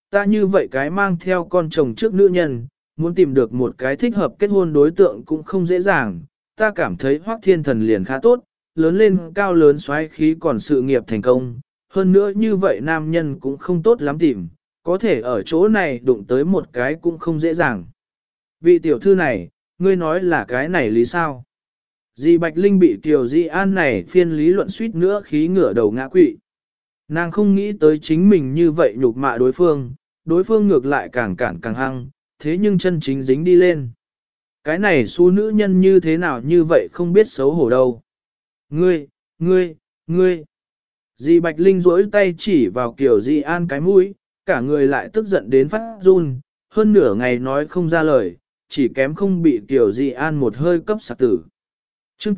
ta như vậy cái mang theo con chồng trước nữ nhân, muốn tìm được một cái thích hợp kết hôn đối tượng cũng không dễ dàng, ta cảm thấy Hoắc Thiên Thần liền khá tốt, lớn lên cao lớn xoáy khí còn sự nghiệp thành công, hơn nữa như vậy nam nhân cũng không tốt lắm tìm, có thể ở chỗ này đụng tới một cái cũng không dễ dàng. Vị tiểu thư này, ngươi nói là cái này lý sao? Dì Bạch Linh bị Kiều Di An này phiên lý luận suýt nữa khí ngửa đầu ngã quỵ. Nàng không nghĩ tới chính mình như vậy nhục mạ đối phương ngược lại càng cản càng hăng, thế nhưng chân chính dính đi lên. Cái này xu nữ nhân như thế nào như vậy không biết xấu hổ đâu. Ngươi. Dì Bạch Linh duỗi tay chỉ vào Kiều Di An cái mũi, cả người lại tức giận đến phát run, hơn nửa ngày nói không ra lời, chỉ kém không bị Kiều Di An một hơi cấp sạc tử. Chương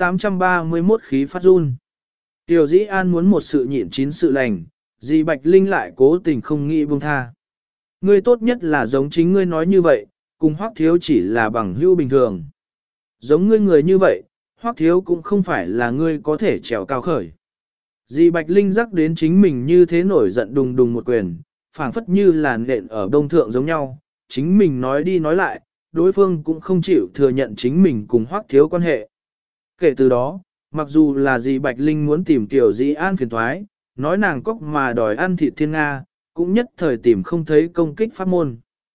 831 khí phát run. Kiều Di An muốn một sự nhịn chín sự lành, dì Bạch Linh lại cố tình không nghĩ buông tha. Ngươi tốt nhất là giống chính ngươi nói như vậy, cùng Hoắc Thiếu chỉ là bằng hữu bình thường. Giống ngươi người như vậy, Hoắc Thiếu cũng không phải là ngươi có thể trèo cao khởi. Dì Bạch Linh rắc đến chính mình như thế nổi giận đùng đùng một quyền, phảng phất như là nện ở đông thượng giống nhau, chính mình nói đi nói lại, đối phương cũng không chịu thừa nhận chính mình cùng Hoắc Thiếu quan hệ. Kể từ đó, mặc dù là dì Bạch Linh muốn tìm Tiểu Dĩ An phiền thoái, nói nàng cóc mà đòi ăn thịt thiên Nga, cũng nhất thời tìm không thấy công kích pháp môn.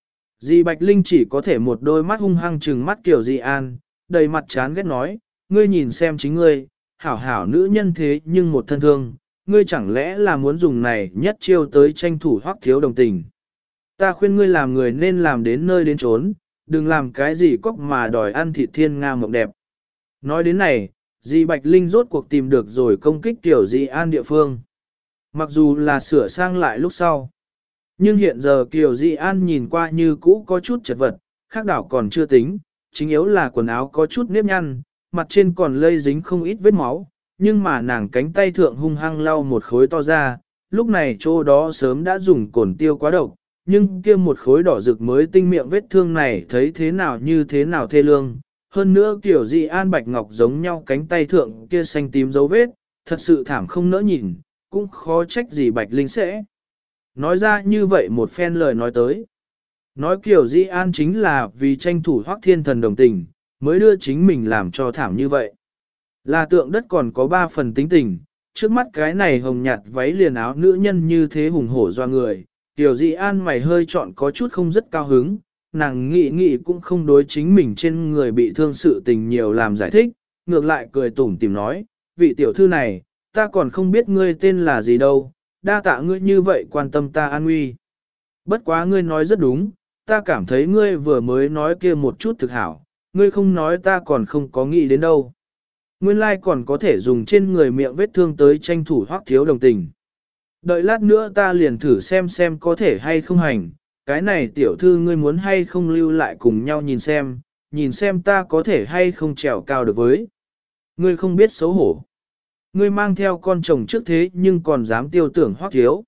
Dì Bạch Linh chỉ có thể một đôi mắt hung hăng trừng mắt Tiểu Dĩ An, đầy mặt chán ghét nói, ngươi nhìn xem chính ngươi, hảo hảo nữ nhân thế nhưng một thân thương, ngươi chẳng lẽ là muốn dùng này nhất chiêu tới tranh thủ Hoắc Thiếu đồng tình. Ta khuyên ngươi làm người nên làm đến nơi đến chốn, đừng làm cái gì cóc mà đòi ăn thịt thiên Nga mộng đẹp. Nói đến này, dì Bạch Linh rốt cuộc tìm được rồi công kích Tiểu Dĩ An địa phương. Mặc dù là sửa sang lại lúc sau, nhưng hiện giờ Kiều Dĩ An nhìn qua như cũ có chút chật vật, khác đảo còn chưa tính, chính yếu là quần áo có chút nếp nhăn, mặt trên còn lây dính không ít vết máu, nhưng mà nàng cánh tay thượng hung hăng lau một khối to ra, lúc này chỗ đó sớm đã dùng cồn tiêu quá độc, nhưng kia một khối đỏ rực mới tinh miệng vết thương này thấy thế nào như thế nào thê lương. Hơn nữa Kiều Dĩ An bạch ngọc giống nhau cánh tay thượng kia xanh tím dấu vết, thật sự thảm không nỡ nhìn, cũng khó trách gì Bạch Linh sẽ. Nói ra như vậy một phen lời nói tới. Nói Kiều Dĩ An chính là vì tranh thủ Hoắc Thiên Thần đồng tình, mới đưa chính mình làm cho thảm như vậy. Là tượng đất còn có 3 phần tính tình, trước mắt cái này hồng nhạt váy liền áo nữ nhân như thế hùng hổ doa người. Kiều Dĩ An mày hơi chọn có chút không rất cao hứng, nàng nghĩ cũng không đối chính mình trên người bị thương sự tình nhiều làm giải thích, ngược lại cười tủm tỉm nói, vị tiểu thư này, ta còn không biết ngươi tên là gì đâu, đa tạ ngươi như vậy quan tâm ta an nguy. Bất quá ngươi nói rất đúng, ta cảm thấy ngươi vừa mới nói kia một chút thực hảo, ngươi không nói ta còn không có nghĩ đến đâu. Nguyên lai còn có thể dùng trên người miệng vết thương tới tranh thủ Hoắc Thiếu đồng tình. Đợi lát nữa ta liền thử xem có thể hay không hành, cái này tiểu thư ngươi muốn hay không lưu lại cùng nhau nhìn xem ta có thể hay không trèo cao được với. Ngươi không biết xấu hổ. Ngươi mang theo con chồng trước thế nhưng còn dám tiêu tưởng Hoắc Thiếu.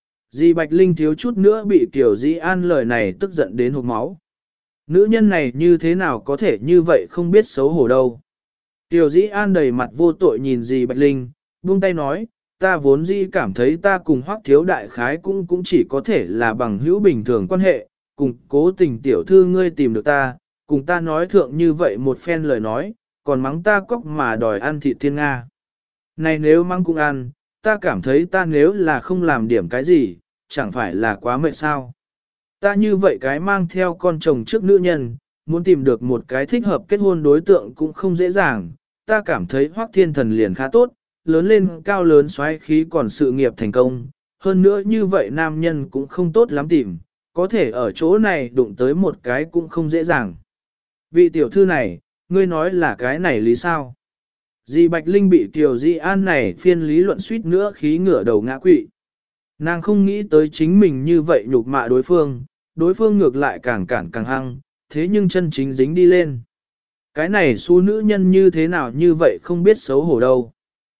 Dì Bạch Linh thiếu chút nữa bị Kiều Dĩ An lời này tức giận đến hộc máu. Nữ nhân này như thế nào có thể như vậy không biết xấu hổ đâu. Kiều Dĩ An đầy mặt vô tội nhìn dì Bạch Linh, buông tay nói, ta vốn dĩ cảm thấy ta cùng Hoắc Thiếu đại khái cũng chỉ có thể là bằng hữu bình thường quan hệ, cùng cố tình tiểu thư ngươi tìm được ta, cùng ta nói thượng như vậy một phen lời nói, còn mắng ta cóc mà đòi ăn thịt thiên Nga. Này nếu mắng cũng ăn, ta cảm thấy ta nếu là không làm điểm cái gì, chẳng phải là quá mệt sao. Ta như vậy cái mang theo con chồng trước nữ nhân, muốn tìm được một cái thích hợp kết hôn đối tượng cũng không dễ dàng, ta cảm thấy Hoắc Thiên Thần liền khá tốt, lớn lên cao lớn xoáy khí còn sự nghiệp thành công, hơn nữa như vậy nam nhân cũng không tốt lắm tìm, có thể ở chỗ này đụng tới một cái cũng không dễ dàng. Vị tiểu thư này, ngươi nói là cái này lý sao? Dì Bạch Linh bị Kiều Dĩ An này phiên lý luận suýt nữa khí ngửa đầu ngã quỵ. Nàng không nghĩ tới chính mình như vậy nhục mạ đối phương ngược lại càng cản càng hăng, thế nhưng chân chính dính đi lên. Cái này xu nữ nhân như thế nào như vậy không biết xấu hổ đâu.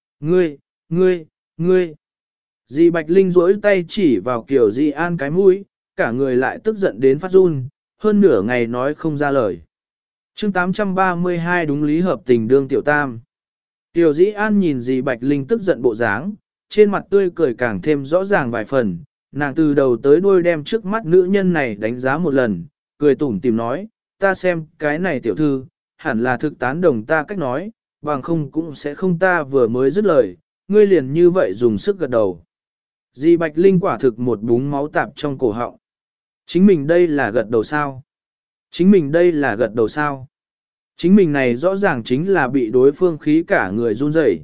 Ngươi. Dì Bạch Linh duỗi tay chỉ vào Kiều Dĩ An cái mũi, cả người lại tức giận đến phát run, hơn nửa ngày nói không ra lời. Chương 832 đúng lý hợp tình đương tiểu tam. Kiều Dĩ An nhìn dì Bạch Linh tức giận bộ dáng, trên mặt tươi cười càng thêm rõ ràng vài phần, Nàng từ đầu tới đuôi đem trước mắt nữ nhân này đánh giá một lần, cười tủm tìm nói, ta xem cái này tiểu thư, hẳn là thực tán đồng ta cách nói, bằng không cũng sẽ không ta vừa mới dứt lời, ngươi liền như vậy dùng sức gật đầu. Di Bạch Linh quả thực một búng máu tạp trong cổ họng. Chính mình đây là gật đầu sao? Chính mình đây là gật đầu sao? Chính mình này rõ ràng chính là bị đối phương khí cả người run rẩy.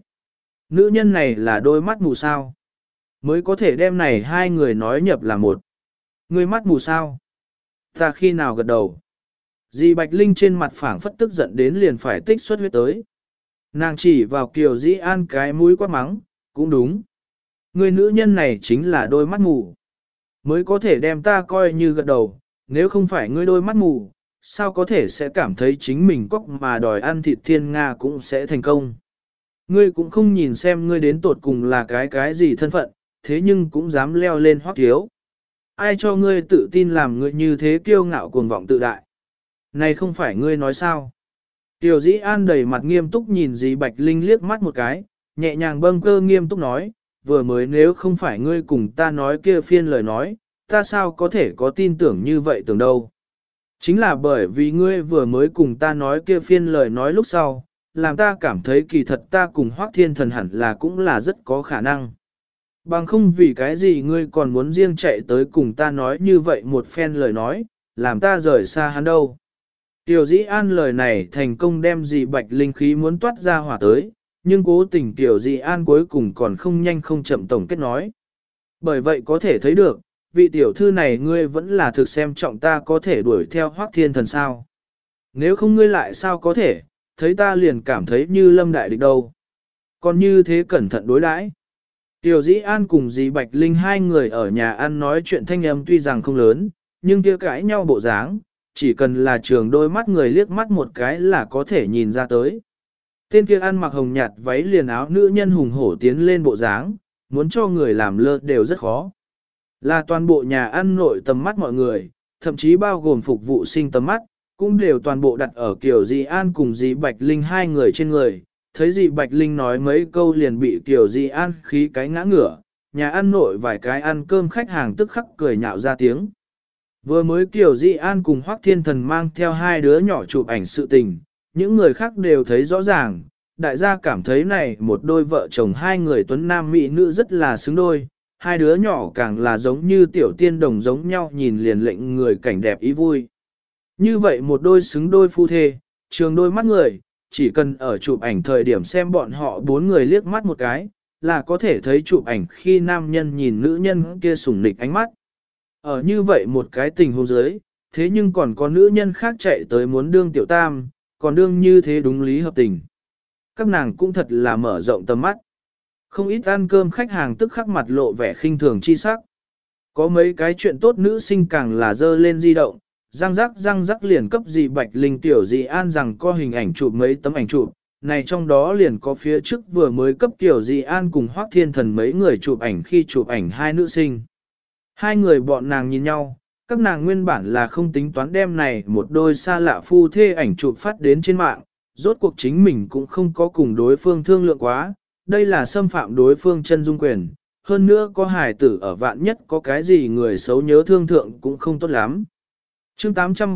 Nữ nhân này là đôi mắt mù sao? Mới có thể đem này hai người nói nhập là một. Ngươi mắt mù sao? Ta khi nào gật đầu? Di Bạch Linh trên mặt phảng phất tức giận đến liền phải tích xuất huyết tới. Nàng chỉ vào Kiều Dĩ An cái mũi quát mắng, cũng đúng. Người nữ nhân này chính là đôi mắt mù. Mới có thể đem ta coi như gật đầu, nếu không phải ngươi đôi mắt mù, sao có thể sẽ cảm thấy chính mình cóc mà đòi ăn thịt thiên Nga cũng sẽ thành công. Ngươi cũng không nhìn xem ngươi đến tột cùng là cái gì thân phận, thế nhưng cũng dám leo lên Hoắc Thiếu. Ai cho ngươi tự tin làm ngươi như thế kiêu ngạo cuồng vọng tự đại? Này không phải ngươi nói sao? Tiểu Dĩ An đầy mặt nghiêm túc nhìn Di Bạch Linh liếc mắt một cái, nhẹ nhàng bâng cơ nghiêm túc nói, vừa mới nếu không phải ngươi cùng ta nói kia phiên lời nói, ta sao có thể có tin tưởng như vậy tưởng đâu. Chính là bởi vì ngươi vừa mới cùng ta nói kia phiên lời nói lúc sau, làm ta cảm thấy kỳ thật ta cùng Hoắc Thiên Thần hẳn là cũng là rất có khả năng. Bằng không vì cái gì ngươi còn muốn riêng chạy tới cùng ta nói như vậy một phen lời nói, làm ta rời xa hắn đâu. Tiểu Dĩ An lời này thành công đem Di Bạch Linh khí muốn toát ra hỏa tới, nhưng cố tình Tiểu Dĩ An cuối cùng còn không nhanh không chậm tổng kết nói. Bởi vậy có thể thấy được, vị tiểu thư này ngươi vẫn là thực xem trọng ta có thể đuổi theo Hoắc Thiên Thần sao. Nếu không ngươi lại sao có thể, thấy ta liền cảm thấy như lâm đại địch đâu. Còn như thế cẩn thận đối đãi. Tiểu Dĩ An cùng Di Bạch Linh hai người ở nhà ăn nói chuyện thanh âm tuy rằng không lớn, nhưng kia cãi nhau bộ dáng, chỉ cần là trường đôi mắt người liếc mắt một cái là có thể nhìn ra tới. Tên kia ăn mặc hồng nhạt váy liền áo nữ nhân hùng hổ tiến lên bộ dáng, muốn cho người làm lơ đều rất khó. Là toàn bộ nhà ăn nội tầm mắt mọi người, thậm chí bao gồm phục vụ sinh tầm mắt, cũng đều toàn bộ đặt ở Kiều Di An cùng Di Bạch Linh hai người trên người. Thấy Di Bạch Linh nói mấy câu liền bị Kiều Di An khí cái ngã ngửa, nhà ăn nội vài cái ăn cơm khách hàng tức khắc cười nhạo ra tiếng. Vừa mới Kiều Di An cùng Hoắc Thiên Thần mang theo hai đứa nhỏ chụp ảnh sự tình, những người khác đều thấy rõ ràng, đại gia cảm thấy này một đôi vợ chồng hai người tuấn nam mỹ nữ rất là xứng đôi, hai đứa nhỏ càng là giống như tiểu tiên đồng giống nhau nhìn liền lệnh người cảnh đẹp ý vui. Như vậy một đôi xứng đôi phu thê, trường đôi mắt người, chỉ cần ở chụp ảnh thời điểm xem bọn họ bốn người liếc mắt một cái, là có thể thấy chụp ảnh khi nam nhân nhìn nữ nhân kia sủng nịch ánh mắt. Ở như vậy một cái tình huống dưới, thế nhưng còn có nữ nhân khác chạy tới muốn đương tiểu tam, còn đương như thế đúng lý hợp tình. Các nàng cũng thật là mở rộng tầm mắt. Không ít ăn cơm khách hàng tức khắc mặt lộ vẻ khinh thường chi sắc. Có mấy cái chuyện tốt nữ sinh càng là dơ lên di động, răng rắc liền cấp Di Bạch Linh Tiểu Di An rằng có hình ảnh chụp mấy tấm ảnh chụp, này trong đó liền có phía trước vừa mới cấp Tiểu Di An cùng Hoắc Thiên Thần mấy người chụp ảnh khi chụp ảnh hai nữ sinh. Hai người bọn nàng nhìn nhau, các nàng nguyên bản là không tính toán đem này một đôi xa lạ phu thê ảnh chụp phát đến trên mạng, rốt cuộc chính mình cũng không có cùng đối phương thương lượng quá, đây là xâm phạm đối phương chân dung quyền, hơn nữa có hài tử ở vạn nhất có cái gì người xấu nhớ thương thượng cũng không tốt lắm. Chương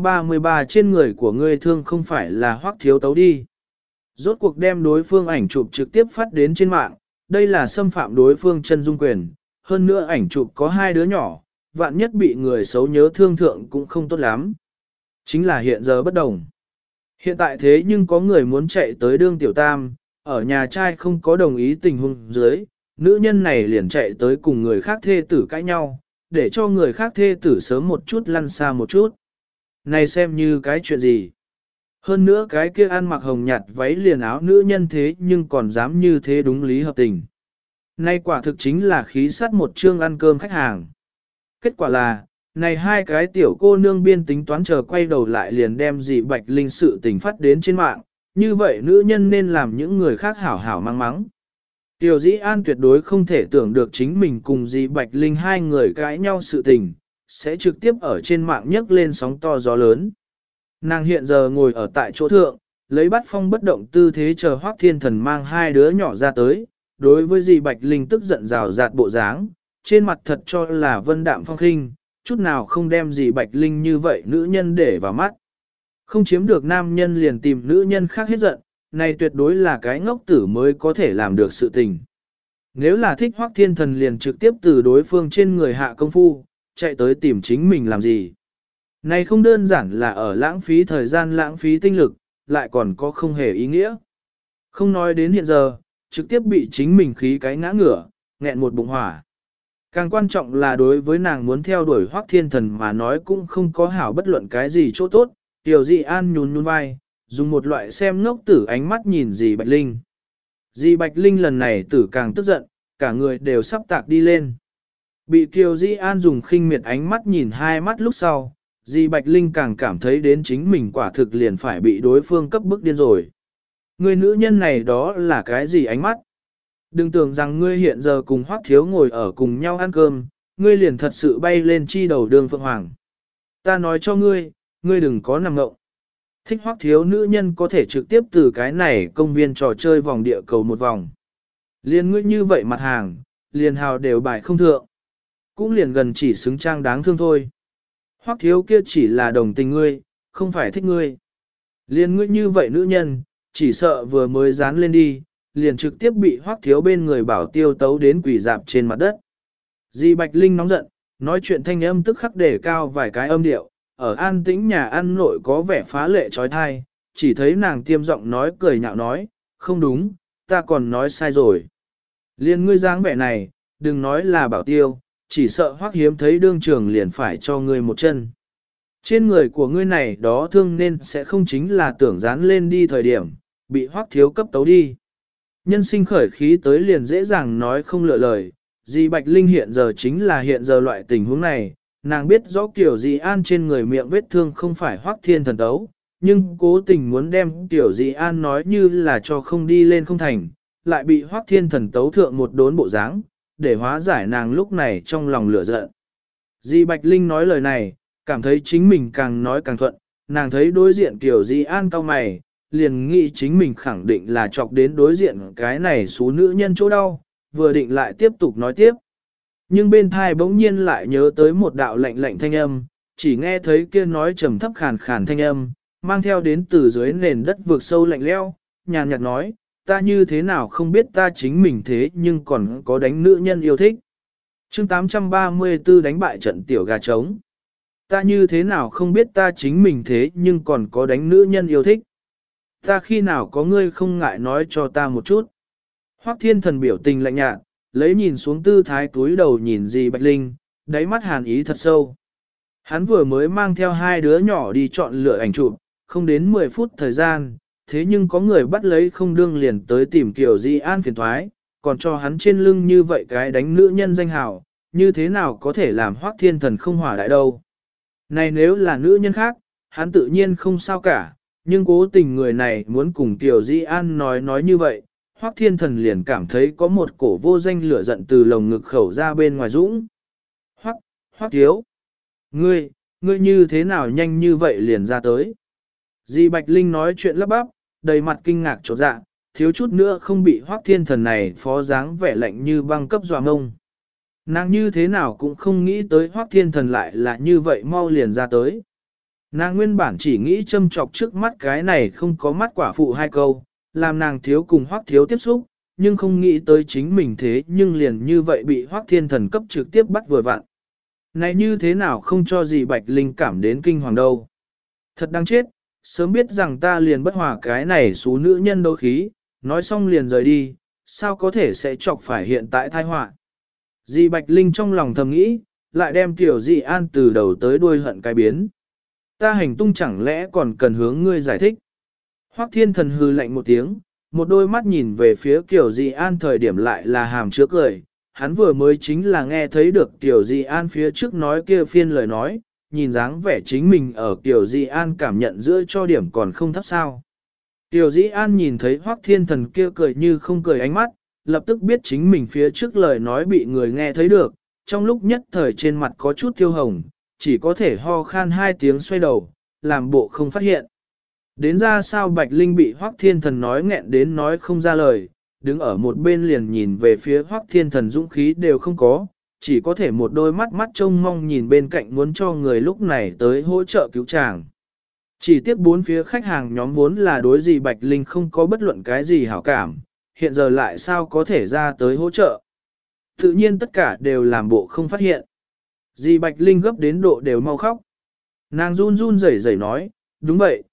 833 trên người của ngươi thương không phải là Hoắc Thiếu Tấu đi. Rốt cuộc đem đối phương ảnh chụp trực tiếp phát đến trên mạng, đây là xâm phạm đối phương chân dung quyền, hơn nữa ảnh chụp có hai đứa nhỏ, vạn nhất bị người xấu nhớ thương thượng cũng không tốt lắm. Chính là hiện giờ bất đồng. Hiện tại thế nhưng có người muốn chạy tới đương tiểu tam, ở nhà trai không có đồng ý tình huống dưới, nữ nhân này liền chạy tới cùng người khác thê tử cãi nhau, để cho người khác thê tử sớm một chút lăn xa một chút. Này xem như cái chuyện gì? Hơn nữa cái kia ăn mặc hồng nhạt váy liền áo nữ nhân thế nhưng còn dám như thế đúng lý hợp tình. Nay quả thực chính là khí sắt một chương ăn cơm khách hàng. Kết quả là, này hai cái tiểu cô nương biên tính toán chờ quay đầu lại liền đem Di Bạch Linh sự tình phát đến trên mạng, như vậy nữ nhân nên làm những người khác hảo hảo mang mắng. Tiểu Dĩ An tuyệt đối không thể tưởng được chính mình cùng Di Bạch Linh hai người cãi nhau sự tình, sẽ trực tiếp ở trên mạng nhấc lên sóng to gió lớn. Nàng hiện giờ ngồi ở tại chỗ thượng, lấy bát phong bất động tư thế chờ Hoắc Thiên Thần mang hai đứa nhỏ ra tới, đối với Di Bạch Linh tức giận rào rạt bộ dáng, trên mặt thật cho là vân đạm phong khinh, chút nào không đem gì Bạch Linh như vậy nữ nhân để vào mắt. Không chiếm được nam nhân liền tìm nữ nhân khác hết giận, này tuyệt đối là cái ngốc tử mới có thể làm được sự tình. Nếu là thích Hoắc Thiên Thần liền trực tiếp từ đối phương trên người hạ công phu, chạy tới tìm chính mình làm gì. Này không đơn giản là ở lãng phí thời gian lãng phí tinh lực, lại còn có không hề ý nghĩa. Không nói đến hiện giờ, trực tiếp bị chính mình khí cái ngã ngửa, nghẹn một bụng hỏa. Càng quan trọng là đối với nàng muốn theo đuổi Hoắc Thiên Thần mà nói cũng không có hảo bất luận cái gì chỗ tốt, Tiểu Dị An nhún nhún vai, dùng một loại xem ngốc tử ánh mắt nhìn dì Bạch Linh. Dì Bạch Linh lần này tử càng tức giận, cả người đều sắp tạc đi lên. Bị Kiều Dị An dùng khinh miệt ánh mắt nhìn hai mắt lúc sau, dì Bạch Linh càng cảm thấy đến chính mình quả thực liền phải bị đối phương cấp bức điên rồi. Người nữ nhân này đó là cái gì ánh mắt? Đừng tưởng rằng ngươi hiện giờ cùng Hoắc Thiếu ngồi ở cùng nhau ăn cơm, ngươi liền thật sự bay lên chi đầu đường Phượng Hoàng. Ta nói cho ngươi, ngươi đừng có nằm ngộng. Thích Hoắc Thiếu nữ nhân có thể trực tiếp từ cái này công viên trò chơi vòng địa cầu một vòng. Liền ngươi như vậy mặt hàng, liền hào đều bài không thượng. Cũng liền gần chỉ xứng trang đáng thương thôi. Hoắc Thiếu kia chỉ là đồng tình ngươi, không phải thích ngươi. Liền ngươi như vậy nữ nhân, chỉ sợ vừa mới dán lên đi, liền trực tiếp bị Hoắc Thiếu bên người bảo tiêu tấu đến quỷ dạp trên mặt đất. Dì Bạch Linh nóng giận, nói chuyện thanh âm tức khắc để cao vài cái âm điệu, ở an tĩnh nhà ăn nội có vẻ phá lệ trói thai, chỉ thấy nàng tiêm giọng nói cười nhạo nói, không đúng, ta còn nói sai rồi. Liên ngươi dáng vẻ này, đừng nói là bảo tiêu, chỉ sợ Hoắc Hiếm thấy đương trường liền phải cho ngươi một chân. Trên người của ngươi này đó thương nên sẽ không chính là tưởng dán lên đi thời điểm, bị Hoắc Thiếu cấp tấu đi. Nhân sinh khởi khí tới liền dễ dàng nói không lựa lời, dì Bạch Linh hiện giờ chính là hiện giờ loại tình huống này, nàng biết rõ kiểu dì An trên người miệng vết thương không phải Hoắc Thiên Thần tấu, nhưng cố tình muốn đem tiểu dì An nói như là cho không đi lên không thành, lại bị Hoắc Thiên Thần tấu thượng một đốn bộ dáng, để hóa giải nàng lúc này trong lòng lửa giận. Dì Bạch Linh nói lời này, cảm thấy chính mình càng nói càng thuận, nàng thấy đối diện tiểu dì An cau mày, liền nghĩ chính mình khẳng định là chọc đến đối diện cái này số nữ nhân chỗ đau, vừa định lại tiếp tục nói tiếp. Nhưng bên thai bỗng nhiên lại nhớ tới một đạo lạnh lạnh thanh âm, chỉ nghe thấy kia nói trầm thấp khàn khàn thanh âm, mang theo đến từ dưới nền đất vượt sâu lạnh leo, nhàn nhạt nói, ta như thế nào không biết ta chính mình thế nhưng còn có đánh nữ nhân yêu thích. Chương 834 đánh bại trận tiểu gà trống. Ta như thế nào không biết ta chính mình thế nhưng còn có đánh nữ nhân yêu thích. Ta khi nào có ngươi không ngại nói cho ta một chút. Hoắc Thiên Thần biểu tình lạnh nhạt, lấy nhìn xuống tư thái túi đầu nhìn dì Bạch Linh, đáy mắt hàn ý thật sâu. Hắn vừa mới mang theo hai đứa nhỏ đi chọn lựa ảnh chụp, không đến 10 phút thời gian, thế nhưng có người bắt lấy không đương liền tới tìm Kiều Di An phiền thoái, còn cho hắn trên lưng như vậy cái đánh nữ nhân danh hào, như thế nào có thể làm Hoắc Thiên Thần không hỏa đại đâu. Này nếu là nữ nhân khác, hắn tự nhiên không sao cả, nhưng cố tình người này muốn cùng Kiều Di An nói như vậy, Hoắc Thiên Thần liền cảm thấy có một cổ vô danh lửa giận từ lồng ngực khẩu ra bên ngoài dũng. Hoắc thiếu, ngươi như thế nào nhanh như vậy liền ra tới. Di Bạch Linh nói chuyện lắp bắp, đầy mặt kinh ngạc chột dạ, thiếu chút nữa không bị Hoắc Thiên Thần này phó dáng vẻ lạnh như băng cấp dọa ngông. Nàng như thế nào cũng không nghĩ tới Hoắc Thiên Thần lại là như vậy mau liền ra tới. Nàng nguyên bản chỉ nghĩ châm chọc trước mắt cái này không có mắt quả phụ hai câu, làm nàng thiếu cùng Hoắc thiếu tiếp xúc, nhưng không nghĩ tới chính mình thế nhưng liền như vậy bị Hoắc Thiên Thần cấp trực tiếp bắt vừa vặn. Này như thế nào không cho gì Bạch Linh cảm đến kinh hoàng đâu. Thật đáng chết, sớm biết rằng ta liền bất hòa cái này xú nữ nhân đấu khí, nói xong liền rời đi, sao có thể sẽ chọc phải hiện tại tai họa. Dì Bạch Linh trong lòng thầm nghĩ, lại đem tiểu Dị An từ đầu tới đuôi hận cái biến. Ta hành tung chẳng lẽ còn cần hướng ngươi giải thích. Hoắc Thiên Thần hư lạnh một tiếng, một đôi mắt nhìn về phía Kiều Dị An thời điểm lại là hàm chứa cười. Hắn vừa mới chính là nghe thấy được Kiều Dị An phía trước nói kia phiên lời nói, nhìn dáng vẻ chính mình ở Kiều Dị An cảm nhận giữa cho điểm còn không thấp sao. Kiều Dị An nhìn thấy Hoắc Thiên Thần kia cười như không cười ánh mắt, lập tức biết chính mình phía trước lời nói bị người nghe thấy được, trong lúc nhất thời trên mặt có chút tiêu hồng, chỉ có thể ho khan hai tiếng xoay đầu, làm bộ không phát hiện. Đến ra sao Bạch Linh bị Hoắc Thiên Thần nói nghẹn đến nói không ra lời, đứng ở một bên liền nhìn về phía Hoắc Thiên Thần dũng khí đều không có, chỉ có thể một đôi mắt mắt trông mong nhìn bên cạnh muốn cho người lúc này tới hỗ trợ cứu chàng. Chỉ tiếc bốn phía khách hàng nhóm vốn là đối gì Bạch Linh không có bất luận cái gì hảo cảm, hiện giờ lại sao có thể ra tới hỗ trợ. Tự nhiên tất cả đều làm bộ không phát hiện. Dì Bạch Linh gấp đến độ đều mau khóc. Nàng run run rẩy rẩy nói, đúng vậy,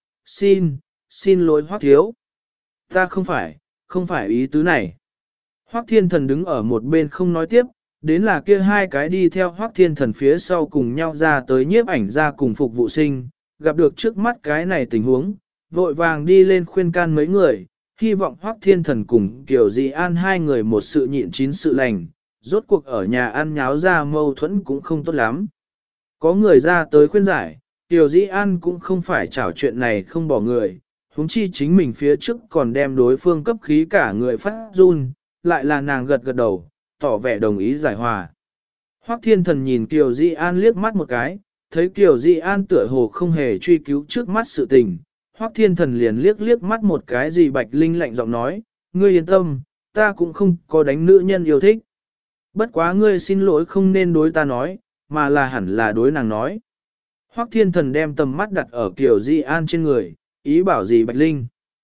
xin lỗi Hoắc thiếu. Ta không phải ý tứ này. Hoắc Thiên Thần đứng ở một bên không nói tiếp, đến là kia hai cái đi theo Hoắc Thiên Thần phía sau cùng nhau ra tới nhiếp ảnh ra cùng phục vụ sinh, gặp được trước mắt cái này tình huống, vội vàng đi lên khuyên can mấy người, hy vọng Hoắc Thiên Thần cùng Kiều Dị An hai người một sự nhịn chín sự lành, rốt cuộc ở nhà ăn nháo ra mâu thuẫn cũng không tốt lắm. Có người ra tới khuyên giải, Kiều Dị An cũng không phải chảo chuyện này không bỏ người, huống chi chính mình phía trước còn đem đối phương cấp khí cả người phát run, lại là nàng gật gật đầu, tỏ vẻ đồng ý giải hòa. Hoắc Thiên Thần nhìn Kiều Dị An liếc mắt một cái, thấy Kiều Dị An tựa hồ không hề truy cứu trước mắt sự tình, Hoắc Thiên Thần liền liếc mắt một cái gì Bạch Linh lạnh giọng nói, ngươi yên tâm, ta cũng không có đánh nữ nhân yêu thích. Bất quá ngươi xin lỗi không nên đối ta nói, mà là hẳn là đối nàng nói. Hoắc Thiên Thần đem tầm mắt đặt ở Kiều Dị An trên người, ý bảo dì Bạch Linh.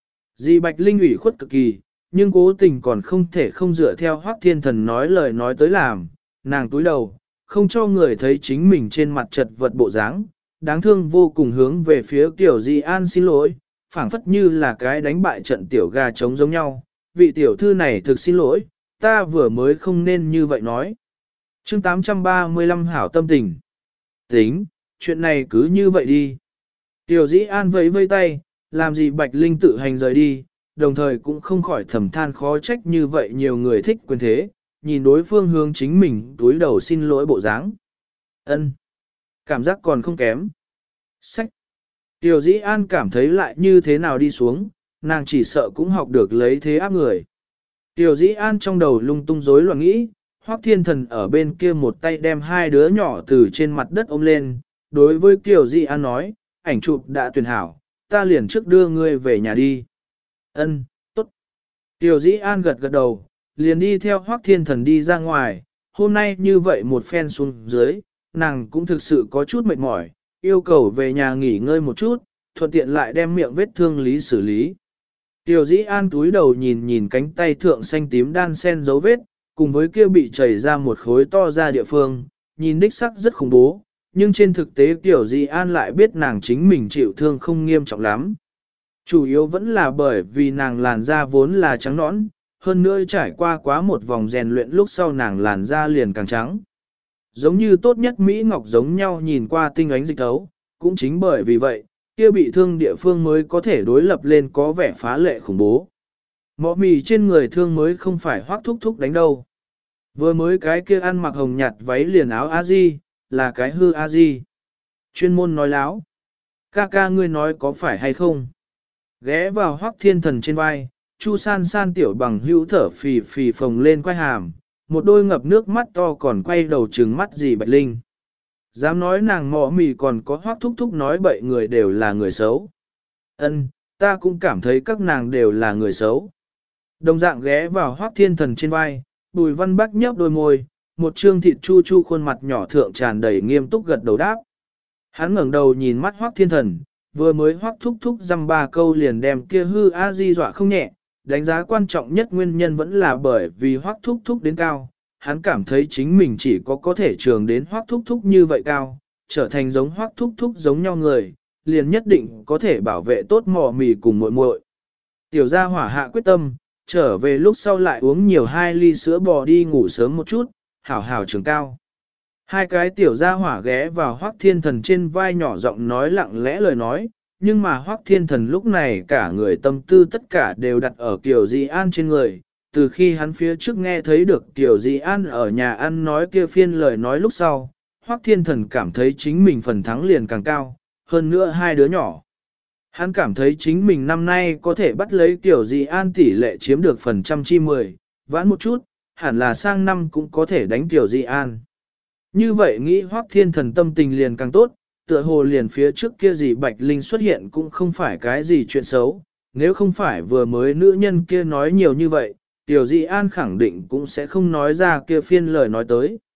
Dì Bạch Linh ủy khuất cực kỳ, nhưng cố tình còn không thể không dựa theo Hoắc Thiên Thần nói lời nói tới làm, nàng túi đầu, không cho người thấy chính mình trên mặt chật vật bộ dáng, đáng thương vô cùng hướng về phía Kiều Dị An xin lỗi, phảng phất như là cái đánh bại trận tiểu gà trống giống nhau. Vị tiểu thư này thực xin lỗi, ta vừa mới không nên như vậy nói. Chương 835 hảo tâm tình. Tính, chuyện này cứ như vậy đi. Kiều Dị An vẫy vây tay, làm gì Bạch Linh tự hành rời đi, đồng thời cũng không khỏi thầm than khó trách như vậy nhiều người thích quyền thế, nhìn đối phương hướng chính mình túi đầu xin lỗi bộ dáng. Ân, cảm giác còn không kém. Sách. Kiều Dĩ An cảm thấy lại như thế nào đi xuống, nàng chỉ sợ cũng học được lấy thế áp người. Kiều Dĩ An trong đầu lung tung rối loạn nghĩ, Hoắc Thiên Thần ở bên kia một tay đem hai đứa nhỏ từ trên mặt đất ôm lên, đối với Kiều Dĩ An nói, ảnh chụp đã tuyển hảo, ta liền trước đưa ngươi về nhà đi. Ân, tốt. Kiều Dĩ An gật gật đầu, liền đi theo Hoắc Thiên Thần đi ra ngoài, hôm nay như vậy một phen xuống dưới, nàng cũng thực sự có chút mệt mỏi, yêu cầu về nhà nghỉ ngơi một chút, thuận tiện lại đem miệng vết thương lý xử lý. Kiều Dĩ An túi đầu nhìn nhìn cánh tay thượng xanh tím đan sen dấu vết, cùng với kia bị chảy ra một khối to ra địa phương, nhìn đích sắc rất khủng bố, nhưng trên thực tế Kiều Dĩ An lại biết nàng chính mình chịu thương không nghiêm trọng lắm. Chủ yếu vẫn là bởi vì nàng làn da vốn là trắng nõn, hơn nữa trải qua quá một vòng rèn luyện lúc sau nàng làn da liền càng trắng. Giống như tốt nhất Mỹ Ngọc giống nhau nhìn qua tinh ánh dịch thấu, cũng chính bởi vì vậy, kia bị thương địa phương mới có thể đối lập lên có vẻ phá lệ khủng bố. Mọ mì trên người thương mới không phải Hoắc Thúc Thúc đánh đâu. Vừa mới cái kia ăn mặc hồng nhạt váy liền áo A-di, là cái hư A-di. Chuyên môn nói láo. Ca ca ngươi nói có phải hay không? Ghé vào Hoắc Thiên Thần trên vai, Chu San San tiểu bằng hữu thở phì phì phồng lên quay hàm, một đôi ngập nước mắt to còn quay đầu trừng mắt gì Bạch Linh. Dám nói nàng mọ mì còn có Hoắc Thúc Thúc nói bậy người đều là người xấu. Ân, ta cũng cảm thấy các nàng đều là người xấu. Đồng dạng ghé vào Hoắc Thiên Thần trên vai, Bùi Văn Bắc nhấp đôi môi, một trương thịt chu chu khuôn mặt nhỏ thượng tràn đầy nghiêm túc gật đầu đáp. Hắn ngẩng đầu nhìn mắt Hoắc Thiên Thần, vừa mới Hoắc Thúc Thúc dăm ba câu liền đem kia hư a di dọa không nhẹ, đánh giá quan trọng nhất nguyên nhân vẫn là bởi vì Hoắc Thúc Thúc đến cao, hắn cảm thấy chính mình chỉ có thể trường đến Hoắc Thúc Thúc như vậy cao, trở thành giống Hoắc Thúc Thúc giống nhau người, liền nhất định có thể bảo vệ tốt mỏ mì cùng muội muội. Tiểu gia hỏa hạ quyết tâm, trở về lúc sau lại uống nhiều 2 ly sữa bò đi ngủ sớm một chút, hảo hảo trường cao. Hai cái tiểu gia hỏa ghé vào Hoắc Thiên Thần trên vai nhỏ giọng nói lặng lẽ lời nói, nhưng mà Hoắc Thiên Thần lúc này cả người tâm tư tất cả đều đặt ở Kiều Dị An trên người. Từ khi hắn phía trước nghe thấy được Kiều Dị An ở nhà ăn nói kia phiên lời nói lúc sau, Hoắc Thiên Thần cảm thấy chính mình phần thắng liền càng cao, hơn nữa hai đứa nhỏ. Hắn cảm thấy chính mình năm nay có thể bắt lấy Kiều Dị An tỷ lệ chiếm được phần trăm chi 10, vãn một chút, hẳn là sang năm cũng có thể đánh Kiều Dị An. Như vậy nghĩ Hoắc Thiên Thần tâm tình liền càng tốt, tựa hồ liền phía trước kia gì Bạch Linh xuất hiện cũng không phải cái gì chuyện xấu, nếu không phải vừa mới nữ nhân kia nói nhiều như vậy, Tiểu Dị An khẳng định cũng sẽ không nói ra kia phiên lời nói tới.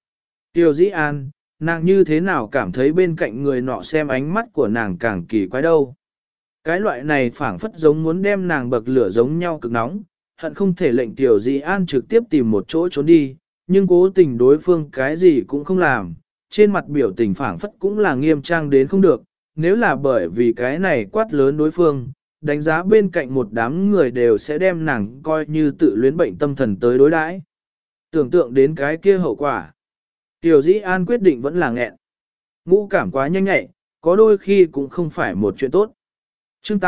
Tiêu Dĩ An, nàng như thế nào cảm thấy bên cạnh người nọ xem ánh mắt của nàng càng kỳ quái đâu. Cái loại này phảng phất giống muốn đem nàng bậc lửa giống nhau cực nóng, hận không thể lệnh Tiểu Dĩ An trực tiếp tìm một chỗ trốn đi, nhưng cố tình đối phương cái gì cũng không làm, trên mặt biểu tình phảng phất cũng là nghiêm trang đến không được, nếu là bởi vì cái này quát lớn đối phương, đánh giá bên cạnh một đám người đều sẽ đem nàng coi như tự luyến bệnh tâm thần tới đối đãi. Tưởng tượng đến cái kia hậu quả. Tiểu Dĩ An quyết định vẫn là nghẹn. Ngũ cảm quá nhanh nhạy, có đôi khi cũng không phải một chuyện tốt. Chương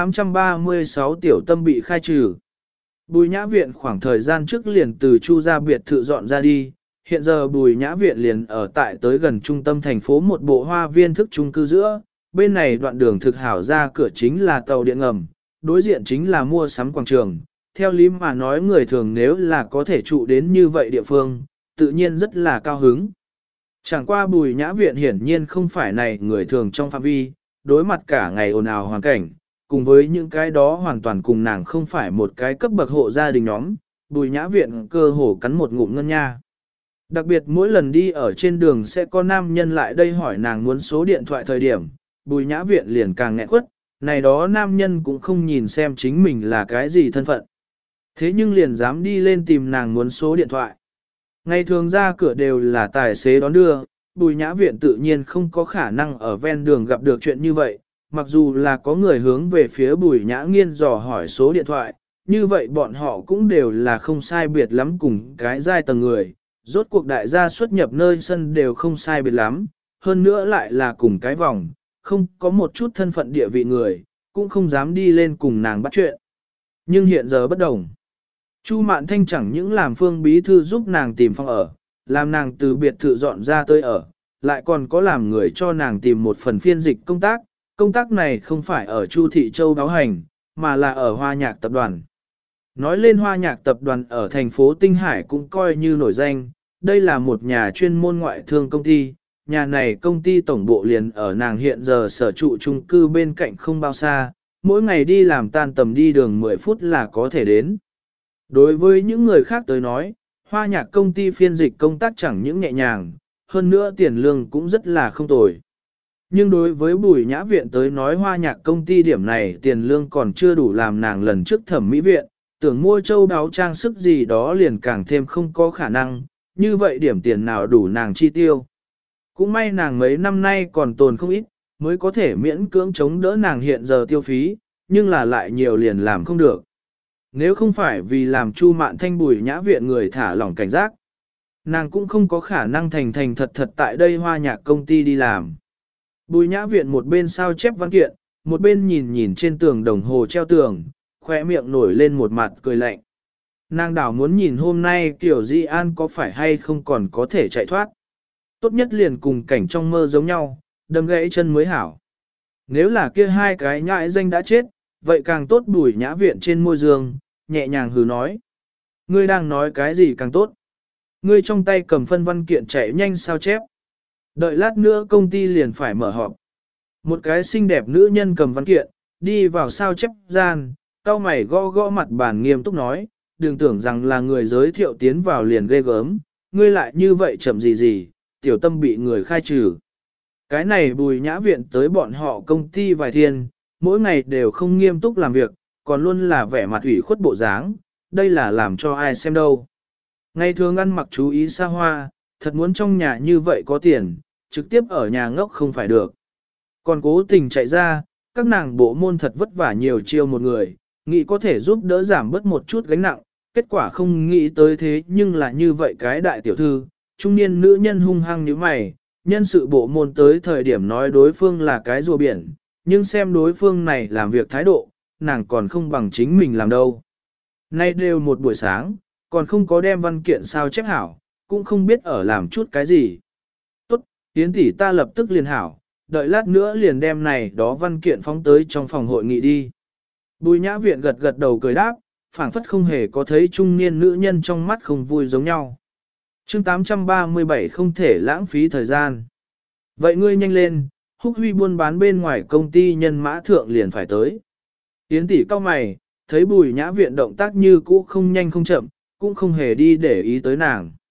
836 tiểu tâm bị khai trừ. Bùi Nhã Viện khoảng thời gian trước liền từ Chu gia biệt thự dọn ra đi, hiện giờ Bùi Nhã Viện liền ở tại tới gần trung tâm thành phố một bộ hoa viên thức chung cư giữa, bên này đoạn đường thực hảo ra cửa chính là tàu điện ngầm, đối diện chính là mua sắm quảng trường. Theo lý mà nói người thường nếu là có thể trụ đến như vậy địa phương, tự nhiên rất là cao hứng. Chẳng qua Bùi Nhã Viện hiển nhiên không phải này người thường trong phạm vi, đối mặt cả ngày ồn ào hoàn cảnh, cùng với những cái đó hoàn toàn cùng nàng không phải một cái cấp bậc hộ gia đình nhóm, Bùi Nhã Viện cơ hồ cắn một ngụm ngân nha. Đặc biệt mỗi lần đi ở trên đường sẽ có nam nhân lại đây hỏi nàng muốn số điện thoại thời điểm, Bùi Nhã Viện liền càng nghẹn quất, này đó nam nhân cũng không nhìn xem chính mình là cái gì thân phận. Thế nhưng liền dám đi lên tìm nàng muốn số điện thoại. Ngày thường ra cửa đều là tài xế đón đưa, Bùi Nhã Viện tự nhiên không có khả năng ở ven đường gặp được chuyện như vậy, mặc dù là có người hướng về phía Bùi Nhã Nghiên dò hỏi số điện thoại, như vậy bọn họ cũng đều là không sai biệt lắm cùng cái giai tầng người, rốt cuộc đại gia xuất nhập nơi sân đều không sai biệt lắm, hơn nữa lại là cùng cái vòng, không có một chút thân phận địa vị người, cũng không dám đi lên cùng nàng bắt chuyện. Nhưng hiện giờ bất đồng. Chu Mạn Thanh chẳng những làm Phương Bí Thư giúp nàng tìm phòng ở, làm nàng từ biệt thự dọn ra tới ở, lại còn có làm người cho nàng tìm một phần phiên dịch công tác này không phải ở Chu Thị Châu báo hành, mà là ở Hoa Nhạc Tập đoàn. Nói lên Hoa Nhạc Tập đoàn ở thành phố Tinh Hải cũng coi như nổi danh, đây là một nhà chuyên môn ngoại thương công ty, nhà này công ty tổng bộ liền ở nàng hiện giờ sở trụ chung cư bên cạnh không bao xa, mỗi ngày đi làm tan tầm đi đường 10 phút là có thể đến. Đối với những người khác tới nói, Hoa Nhạc công ty phiên dịch công tác chẳng những nhẹ nhàng, hơn nữa tiền lương cũng rất là không tồi. Nhưng đối với Bùi Nhã Viện tới nói Hoa Nhạc công ty điểm này tiền lương còn chưa đủ làm nàng lần trước thẩm mỹ viện, tưởng mua châu đáo trang sức gì đó liền càng thêm không có khả năng, như vậy điểm tiền nào đủ nàng chi tiêu. Cũng may nàng mấy năm nay còn tồn không ít, mới có thể miễn cưỡng chống đỡ nàng hiện giờ tiêu phí, nhưng là lại nhiều liền làm không được. Nếu không phải vì làm Chu Mạn Thanh Bùi Nhã Viện người thả lỏng cảnh giác, nàng cũng không có khả năng thành thật tại đây Hoa Nhạc công ty đi làm. Bùi Nhã Viện một bên sao chép văn kiện, một bên nhìn trên tường đồng hồ treo tường, khóe miệng nổi lên một mặt cười lạnh. Nàng đảo muốn nhìn hôm nay Tiểu Di An có phải hay không còn có thể chạy thoát. Tốt nhất liền cùng cảnh trong mơ giống nhau, đâm gãy chân mới hảo. Nếu là kia hai cái nhãi danh đã chết, vậy càng tốt. Bùi Nhã Viện trên môi giường, nhẹ nhàng hừ nói. Ngươi đang nói cái gì càng tốt. Ngươi trong tay cầm phân văn kiện chạy nhanh sao chép. Đợi lát nữa công ty liền phải mở họp. Một cái xinh đẹp nữ nhân cầm văn kiện, đi vào sao chép gian, cau mày gõ gõ mặt bàn nghiêm túc nói, đừng tưởng rằng là người giới thiệu tiến vào liền ghê gớm, ngươi lại như vậy chậm gì, tiểu tâm bị người khai trừ. Cái này Bùi Nhã Viện tới bọn họ công ty vài thiên, mỗi ngày đều không nghiêm túc làm việc, còn luôn là vẻ mặt ủy khuất bộ dáng, đây là làm cho ai xem đâu. Ngày thường ăn mặc chú ý xa hoa, thật muốn trong nhà như vậy có tiền, trực tiếp ở nhà ngốc không phải được. Còn cố tình chạy ra, các nàng bộ môn thật vất vả nhiều chiêu một người, nghĩ có thể giúp đỡ giảm bớt một chút gánh nặng, kết quả không nghĩ tới thế nhưng là như vậy cái đại tiểu thư, trung niên nữ nhân hung hăng như mày, nhân sự bộ môn tới thời điểm nói đối phương là cái rùa biển, nhưng xem đối phương này làm việc thái độ, nàng còn không bằng chính mình làm đâu. Nay đều một buổi sáng, còn không có đem văn kiện sao chép hảo, cũng không biết ở làm chút cái gì. Tốt, Yến tỷ ta lập tức liền hảo, đợi lát nữa liền đem này đó văn kiện phóng tới trong phòng hội nghị đi. Bùi Nhã Viện gật gật đầu cười đáp, phảng phất không hề có thấy trung niên nữ nhân trong mắt không vui giống nhau. Chương 837 không thể lãng phí thời gian. Vậy ngươi nhanh lên, Húc Huy buôn bán bên ngoài công ty nhân mã thượng liền phải tới. Yến tỷ cau mày, thấy Bùi Nhã Viện động tác như cũ không nhanh không chậm, cũng không hề đi để ý tới nàng.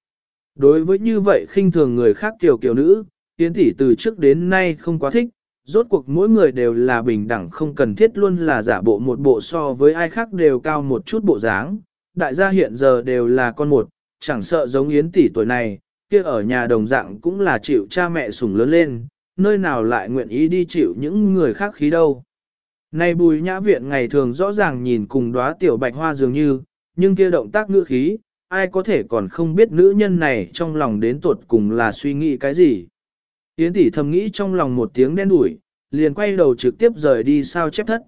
Đối với như vậy khinh thường người khác kiểu nữ, Yến tỷ từ trước đến nay không quá thích, rốt cuộc mỗi người đều là bình đẳng không cần thiết luôn là giả bộ một bộ so với ai khác đều cao một chút bộ dáng. Đại gia hiện giờ đều là con một, chẳng sợ giống Yến tỷ tuổi này, kia ở nhà đồng dạng cũng là chịu cha mẹ sủng lớn lên, nơi nào lại nguyện ý đi chịu những người khác khí đâu. Này Bùi Nhã Viện ngày thường rõ ràng nhìn cùng đóa tiểu bạch hoa dường như, nhưng kia động tác ngữ khí, ai có thể còn không biết nữ nhân này trong lòng đến tuột cùng là suy nghĩ cái gì. Yến tỷ thầm nghĩ trong lòng một tiếng đen đủi, liền quay đầu trực tiếp rời đi sao chép thất.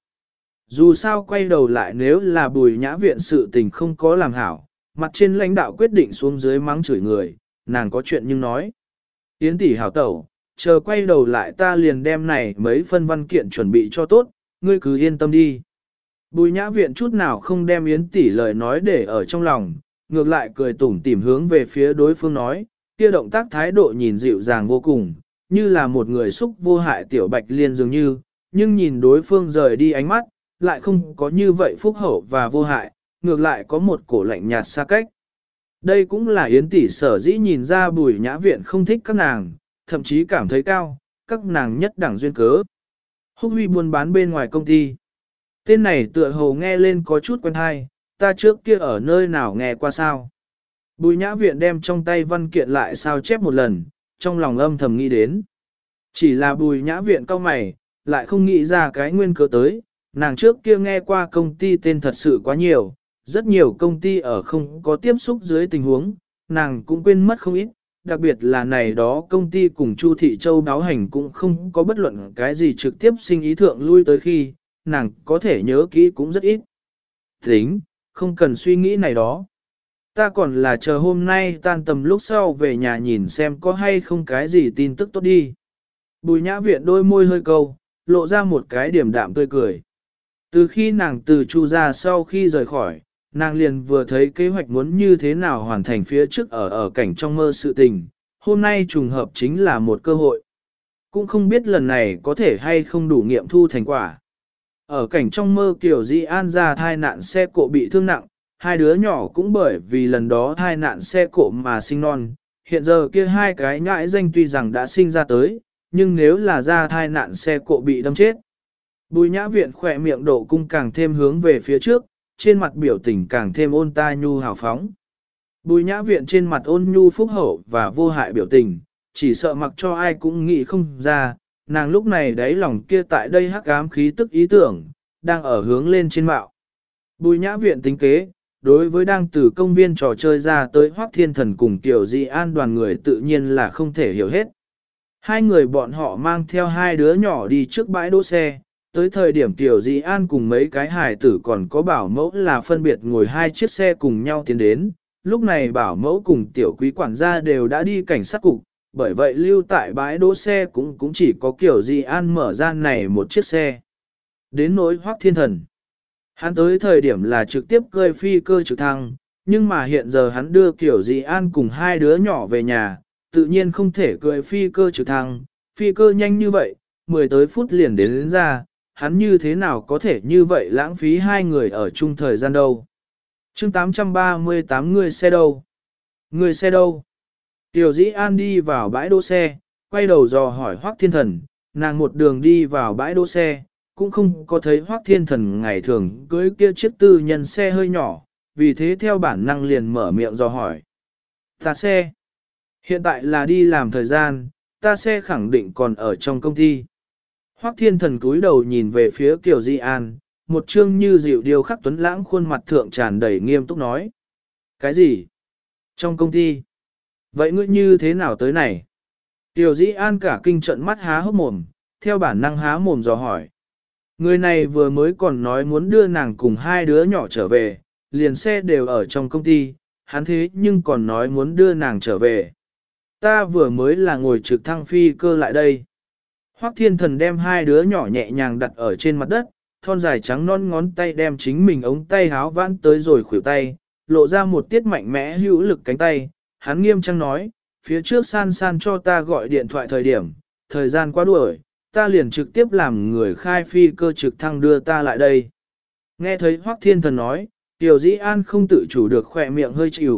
Dù sao quay đầu lại nếu là Bùi Nhã Viện sự tình không có làm hảo, mặt trên lãnh đạo quyết định xuống dưới mắng chửi người, nàng có chuyện nhưng nói. Yến tỷ hảo tẩu, chờ quay đầu lại ta liền đem này mấy phân văn kiện chuẩn bị cho tốt, ngươi cứ yên tâm đi. Bùi Nhã Viện chút nào không đem Yến tỷ lời nói để ở trong lòng, ngược lại cười tủm tỉm hướng về phía đối phương nói, kia động tác thái độ nhìn dịu dàng vô cùng, như là một người xúc vô hại tiểu bạch liên dường như, nhưng nhìn đối phương rời đi ánh mắt, lại không có như vậy phúc hậu và vô hại, ngược lại có một cổ lạnh nhạt xa cách. Đây cũng là Yến tỷ sở dĩ nhìn ra Bùi Nhã Viện không thích các nàng, thậm chí cảm thấy cao, các nàng nhất đẳng duyên cớ. Húc Huy buôn bán bên ngoài công ty. Tên này tựa hồ nghe lên có chút quen hay, ta trước kia ở nơi nào nghe qua sao. Bùi Nhã Viện đem trong tay văn kiện lại sao chép một lần, trong lòng âm thầm nghĩ đến. Chỉ là Bùi Nhã Viện cau mày, lại không nghĩ ra cái nguyên cớ tới, nàng trước kia nghe qua công ty tên thật sự quá nhiều, rất nhiều công ty ở không có tiếp xúc dưới tình huống, nàng cũng quên mất không ít, đặc biệt là này đó công ty cùng Chu Thị Châu báo hành cũng không có bất luận cái gì trực tiếp sinh ý thượng lui tới khi, nàng có thể nhớ kỹ cũng rất ít. Tính, không cần suy nghĩ này đó. Ta còn là chờ hôm nay tan tầm lúc sau về nhà nhìn xem có hay không cái gì tin tức tốt đi. Bùi Nhã Viện đôi môi hơi câu, lộ ra một cái điểm đạm tươi cười. Từ khi nàng từ Chu ra sau khi rời khỏi, nàng liền vừa thấy kế hoạch muốn như thế nào hoàn thành phía trước ở cảnh trong mơ sự tình, hôm nay trùng hợp chính là một cơ hội. Cũng không biết lần này có thể hay không đủ nghiệm thu thành quả. Ở cảnh trong mơ Kiều Di An ra thai nạn xe cộ bị thương nặng, hai đứa nhỏ cũng bởi vì lần đó thai nạn xe cộ mà sinh non, hiện giờ kia hai cái nhãi danh tuy rằng đã sinh ra tới, nhưng nếu là ra thai nạn xe cộ bị đâm chết. Bùi Nhã Viện khỏe miệng độ cung càng thêm hướng về phía trước, trên mặt biểu tình càng thêm ôn ta nhu hào phóng. Bùi Nhã Viện trên mặt ôn nhu phúc hậu và vô hại biểu tình, chỉ sợ mặc cho ai cũng nghĩ không ra, nàng lúc này đáy lòng kia tại đây hắc ám khí tức ý tưởng, đang ở hướng lên trên mạo. Bùi Nhã Viện tính kế, đối với đang từ công viên trò chơi ra tới Hoắc Thiên Thần cùng Tiểu Di An đoàn người tự nhiên là không thể hiểu hết. Hai người bọn họ mang theo hai đứa nhỏ đi trước bãi đỗ xe, tới thời điểm Tiểu Di An cùng mấy cái hài tử còn có bảo mẫu là phân biệt ngồi hai chiếc xe cùng nhau tiến đến, lúc này bảo mẫu cùng Tiểu Quý quản gia đều đã đi cảnh sát cục, bởi vậy lưu tại bãi đỗ xe cũng chỉ có Tiểu Di An mở ra này một chiếc xe. Đến nỗi Hoắc Thiên Thần, hắn tới thời điểm là trực tiếp cơi phi cơ trực thăng, nhưng mà hiện giờ hắn đưa Tiểu Di An cùng hai đứa nhỏ về nhà, tự nhiên không thể cười phi cơ trực thăng, phi cơ nhanh như vậy, 10 tới phút liền đến ra, hắn như thế nào có thể như vậy lãng phí hai người ở chung thời gian đâu. Chương 838 người xe đâu? Người xe đâu? Tiểu Dĩ An đi vào bãi đỗ xe, quay đầu dò hỏi Hoắc Thiên Thần, nàng một đường đi vào bãi đỗ xe, cũng không có thấy Hoắc Thiên Thần ngày thường cưới kia chiếc tư nhân xe hơi nhỏ, vì thế theo bản năng liền mở miệng dò hỏi. Ta xe. Hiện tại là đi làm thời gian, ta xe khẳng định còn ở trong công ty. Hoắc Thiên Thần cúi đầu nhìn về phía Kiều Di An, một trương như dịu điều khắc tuấn lãng khuôn mặt thượng tràn đầy nghiêm túc nói. Cái gì? Trong công ty? Vậy ngươi như thế nào tới này? Kiều Di An cả kinh trận mắt há hốc mồm, theo bản năng há mồm dò hỏi. Người này vừa mới còn nói muốn đưa nàng cùng hai đứa nhỏ trở về, liền xe đều ở trong công ty, hắn thế nhưng còn nói muốn đưa nàng trở về. Ta vừa mới là ngồi trực thăng phi cơ lại đây. Hoắc Thiên Thần đem hai đứa nhỏ nhẹ nhàng đặt ở trên mặt đất, thon dài trắng non ngón tay đem chính mình ống tay háo vãn tới rồi khuỷu tay, lộ ra một tiết mạnh mẽ hữu lực cánh tay. Hắn nghiêm trang nói, phía trước san san cho ta gọi điện thoại thời điểm, thời gian quá đuổi, ta liền trực tiếp làm người khai phi cơ trực thăng đưa ta lại đây. Nghe thấy Hoắc Thiên Thần nói, Tiểu Dĩ An không tự chủ được khỏe miệng hơi chịu,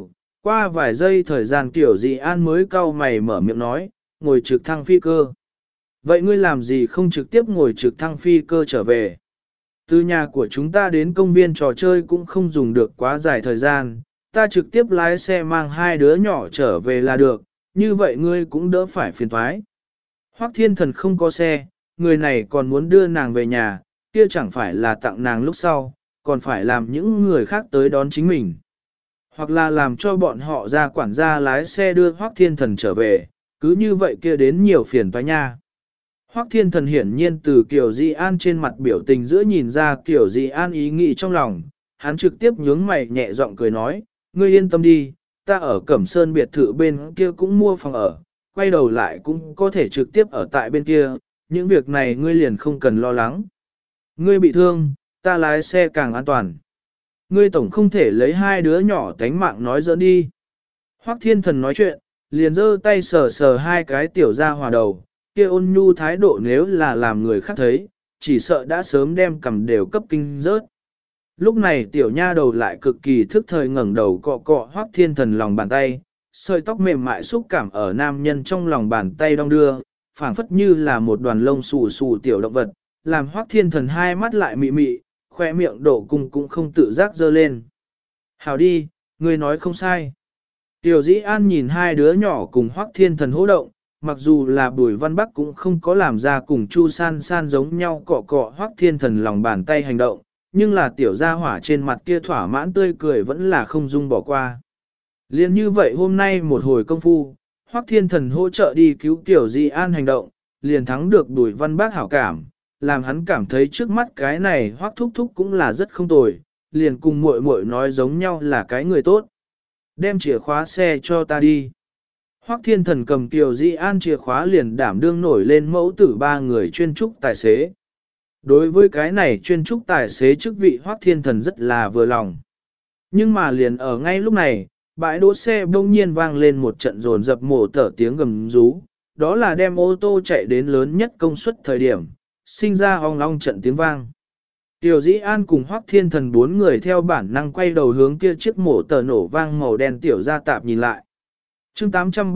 Qua vài giây thời gian Tiểu Dị An mới cau mày mở miệng nói, ngồi trực thăng phi cơ. Vậy ngươi làm gì không trực tiếp ngồi trực thăng phi cơ trở về? Từ nhà của chúng ta đến công viên trò chơi cũng không dùng được quá dài thời gian, ta trực tiếp lái xe mang hai đứa nhỏ trở về là được, như vậy ngươi cũng đỡ phải phiền toái. Hoắc Thiên Thần không có xe, người này còn muốn đưa nàng về nhà, kia chẳng phải là tặng nàng lúc sau, còn phải làm những người khác tới đón chính mình. Hoặc là làm cho bọn họ ra quản gia lái xe đưa Hoắc Thiên Thần trở về, cứ như vậy kia đến nhiều phiền toái nha. Hoắc Thiên Thần hiển nhiên từ Kiều Di An trên mặt biểu tình giữa nhìn ra Kiều Di An ý nghĩ trong lòng, hắn trực tiếp nhướng mày nhẹ giọng cười nói, ngươi yên tâm đi, ta ở Cẩm Sơn biệt thự bên kia cũng mua phòng ở, quay đầu lại cũng có thể trực tiếp ở tại bên kia, những việc này ngươi liền không cần lo lắng. Ngươi bị thương, ta lái xe càng an toàn. Ngươi tổng không thể lấy hai đứa nhỏ tánh mạng nói giỡn đi. Hoắc Thiên Thần nói chuyện, liền giơ tay sờ sờ hai cái tiểu ra hòa đầu, kia ôn nhu thái độ nếu là làm người khác thấy, chỉ sợ đã sớm đem cầm đều cấp kinh rớt. Lúc này tiểu nha đầu lại cực kỳ thức thời ngẩng đầu cọ cọ Hoắc Thiên Thần lòng bàn tay, sợi tóc mềm mại xúc cảm ở nam nhân trong lòng bàn tay đong đưa, phảng phất như là một đoàn lông xù xù tiểu động vật, làm Hoắc Thiên Thần hai mắt lại mị mị, khoe miệng độ cung cũng không tự giác dơ lên. Hảo đi, ngươi nói không sai. Tiểu Dĩ An nhìn hai đứa nhỏ cùng Hoắc Thiên Thần hô động, mặc dù là Bùi Văn Bắc cũng không có làm ra cùng Chu San San giống nhau cọ cọ Hoắc Thiên Thần lòng bàn tay hành động, nhưng là tiểu gia hỏa trên mặt kia thỏa mãn tươi cười vẫn là không dung bỏ qua. Liên như vậy hôm nay một hồi công phu, Hoắc Thiên Thần hỗ trợ đi cứu Tiểu Dĩ An hành động, liền thắng được Bùi Văn Bắc hảo cảm, làm hắn cảm thấy trước mắt cái này Hoắc thúc thúc cũng là rất không tồi, liền cùng muội muội nói giống nhau là cái người tốt. Đem chìa khóa xe cho ta đi. Hoắc Thiên Thần cầm Kiều Di An chìa khóa liền đảm đương nổi lên mẫu tử ba người chuyên trúc tài xế. Đối với cái này chuyên trúc tài xế chức vị Hoắc Thiên Thần rất là vừa lòng. Nhưng mà liền ở ngay lúc này, bãi đỗ xe bỗng nhiên vang lên một trận rồn dập mổ tở tiếng gầm rú, đó là đem ô tô chạy đến lớn nhất công suất thời điểm, sinh ra ong long trận tiếng vang. Tiểu Dĩ An cùng Hoắc Thiên Thần bốn người theo bản năng quay đầu hướng kia chiếc mổ tờ nổ vang màu đen tiểu gia tạp nhìn lại. Chương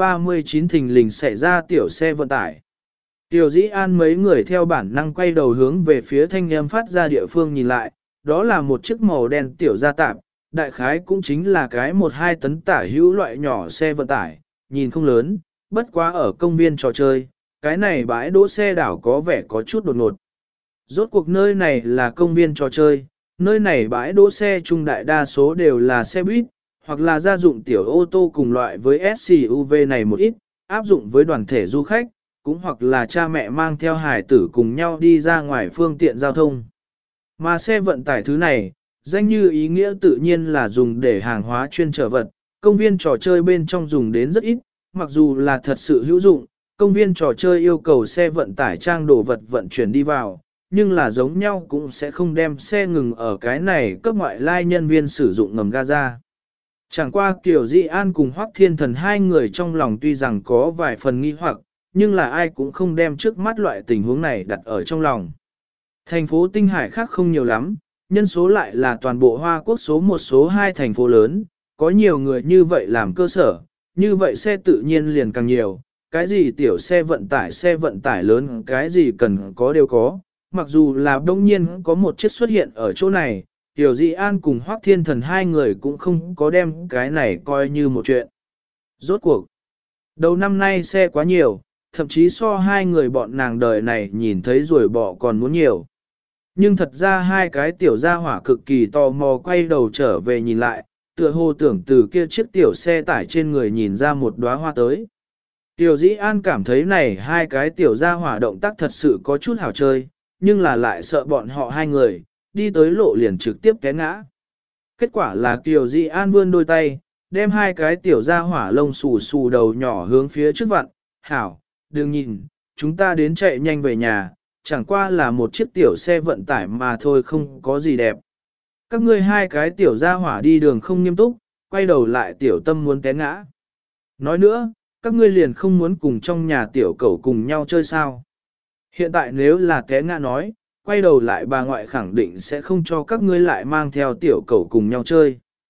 839 thình lình xảy ra tiểu xe vận tải. Tiểu Dĩ An mấy người theo bản năng quay đầu hướng về phía thanh âm phát ra địa phương nhìn lại, đó là một chiếc màu đen tiểu gia tạp, đại khái cũng chính là cái 1-2 tấn tả hữu loại nhỏ xe vận tải, nhìn không lớn, bất quá ở công viên trò chơi, cái này bãi đỗ xe đảo có vẻ có chút đột ngột. Rốt cuộc nơi này là công viên trò chơi, nơi này bãi đỗ xe trung đại đa số đều là xe buýt, hoặc là gia dụng tiểu ô tô cùng loại với SUV này một ít, áp dụng với đoàn thể du khách, cũng hoặc là cha mẹ mang theo hải tử cùng nhau đi ra ngoài phương tiện giao thông. Mà xe vận tải thứ này, danh như ý nghĩa tự nhiên là dùng để hàng hóa chuyên trở vật, công viên trò chơi bên trong dùng đến rất ít, mặc dù là thật sự hữu dụng, công viên trò chơi yêu cầu xe vận tải trang đồ vật vận chuyển đi vào, nhưng là giống nhau cũng sẽ không đem xe ngừng ở cái này cấp ngoại lai nhân viên sử dụng ngầm ga ra. Chẳng qua Kiều Di An cùng Hoắc Thiên Thần hai người trong lòng tuy rằng có vài phần nghi hoặc, nhưng là ai cũng không đem trước mắt loại tình huống này đặt ở trong lòng. Thành phố Tinh Hải khác không nhiều lắm, nhân số lại là toàn bộ Hoa Quốc số 1 số 2 thành phố lớn, có nhiều người như vậy làm cơ sở, như vậy xe tự nhiên liền càng nhiều, cái gì tiểu xe vận tải lớn, cái gì cần có đều có, mặc dù là đông nhiên có một chiếc xuất hiện ở chỗ này, Tiểu Di An cùng Hoắc Thiên Thần hai người cũng không có đem cái này coi như một chuyện. Rốt cuộc, đầu năm nay xe quá nhiều, thậm chí so hai người bọn nàng đời này nhìn thấy rồi bỏ còn muốn nhiều. Nhưng thật ra hai cái tiểu gia hỏa cực kỳ tò mò quay đầu trở về nhìn lại, tựa hồ tưởng từ kia chiếc tiểu xe tải trên người nhìn ra một đóa hoa tới. Tiểu Dĩ An cảm thấy này hai cái tiểu gia hỏa động tác thật sự có chút hảo chơi, nhưng là lại sợ bọn họ hai người, đi tới lộ liền trực tiếp té ngã. Kết quả là Tiểu Dĩ An vươn đôi tay, đem hai cái tiểu gia hỏa lông xù xù đầu nhỏ hướng phía trước vặn, hảo, đừng nhìn, chúng ta đến chạy nhanh về nhà, chẳng qua là một chiếc tiểu xe vận tải mà thôi không có gì đẹp. Các ngươi hai cái tiểu gia hỏa đi đường không nghiêm túc, quay đầu lại tiểu tâm muốn té ngã. Nói nữa, các ngươi liền không muốn cùng trong nhà tiểu cẩu cùng nhau chơi sao. Hiện tại nếu là té ngã nói, quay đầu lại bà ngoại khẳng định sẽ không cho các ngươi lại mang theo tiểu cẩu cùng nhau chơi.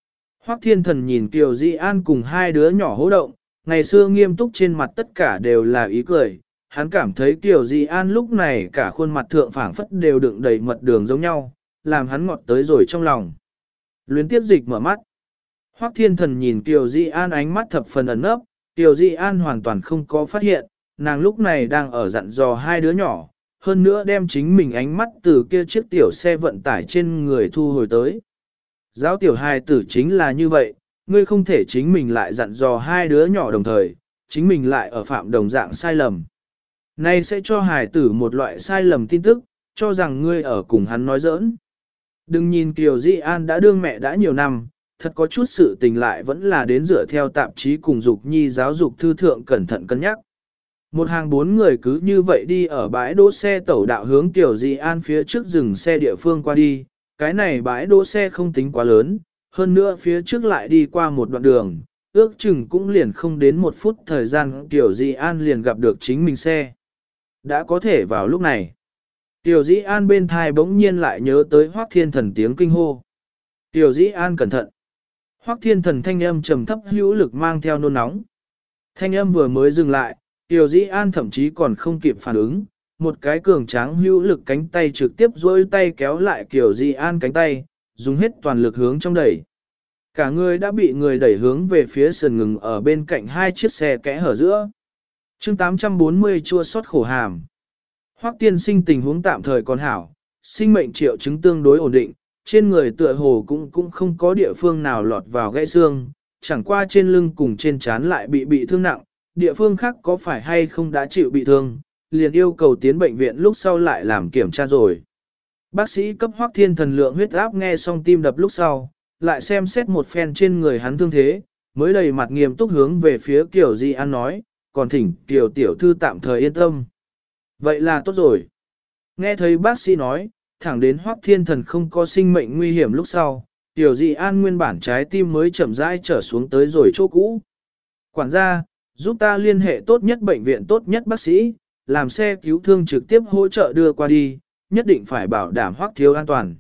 Hoắc Thiên Thần nhìn Kiều Di An cùng hai đứa nhỏ hô động, ngày xưa nghiêm túc trên mặt tất cả đều là ý cười. Hắn cảm thấy Kiều Di An lúc này cả khuôn mặt thượng phảng phất đều đựng đầy mật đường giống nhau, làm hắn ngọt tới rồi trong lòng. Luyến tiếp dịch mở mắt. Hoắc Thiên Thần nhìn Kiều Di An ánh mắt thập phần ẩn nấp, Kiều Di An hoàn toàn không có phát hiện, nàng lúc này đang ở dặn dò hai đứa nhỏ, hơn nữa đem chính mình ánh mắt từ kia chiếc tiểu xe vận tải trên người thu hồi tới. Giáo tiểu hài tử chính là như vậy, ngươi không thể chính mình lại dặn dò hai đứa nhỏ đồng thời, chính mình lại ở phạm đồng dạng sai lầm. Này sẽ cho hài tử một loại sai lầm tin tức, cho rằng ngươi ở cùng hắn nói giỡn. Đừng nhìn Kiều Di An đã đương mẹ đã nhiều năm, thật có chút sự tình lại vẫn là đến dựa theo tạp chí cùng dục nhi giáo dục thư thượng cẩn thận cân nhắc. Một hàng 4 người cứ như vậy đi ở bãi đỗ xe tẩu đạo hướng Kiều Di An phía trước dừng xe địa phương qua đi, cái này bãi đỗ xe không tính quá lớn, hơn nữa phía trước lại đi qua một đoạn đường, ước chừng cũng liền không đến 1 phút thời gian Kiều Di An liền gặp được chính mình xe. Đã có thể vào lúc này. Kiều Di An bên thai bỗng nhiên lại nhớ tới Hoắc Thiên Thần tiếng kinh hô. Kiều Di An cẩn thận. Hoắc Thiên Thần thanh âm trầm thấp hữu lực mang theo nôn nóng. Thanh âm vừa mới dừng lại, Kiều Di An thậm chí còn không kịp phản ứng, một cái cường tráng hữu lực cánh tay trực tiếp duỗi tay kéo lại Kiều Di An cánh tay, dùng hết toàn lực hướng trong đẩy. Cả người đã bị người đẩy hướng về phía sườn ngừng ở bên cạnh hai chiếc xe kẽ hở giữa. Chương 840 chua xót khổ hàm. Hoắc tiên sinh tình huống tạm thời còn hảo, sinh mệnh triệu chứng tương đối ổn định, trên người tựa hồ cũng không có địa phương nào lọt vào gãy xương, chẳng qua trên lưng cùng trên trán lại bị thương nặng, địa phương khác có phải hay không đã chịu bị thương, liền yêu cầu tiến bệnh viện lúc sau lại làm kiểm tra rồi. Bác sĩ cấp Hoắc Thiên Thần lượng huyết áp nghe xong tim đập lúc sau, lại xem xét một phen trên người hắn thương thế, mới đầy mặt nghiêm túc hướng về phía Kiều Di An nói, còn thỉnh Kiều tiểu thư tạm thời yên tâm. Vậy là tốt rồi. Nghe thấy bác sĩ nói, thẳng đến Hoắc Thiên Thần không có sinh mệnh nguy hiểm lúc sau, Kiều Di An nguyên bản trái tim mới chậm rãi trở xuống tới rồi chỗ cũ. Quản gia, giúp ta liên hệ tốt nhất bệnh viện tốt nhất bác sĩ, làm xe cứu thương trực tiếp hỗ trợ đưa qua đi, nhất định phải bảo đảm Hoắc thiếu an toàn.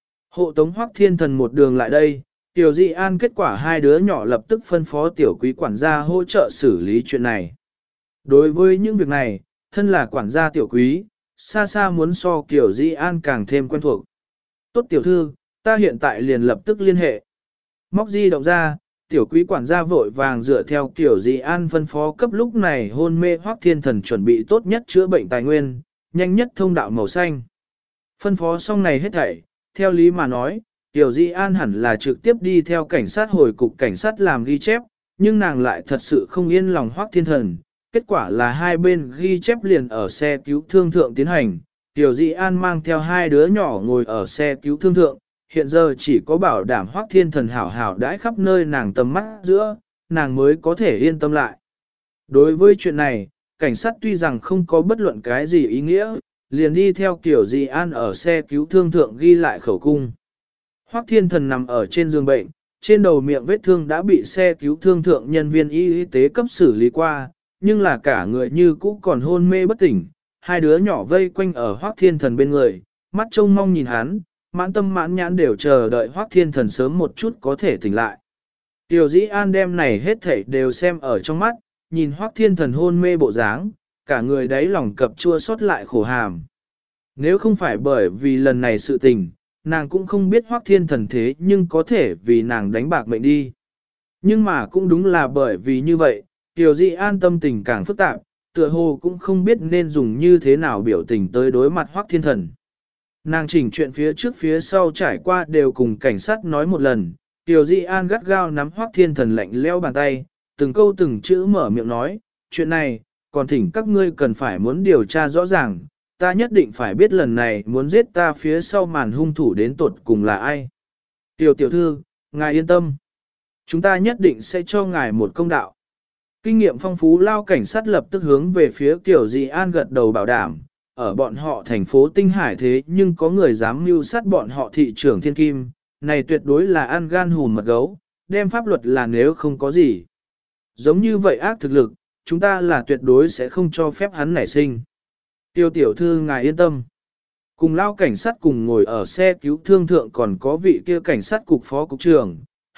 Hộ tống Hoắc Thiên Thần một đường lại đây, Kiều Di An kết quả hai đứa nhỏ lập tức phân phó tiểu quý quản gia hỗ trợ xử lý chuyện này. Đối với những việc này, thân là quản gia tiểu quý, xa xa muốn so Kiều Di An càng thêm quen thuộc. Tốt tiểu thư, ta hiện tại liền lập tức liên hệ. Móc di động ra, tiểu quý quản gia vội vàng dựa theo Kiều Di An phân phó cấp lúc này hôn mê Hoắc Thiên Thần chuẩn bị tốt nhất chữa bệnh tài nguyên, nhanh nhất thông đạo màu xanh. Phân phó xong này hết thảy, theo lý mà nói, Kiều Di An hẳn là trực tiếp đi theo cảnh sát hồi cục cảnh sát làm ghi chép, nhưng nàng lại thật sự không yên lòng Hoắc Thiên Thần. Kết quả là hai bên ghi chép liền ở xe cứu thương thượng tiến hành, Kiều Di An mang theo hai đứa nhỏ ngồi ở xe cứu thương thượng, hiện giờ chỉ có bảo đảm Hoắc Thiên Thần hảo hảo đãi khắp nơi nàng tầm mắt giữa, nàng mới có thể yên tâm lại. Đối với chuyện này, cảnh sát tuy rằng không có bất luận cái gì ý nghĩa, liền đi theo Kiều Di An ở xe cứu thương thượng ghi lại khẩu cung. Hoắc Thiên Thần nằm ở trên giường bệnh, trên đầu miệng vết thương đã bị xe cứu thương thượng nhân viên y tế cấp xử lý qua, nhưng là cả người như cũ còn hôn mê bất tỉnh, hai đứa nhỏ vây quanh ở Hoắc Thiên Thần bên người, mắt trông mong nhìn hắn, mãn tâm mãn nhãn đều chờ đợi Hoắc Thiên Thần sớm một chút có thể tỉnh lại. Tiểu Dĩ An đem này hết thảy đều xem ở trong mắt, nhìn Hoắc Thiên Thần hôn mê bộ dáng, cả người đáy lòng cập chua xót lại khổ hàm. Nếu không phải bởi vì lần này sự tình, nàng cũng không biết Hoắc Thiên Thần thế nhưng có thể vì nàng đánh bạc mệnh đi. Nhưng mà cũng đúng là bởi vì như vậy, Tiểu Dĩ An tâm tình càng phức tạp, tựa hồ cũng không biết nên dùng như thế nào biểu tình tới đối mặt Hoắc Thiên Thần. Nàng chỉnh chuyện phía trước phía sau trải qua đều cùng cảnh sát nói một lần, Tiểu Dĩ An gắt gao nắm Hoắc Thiên Thần lạnh leo bàn tay, từng câu từng chữ mở miệng nói, chuyện này, còn thỉnh các ngươi cần phải muốn điều tra rõ ràng, ta nhất định phải biết lần này muốn giết ta phía sau màn hung thủ đến tột cùng là ai. Tiểu thư, ngài yên tâm, chúng ta nhất định sẽ cho ngài một công đạo. Kinh nghiệm phong phú lao cảnh sát lập tức hướng về phía Tiểu Dĩ An gật đầu bảo đảm, ở bọn họ thành phố Tinh Hải thế nhưng có người dám mưu sát bọn họ thị trưởng thiên kim, này tuyệt đối là ăn gan hùn mật gấu, đem pháp luật là nếu không có gì. Giống như vậy ác thực lực, chúng ta là tuyệt đối sẽ không cho phép hắn nảy sinh. Tiểu thư ngài yên tâm. Cùng lao cảnh sát cùng ngồi ở xe cứu thương thượng còn có vị kia cảnh sát cục phó cục trưởng,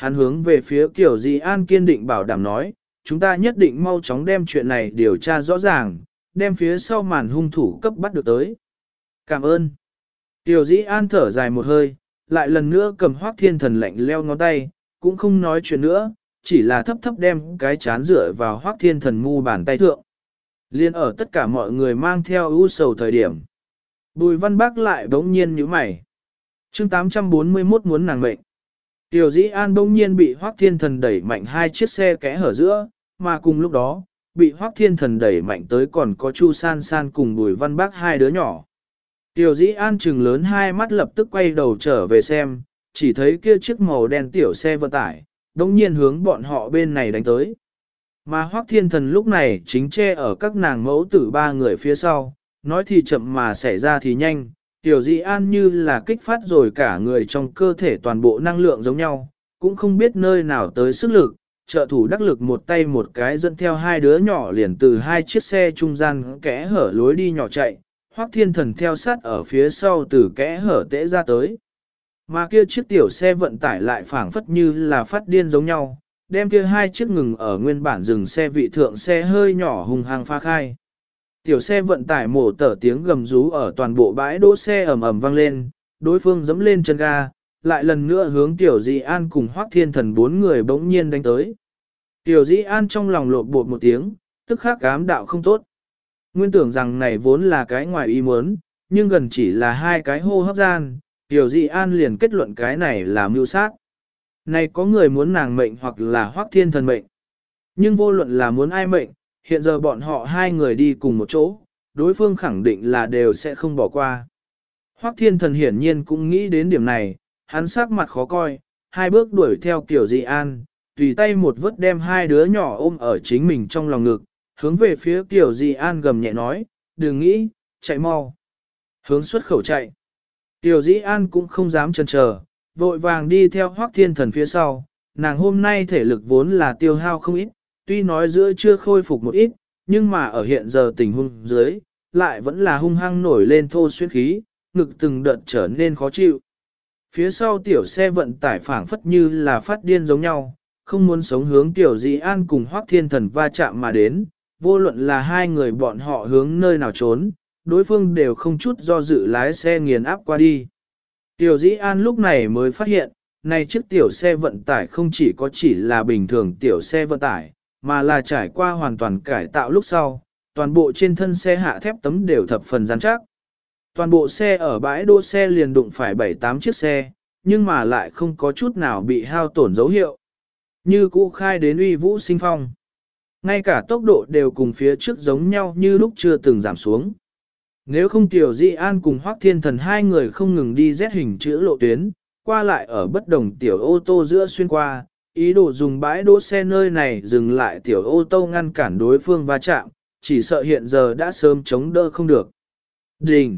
hắn hướng về phía Kiều Di An kiên định bảo đảm nói, chúng ta nhất định mau chóng đem chuyện này điều tra rõ ràng, đem phía sau màn hung thủ cấp bắt được tới. Cảm ơn. Kiều Di An thở dài một hơi, lại lần nữa cầm Hoắc Thiên Thần lạnh leo ngón tay, cũng không nói chuyện nữa, chỉ là thấp thấp đem cái chán dựa vào Hoắc Thiên Thần mu bàn tay thượng. Liên ở tất cả mọi người mang theo ưu sầu thời điểm. Bùi Văn Bác lại bỗng nhiên nhíu mày. Chương 841 muốn nàng mệnh. Tiểu Dĩ An bỗng nhiên bị Hoắc Thiên Thần đẩy mạnh hai chiếc xe kẽ hở giữa, mà cùng lúc đó, bị Hoắc Thiên Thần đẩy mạnh tới còn có Chu San San cùng Bùi Văn Bác hai đứa nhỏ. Tiểu Dĩ An trừng lớn hai mắt lập tức quay đầu trở về xem, chỉ thấy kia chiếc màu đen tiểu xe vận tải, bỗng nhiên hướng bọn họ bên này đánh tới. Mà Hoắc Thiên Thần lúc này chính che ở các nàng mẫu tử ba người phía sau, nói thì chậm mà xảy ra thì nhanh, Tiểu Dĩ An như là kích phát rồi cả người trong cơ thể toàn bộ năng lượng giống nhau, cũng không biết nơi nào tới sức lực, trợ thủ đắc lực một tay một cái dẫn theo hai đứa nhỏ liền từ hai chiếc xe trung gian kẽ hở lối đi nhỏ chạy, Hoắc Thiên Thần theo sát ở phía sau từ kẽ hở tễ ra tới. Mà kia chiếc tiểu xe vận tải lại phảng phất như là phát điên giống nhau, đem kia hai chiếc ngừng ở nguyên bản dừng xe vị thượng xe hơi nhỏ hùng hăng pha khai. Tiểu xe vận tải mổ tở tiếng gầm rú ở toàn bộ bãi đỗ xe ầm ầm vang lên, đối phương giẫm lên chân ga, lại lần nữa hướng Tiểu Dĩ An cùng Hoắc Thiên Thần bốn người bỗng nhiên đánh tới. Tiểu Dĩ An trong lòng lộn bột một tiếng, tức khắc ám đạo không tốt. Nguyên tưởng rằng này vốn là cái ngoài ý muốn, nhưng gần chỉ là hai cái hô hấp gian, Tiểu Dĩ An liền kết luận cái này là mưu sát. Này có người muốn nàng mệnh hoặc là Hoắc Thiên Thần mệnh. Nhưng vô luận là muốn ai mệnh, hiện giờ bọn họ hai người đi cùng một chỗ, đối phương khẳng định là đều sẽ không bỏ qua. Hoắc Thiên Thần hiển nhiên cũng nghĩ đến điểm này, hắn sắc mặt khó coi, hai bước đuổi theo Tiểu Dĩ An, tùy tay một vớt đem hai đứa nhỏ ôm ở chính mình trong lòng ngực, hướng về phía Tiểu Dĩ An gầm nhẹ nói, đừng nghĩ, chạy mau. Hướng xuất khẩu chạy. Tiểu Dĩ An cũng không dám chần chờ, vội vàng đi theo Hoắc Thiên Thần phía sau, nàng hôm nay thể lực vốn là tiêu hao không ít, tuy nói giữa chưa khôi phục một ít, nhưng mà ở hiện giờ tình huống dưới, lại vẫn là hung hăng nổi lên thô xuyên khí, ngực từng đợt trở nên khó chịu. Phía sau tiểu xe vận tải phảng phất như là phát điên giống nhau, không muốn sống hướng Tiểu Dĩ An cùng Hoắc Thiên Thần va chạm mà đến, vô luận là hai người bọn họ hướng nơi nào trốn, đối phương đều không chút do dự lái xe nghiền áp qua đi. Tiểu Dĩ An lúc này mới phát hiện, này chiếc tiểu xe vận tải không chỉ là bình thường tiểu xe vận tải, mà là trải qua hoàn toàn cải tạo lúc sau, toàn bộ trên thân xe hạ thép tấm đều thập phần rắn chắc. Toàn bộ xe ở bãi đỗ xe liền đụng phải 7-8 chiếc xe, nhưng mà lại không có chút nào bị hao tổn dấu hiệu. Như cũ khai đến uy vũ sinh phong. Ngay cả tốc độ đều cùng phía trước giống nhau như lúc chưa từng giảm xuống. Nếu không Tiểu Dĩ An cùng Hoắc Thiên Thần hai người không ngừng đi Z hình chữ lộ tuyến, qua lại ở bất đồng tiểu ô tô giữa xuyên qua, ý đồ dùng bãi đỗ xe nơi này dừng lại tiểu ô tô ngăn cản đối phương va chạm, chỉ sợ hiện giờ đã sớm chống đỡ không được. Đình!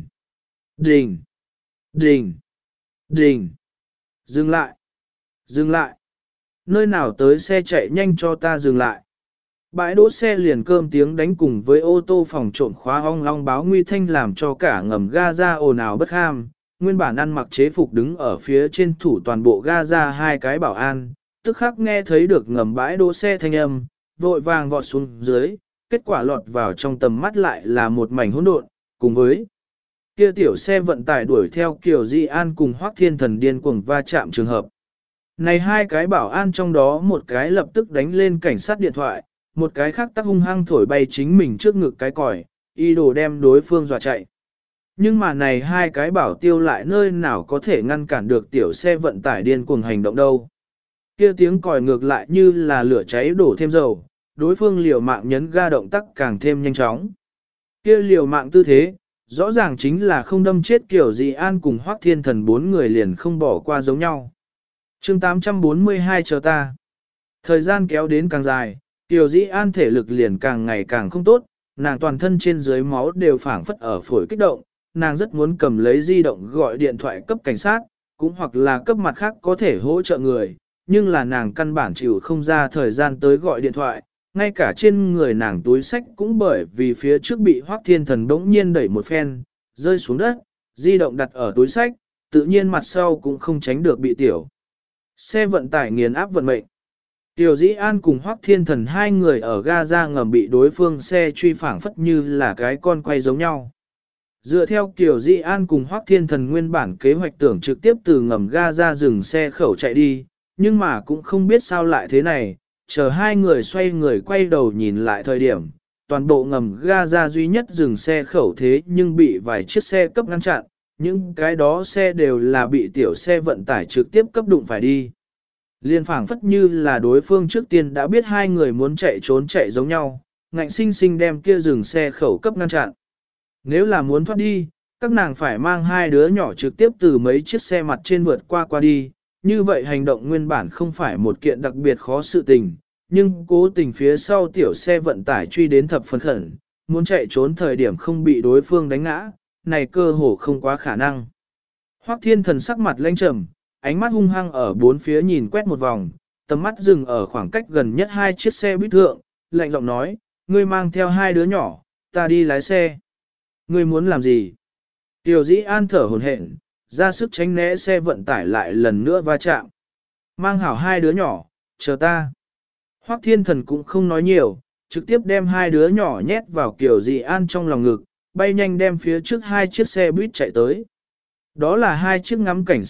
Đình! Đình! Đình! Dừng lại! Dừng lại! Nơi nào tới xe chạy nhanh cho ta dừng lại! Bãi đỗ xe liền cơm tiếng đánh cùng với ô tô phòng trộm khóa ong long báo nguy thanh làm cho cả ngầm ga ra ồn ào bất ham. Nguyên bản ăn mặc chế phục đứng ở phía trên thủ toàn bộ ga ra hai cái bảo an, tức khắc nghe thấy được ngầm bãi đỗ xe thanh âm, vội vàng vọt xuống dưới, kết quả lọt vào trong tầm mắt lại là một mảnh hỗn độn, cùng với kia tiểu xe vận tải đuổi theo Kiều Di An cùng Hoắc Thiên Thần điên cuồng va chạm trường hợp. Này hai cái bảo an trong đó một cái lập tức đánh lên cảnh sát điện thoại, một cái khác tắc hung hăng thổi bay chính mình trước ngực cái còi, y đồ đem đối phương dọa chạy. Nhưng mà này hai cái bảo tiêu lại nơi nào có thể ngăn cản được tiểu xe vận tải điên cuồng hành động đâu. Kia tiếng còi ngược lại như là lửa cháy đổ thêm dầu, đối phương liều mạng nhấn ga động tác càng thêm nhanh chóng. Kia liều mạng tư thế, rõ ràng chính là không đâm chết Kiều Di An cùng Hoắc Thiên Thần bốn người liền không bỏ qua giống nhau. Chương 842 chờ ta. Thời gian kéo đến càng dài, Kiều Di An thể lực liền càng ngày càng không tốt, nàng toàn thân trên dưới máu đều phảng phất ở phổi kích động, nàng rất muốn cầm lấy di động gọi điện thoại cấp cảnh sát, cũng hoặc là cấp mặt khác có thể hỗ trợ người, nhưng là nàng căn bản chịu không ra thời gian tới gọi điện thoại, ngay cả trên người nàng túi sách cũng bởi vì phía trước bị Hoắc Thiên Thần bỗng nhiên đẩy một phen, rơi xuống đất, di động đặt ở túi sách, tự nhiên mặt sau cũng không tránh được bị tiểu. Xe vận tải nghiền áp vận mệnh. Tiểu Dĩ An cùng Hoắc Thiên Thần hai người ở ga ra ngầm bị đối phương xe truy phảng phất như là cái con quay giống nhau. Dựa theo Tiểu Dĩ An cùng Hoắc Thiên Thần nguyên bản kế hoạch tưởng trực tiếp từ ngầm ga ra dừng xe khẩu chạy đi, nhưng mà cũng không biết sao lại thế này, chờ hai người xoay người quay đầu nhìn lại thời điểm, toàn bộ ngầm ga ra duy nhất dừng xe khẩu thế nhưng bị vài chiếc xe cấp ngăn chặn, những cái đó xe đều là bị tiểu xe vận tải trực tiếp cấp đụng phải đi. Liên phảng phất như là đối phương trước tiên đã biết hai người muốn chạy trốn chạy giống nhau, ngạnh sinh sinh đem kia dừng xe khẩu cấp ngăn chặn. Nếu là muốn thoát đi, các nàng phải mang hai đứa nhỏ trực tiếp từ mấy chiếc xe mặt trên vượt qua đi, như vậy hành động nguyên bản không phải một kiện đặc biệt khó sự tình, nhưng cố tình phía sau tiểu xe vận tải truy đến thập phần khẩn, muốn chạy trốn thời điểm không bị đối phương đánh ngã, này cơ hồ không quá khả năng. Hoắc Thiên Thần sắc mặt lênh trầm, ánh mắt hung hăng ở bốn phía nhìn quét một vòng, tầm mắt dừng ở khoảng cách gần nhất hai chiếc xe buýt thượng, lạnh giọng nói, ngươi mang theo hai đứa nhỏ, ta đi lái xe. Ngươi muốn làm gì? Tiểu Dĩ An thở hổn hển, ra sức tránh né xe vận tải lại lần nữa va chạm. Mang hảo hai đứa nhỏ, chờ ta. Hoắc Thiên Thần cũng không nói nhiều, trực tiếp đem hai đứa nhỏ nhét vào Tiểu Dĩ An trong lòng ngực, bay nhanh đem phía trước hai chiếc xe buýt chạy tới. Đó là hai chiếc ngắm cảnh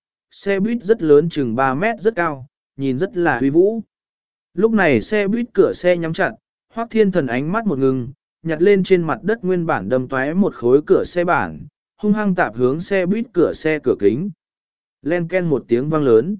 xe buýt rất lớn chừng 3 mét rất cao, nhìn rất là uy vũ. Lúc này xe buýt cửa xe nhắm chặt, Hoắc Thiên Thần ánh mắt một ngừng, nhặt lên trên mặt đất nguyên bản đâm toé một khối cửa xe bản, hung hăng tạp hướng xe buýt cửa kính. Len ken một tiếng vang lớn.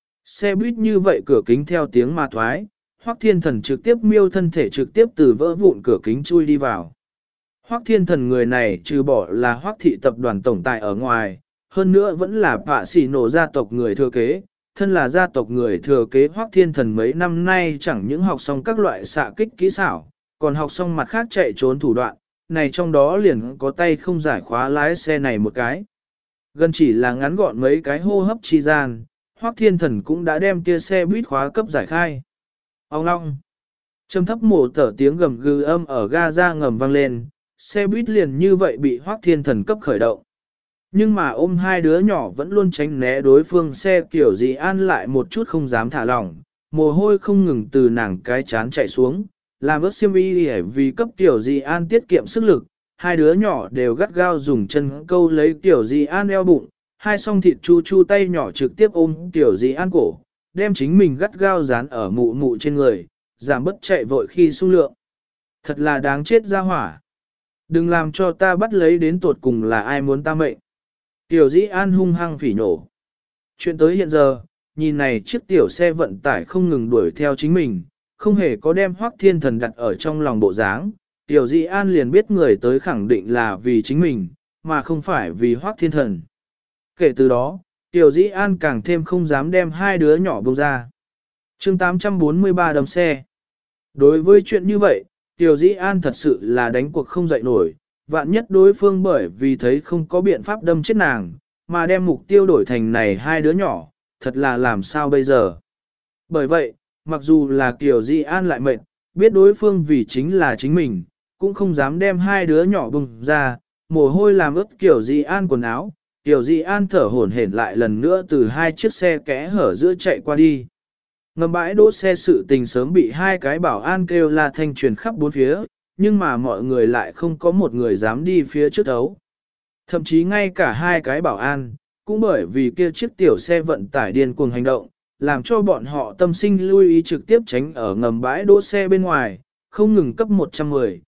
Xe buýt như vậy cửa kính theo tiếng mà thoái, Hoắc Thiên Thần trực tiếp miêu thân thể trực tiếp từ vỡ vụn cửa kính chui đi vào. Hoắc Thiên Thần người này trừ bỏ là Hoắc thị tập đoàn tổng tài ở ngoài, hơn nữa vẫn là bạ sĩ nổ gia tộc người thừa kế. Thân là gia tộc người thừa kế Hoắc Thiên Thần mấy năm nay chẳng những học xong các loại xạ kích kỹ xảo, còn học xong mặt khác chạy trốn thủ đoạn, này trong đó liền có tay không giải khóa lái xe này một cái. Gần chỉ là ngắn gọn mấy cái hô hấp chi gian, Hoắc Thiên Thần cũng đã đem kia xe buýt khóa cấp giải khai. Ông long, trầm thấp mổ tở tiếng gầm gừ âm ở ga ra ngầm vang lên, xe buýt liền như vậy bị Hoắc Thiên Thần cấp khởi động. Nhưng mà ôm hai đứa nhỏ vẫn luôn tránh né đối phương xe Tiểu Dĩ An lại một chút không dám thả lỏng, mồ hôi không ngừng từ nàng cái chán chạy xuống, làm ướt xiêm y vì cấp Tiểu Dĩ An tiết kiệm sức lực, hai đứa nhỏ đều gắt gao dùng chân câu lấy Tiểu Dĩ An eo bụng, hai song thịt chu chu tay nhỏ trực tiếp ôm Tiểu Dĩ An cổ, đem chính mình gắt gao dán ở mụ mụ trên người, giảm bất chạy vội khi xung lượng. Thật là đáng chết ra hỏa. Đừng làm cho ta bắt lấy đến tột cùng là ai muốn ta mệnh. Tiểu Dĩ An hung hăng phỉ nổ. Chuyện tới hiện giờ, nhìn này chiếc tiểu xe vận tải không ngừng đuổi theo chính mình, không hề có đem Hoắc Thiên Thần đặt ở trong lòng bộ dáng. Tiểu Dĩ An liền biết người tới khẳng định là vì chính mình, mà không phải vì Hoắc Thiên Thần. Kể từ đó, Tiểu Dĩ An càng thêm không dám đem hai đứa nhỏ buông ra. Chương 843 đâm xe. Đối với chuyện như vậy, Tiểu Dĩ An thật sự là đánh cuộc không dậy nổi, vạn nhất đối phương bởi vì thấy không có biện pháp đâm chết nàng, mà đem mục tiêu đổi thành này hai đứa nhỏ, thật là làm sao bây giờ. Bởi vậy, mặc dù là Tiểu Dĩ An lại mệt, biết đối phương vì chính là chính mình, cũng không dám đem hai đứa nhỏ bùng ra, mồ hôi làm ướt Tiểu Dĩ An quần áo, Tiểu Dĩ An thở hổn hển lại lần nữa từ hai chiếc xe kẽ hở giữa chạy qua đi. Ngầm bãi đỗ xe sự tình sớm bị hai cái bảo an kêu la thanh truyền khắp bốn phía, nhưng mà mọi người lại không có một người dám đi phía trước ấu. Thậm chí ngay cả hai cái bảo an, cũng bởi vì kia chiếc tiểu xe vận tải điên cuồng hành động, làm cho bọn họ tâm sinh lưu ý trực tiếp tránh ở ngầm bãi đỗ xe bên ngoài, không ngừng cấp 110,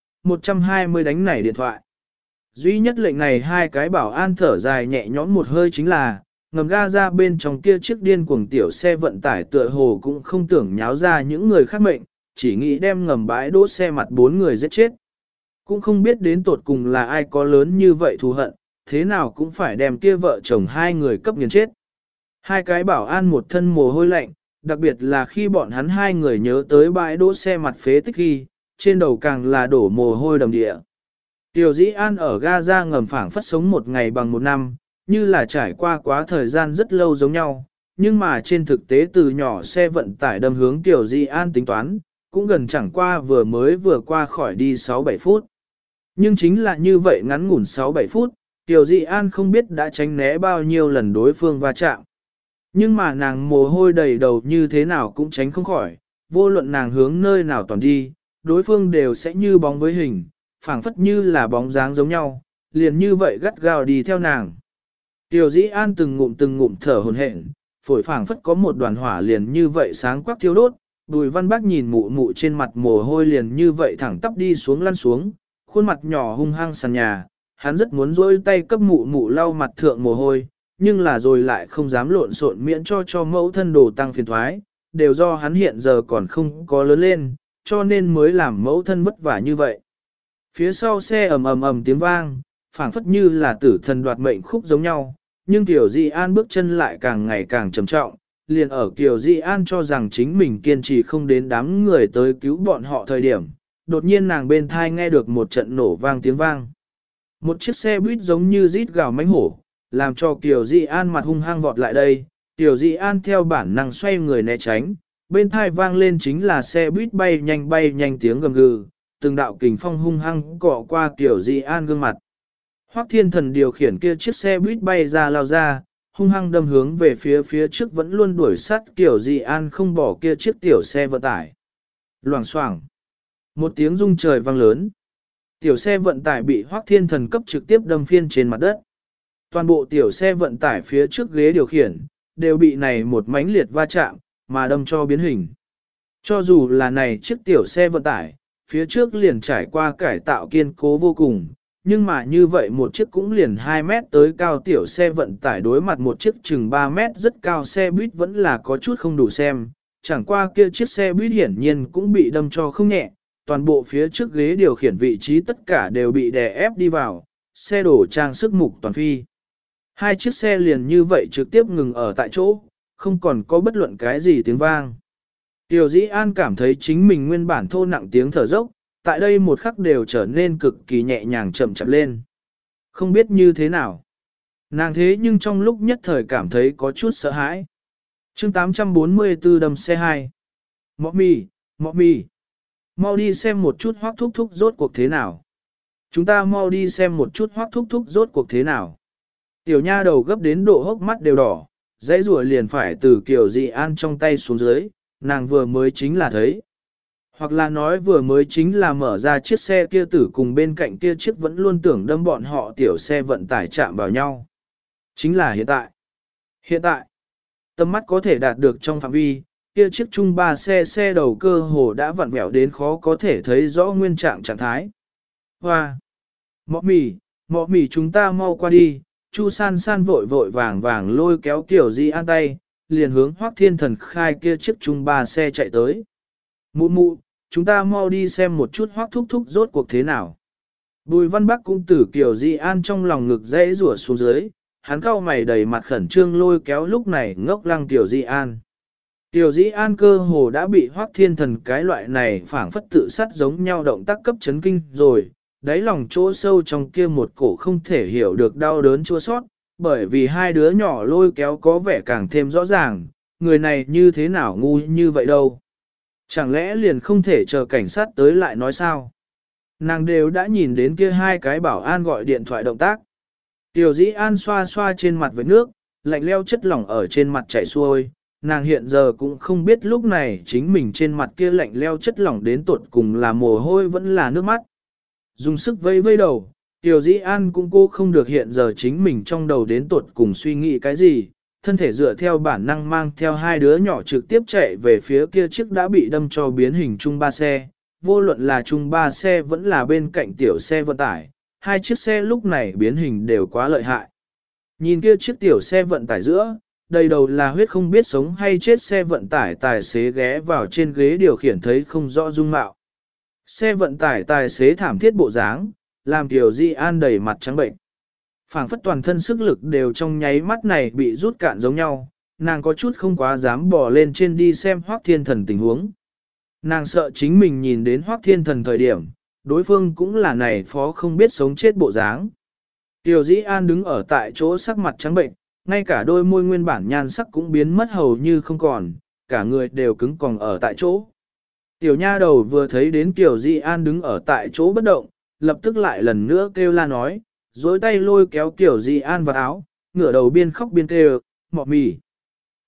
120 đánh nảy điện thoại. Duy nhất lệnh này hai cái bảo an thở dài nhẹ nhõm một hơi chính là, ngầm ga ra bên trong kia chiếc điên cuồng tiểu xe vận tải tựa hồ cũng không tưởng nháo ra những người khác mệnh, chỉ nghĩ đem ngầm bãi đỗ xe mặt 4 người giết chết. Cũng không biết đến tột cùng là ai có lớn như vậy thù hận, thế nào cũng phải đem kia vợ chồng hai người cấp nghiền chết. Hai cái bảo an một thân mồ hôi lạnh, đặc biệt là khi bọn hắn hai người nhớ tới bãi đỗ xe mặt phế tích khi, trên đầu càng là đổ mồ hôi đầm địa. Tiểu Dĩ An ở ga ra ngầm phảng phất sống một ngày bằng một năm, như là trải qua quá thời gian rất lâu giống nhau, nhưng mà trên thực tế từ nhỏ xe vận tải đâm hướng Tiểu Dĩ An tính toán, cũng gần chẳng qua vừa qua khỏi đi 6-7 phút. Nhưng chính là như vậy ngắn ngủn 6-7 phút, Tiểu Dĩ An không biết đã tránh né bao nhiêu lần đối phương va chạm. Nhưng mà nàng mồ hôi đầy đầu như thế nào cũng tránh không khỏi, vô luận nàng hướng nơi nào toàn đi, đối phương đều sẽ như bóng với hình, phảng phất như là bóng dáng giống nhau, liền như vậy gắt gao đi theo nàng. Tiểu Dĩ An từng ngụm thở hổn hển, phổi phảng phất có một đoàn hỏa liền như vậy sáng quắc thiêu đốt, Bùi Văn Bác nhìn mụ mụ trên mặt mồ hôi liền như vậy thẳng tắp đi xuống lăn xuống, khuôn mặt nhỏ hung hăng sàn nhà, hắn rất muốn dỗi tay cấp mụ mụ lau mặt thượng mồ hôi, nhưng là rồi lại không dám lộn xộn miễn cho mẫu thân đồ tăng phiền thoái, đều do hắn hiện giờ còn không có lớn lên, cho nên mới làm mẫu thân vất vả như vậy. Phía sau xe ầm tiếng vang, phảng phất như là tử thần đoạt mệnh khúc giống nhau, nhưng Kiều Di An bước chân lại càng ngày càng trầm trọng, liền ở Kiều Di An cho rằng chính mình kiên trì không đến đám người tới cứu bọn họ thời điểm, đột nhiên nàng bên thai nghe được một trận nổ vang tiếng vang. Một chiếc xe buýt giống như rít gào mánh hổ, làm cho Kiều Di An mặt hung hăng vọt lại đây, Kiều Di An theo bản năng xoay người né tránh, bên thai vang lên chính là xe buýt bay nhanh tiếng gầm gừ, từng đạo kình phong hung hăng cọ qua Kiều Di An gương mặt. Hoắc Thiên Thần điều khiển kia chiếc xe buýt bay ra lao ra, hung hăng đâm hướng về phía trước vẫn luôn đuổi sát Kiều Di An không bỏ kia chiếc tiểu xe vận tải. Loảng xoảng, một tiếng rung trời vang lớn. Tiểu xe vận tải bị Hoắc Thiên Thần cấp trực tiếp đâm phiên trên mặt đất. Toàn bộ tiểu xe vận tải phía trước ghế điều khiển, đều bị này một mãnh liệt va chạm, mà đâm cho biến hình. Cho dù là này chiếc tiểu xe vận tải, phía trước liền trải qua cải tạo kiên cố vô cùng, nhưng mà như vậy một chiếc cũng liền 2 mét tới cao tiểu xe vận tải đối mặt một chiếc chừng 3 mét rất cao xe buýt vẫn là có chút không đủ xem, chẳng qua kia chiếc xe buýt hiển nhiên cũng bị đâm cho không nhẹ, toàn bộ phía trước ghế điều khiển vị trí tất cả đều bị đè ép đi vào, xe đổ trang sức mục toàn phi. Hai chiếc xe liền như vậy trực tiếp ngừng ở tại chỗ, không còn có bất luận cái gì tiếng vang. Tiểu Dĩ An cảm thấy chính mình nguyên bản thô nặng tiếng thở dốc, tại đây một khắc đều trở nên cực kỳ nhẹ nhàng chậm chậm lên. Không biết như thế nào. Nàng thế nhưng trong lúc nhất thời cảm thấy có chút sợ hãi. Chương 844 đâm xe 2. Mọ mì. Mau đi xem một chút Hoắc thúc thúc rốt cuộc thế nào. Chúng ta mau đi xem một chút Hoắc thúc thúc rốt cuộc thế nào. Tiểu nha đầu gấp đến độ hốc mắt đều đỏ, dãy rùa liền phải từ Kiều Dị An trong tay xuống dưới, nàng vừa mới chính là thấy. Hoặc là nói vừa mới chính là mở ra chiếc xe kia tử cùng bên cạnh kia chiếc vẫn luôn tưởng đâm bọn họ tiểu xe vận tải chạm vào nhau. Chính là hiện tại. Hiện tại, tầm mắt có thể đạt được trong phạm vi, kia chiếc chung 3 xe đầu cơ hồ đã vặn vẹo đến khó có thể thấy rõ nguyên trạng trạng thái. Hoa! Mọ mì chúng ta mau qua đi, Chu San San vội vàng lôi kéo Kiều Di An tay, liền hướng Hoắc Thiên Thần khai kia chiếc chung 3 xe chạy tới. Mụ, chúng ta mau đi xem một chút Hoắc thúc thúc rốt cuộc thế nào. Bùi Văn Bắc cũng từ Kiều Di An trong lòng ngực dãy rủa xuống dưới, hắn cau mày đầy mặt khẩn trương lôi kéo lúc này ngốc lăng Kiều Di An. Kiều Di An cơ hồ đã bị Hoắc Thiên Thần cái loại này phảng phất tự sát giống nhau động tác cấp chấn kinh rồi, đáy lòng chỗ sâu trong kia một cổ không thể hiểu được đau đớn chua sót, bởi vì hai đứa nhỏ lôi kéo có vẻ càng thêm rõ ràng, người này như thế nào ngu như vậy đâu. Chẳng lẽ liền không thể chờ cảnh sát tới lại nói sao? Nàng đều đã nhìn đến kia hai cái bảo an gọi điện thoại động tác. Tiểu Dĩ An xoa xoa trên mặt với nước, lạnh leo chất lỏng ở trên mặt chảy xuôi. Nàng hiện giờ cũng không biết lúc này chính mình trên mặt kia lạnh leo chất lỏng đến tột cùng là mồ hôi vẫn là nước mắt. Dùng sức vây đầu, Tiểu Dĩ An cũng cô không được hiện giờ chính mình trong đầu đến tột cùng suy nghĩ cái gì, thân thể dựa theo bản năng mang theo hai đứa nhỏ trực tiếp chạy về phía kia chiếc đã bị đâm cho biến hình chung 3 xe, vô luận là chung 3 xe vẫn là bên cạnh tiểu xe vận tải, hai chiếc xe lúc này biến hình đều quá lợi hại. Nhìn kia chiếc tiểu xe vận tải giữa, đầy đầu là huyết không biết sống hay chết xe vận tải tài xế ghé vào trên ghế điều khiển thấy không rõ dung mạo. Xe vận tải tài xế thảm thiết bộ dáng, làm Tiểu Di An đầy mặt trắng bệnh. Phảng phất toàn thân sức lực đều trong nháy mắt này bị rút cạn giống nhau, nàng có chút không quá dám bỏ lên trên đi xem Hoắc Thiên Thần tình huống. Nàng sợ chính mình nhìn đến Hoắc Thiên Thần thời điểm, đối phương cũng là này phó không biết sống chết bộ dáng. Tiểu Dĩ An đứng ở tại chỗ sắc mặt trắng bệnh, ngay cả đôi môi nguyên bản nhan sắc cũng biến mất hầu như không còn, cả người đều cứng còng ở tại chỗ. Tiểu nha đầu vừa thấy đến Tiểu Dĩ An đứng ở tại chỗ bất động, lập tức lại lần nữa kêu la nói, dối tay lôi kéo Tiểu Dĩ An vào áo, ngửa đầu biên khóc biên kêu, mọ mì.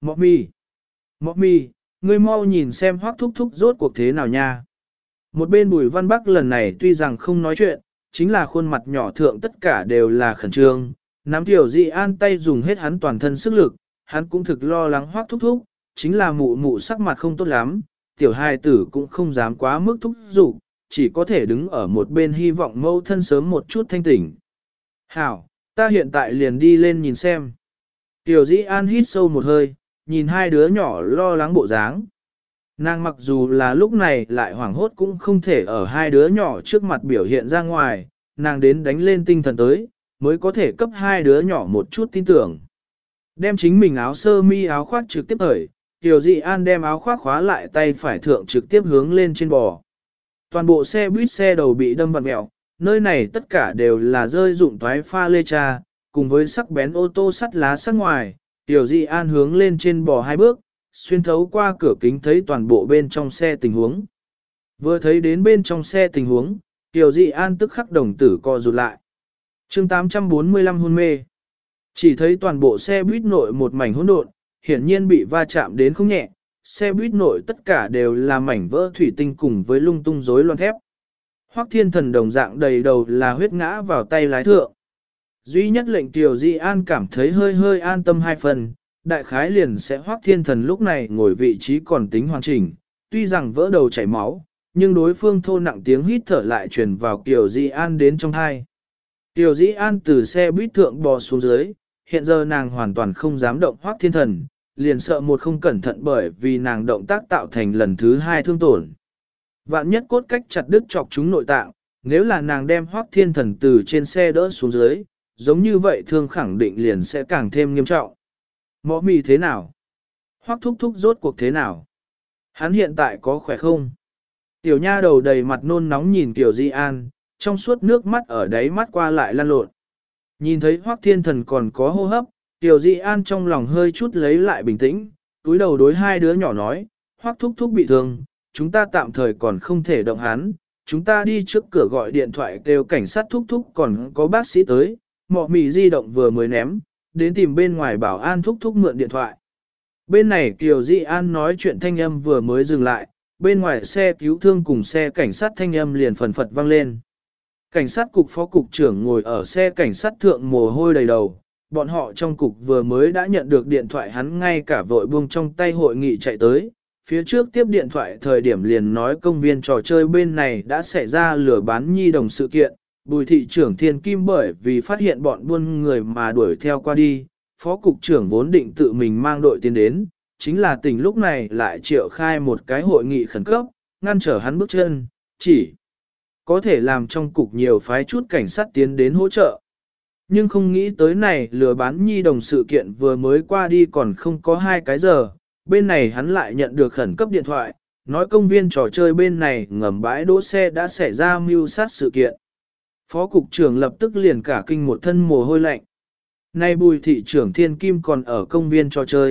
Mọ mì, ngươi mau nhìn xem Hoắc thúc thúc rốt cuộc thế nào nha. Một bên Bùi Văn Bắc lần này tuy rằng không nói chuyện, chính là khuôn mặt nhỏ thượng tất cả đều là khẩn trương, nắm Tiểu Dị An tay dùng hết hắn toàn thân sức lực, hắn cũng thực lo lắng Hoắc thúc thúc, chính là mụ mụ sắc mặt không tốt lắm, tiểu hài tử cũng không dám quá mức thúc giục, chỉ có thể đứng ở một bên hy vọng mẫu thân sớm một chút thanh tỉnh. Hảo, ta hiện tại liền đi lên nhìn xem. Tiểu Dĩ An hít sâu một hơi, nhìn hai đứa nhỏ lo lắng bộ dáng. Nàng mặc dù là lúc này lại hoảng hốt cũng không thể ở hai đứa nhỏ trước mặt biểu hiện ra ngoài, nàng đến đánh lên tinh thần tới, mới có thể cấp hai đứa nhỏ một chút tin tưởng. Đem chính mình áo sơ mi áo khoác trực tiếp thời, Tiểu Dị An đem áo khoác khóa lại tay phải thượng trực tiếp hướng lên trên bò. Toàn bộ xe buýt xe đầu bị đâm vặn mẹo, nơi này tất cả đều là rơi dụng toái pha lê cha, cùng với sắc bén ô tô sắt lá sắc ngoài. Tiểu Dị An hướng lên trên bò hai bước, xuyên thấu qua cửa kính thấy toàn bộ bên trong xe tình huống. Vừa thấy đến bên trong xe tình huống, Tiểu Dị An tức khắc đồng tử co rụt lại. chương 845 hôn mê. Chỉ thấy toàn bộ xe buýt nội một mảnh hỗn độn, hiển nhiên bị va chạm đến không nhẹ, xe buýt nội tất cả đều là mảnh vỡ thủy tinh cùng với lung tung rối loạn thép. Hoắc Thiên Thần đồng dạng đầy đầu là huyết ngã vào tay lái thượng. Duy nhất lệnh Tiểu Dị An cảm thấy hơi hơi an tâm hai phần, đại khái liền sẽ Hoắc Thiên Thần lúc này ngồi vị trí còn tính hoàn chỉnh, tuy rằng vỡ đầu chảy máu, nhưng đối phương thô nặng tiếng hít thở lại truyền vào Tiểu Dị An đến trong tai. Tiểu Dị An từ xe buýt thượng bò xuống dưới, hiện giờ nàng hoàn toàn không dám động Hoắc Thiên Thần, liền sợ một không cẩn thận bởi vì nàng động tác tạo thành lần thứ hai thương tổn. Vạn nhất cốt cách chặt đứt chọc chúng nội tạng, nếu là nàng đem Hoắc Thiên Thần từ trên xe đỡ xuống dưới, giống như vậy thương khẳng định liền sẽ càng thêm nghiêm trọng. Mọ mì thế nào? Hoắc thúc thúc rốt cuộc thế nào? Hắn hiện tại có khỏe không? Tiểu nha đầu đầy mặt nôn nóng nhìn Tiểu Dị An, trong suốt nước mắt ở đáy mắt qua lại lăn lộn. Nhìn thấy Hoắc Thiên Thần còn có hô hấp, Tiểu Dị An trong lòng hơi chút lấy lại bình tĩnh, túi đầu đối hai đứa nhỏ nói, Hoắc thúc thúc bị thương, chúng ta tạm thời còn không thể động hắn, chúng ta đi trước cửa gọi điện thoại kêu cảnh sát thúc thúc còn có bác sĩ tới, mọ mì di động vừa mới ném, đến tìm bên ngoài bảo an thúc thúc mượn điện thoại. Bên này Tiểu Dị An nói chuyện thanh âm vừa mới dừng lại, bên ngoài xe cứu thương cùng xe cảnh sát thanh âm liền phần phật vang lên. Cảnh sát cục phó cục trưởng ngồi ở xe cảnh sát thượng mồ hôi đầy đầu, bọn họ trong cục vừa mới đã nhận được điện thoại hắn ngay cả vội buông trong tay hội nghị chạy tới. Phía trước tiếp điện thoại thời điểm liền nói công viên trò chơi bên này đã xảy ra lừa bán nhi đồng sự kiện, Bùi thị trưởng Thiên Kim bởi vì phát hiện bọn buôn người mà đuổi theo qua đi, phó cục trưởng vốn định tự mình mang đội tiến đến, chính là tình lúc này lại triệu khai một cái hội nghị khẩn cấp, ngăn trở hắn bước chân, chỉ có thể làm trong cục nhiều phái chút cảnh sát tiến đến hỗ trợ. Nhưng không nghĩ tới này lừa bán nhi đồng sự kiện vừa mới qua đi còn không có 2 cái giờ, bên này hắn lại nhận được khẩn cấp điện thoại, nói công viên trò chơi bên này ngầm bãi đỗ xe đã xảy ra mưu sát sự kiện. Phó cục trưởng lập tức liền cả kinh một thân mồ hôi lạnh. Nay Bùi thị trưởng Thiên Kim còn ở công viên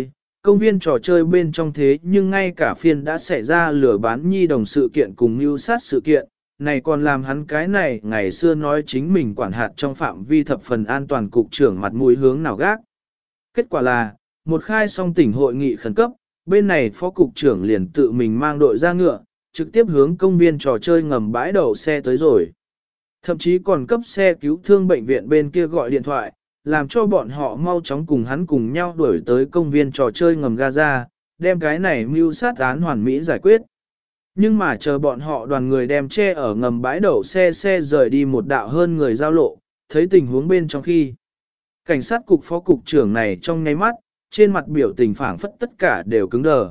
trò chơi bên trong thế nhưng ngay cả phiên đã xảy ra lừa bán nhi đồng sự kiện cùng mưu sát sự kiện, này còn làm hắn cái này ngày xưa nói chính mình quản hạt trong phạm vi thập phần an toàn cục trưởng mặt mũi hướng nào gác. Kết quả là, một khai xong tỉnh hội nghị khẩn cấp, bên này phó cục trưởng liền tự mình mang đội ra ngựa, trực tiếp hướng công viên trò chơi ngầm bãi đậu xe tới rồi. Thậm chí còn cấp xe cứu thương bệnh viện bên kia gọi điện thoại, làm cho bọn họ mau chóng cùng hắn cùng nhau đuổi tới công viên trò chơi ngầm Gaza, đem cái này mưu sát án hoàn mỹ giải quyết. Nhưng mà chờ bọn họ đoàn người đem che ở ngầm bãi đậu xe rời đi một đạo hơn người giao lộ, thấy tình huống bên trong khi. Cảnh sát cục phó cục trưởng này trong nháy mắt, trên mặt biểu tình phảng phất tất cả đều cứng đờ.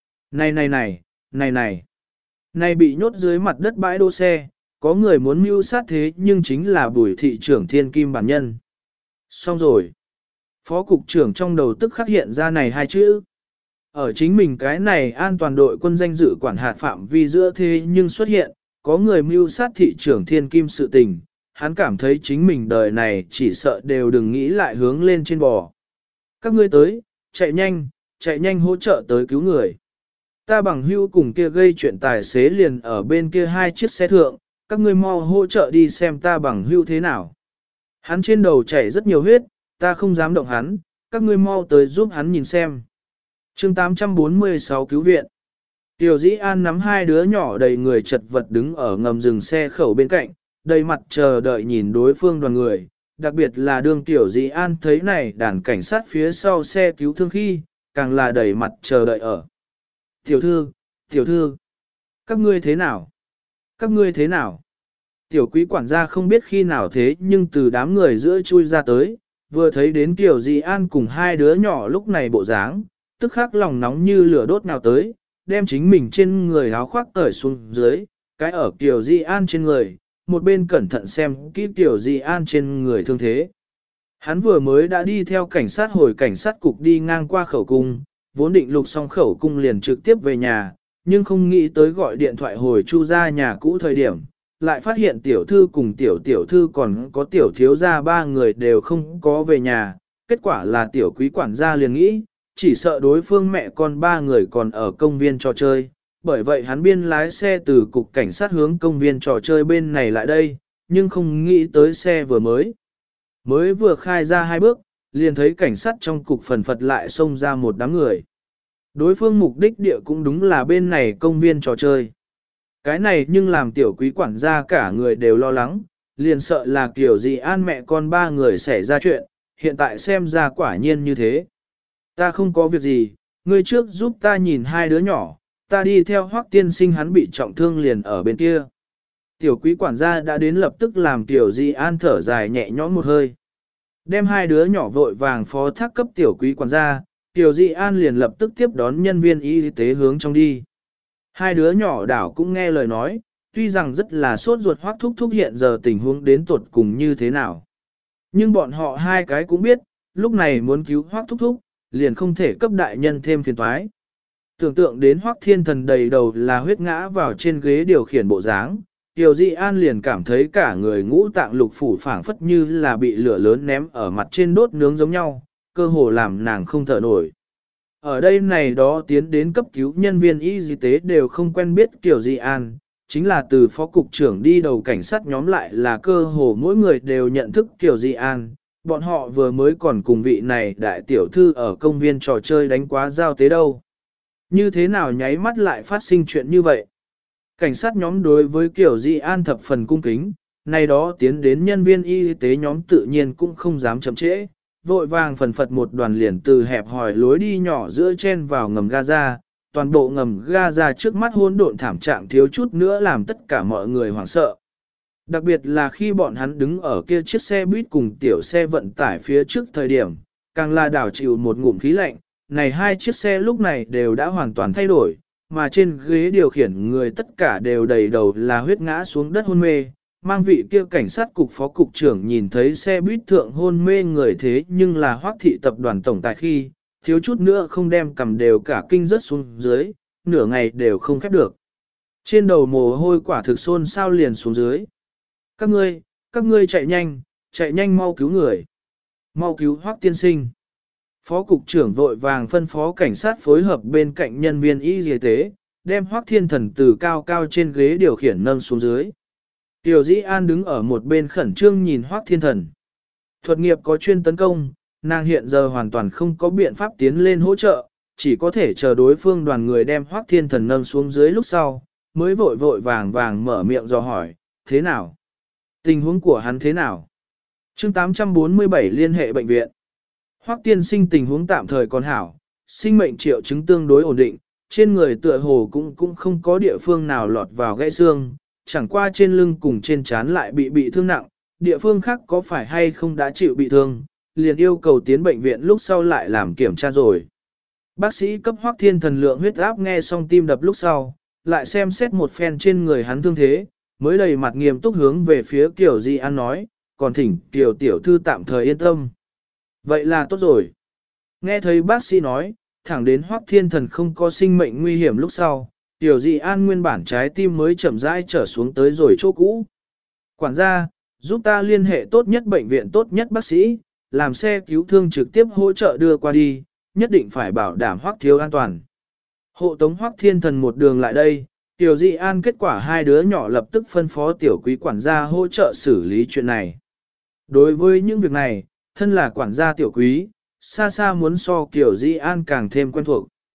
Này bị nhốt dưới mặt đất bãi đỗ xe, có người muốn mưu sát thế nhưng chính là Bùi thị trưởng Thiên Kim bản nhân. Xong rồi. Phó cục trưởng trong đầu tức khắc hiện ra này 2 chữ. Ở chính mình cái này an toàn đội quân danh dự quản hạt phạm vi giữa thế nhưng xuất hiện, có người mưu sát thị trưởng Thiên Kim sự tình, hắn cảm thấy chính mình đời này chỉ sợ đều đừng nghĩ lại hướng lên trên bò. Các ngươi tới, chạy nhanh hỗ trợ tới cứu người. Ta bằng hữu cùng kia gây chuyện tài xế liền ở bên kia 2 chiếc xe thượng, các ngươi mau hỗ trợ đi xem ta bằng hữu thế nào. Hắn trên đầu chảy rất nhiều huyết, ta không dám động hắn, các ngươi mau tới giúp hắn nhìn xem. chương 846 cứu viện. Tiểu Dĩ An nắm hai đứa nhỏ đầy người chật vật đứng ở ngầm dừng xe khẩu bên cạnh, đầy mặt chờ đợi nhìn đối phương đoàn người, đặc biệt là đương Tiểu Dĩ An thấy này đàn cảnh sát phía sau xe cứu thương khi, càng là đầy mặt chờ đợi ở. Tiểu thư, các ngươi thế nào? Các ngươi thế nào? Tiểu quý quản gia không biết khi nào thế nhưng từ đám người giữa chui ra tới, vừa thấy đến Tiểu Dĩ An cùng hai đứa nhỏ lúc này bộ dáng, tức khắc lòng nóng như lửa đốt nào tới, đem chính mình trên người áo khoác cởi xuống dưới, cái ở Tiểu Dĩ An trên người, một bên cẩn thận xem kỹ Tiểu Dĩ An trên người thương thế. Hắn vừa mới đã đi theo cảnh sát hồi cảnh sát cục đi ngang qua khẩu cung, vốn định lục xong khẩu cung liền trực tiếp về nhà, nhưng không nghĩ tới gọi điện thoại hồi Chu ra nhà cũ thời điểm, lại phát hiện tiểu thư cùng tiểu thư còn có tiểu thiếu gia ba người đều không có về nhà, kết quả là tiểu quý quản gia liền nghĩ, chỉ sợ đối phương mẹ con ba người còn ở công viên trò chơi, bởi vậy hắn biên lái xe từ cục cảnh sát hướng công viên trò chơi bên này lại đây, nhưng không nghĩ tới xe mới vừa khai ra hai bước, liền thấy cảnh sát trong cục phần phật lại xông ra một đám người. Đối phương mục đích địa cũng đúng là bên này công viên trò chơi. Cái này nhưng làm tiểu quý quản gia cả người đều lo lắng, liền sợ là kiểu gì An mẹ con ba người xảy ra chuyện, hiện tại xem ra quả nhiên như thế. Ta không có việc gì, ngươi trước giúp ta nhìn hai đứa nhỏ, ta đi theo Hoắc tiên sinh hắn bị trọng thương liền ở bên kia. Tiểu quý quản gia đã đến lập tức làm tiểu di An thở dài nhẹ nhõm một hơi. Đem hai đứa nhỏ vội vàng phó thác cấp tiểu quý quản gia, tiểu di An liền lập tức tiếp đón nhân viên y tế hướng trong đi. Hai đứa nhỏ đảo cũng nghe lời nói, tuy rằng rất là sốt ruột Hoắc thúc thúc hiện giờ tình huống đến tuột cùng như thế nào. Nhưng bọn họ hai cái cũng biết, lúc này muốn cứu Hoắc thúc thúc, liền không thể cấp đại nhân thêm phiền toái. Tưởng tượng đến Hoắc Thiên Thần đầy đầu là huyết ngã vào trên ghế điều khiển bộ dáng, Tiểu Di An liền cảm thấy cả người ngũ tạng lục phủ phảng phất như là bị lửa lớn ném ở mặt trên đốt nướng giống nhau, cơ hồ làm nàng không thở nổi. Ở đây này đó tiến đến cấp cứu nhân viên y tế đều không quen biết Tiểu Di An, chính là từ phó cục trưởng đi đầu cảnh sát nhóm lại là cơ hồ mỗi người đều nhận thức Tiểu Di An. Bọn họ vừa mới còn cùng vị này đại tiểu thư ở công viên trò chơi đánh quá giao tế đâu. Như thế nào nháy mắt lại phát sinh chuyện như vậy? Cảnh sát nhóm đối với Kiều Di An thập phần cung kính, này đó tiến đến nhân viên y tế nhóm tự nhiên cũng không dám chậm trễ, vội vàng phần phật một đoàn liền từ hẹp hỏi lối đi nhỏ giữa chen vào ngầm Gaza, toàn bộ ngầm Gaza trước mắt hỗn độn thảm trạng thiếu chút nữa làm tất cả mọi người hoảng sợ. Đặc biệt là khi bọn hắn đứng ở kia chiếc xe buýt cùng tiểu xe vận tải phía trước thời điểm, càng là đảo chịu một ngụm khí lạnh, này hai chiếc xe lúc này đều đã hoàn toàn thay đổi, mà trên ghế điều khiển người tất cả đều đầy đầu là huyết ngã xuống đất hôn mê, mang vị kia cảnh sát cục phó cục trưởng nhìn thấy xe buýt thượng hôn mê người thế nhưng là Hoắc thị tập đoàn tổng tài khi, thiếu chút nữa không đem cầm đều cả kinh rớt xuống dưới, nửa ngày đều không khép được. Trên đầu mồ hôi quả thực xôn sao liền xuống dưới. Các ngươi chạy nhanh mau cứu người. Mau cứu Hoắc tiên sinh. Phó cục trưởng vội vàng phân phó cảnh sát phối hợp bên cạnh nhân viên y tế, đem Hoắc Thiên Thần từ cao cao trên ghế điều khiển nâng xuống dưới. Tiểu Dĩ An đứng ở một bên khẩn trương nhìn Hoắc Thiên Thần. Thuật nghiệp có chuyên tấn công, nàng hiện giờ hoàn toàn không có biện pháp tiến lên hỗ trợ, chỉ có thể chờ đối phương đoàn người đem Hoắc Thiên Thần nâng xuống dưới lúc sau, mới vội vàng mở miệng dò hỏi, thế nào? Tình huống của hắn thế nào? Chương 847 liên hệ bệnh viện. Hoắc tiên sinh tình huống tạm thời còn hảo, sinh mệnh triệu chứng tương đối ổn định, trên người tựa hồ cũng không có địa phương nào lọt vào gãy xương, chẳng qua trên lưng cùng trên trán lại bị thương nặng, địa phương khác có phải hay không đã chịu bị thương, liền yêu cầu tiến bệnh viện lúc sau lại làm kiểm tra rồi. Bác sĩ cấp Hoắc Thiên Thần lượng huyết áp nghe xong tim đập lúc sau, lại xem xét một phen trên người hắn thương thế, mới đầy mặt nghiêm túc hướng về phía Kiều Di An nói, còn thỉnh Kiều tiểu thư tạm thời yên tâm. Vậy là tốt rồi. Nghe thấy bác sĩ nói, thẳng đến Hoắc Thiên Thần không có sinh mệnh nguy hiểm lúc sau, Tiểu Di An nguyên bản trái tim mới chậm rãi trở xuống tới rồi chỗ cũ. Quản gia, giúp ta liên hệ tốt nhất bệnh viện tốt nhất bác sĩ, làm xe cứu thương trực tiếp hỗ trợ đưa qua đi, nhất định phải bảo đảm Hoắc thiếu an toàn. Hộ tống Hoắc Thiên Thần một đường lại đây, Tiểu Di An kết quả hai đứa nhỏ lập tức phân phó tiểu quý quản gia hỗ trợ xử lý chuyện này. Đối với những việc này, thân là quản gia tiểu quý, xa xa muốn so Tiểu Di An càng thêm quen thuộc.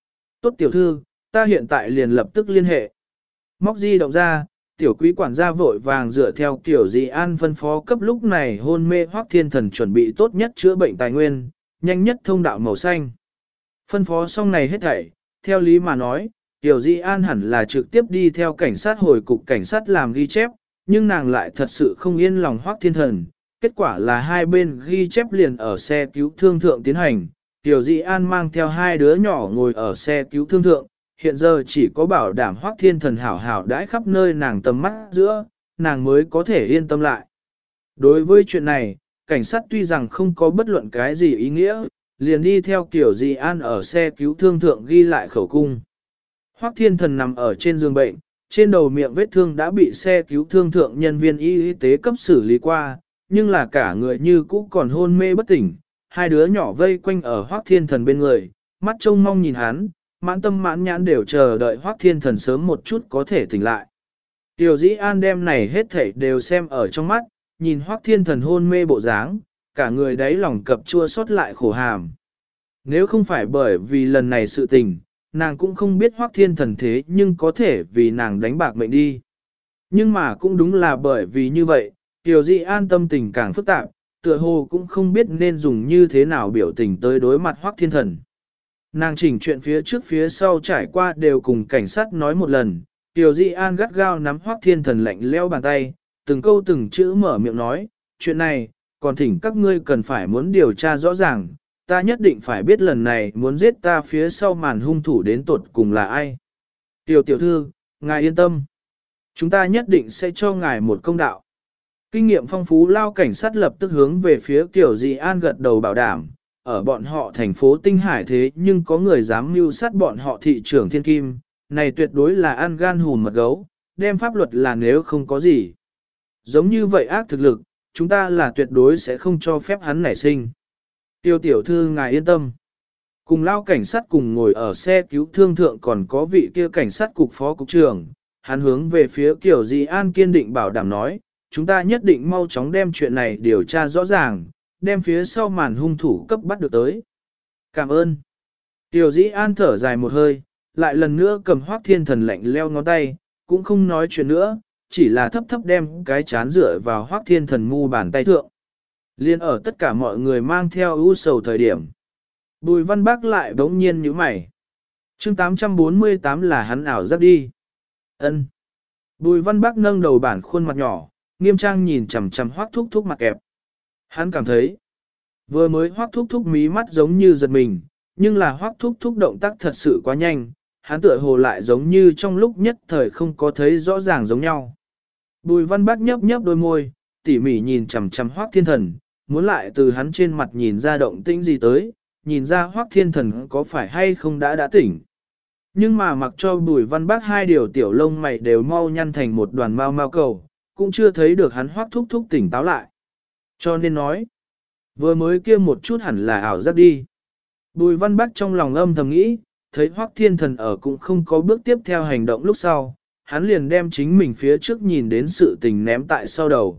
Tốt tiểu thư, ta hiện tại liền lập tức liên hệ. Móc di động ra, tiểu quý quản gia vội vàng dựa theo kiểu dị an phân phó cấp lúc này hôn mê Hoắc Thiên Thần chuẩn bị tốt nhất chữa bệnh tài nguyên, nhanh nhất thông đạo màu xanh. Phân phó xong này hết thảy, theo lý mà nói, tiểu dị an hẳn là trực tiếp đi theo cảnh sát hồi cục cảnh sát làm ghi chép, nhưng nàng lại thật sự không yên lòng Hoắc Thiên Thần. Kết quả là hai bên ghi chép liền ở xe cứu thương thượng tiến hành, tiểu dị an mang theo hai đứa nhỏ ngồi ở xe cứu thương thượng, hiện giờ chỉ có bảo đảm Hoắc Thiên Thần hảo hảo đãi khắp nơi nàng tầm mắt giữa, nàng mới có thể yên tâm lại. Đối với chuyện này, cảnh sát tuy rằng không có bất luận cái gì ý nghĩa, liền đi theo kiểu dị an ở xe cứu thương thượng ghi lại khẩu cung. Hoắc Thiên Thần nằm ở trên giường bệnh, trên đầu miệng vết thương đã bị xe cứu thương thượng nhân viên y tế cấp xử lý qua, nhưng là cả người như cũ còn hôn mê bất tỉnh. Hai đứa nhỏ vây quanh ở Hoắc Thiên Thần bên người, mắt trông mong nhìn hắn, mãn tâm mãn nhãn đều chờ đợi Hoắc Thiên Thần sớm một chút có thể tỉnh lại. Tiểu Dĩ An đem này hết thảy đều xem ở trong mắt, nhìn Hoắc Thiên Thần hôn mê bộ dáng, cả người đáy lòng cập chua xót lại khổ hàm. Nếu không phải bởi vì lần này sự tình, nàng cũng không biết Hoắc Thiên Thần thế nhưng có thể vì nàng đánh bạc mệnh đi. Nhưng mà cũng đúng là bởi vì như vậy, Tiểu Dĩ An tâm tình càng phức tạp, tựa hồ cũng không biết nên dùng như thế nào biểu tình tới đối mặt Hoắc Thiên Thần. Nàng chỉnh chuyện phía trước phía sau trải qua đều cùng cảnh sát nói một lần, Tiểu Dĩ An gắt gao nắm Hoắc Thiên Thần lạnh leo bàn tay, từng câu từng chữ mở miệng nói, chuyện này, còn thỉnh các ngươi cần phải muốn điều tra rõ ràng, ta nhất định phải biết lần này muốn giết ta phía sau màn hung thủ đến tột cùng là ai. Tiểu tiểu thư, ngài yên tâm, chúng ta nhất định sẽ cho ngài một công đạo. Kinh nghiệm phong phú lao cảnh sát lập tức hướng về phía Tiểu Dĩ An gật đầu bảo đảm, ở bọn họ thành phố Tinh Hải thế nhưng có người dám mưu sát bọn họ thị trưởng thiên kim, này tuyệt đối là ăn gan hùn mật gấu, đem pháp luật là nếu không có gì. Giống như vậy ác thực lực, chúng ta là tuyệt đối sẽ không cho phép hắn nảy sinh. Tiêu tiểu thư ngài yên tâm. Cùng lao cảnh sát cùng ngồi ở xe cứu thương thượng còn có vị kia cảnh sát cục phó cục trưởng, hắn hướng về phía Tiểu Dĩ An kiên định bảo đảm nói, chúng ta nhất định mau chóng đem chuyện này điều tra rõ ràng, đem phía sau màn hung thủ cấp bắt được tới. Cảm ơn. Tiểu Dĩ An thở dài một hơi, lại lần nữa cầm Hoắc Thiên Thần lạnh leo ngón tay, cũng không nói chuyện nữa, chỉ là thấp thấp đem cái chán dựa vào Hoắc Thiên Thần mu bàn tay thượng. Liên ở tất cả mọi người mang theo ưu sầu thời điểm. Bùi Văn Bác lại bỗng nhiên nhíu mày. Chương 848 là hắn ảo giác đi. Ân. Bùi Văn Bác nâng đầu bản khuôn mặt nhỏ, nghiêm trang nhìn chằm chằm Hoắc Thúc Thúc mặt kẹp. Hắn cảm thấy, vừa mới Hoắc Thúc Thúc mí mắt giống như giật mình, nhưng là Hoắc Thúc Thúc động tác thật sự quá nhanh, hắn tựa hồ lại giống như trong lúc nhất thời không có thấy rõ ràng giống nhau. Bùi Văn Bác nhấp nhấp đôi môi, tỉ mỉ nhìn chằm chằm Hoắc Thiên Thần, muốn lại từ hắn trên mặt nhìn ra động tĩnh gì tới, nhìn ra Hoắc Thiên Thần có phải hay không đã tỉnh. Nhưng mà mặc cho Bùi Văn Bác hai điều tiểu lông mày đều mau nhăn thành một đoàn mau mau cầu, cũng chưa thấy được hắn Hoắc Thúc Thúc tỉnh táo lại. Cho nên nói, vừa mới kia một chút hẳn là ảo giác đi. Bùi Văn Bác trong lòng âm thầm nghĩ, thấy Hoắc Thiên Thần ở cũng không có bước tiếp theo hành động lúc sau, hắn liền đem chính mình phía trước nhìn đến sự tình ném tại sau đầu.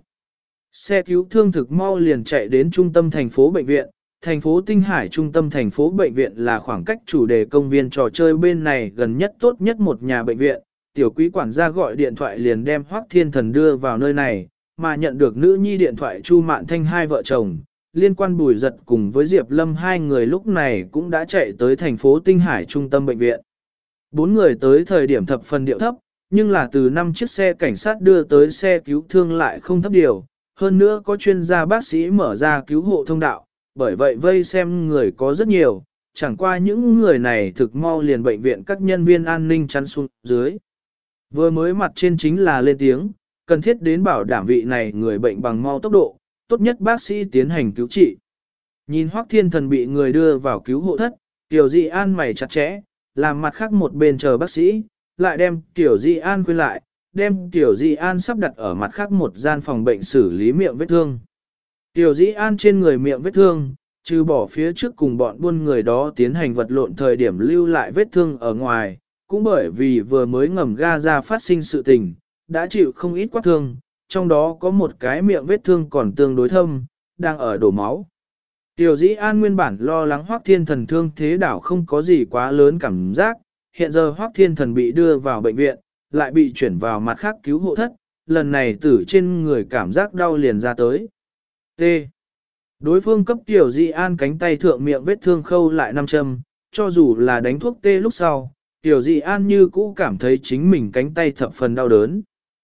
Xe cứu thương thực mau liền chạy đến trung tâm thành phố bệnh viện, thành phố Tinh Hải trung tâm thành phố bệnh viện là khoảng cách chủ đề công viên trò chơi bên này gần nhất tốt nhất một nhà bệnh viện. Tiểu quý quản gia gọi điện thoại liền đem Hoắc Thiên Thần đưa vào nơi này, mà nhận được nữ nhi điện thoại Chu Mạn Thanh hai vợ chồng, liên quan Bùi Giật cùng với Diệp Lâm hai người lúc này cũng đã chạy tới thành phố Tinh Hải trung tâm bệnh viện. Bốn người tới thời điểm thập phần điệu thấp, nhưng là từ 5 chiếc xe cảnh sát đưa tới xe cứu thương lại không thấp điều, hơn nữa có chuyên gia bác sĩ mở ra cứu hộ thông đạo, bởi vậy vây xem người có rất nhiều, chẳng qua những người này thực mau liền bệnh viện các nhân viên an ninh chắn xuống dưới. Vừa mới mặt trên chính là lên tiếng, cần thiết đến bảo đảm vị này người bệnh bằng mau tốc độ, tốt nhất bác sĩ tiến hành cứu trị. Nhìn Hoắc Thiên Thần bị người đưa vào cứu hộ thất, Tiểu Dĩ An mày chặt chẽ, làm mặt khác một bên chờ bác sĩ, lại đem Tiểu Dĩ An khuyên lại, đem Tiểu Dĩ An sắp đặt ở mặt khác một gian phòng bệnh xử lý miệng vết thương. Tiểu Dĩ An trên người miệng vết thương, trừ bỏ phía trước cùng bọn buôn người đó tiến hành vật lộn thời điểm lưu lại vết thương ở ngoài, cũng bởi vì vừa mới ngầm ga ra phát sinh sự tình, đã chịu không ít quát thương, trong đó có một cái miệng vết thương còn tương đối thâm, đang ở đổ máu. Tiểu Dĩ An nguyên bản lo lắng Hoắc Thiên Thần thương thế đảo không có gì quá lớn cảm giác, hiện giờ Hoắc Thiên Thần bị đưa vào bệnh viện, lại bị chuyển vào mặt khác cứu hộ thất, lần này tử trên người cảm giác đau liền ra tới. T. Đối phương cấp Tiểu Di An cánh tay thượng miệng vết thương khâu lại 5 châm, cho dù là đánh thuốc tê lúc sau, Tiểu Di An như cũ cảm thấy chính mình cánh tay thập phần đau đớn.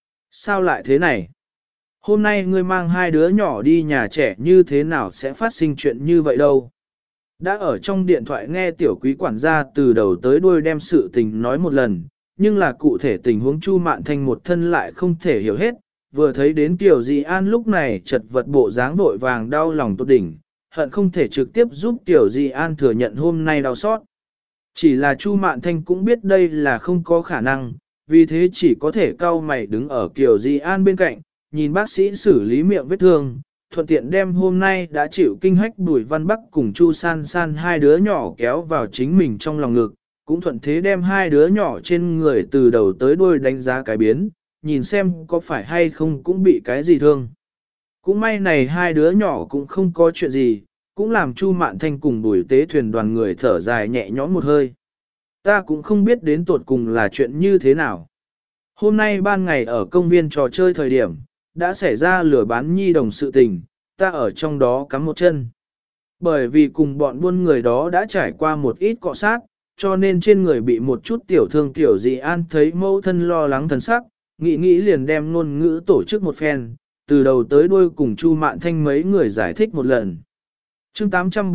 Sao lại thế này? Hôm nay ngươi mang hai đứa nhỏ đi nhà trẻ như thế nào sẽ phát sinh chuyện như vậy đâu? Đã ở trong điện thoại nghe tiểu quý quản gia từ đầu tới đuôi đem sự tình nói một lần, nhưng là cụ thể tình huống Chu Mạn Thanh một thân lại không thể hiểu hết, vừa thấy đến Tiểu Di An lúc này chật vật bộ dáng vội vàng đau lòng tột đỉnh, hận không thể trực tiếp giúp Tiểu Di An thừa nhận hôm nay đau xót. Chỉ là Chu Mạn Thanh cũng biết đây là không có khả năng, vì thế chỉ có thể cau mày đứng ở Tiểu Di An bên cạnh, nhìn bác sĩ xử lý miệng vết thương, thuận tiện đem hôm nay đã chịu kinh hách Bùi Văn Bắc cùng Chu San San hai đứa nhỏ kéo vào chính mình trong lòng ngực, cũng thuận thế đem hai đứa nhỏ trên người từ đầu tới đuôi đánh giá cái biến, nhìn xem có phải hay không cũng bị cái gì thương. Cũng may này hai đứa nhỏ cũng không có chuyện gì, cũng làm Chu Mạn Thanh cùng Bùi Tế Thuyền đoàn người thở dài nhẹ nhõm một hơi. Ta cũng không biết đến tột cùng là chuyện như thế nào. Hôm nay ban ngày ở công viên trò chơi thời điểm, đã xảy ra lừa bán nhi đồng sự tình, ta ở trong đó cắm một chân. Bởi vì cùng bọn buôn người đó đã trải qua một ít cọ sát, cho nên trên người bị một chút tiểu thương Tiểu Di An thấy mẫu thân lo lắng thần sắc, nghĩ liền đem ngôn ngữ tổ chức một phen, từ đầu tới đuôi cùng Chu Mạn Thanh mấy người giải thích một lần. Chương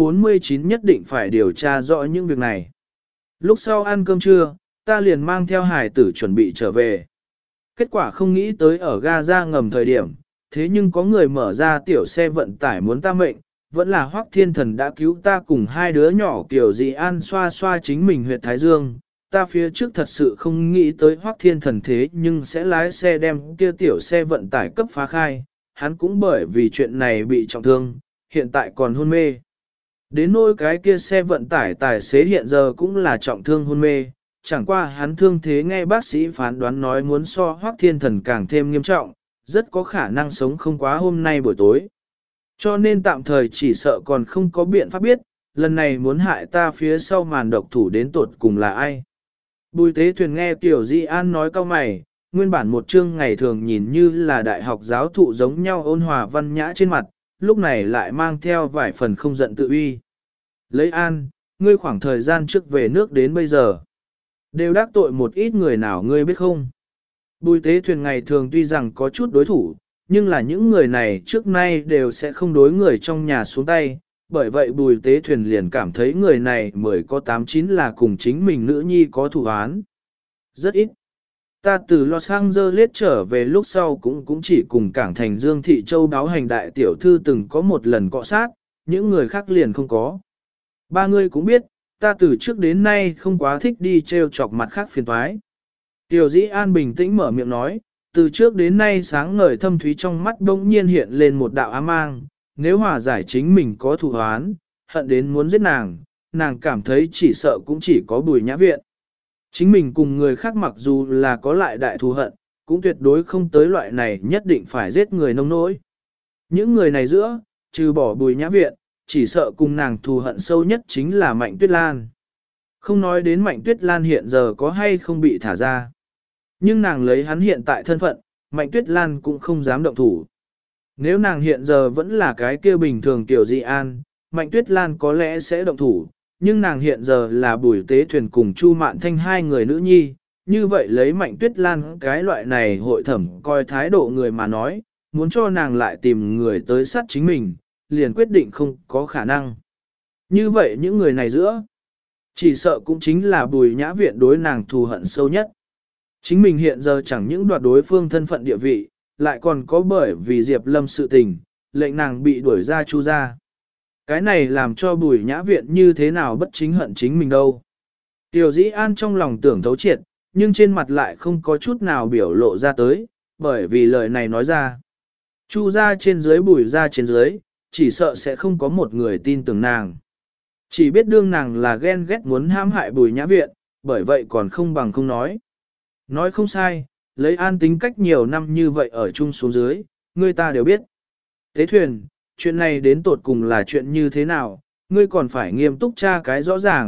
849 nhất định phải điều tra rõ những việc này. Lúc sau ăn cơm trưa, ta liền mang theo hải tử chuẩn bị trở về. Kết quả không nghĩ tới ở ga ra ngầm thời điểm, thế nhưng có người mở ra tiểu xe vận tải muốn ta mệnh, vẫn là Hoắc Thiên Thần đã cứu ta cùng hai đứa nhỏ Tiểu Di An xoa xoa chính mình huyệt thái dương. Ta phía trước thật sự không nghĩ tới Hoắc Thiên Thần thế nhưng sẽ lái xe đem kia tiểu xe vận tải cấp phá khai, hắn cũng bởi vì chuyện này bị trọng thương, hiện tại còn hôn mê. Đến nỗi cái kia xe vận tải tài xế hiện giờ cũng là trọng thương hôn mê, chẳng qua hắn thương thế nghe bác sĩ phán đoán nói muốn so Hoắc Thiên Thần càng thêm nghiêm trọng, rất có khả năng sống không quá hôm nay buổi tối. Cho nên tạm thời chỉ sợ còn không có biện pháp biết, lần này muốn hại ta phía sau màn độc thủ đến tột cùng là ai. Bùi Tế Thuyền nghe Tiểu Di An nói cau mày, nguyên bản một chương ngày thường nhìn như là đại học giáo thụ giống nhau ôn hòa văn nhã trên mặt, lúc này lại mang theo vài phần không giận tự uy. Lấy An, ngươi khoảng thời gian trước về nước đến bây giờ, đều đắc tội một ít người nào ngươi biết không? Bùi Tế Thuyền ngày thường tuy rằng có chút đối thủ, nhưng là những người này trước nay đều sẽ không đối người trong nhà xuống tay, bởi vậy Bùi Tế Thuyền liền cảm thấy người này mới có 8-9 là cùng chính mình nữ nhi có thủ án. Rất ít. Ta từ Los Angeles trở về lúc sau cũng chỉ cùng Cảng Thành Dương Thị Châu báo hành đại tiểu thư từng có một lần cọ sát, những người khác liền không có. Ba người cũng biết, ta từ trước đến nay không quá thích đi trêu chọc mặt khác phiền toái. Tiểu Dĩ An bình tĩnh mở miệng nói, từ trước đến nay sáng ngời thâm thúy trong mắt bỗng nhiên hiện lên một đạo ám mang, nếu hòa giải chính mình có thù oán, hận đến muốn giết nàng, nàng cảm thấy chỉ sợ cũng chỉ có Bùi Nhã Viện. Chính mình cùng người khác mặc dù là có lại đại thù hận, cũng tuyệt đối không tới loại này nhất định phải giết người nông nỗi. Những người này giữa, trừ bỏ Bùi Nhã Viện, chỉ sợ cùng nàng thù hận sâu nhất chính là Mạnh Tuyết Lan. Không nói đến Mạnh Tuyết Lan hiện giờ có hay không bị thả ra. Nhưng nàng lấy hắn hiện tại thân phận, Mạnh Tuyết Lan cũng không dám động thủ. Nếu nàng hiện giờ vẫn là cái kia bình thường Tiểu Di An, Mạnh Tuyết Lan có lẽ sẽ động thủ, nhưng nàng hiện giờ là Bùi Tế Thuyền cùng Chu Mạn Thanh hai người nữ nhi, như vậy lấy Mạnh Tuyết Lan cái loại này hội thẩm coi thái độ người mà nói, muốn cho nàng lại tìm người tới sát chính mình, liền quyết định không có khả năng. Như vậy những người này giữa, chỉ sợ cũng chính là Bùi Nhã Viện đối nàng thù hận sâu nhất. Chính mình hiện giờ chẳng những đoạt đối phương thân phận địa vị, lại còn có bởi vì Diệp Lâm sự tình, lệnh nàng bị đuổi ra Chu gia. Cái này làm cho Bùi Nhã Viện như thế nào bất chính hận chính mình đâu. Tiểu Dĩ An trong lòng tưởng thấu triệt, nhưng trên mặt lại không có chút nào biểu lộ ra tới, bởi vì lời này nói ra. Chu gia trên dưới Bùi gia trên dưới, chỉ sợ sẽ không có một người tin tưởng nàng. Chỉ biết đương nàng là ghen ghét muốn hãm hại Bùi Nhã Viện, bởi vậy còn không bằng không nói. Nói không sai, lấy An tính cách nhiều năm như vậy ở chung xuống dưới, người ta đều biết. Tế Thuyền, chuyện này đến tột cùng là chuyện như thế nào, ngươi còn phải nghiêm túc tra cái rõ ràng,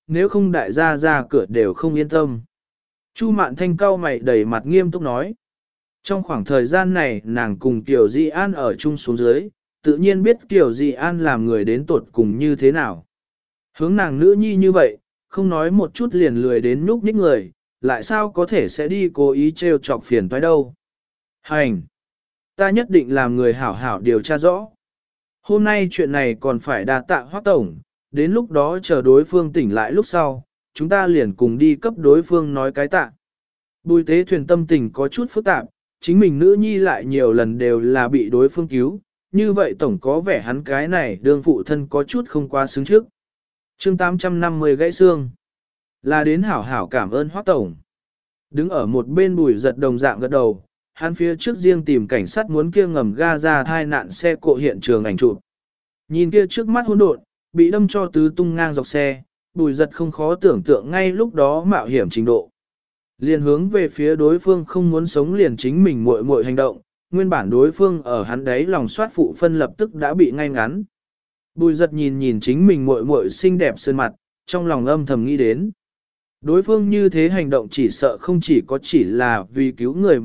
nếu không đại gia ra cửa đều không yên tâm. Chu Mạn Thanh cau mày đầy mặt nghiêm túc nói. Trong khoảng thời gian này nàng cùng Kiều Di An ở chung xuống dưới, tự nhiên biết Kiều Di An làm người đến tột cùng như thế nào. Hướng nàng nữ nhi như vậy, không nói một chút liền lười đến nhúc nhích người, lại sao có thể sẽ đi cố ý trêu chọc phiền toái đâu. Hành! Ta nhất định làm người hảo hảo điều tra rõ. Hôm nay chuyện này còn phải đa tạ Hoắc Tổng, đến lúc đó chờ đối phương tỉnh lại lúc sau, chúng ta liền cùng đi cấp đối phương nói cái tạ. Bùi Tế Thuyền tâm tình có chút phức tạp, chính mình nữ nhi lại nhiều lần đều là bị đối phương cứu, như vậy tổng có vẻ hắn cái này đương phụ thân có chút không quá xứng trước. Chương 850 gãy xương. Là đến hảo hảo cảm ơn Hoắc Tổng. Đứng ở một bên Bùi Giật đồng dạng gật đầu, hắn phía trước riêng tìm cảnh sát muốn kia ngầm ga ra thai nạn xe cộ hiện trường ảnh chụp. Nhìn kia trước mắt hỗn độn, bị đâm cho tứ tung ngang dọc xe, Bùi Giật không khó tưởng tượng ngay lúc đó mạo hiểm trình độ. Liền hướng về phía đối phương không muốn sống liền chính mình muội muội hành động, nguyên bản đối phương ở hắn đấy lòng soát phụ phân lập tức đã bị ngay ngắn. Bùi Giật nhìn chính mình muội muội xinh đẹp sơn mặt, trong lòng âm thầm nghĩ đến. Đối phương như thế hành động chỉ sợ không chỉ là vì cứu người,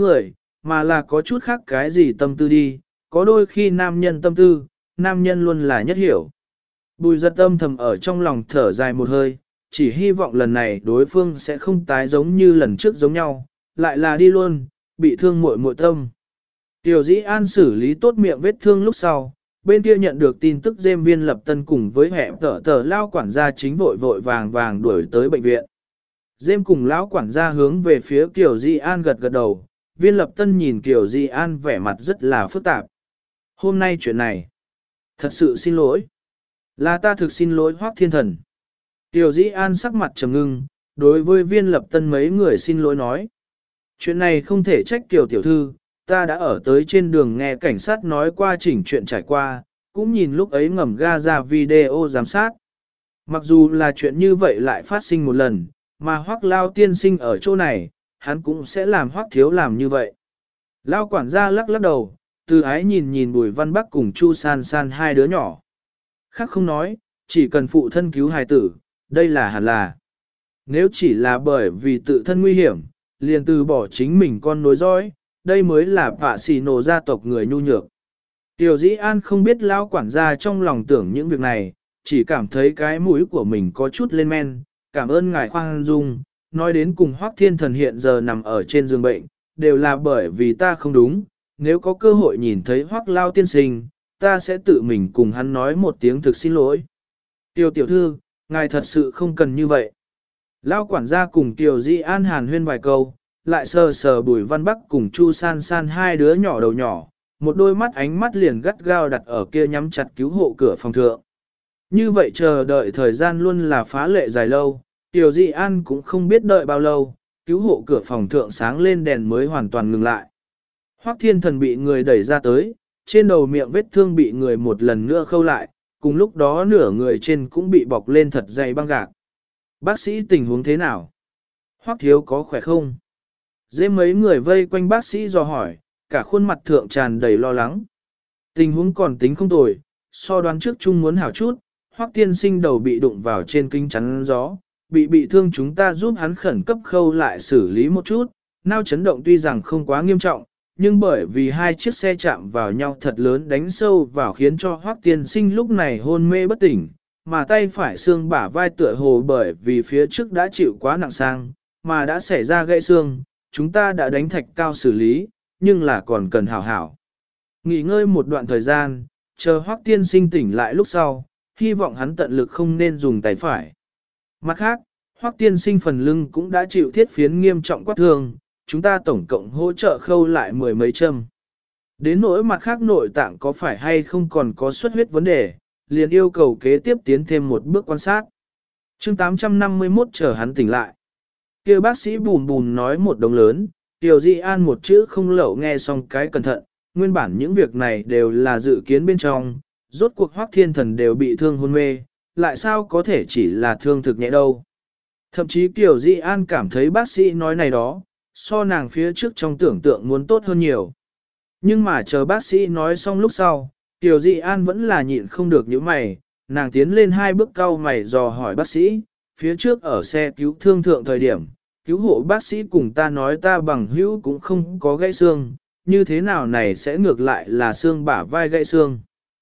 mà là có chút khác cái gì tâm tư đi, có đôi khi nam nhân tâm tư, nam nhân luôn là nhất hiểu. Bùi Giật âm thầm ở trong lòng thở dài một hơi, chỉ hy vọng lần này đối phương sẽ không tái giống như lần trước giống nhau, lại là đi luôn, bị thương muội muội tâm. Tiểu Dĩ An xử lý tốt miệng vết thương lúc sau, bên kia nhận được tin tức Dêm Viên Lập Tân cùng với hẻm tờ lao quản gia chính vội vàng đuổi tới bệnh viện. Dêm cùng lão quản gia hướng về phía Kiều Di An gật đầu, Viên Lập Tân nhìn Kiều Di An vẻ mặt rất là phức tạp. Hôm nay chuyện này, thật sự xin lỗi. Là ta thực xin lỗi Hoắc Thiên Thần. Kiều Di An sắc mặt trầm ngưng, đối với Viên Lập Tân mấy người xin lỗi nói. Chuyện này không thể trách Kiều tiểu thư, ta đã ở tới trên đường nghe cảnh sát nói qua chỉnh chuyện trải qua, cũng nhìn lúc ấy ngầm ga ra video giám sát. Mặc dù là chuyện như vậy lại phát sinh một lần, mà Hoắc Lao tiên sinh ở chỗ này, hắn cũng sẽ làm Hoắc thiếu làm như vậy. Lao quản gia lắc đầu, từ ái nhìn Bùi Văn Bắc cùng Chu San San hai đứa nhỏ. Khác không nói, chỉ cần phụ thân cứu hài tử, đây là hẳn là. Nếu chỉ là bởi vì tự thân nguy hiểm, liền từ bỏ chính mình con nối dõi, đây mới là vạ xì nổ gia tộc người nhu nhược. Tiểu Dĩ An không biết lão quản gia trong lòng tưởng những việc này, chỉ cảm thấy cái mũi của mình có chút lên men, cảm ơn ngài khoan dung, nói đến cùng Hoắc Thiên Thần hiện giờ nằm ở trên giường bệnh, đều là bởi vì ta không đúng, nếu có cơ hội nhìn thấy Hoắc Lao tiên sinh, ta sẽ tự mình cùng hắn nói một tiếng thực xin lỗi. Tiểu thư, ngài thật sự không cần như vậy. Lão quản gia cùng Tiểu Dĩ An hàn huyên vài câu, lại sờ Bùi Văn Bắc cùng Chu San San hai đứa nhỏ đầu nhỏ, một đôi mắt ánh mắt liền gắt gao đặt ở kia nhắm chặt cứu hộ cửa phòng thượng. Như vậy chờ đợi thời gian luôn là phá lệ dài lâu, Tiểu Dị An cũng không biết đợi bao lâu, cứu hộ cửa phòng thượng sáng lên đèn mới hoàn toàn ngừng lại. Hoắc Thiên Thần bị người đẩy ra tới, trên đầu miệng vết thương bị người một lần nữa khâu lại, cùng lúc đó nửa người trên cũng bị bọc lên thật dày băng gạc. Bác sĩ tình huống thế nào? Hoắc thiếu có khỏe không? Dễ mấy người vây quanh bác sĩ dò hỏi, cả khuôn mặt thượng tràn đầy lo lắng. Tình huống còn tính không tồi, so đoán trước chung muốn hảo chút, Hoắc tiên sinh đầu bị đụng vào trên kính chắn gió, bị thương chúng ta giúp hắn khẩn cấp khâu lại xử lý một chút, nao chấn động tuy rằng không quá nghiêm trọng, nhưng bởi vì hai chiếc xe chạm vào nhau thật lớn đánh sâu vào khiến cho Hoắc tiên sinh lúc này hôn mê bất tỉnh, mà tay phải xương bả vai tựa hồ bởi vì phía trước đã chịu quá nặng sang, mà đã xảy ra gãy xương, chúng ta đã đánh thạch cao xử lý, nhưng là còn cần hảo hảo. Nghỉ ngơi một đoạn thời gian, chờ Hoắc tiên sinh tỉnh lại lúc sau, hy vọng hắn tận lực không nên dùng tay phải. Mặt khác, Hoắc tiên sinh phần lưng cũng đã chịu thiết phiến nghiêm trọng quát thương, chúng ta tổng cộng hỗ trợ khâu lại 10 mấy châm. Đến nỗi mặt khác nội tạng có phải hay không còn có xuất huyết vấn đề, liền yêu cầu kế tiếp tiến thêm một bước quan sát. Chương 851 chờ hắn tỉnh lại. Kêu bác sĩ bùn nói một đồng lớn, Tiểu Di An một chữ không lậu nghe xong cái cẩn thận, nguyên bản những việc này đều là dự kiến bên trong, rốt cuộc Hoắc Thiên Thần đều bị thương hôn mê, lại sao có thể chỉ là thương thực nhẹ đâu. Thậm chí Tiểu Di An cảm thấy bác sĩ nói này đó, so nàng phía trước trong tưởng tượng muốn tốt hơn nhiều. Nhưng mà chờ bác sĩ nói xong lúc sau, Tiểu Di An vẫn là nhịn không được những mày, nàng tiến lên hai bước cau mày dò hỏi bác sĩ, phía trước ở xe cứu thương thượng thời điểm, cứu hộ bác sĩ cùng ta nói ta bằng hữu cũng không có gãy xương, như thế nào này sẽ ngược lại là xương bả vai gãy xương.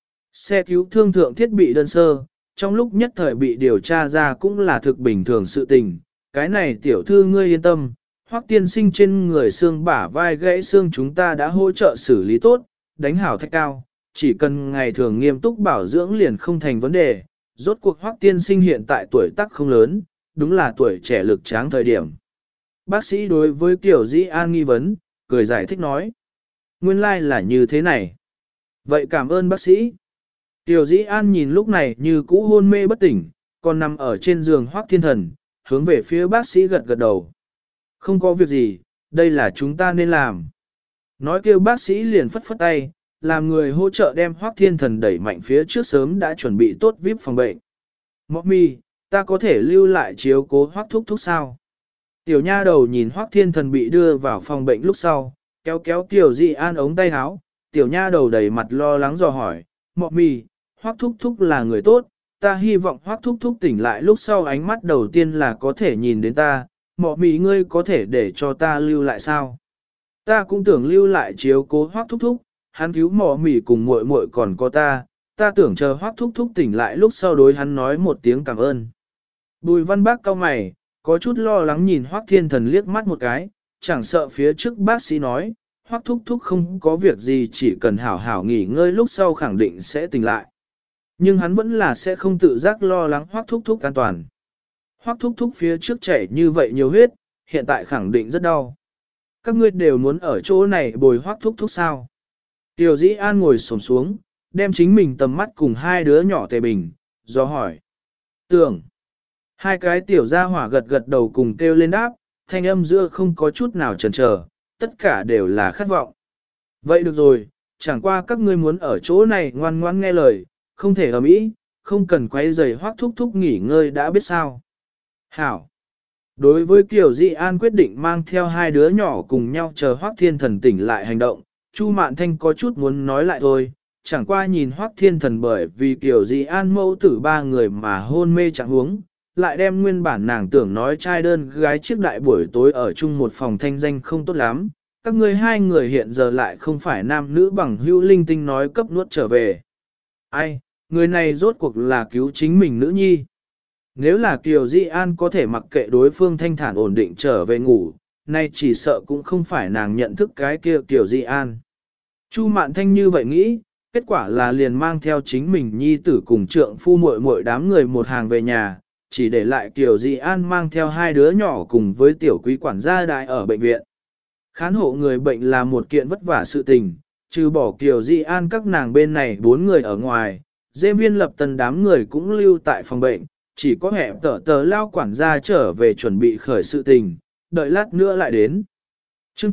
Xe cứu thương thượng thiết bị đơn sơ, trong lúc nhất thời bị điều tra ra cũng là thực bình thường sự tình, cái này tiểu thư ngươi yên tâm, Hoắc tiên sinh trên người xương bả vai gãy xương chúng ta đã hỗ trợ xử lý tốt, đánh hảo thạch cao, chỉ cần ngày thường nghiêm túc bảo dưỡng liền không thành vấn đề, rốt cuộc Hoắc tiên sinh hiện tại tuổi tác không lớn, đúng là tuổi trẻ lực tráng thời điểm. Bác sĩ đối với Tiểu Dĩ An nghi vấn, cười giải thích nói. Nguyên lai là như thế này. Vậy cảm ơn bác sĩ. Tiểu Dĩ An nhìn lúc này như cũ hôn mê bất tỉnh, còn nằm ở trên giường Hoắc Thiên Thần, hướng về phía bác sĩ gật gật đầu. Không có việc gì, đây là chúng ta nên làm. Nói kêu bác sĩ liền phất phất tay, làm người hỗ trợ đem Hoắc Thiên Thần đẩy mạnh phía trước sớm đã chuẩn bị tốt VIP phòng bệnh. Mọc mi, ta có thể lưu lại chiếu cố Hoắc thúc thúc sao? Tiểu nha đầu nhìn Hoắc Thiên Thần bị đưa vào phòng bệnh lúc sau, kéo kéo Tiểu Dĩ An ống tay áo, tiểu nha đầu đầy mặt lo lắng dò hỏi, Mọc mi, Hoắc thúc thúc là người tốt, ta hy vọng Hoắc thúc thúc tỉnh lại lúc sau ánh mắt đầu tiên là có thể nhìn đến ta, Mọc mi ngươi có thể để cho ta lưu lại sao? Ta cũng tưởng lưu lại chiếu cố Hoắc thúc thúc, hắn cứu Mọ Mỉ cùng muội muội còn có ta tưởng chờ Hoắc thúc thúc tỉnh lại lúc sau đối hắn nói một tiếng cảm ơn. Bùi Văn Bác cau mày, có chút lo lắng nhìn Hoắc Thiên Thần liếc mắt một cái, chẳng sợ phía trước bác sĩ nói, Hoắc thúc thúc không có việc gì chỉ cần hảo hảo nghỉ ngơi lúc sau khẳng định sẽ tỉnh lại. Nhưng hắn vẫn là sẽ không tự giác lo lắng Hoắc thúc thúc an toàn. Hoắc thúc thúc phía trước chảy như vậy nhiều huyết, hiện tại khẳng định rất đau. Các ngươi đều muốn ở chỗ này bồi Hoắc thúc thúc sao? Tiểu Dĩ An ngồi xổm xuống, đem chính mình tầm mắt cùng hai đứa nhỏ tề bình, do hỏi. Tưởng. Hai cái tiểu gia hỏa gật gật đầu cùng kêu lên đáp, thanh âm giữa không có chút nào chần chờ, tất cả đều là khát vọng. Vậy được rồi, chẳng qua các ngươi muốn ở chỗ này ngoan ngoãn nghe lời, không thể ầm ĩ, không cần quay giày Hoắc thúc thúc nghỉ ngơi đã biết sao. Hảo. Đối với Kiều Dĩ An quyết định mang theo hai đứa nhỏ cùng nhau chờ Hoắc Thiên Thần tỉnh lại hành động, Chu Mạn Thanh có chút muốn nói lại thôi, chẳng qua nhìn Hoắc Thiên Thần bởi vì Kiều Dĩ An mẫu tử ba người mà hôn mê chẳng huống, lại đem nguyên bản nàng tưởng nói trai đơn gái chiếc đại buổi tối ở chung một phòng thanh danh không tốt lắm, các ngươi hai người hiện giờ lại không phải nam nữ bằng hữu linh tinh nói cấp nuốt trở về. Ai, người này rốt cuộc là cứu chính mình nữ nhi. Nếu là Kiều Dĩ An có thể mặc kệ đối phương thanh thản ổn định trở về ngủ, nay chỉ sợ cũng không phải nàng nhận thức cái kia Kiều Dĩ An. Chu Mạn Thanh như vậy nghĩ, kết quả là liền mang theo chính mình nhi tử cùng trượng phu muội muội đám người một hàng về nhà, chỉ để lại Kiều Dĩ An mang theo hai đứa nhỏ cùng với tiểu quý quản gia đại ở bệnh viện. Khán hộ người bệnh là một kiện vất vả sự tình, trừ bỏ Kiều Dĩ An các nàng bên này 4 người ở ngoài, Dêm Viên Lập Tần đám người cũng lưu tại phòng bệnh, chỉ có hẹp tờ lao quản gia trở về chuẩn bị khởi sự tình, đợi lát nữa lại đến. chương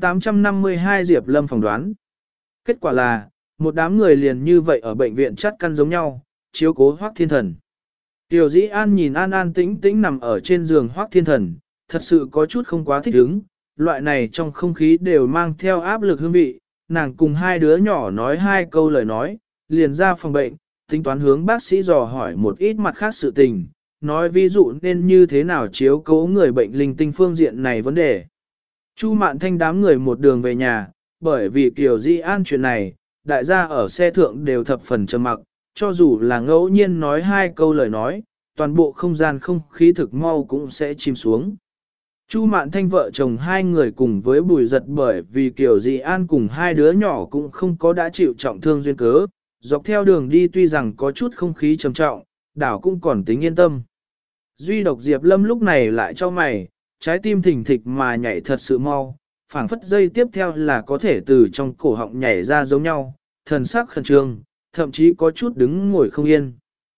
852 Diệp Lâm phỏng đoán. Kết quả là, một đám người liền như vậy ở bệnh viện chắt căn giống nhau, chiếu cố Hoắc Thiên Thần. Tiểu Dĩ An nhìn an an tĩnh tĩnh nằm ở trên giường Hoắc Thiên Thần, thật sự có chút không quá thích ứng, loại này trong không khí đều mang theo áp lực hương vị, nàng cùng hai đứa nhỏ nói hai câu lời nói, liền ra phòng bệnh, tính toán hướng bác sĩ dò hỏi một ít mặt khác sự tình, nói ví dụ nên như thế nào chiếu cố người bệnh linh tinh phương diện này vấn đề. Chu Mạn Thanh đám người một đường về nhà, bởi vì Kiều Dĩ An chuyện này, đại gia ở xe thượng đều thập phần trầm mặc, cho dù là ngẫu nhiên nói hai câu lời nói, toàn bộ không gian không khí thực mau cũng sẽ chìm xuống. Chu Mạn Thanh vợ chồng hai người cùng với Bùi Giật bởi vì Kiều Dĩ An cùng hai đứa nhỏ cũng không có đã chịu trọng thương duyên cớ, dọc theo đường đi tuy rằng có chút không khí trầm trọng, đảo cũng còn tính yên tâm. Duy độc Diệp Lâm lúc này lại cho mày, trái tim thình thịch mà nhảy thật sự mau, phảng phất dây tiếp theo là có thể từ trong cổ họng nhảy ra giống nhau, thần sắc khẩn trương, thậm chí có chút đứng ngồi không yên.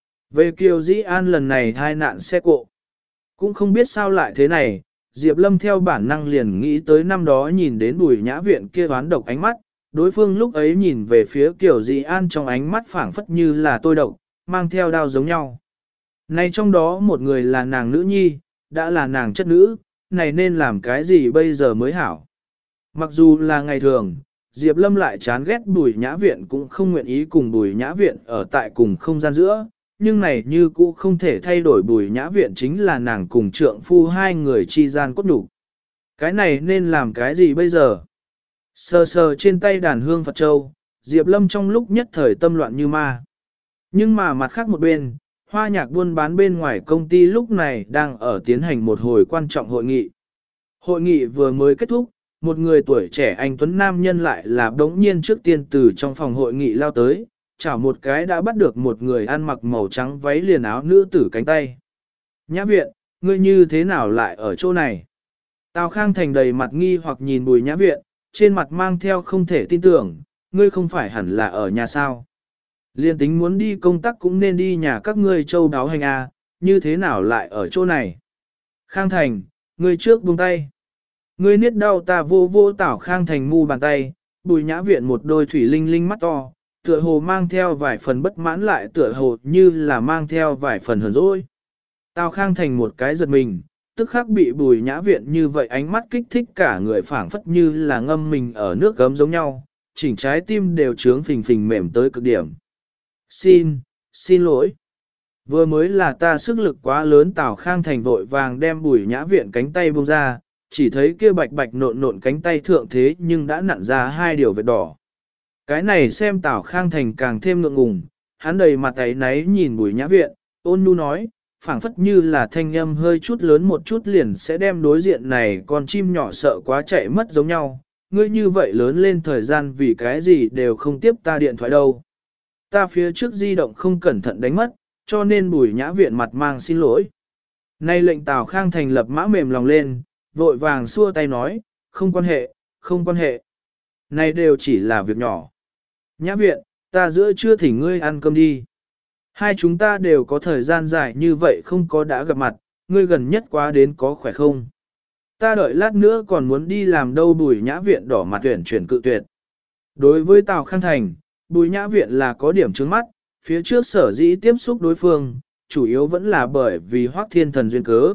Về Kiều Dĩ An lần này hai nạn xe cộ, cũng không biết sao lại thế này, Diệp Lâm theo bản năng liền nghĩ tới năm đó nhìn đến Bùi Nhã Viện kia oán độc ánh mắt, đối phương lúc ấy nhìn về phía Kiều Dĩ An trong ánh mắt phảng phất như là tôi độc, mang theo đao giống nhau. Này trong đó một người là nàng nữ nhi, đã là nàng chất nữ, này nên làm cái gì bây giờ mới hảo. Mặc dù là ngày thường, Diệp Lâm lại chán ghét Bùi Nhã Viện cũng không nguyện ý cùng Bùi Nhã Viện ở tại cùng không gian giữa, nhưng này như cũ không thể thay đổi Bùi Nhã Viện chính là nàng cùng trượng phu hai người chi gian cốt đủ. Cái này nên làm cái gì bây giờ? Sờ sờ trên tay đàn hương Phật Châu, Diệp Lâm trong lúc nhất thời tâm loạn như ma. Nhưng mà mặt khác một bên, hoa nhạc buôn bán bên ngoài công ty lúc này đang ở tiến hành một hồi quan trọng hội nghị. Hội nghị vừa mới kết thúc, một người tuổi trẻ anh tuấn nam nhân lại là đống nhiên trước tiên từ trong phòng hội nghị lao tới, chảo một cái đã bắt được một người ăn mặc màu trắng váy liền áo nữ tử cánh tay. Nhã Viện, ngươi như thế nào lại ở chỗ này? Tào Khang Thành đầy mặt nghi hoặc nhìn Bùi Nhã Viện, trên mặt mang theo không thể tin tưởng, ngươi không phải hẳn là ở nhà sao? Liên tính muốn đi công tác cũng nên đi nhà các ngươi châu đáo hành à, như thế nào lại ở chỗ này? Khang Thành, ngươi trước buông tay. Ngươi niết đau ta vô vô Tào Khang Thành mu bàn tay, Bùi Nhã Viện một đôi thủy linh linh mắt to, tựa hồ mang theo vài phần bất mãn lại tựa hồ như là mang theo vài phần hờn dỗi. Tào Khang Thành một cái giật mình, tức khắc bị Bùi Nhã Viện như vậy ánh mắt kích thích cả người phảng phất như là ngâm mình ở nước gấm giống nhau, chỉnh trái tim đều trướng phình phình mềm tới cực điểm. Xin lỗi. Vừa mới là ta sức lực quá lớn. Tào Khang Thành vội vàng đem Bùi Nhã Viện cánh tay buông ra, chỉ thấy kia bạch bạch nộn nộn cánh tay thượng thế nhưng đã nặn ra hai điều vết đỏ. Cái này xem Tào Khang Thành càng thêm ngượng ngùng, hắn đầy mặt áy náy nhìn Bùi Nhã Viện, ôn nhu nói, phảng phất như là thanh âm hơi chút lớn một chút liền sẽ đem đối diện này con chim nhỏ sợ quá chạy mất giống nhau. Ngươi như vậy lớn lên thời gian vì cái gì đều không tiếp ta điện thoại đâu. Ta phía trước di động không cẩn thận đánh mất, cho nên Bùi Nhã Viện mặt mang xin lỗi. Nay lệnh Tào Khang Thành lập mã mềm lòng lên, vội vàng xua tay nói, không quan hệ, không quan hệ. Này đều chỉ là việc nhỏ. Nhã Viện, ta giữa trưa thỉnh ngươi ăn cơm đi. Hai chúng ta đều có thời gian dài như vậy không có đã gặp mặt, ngươi gần nhất quá đến có khỏe không? Ta đợi lát nữa còn muốn đi làm đâu. Bùi Nhã Viện đỏ mặt tuyển chuyển cự tuyệt. Đối với Tào Khang Thành, Bùi Nhã Viện là có điểm trướng mắt, phía trước sở dĩ tiếp xúc đối phương, chủ yếu vẫn là bởi vì Hoắc Thiên Thần duyên cớ.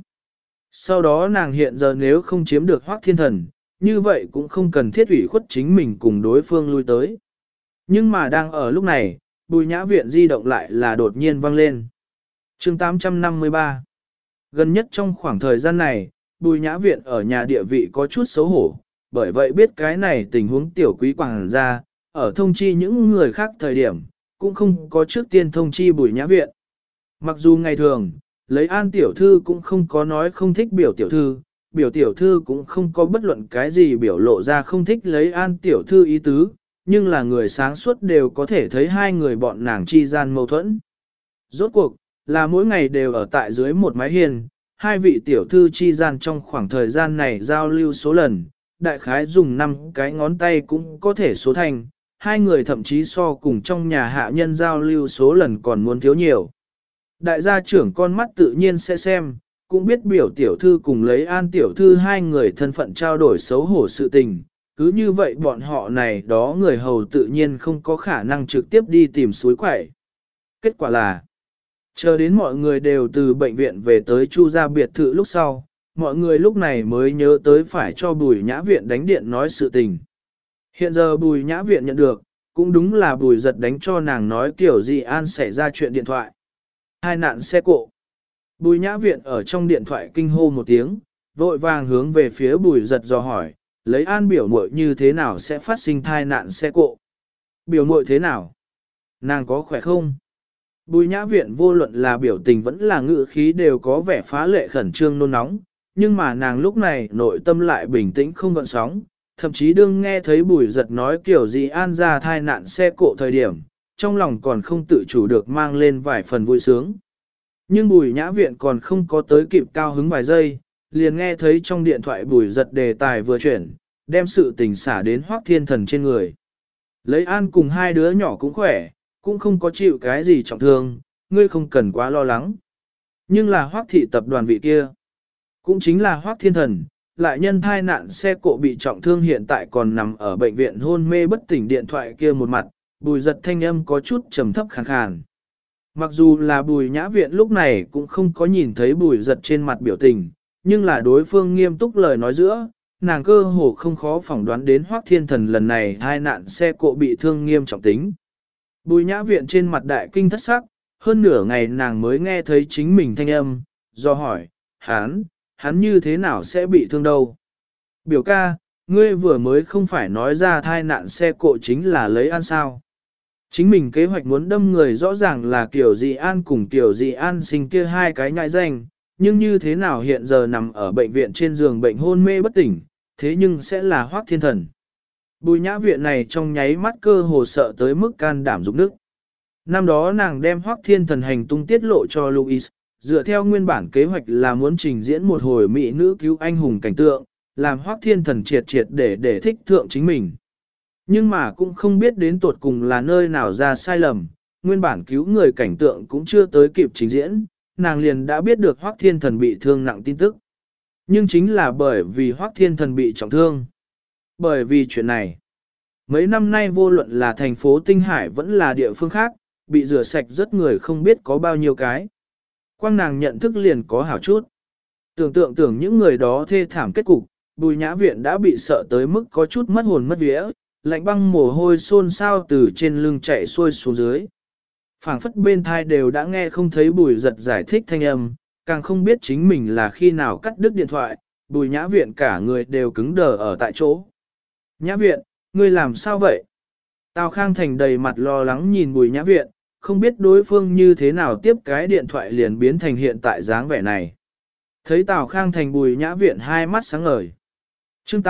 Sau đó nàng hiện giờ nếu không chiếm được Hoắc Thiên Thần, như vậy cũng không cần thiết ủy khuất chính mình cùng đối phương lui tới. Nhưng mà đang ở lúc này, Bùi Nhã Viện di động lại là đột nhiên vang lên. Chương 853. Gần nhất trong khoảng thời gian này, Bùi Nhã Viện ở nhà địa vị có chút xấu hổ, bởi vậy biết cái này tình huống tiểu quý quảng ra, ở thông chi những người khác thời điểm, cũng không có trước tiên thông chi Bùi Nhã Viện. Mặc dù ngày thường, lấy An tiểu thư cũng không có nói không thích biểu tiểu thư cũng không có bất luận cái gì biểu lộ ra không thích lấy An tiểu thư ý tứ, nhưng là người sáng suốt đều có thể thấy hai người bọn nàng chi gian mâu thuẫn. Rốt cuộc, là mỗi ngày đều ở tại dưới một mái hiên, hai vị tiểu thư chi gian trong khoảng thời gian này giao lưu số lần, đại khái dùng 5 cái ngón tay cũng có thể số thành, hai người thậm chí so cùng trong nhà hạ nhân giao lưu số lần còn muốn thiếu nhiều. Đại gia trưởng con mắt tự nhiên sẽ xem, cũng biết biểu tiểu thư cùng lấy An tiểu thư hai người thân phận trao đổi xấu hổ sự tình, cứ như vậy bọn họ này đó người hầu tự nhiên không có khả năng trực tiếp đi tìm suối quẩy. Kết quả là, chờ đến mọi người đều từ bệnh viện về tới Chu gia biệt thự lúc sau, mọi người lúc này mới nhớ tới phải cho Bùi Nhã Viện đánh điện nói sự tình. Hiện giờ Bùi Nhã Viện nhận được, cũng đúng là Bùi Giật đánh cho nàng nói kiểu gì An xảy ra chuyện điện thoại. Hai nạn xe cộ. Bùi Nhã Viện ở trong điện thoại kinh hô một tiếng, vội vàng hướng về phía Bùi Giật dò hỏi, lấy An biểu muội như thế nào sẽ phát sinh thai nạn xe cộ? Biểu muội thế nào? Nàng có khỏe không? Bùi Nhã Viện vô luận là biểu tình vẫn là ngữ khí đều có vẻ phá lệ khẩn trương nôn nóng, nhưng mà nàng lúc này nội tâm lại bình tĩnh không gợn sóng, thậm chí đương nghe thấy Bùi Giật nói kiểu gì An ra thai nạn xe cộ thời điểm, trong lòng còn không tự chủ được mang lên vài phần vui sướng. Nhưng Bùi Nhã Viện còn không có tới kịp cao hứng vài giây, liền nghe thấy trong điện thoại Bùi Giật đề tài vừa chuyển, đem sự tình xả đến Hoắc Thiên Thần trên người. Lấy An cùng hai đứa nhỏ cũng khỏe, cũng không có chịu cái gì trọng thương, ngươi không cần quá lo lắng. Nhưng là Hoắc thị tập đoàn vị kia, cũng chính là Hoắc Thiên Thần, lại nhân thai nạn xe cộ bị trọng thương hiện tại còn nằm ở bệnh viện hôn mê bất tỉnh. Điện thoại kia một mặt, Bùi Giật thanh âm có chút trầm thấp khàn khàn. Mặc dù là Bùi Nhã Viện lúc này cũng không có nhìn thấy Bùi Giật trên mặt biểu tình, nhưng là đối phương nghiêm túc lời nói giữa, nàng cơ hồ không khó phỏng đoán đến Hoắc Thiên Thần lần này hai nạn xe cộ bị thương nghiêm trọng tính. Bùi Nhã Viện trên mặt đại kinh thất sắc, hơn nửa ngày nàng mới nghe thấy chính mình thanh âm, do hỏi, hắn như thế nào sẽ bị thương đâu? Biểu ca, ngươi vừa mới không phải nói ra thai nạn xe cộ chính là lấy ăn sao? Chính mình kế hoạch muốn đâm người rõ ràng là Kiều Dị An cùng Kiều Dị An sinh kia hai cái nhãi danh, nhưng như thế nào hiện giờ nằm ở bệnh viện trên giường bệnh hôn mê bất tỉnh, thế nhưng sẽ là Hoắc Thiên Thần. Bùi Nhã Viện này trong nháy mắt cơ hồ sợ tới mức can đảm rụng nước. Năm đó nàng đem Hoắc Thiên Thần hành tung tiết lộ cho Louis, dựa theo nguyên bản kế hoạch là muốn trình diễn một hồi mỹ nữ cứu anh hùng cảnh tượng, làm Hoắc Thiên Thần triệt để thích thượng chính mình. Nhưng mà cũng không biết đến tột cùng là nơi nào ra sai lầm, nguyên bản cứu người cảnh tượng cũng chưa tới kịp trình diễn, nàng liền đã biết được Hoắc Thiên Thần bị thương nặng tin tức. Nhưng chính là bởi vì Hoắc Thiên Thần bị trọng thương. Bởi vì chuyện này, mấy năm nay vô luận là thành phố Tinh Hải vẫn là địa phương khác, bị rửa sạch rất người không biết có bao nhiêu cái. Quang nàng nhận thức liền có hảo chút. Tưởng những người đó thê thảm kết cục, Bùi Nhã Viện đã bị sợ tới mức có chút mất hồn mất vía, lạnh băng mồ hôi xôn xao từ trên lưng chạy xuôi xuống dưới. Phảng phất bên thai đều đã nghe không thấy Bùi Giật giải thích thanh âm, càng không biết chính mình là khi nào cắt đứt điện thoại, Bùi Nhã Viện cả người đều cứng đờ ở tại chỗ. Nhã Viện, ngươi làm sao vậy? Tào Khang Thành đầy mặt lo lắng nhìn Bùi Nhã Viện, không biết đối phương như thế nào tiếp cái điện thoại liền biến thành hiện tại dáng vẻ này. Thấy Tào Khang Thành Bùi Nhã Viện hai mắt sáng ngời. Chương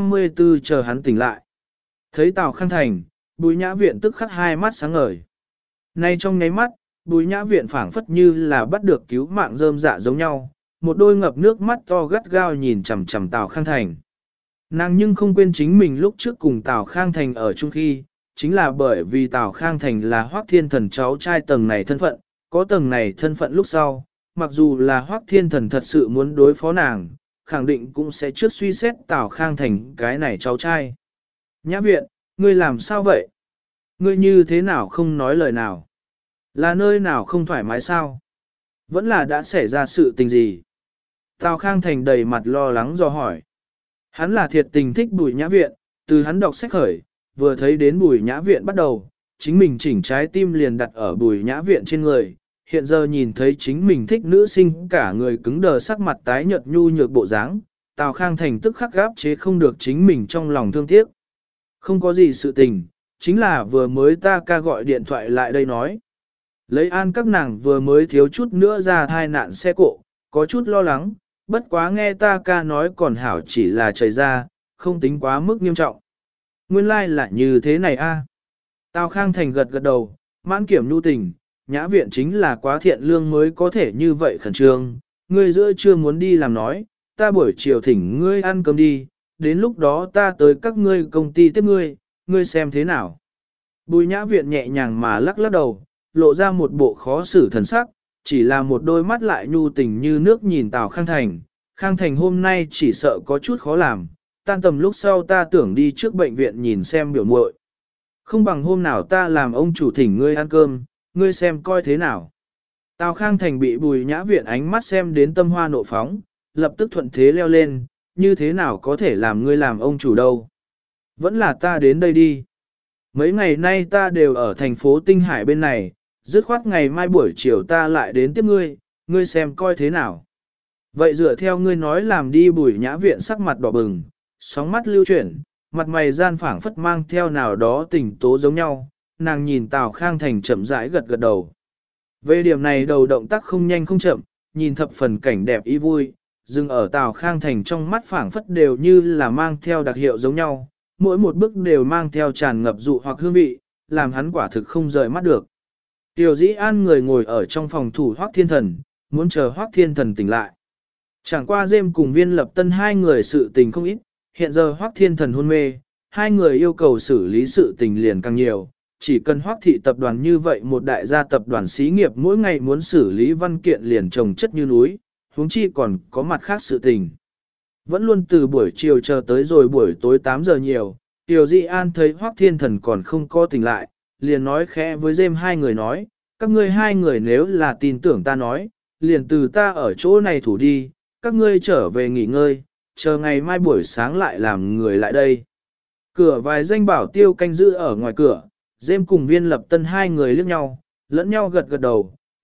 854 chờ hắn tỉnh lại. Thấy Tào Khang Thành, Bùi Nhã Viện tức khắc hai mắt sáng ngời. Nay trong nháy mắt, Bùi Nhã Viện phảng phất như là bắt được cứu mạng rơm dạ giống nhau, một đôi ngập nước mắt to gắt gao nhìn chằm chằm Tào Khang Thành. Nàng nhưng không quên chính mình lúc trước cùng Tào Khang Thành ở chung khi, chính là bởi vì Tào Khang Thành là Hoắc Thiên Thần cháu trai tầng này thân phận, có tầng này thân phận lúc sau, mặc dù là Hoắc Thiên Thần thật sự muốn đối phó nàng, khẳng định cũng sẽ trước suy xét Tào Khang Thành cái này cháu trai. Nhã Viện, ngươi làm sao vậy? Ngươi như thế nào không nói lời nào? Là nơi nào không thoải mái sao? Vẫn là đã xảy ra sự tình gì? Tào Khang Thành đầy mặt lo lắng do hỏi. Hắn là thiệt tình thích Bùi Nhã Viện, từ hắn đọc sách khởi, vừa thấy đến Bùi Nhã Viện bắt đầu, chính mình chỉnh trái tim liền đặt ở Bùi Nhã Viện trên người. Hiện giờ nhìn thấy chính mình thích nữ sinh cả người cứng đờ sắc mặt tái nhợt nhu nhược bộ dáng, Tào Khang Thành tức khắc gáp chế không được chính mình trong lòng thương tiếc. Không có gì sự tình, chính là vừa mới ta ca gọi điện thoại lại đây nói. Lấy an các nàng vừa mới thiếu chút nữa ra thai nạn xe cộ, có chút lo lắng, bất quá nghe ta ca nói còn hảo chỉ là trời ra, không tính quá mức nghiêm trọng. Nguyên lai là như thế này a. Tào Khang Thành gật gật đầu, mãn kiểm nhu tình, Nhã Viện chính là quá thiện lương mới có thể như vậy khẩn trương, ngươi giữa chưa muốn đi làm nói, ta buổi chiều thỉnh ngươi ăn cơm đi, đến lúc đó ta tới các ngươi công ty tiếp ngươi, ngươi xem thế nào. Bùi Nhã Viện nhẹ nhàng mà lắc lắc đầu, lộ ra một bộ khó xử thần sắc, chỉ là một đôi mắt lại nhu tình như nước nhìn Tào Khang Thành. Khang Thành hôm nay chỉ sợ có chút khó làm, tan tầm lúc sau ta tưởng đi trước bệnh viện nhìn xem biểu muội. Không bằng hôm nào ta làm ông chủ thỉnh ngươi ăn cơm, ngươi xem coi thế nào. Tào Khang Thành bị Bùi Nhã Viện ánh mắt xem đến tâm hoa nộ phóng, lập tức thuận thế leo lên, như thế nào có thể làm ngươi làm ông chủ đâu. Vẫn là ta đến đây đi. Mấy ngày nay ta đều ở thành phố Tinh Hải bên này, dứt khoát ngày mai buổi chiều ta lại đến tiếp ngươi, ngươi xem coi thế nào. Vậy dựa theo ngươi nói làm đi. Bùi Nhã Viện sắc mặt đỏ bừng, sóng mắt lưu chuyển, mặt mày gian phảng phất mang theo nào đó tình tố giống nhau, nàng nhìn Tào Khang Thành chậm rãi gật gật đầu. Về điểm này đầu động tác không nhanh không chậm, nhìn thập phần cảnh đẹp ý vui, dừng ở Tào Khang Thành trong mắt phảng phất đều như là mang theo đặc hiệu giống nhau, mỗi một bước đều mang theo tràn ngập dụ hoặc hương vị, làm hắn quả thực không rời mắt được. Tiểu Dĩ An người ngồi ở trong phòng thủ Hoắc Thiên Thần, muốn chờ Hoắc Thiên Thần tỉnh lại. Chẳng qua Dêm cùng Viên Lập Tân hai người sự tình không ít, hiện giờ Hoắc Thiên Thần hôn mê, hai người yêu cầu xử lý sự tình liền càng nhiều, chỉ cần Hoắc thị tập đoàn như vậy một đại gia tập đoàn xí nghiệp mỗi ngày muốn xử lý văn kiện liền chồng chất như núi, huống chi còn có mặt khác sự tình. Vẫn luôn từ buổi chiều chờ tới rồi buổi tối 8 giờ nhiều, Tiểu Dĩ An thấy Hoắc Thiên Thần còn không có tỉnh lại, liền nói khẽ với Dêm hai người nói, các ngươi hai người nếu là tin tưởng ta nói, liền từ ta ở chỗ này thủ đi, các ngươi trở về nghỉ ngơi, chờ ngày mai buổi sáng lại làm người lại đây. Cửa vài danh bảo tiêu canh giữ ở ngoài cửa, Dêm cùng Viên Lập Tân hai người liếc nhau, lẫn nhau gật gật đầu,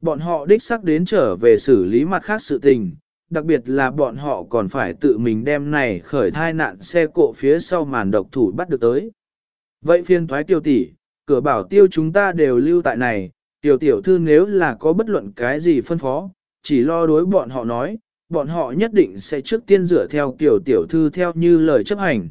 bọn họ đích xác đến trở về xử lý mặt khác sự tình, đặc biệt là bọn họ còn phải tự mình đem này khởi thai nạn xe cộ phía sau màn độc thủ bắt được tới. Vậy phiên thoái Tiêu tỷ, cửa bảo tiêu chúng ta đều lưu tại này, tiểu thư nếu là có bất luận cái gì phân phó, chỉ lo đối bọn họ nói, bọn họ nhất định sẽ trước tiên dựa theo tiểu thư theo như lời chấp hành.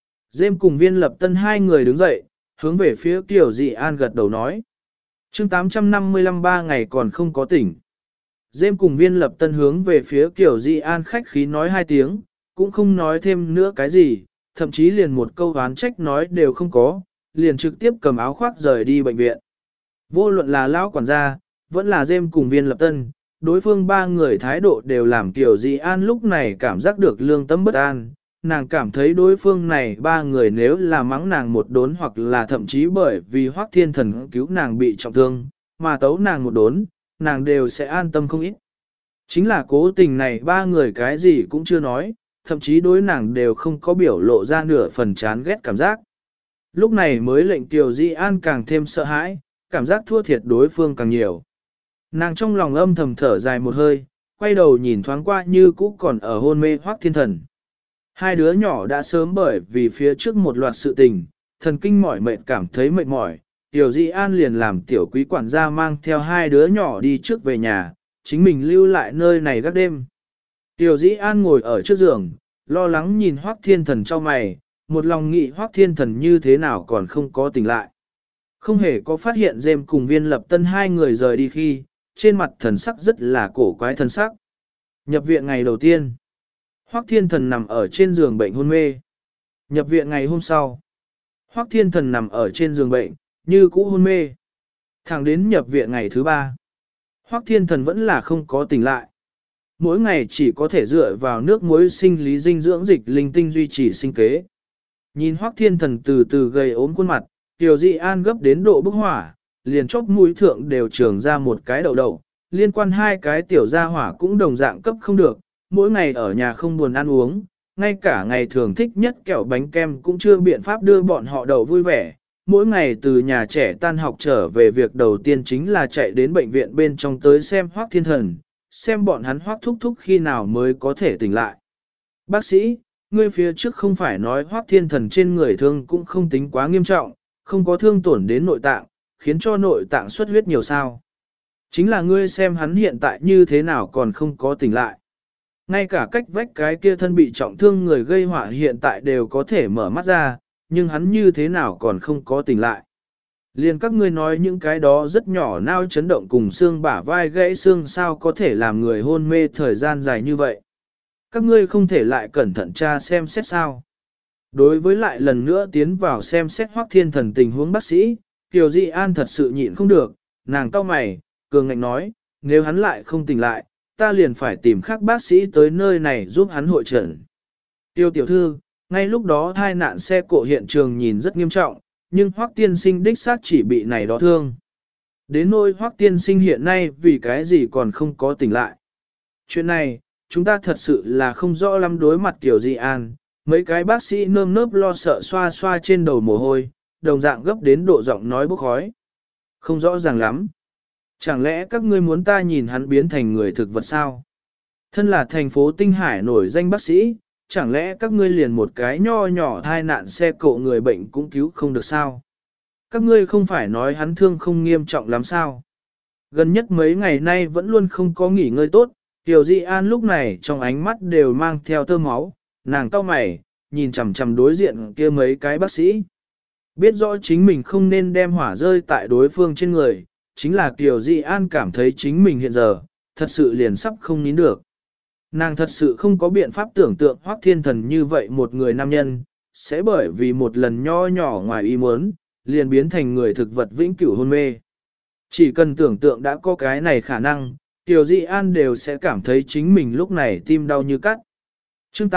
Dêm cùng Viên Lập Tân hai người đứng dậy, hướng về phía Kiều Dị An gật đầu nói. Chương 855 3 ngày còn không có tỉnh. Dêm cùng Viên Lập Tân hướng về phía Kiều Dị An khách khí nói hai tiếng, cũng không nói thêm nữa cái gì, thậm chí liền một câu oán trách nói đều không có, liền trực tiếp cầm áo khoác rời đi bệnh viện. Vô luận là lão quản gia, vẫn là Dêm cùng Viên Lập Tân, đối phương ba người thái độ đều làm Kiều Dị An lúc này cảm giác được lương tâm bất an. Nàng cảm thấy đối phương này ba người nếu là mắng nàng một đốn hoặc là thậm chí bởi vì Hoắc Thiên Thần cứu nàng bị trọng thương, mà tấu nàng một đốn, nàng đều sẽ an tâm không ít. Chính là cố tình này ba người cái gì cũng chưa nói, thậm chí đối nàng đều không có biểu lộ ra nửa phần chán ghét cảm giác. Lúc này mới lệnh Kiều Dị An càng thêm sợ hãi, cảm giác thua thiệt đối phương càng nhiều. Nàng trong lòng âm thầm thở dài một hơi, quay đầu nhìn thoáng qua như cũ còn ở hôn mê Hoắc Thiên Thần. Hai đứa nhỏ đã sớm bởi vì phía trước một loạt sự tình, thần kinh mỏi mệt cảm thấy mệt mỏi, Tiểu Dị An liền làm tiểu quý quản gia mang theo hai đứa nhỏ đi trước về nhà, chính mình lưu lại nơi này gác đêm. Tiểu Dị An ngồi ở trước giường, lo lắng nhìn Hoắc Thiên Thần cho mày, một lòng nghĩ Hoắc Thiên Thần như thế nào còn không có tỉnh lại. Không hề có phát hiện Dêm cùng Viên Lập Tân hai người rời đi khi, trên mặt thần sắc rất là cổ quái thần sắc. Nhập viện ngày đầu tiên, Hoắc Thiên Thần nằm ở trên giường bệnh hôn mê. Nhập viện ngày hôm sau, Hoắc Thiên Thần nằm ở trên giường bệnh, như cũ hôn mê. Thẳng đến nhập viện ngày thứ ba, Hoắc Thiên Thần vẫn là không có tỉnh lại. Mỗi ngày chỉ có thể dựa vào nước muối sinh lý dinh dưỡng dịch linh tinh duy trì sinh kế. Nhìn Hoắc Thiên Thần từ từ gầy ốm khuôn mặt, Tiểu Dị An gấp đến độ bức hỏa, liền chóp mũi thượng đều trường ra một cái đậu đậu, liên quan hai cái tiểu gia hỏa cũng đồng dạng cấp không được, mỗi ngày ở nhà không buồn ăn uống, ngay cả ngày thường thích nhất kẹo bánh kem cũng chưa biện pháp đưa bọn họ đậu vui vẻ. Mỗi ngày từ nhà trẻ tan học trở về việc đầu tiên chính là chạy đến bệnh viện bên trong tới xem Hoắc Thiên Thần, xem bọn hắn Hoắc thúc thúc khi nào mới có thể tỉnh lại. Bác sĩ, ngươi phía trước không phải nói Hoắc Thiên Thần trên người thương cũng không tính quá nghiêm trọng, không có thương tổn đến nội tạng, khiến cho nội tạng xuất huyết nhiều sao. Chính là ngươi xem hắn hiện tại như thế nào còn không có tỉnh lại. Ngay cả cách vách cái kia thân bị trọng thương người gây họa hiện tại đều có thể mở mắt ra, nhưng hắn như thế nào còn không có tỉnh lại. Liền các ngươi nói những cái đó rất nhỏ nao chấn động cùng xương bả vai gãy xương sao có thể làm người hôn mê thời gian dài như vậy. Các ngươi không thể lại cẩn thận tra xem xét sao. Đối với lại lần nữa tiến vào xem xét Hoắc Thiên Thần tình huống bác sĩ, Kiều Dị An thật sự nhịn không được, nàng cau mày, cường ngạnh nói, nếu hắn lại không tỉnh lại, ta liền phải tìm khác bác sĩ tới nơi này giúp hắn hội trần. Tiêu tiểu thư, ngay lúc đó tai nạn xe cộ hiện trường nhìn rất nghiêm trọng, nhưng Hoắc tiên sinh đích xác chỉ bị này đó thương. Đến nỗi Hoắc tiên sinh hiện nay vì cái gì còn không có tỉnh lại. Chuyện này, chúng ta thật sự là không rõ lắm đối mặt Kiều Dị An, mấy cái bác sĩ nơm nớp lo sợ xoa xoa trên đầu mồ hôi, đồng dạng gấp đến độ giọng nói bốc khói. Không rõ ràng lắm. Chẳng lẽ các ngươi muốn ta nhìn hắn biến thành người thực vật sao? Thân là thành phố Tinh Hải nổi danh bác sĩ, chẳng lẽ các ngươi liền một cái nho nhỏ thai nạn xe cộ người bệnh cũng cứu không được sao? Các ngươi không phải nói hắn thương không nghiêm trọng lắm sao? Gần nhất mấy ngày nay vẫn luôn không có nghỉ ngơi tốt, Tiểu Dị An lúc này trong ánh mắt đều mang theo tơ máu, nàng cau mày, nhìn chằm chằm đối diện kia mấy cái bác sĩ. Biết rõ chính mình không nên đem hỏa rơi tại đối phương trên người, chính là Kiều Dị An cảm thấy chính mình hiện giờ, thật sự liền sắp không nín được. Nàng thật sự không có biện pháp tưởng tượng Hoắc Thiên Thần như vậy một người nam nhân, sẽ bởi vì một lần nho nhỏ ngoài ý muốn, liền biến thành người thực vật vĩnh cửu hôn mê. Chỉ cần tưởng tượng đã có cái này khả năng, Kiều Dị An đều sẽ cảm thấy chính mình lúc này tim đau như cắt. Chương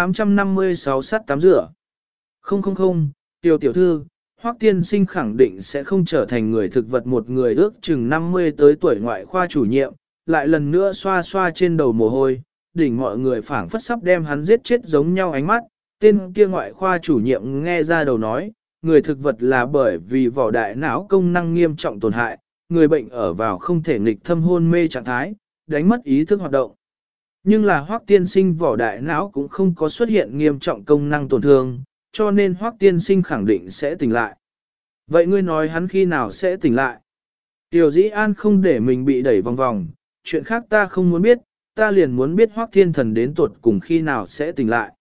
856 sắt tắm rửa. Không, tiểu thư, Hoắc tiên sinh khẳng định sẽ không trở thành người thực vật một người ước chừng 50 tới tuổi ngoại khoa chủ nhiệm, lại lần nữa xoa xoa trên đầu mồ hôi, đỉnh mọi người phảng phất sắp đem hắn giết chết giống nhau ánh mắt, tên kia ngoại khoa chủ nhiệm nghe ra đầu nói, người thực vật là bởi vì vỏ đại não công năng nghiêm trọng tổn hại, người bệnh ở vào không thể nghịch thâm hôn mê trạng thái, đánh mất ý thức hoạt động. Nhưng là Hoắc tiên sinh vỏ đại não cũng không có xuất hiện nghiêm trọng công năng tổn thương, cho nên Hoắc tiên sinh khẳng định sẽ tỉnh lại. Vậy ngươi nói hắn khi nào sẽ tỉnh lại? Tiểu Dĩ An không để mình bị đẩy vòng vòng, chuyện khác ta không muốn biết, ta liền muốn biết Hoắc Thiên Thần đến tuột cùng khi nào sẽ tỉnh lại.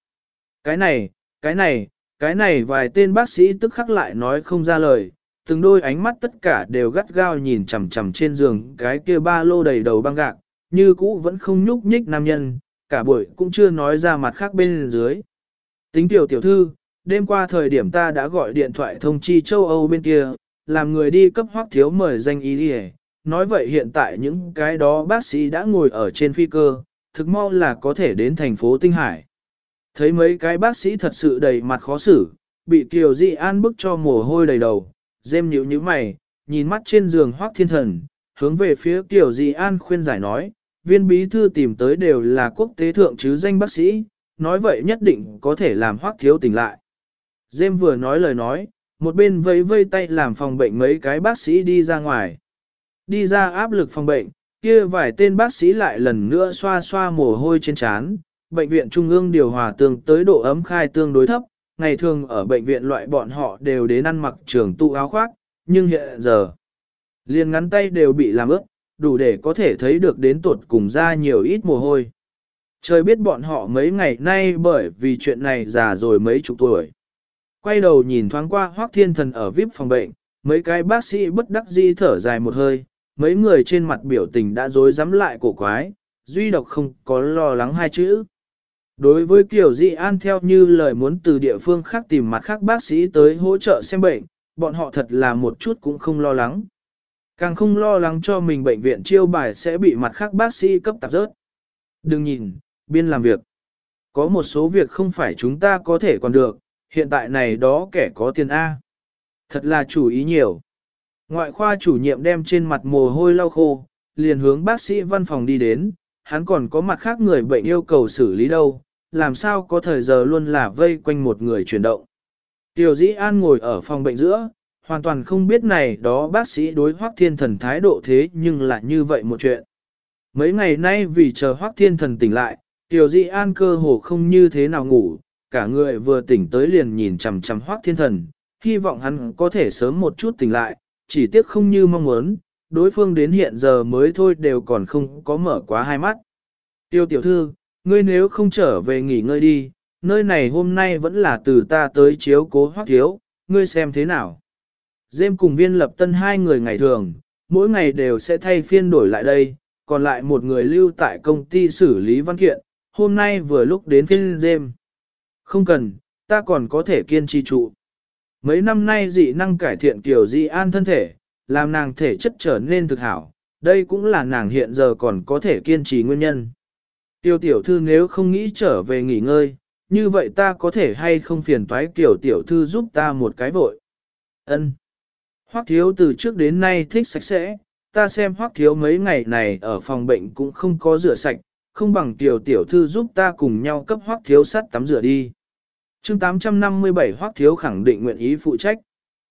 Cái này vài tên bác sĩ tức khắc lại nói không ra lời, từng đôi ánh mắt tất cả đều gắt gao nhìn chằm chằm trên giường cái kia ba lô đầy đầu băng gạc, như cũ vẫn không nhúc nhích nam nhân, cả buổi cũng chưa nói ra mặt khác bên dưới. Tính tiểu thư, đêm qua thời điểm ta đã gọi điện thoại thông chi châu Âu bên kia, làm người đi cấp Hoắc thiếu mời danh y đi. Nói vậy hiện tại những cái đó bác sĩ đã ngồi ở trên phi cơ, thực mau là có thể đến thành phố Tinh Hải. Thấy mấy cái bác sĩ thật sự đầy mặt khó xử, bị Kiều Dị An bức cho mồ hôi đầy đầu, dêm nhíu nhíu mày, nhìn mắt trên giường Hoắc Thiên Thần, hướng về phía Kiều Dị An khuyên giải nói, viên bí thư tìm tới đều là quốc tế thượng chứ danh bác sĩ, nói vậy nhất định có thể làm Hoắc thiếu tỉnh lại. Dêm vừa nói lời nói, một bên vẫy vây tay làm phòng bệnh mấy cái bác sĩ đi ra ngoài. Đi ra áp lực phòng bệnh, kia vài tên bác sĩ lại lần nữa xoa xoa mồ hôi trên trán. Bệnh viện Trung ương điều hòa tương tới độ ấm khai tương đối thấp, ngày thường ở bệnh viện loại bọn họ đều đến ăn mặc trường tụ áo khoác, nhưng hiện giờ, liền ngắn tay đều bị làm ướt, đủ để có thể thấy được đến tuột cùng ra nhiều ít mồ hôi. Trời biết bọn họ mấy ngày nay bởi vì chuyện này già rồi mấy chục tuổi. Quay đầu nhìn thoáng qua Hoắc Thiên Thần ở VIP phòng bệnh, mấy cái bác sĩ bất đắc dĩ thở dài một hơi, mấy người trên mặt biểu tình đã rối rắm lại cổ quái, duy độc không có lo lắng hai chữ. Đối với Kiều Dị An theo như lời muốn từ địa phương khác tìm mặt khác bác sĩ tới hỗ trợ xem bệnh, bọn họ thật là một chút cũng không lo lắng. Càng không lo lắng cho mình bệnh viện chiêu bài sẽ bị mặt khác bác sĩ cấp tạp rớt. Đừng nhìn, biên làm việc. Có một số việc không phải chúng ta có thể còn được, hiện tại này đó kẻ có tiền A. Thật là chủ ý nhiều. Ngoại khoa chủ nhiệm đem trên mặt mồ hôi lau khô, liền hướng bác sĩ văn phòng đi đến, hắn còn có mặt khác người bệnh yêu cầu xử lý đâu, làm sao có thời giờ luôn là vây quanh một người chuyển động. Tiểu Dĩ An ngồi ở phòng bệnh giữa, hoàn toàn không biết này đó bác sĩ đối Hoắc Thiên Thần thái độ thế nhưng lại như vậy một chuyện. Mấy ngày nay vì chờ Hoắc Thiên Thần tỉnh lại, Tiểu Dĩ An cơ hồ không như thế nào ngủ, cả người vừa tỉnh tới liền nhìn chằm chằm Hoắc Thiên Thần, hy vọng hắn có thể sớm một chút tỉnh lại, chỉ tiếc không như mong muốn, đối phương đến hiện giờ mới thôi đều còn không có mở quá hai mắt. Tiêu tiểu thư, ngươi nếu không trở về nghỉ ngơi đi, nơi này hôm nay vẫn là từ ta tới chiếu cố Hoắc thiếu, ngươi xem thế nào. Dêm cùng Viên Lập Tân hai người ngày thường, mỗi ngày đều sẽ thay phiên đổi lại đây, còn lại một người lưu tại công ty xử lý văn kiện, hôm nay vừa lúc đến phiên Dêm. Không cần, ta còn có thể kiên trì trụ. Mấy năm nay dị năng cải thiện Kiều Dị An thân thể, làm nàng thể chất trở nên thực hảo, đây cũng là nàng hiện giờ còn có thể kiên trì nguyên nhân. Tiêu tiểu thư nếu không nghĩ trở về nghỉ ngơi, như vậy ta có thể hay không phiền toái Kiều tiểu thư giúp ta một cái vội. Ân. Hoắc thiếu từ trước đến nay thích sạch sẽ, ta xem Hoắc thiếu mấy ngày này ở phòng bệnh cũng không có rửa sạch, không bằng Kiều tiểu thư giúp ta cùng nhau cấp Hoắc thiếu sắt tắm rửa đi. Chương 857 Hoắc thiếu khẳng định nguyện ý phụ trách.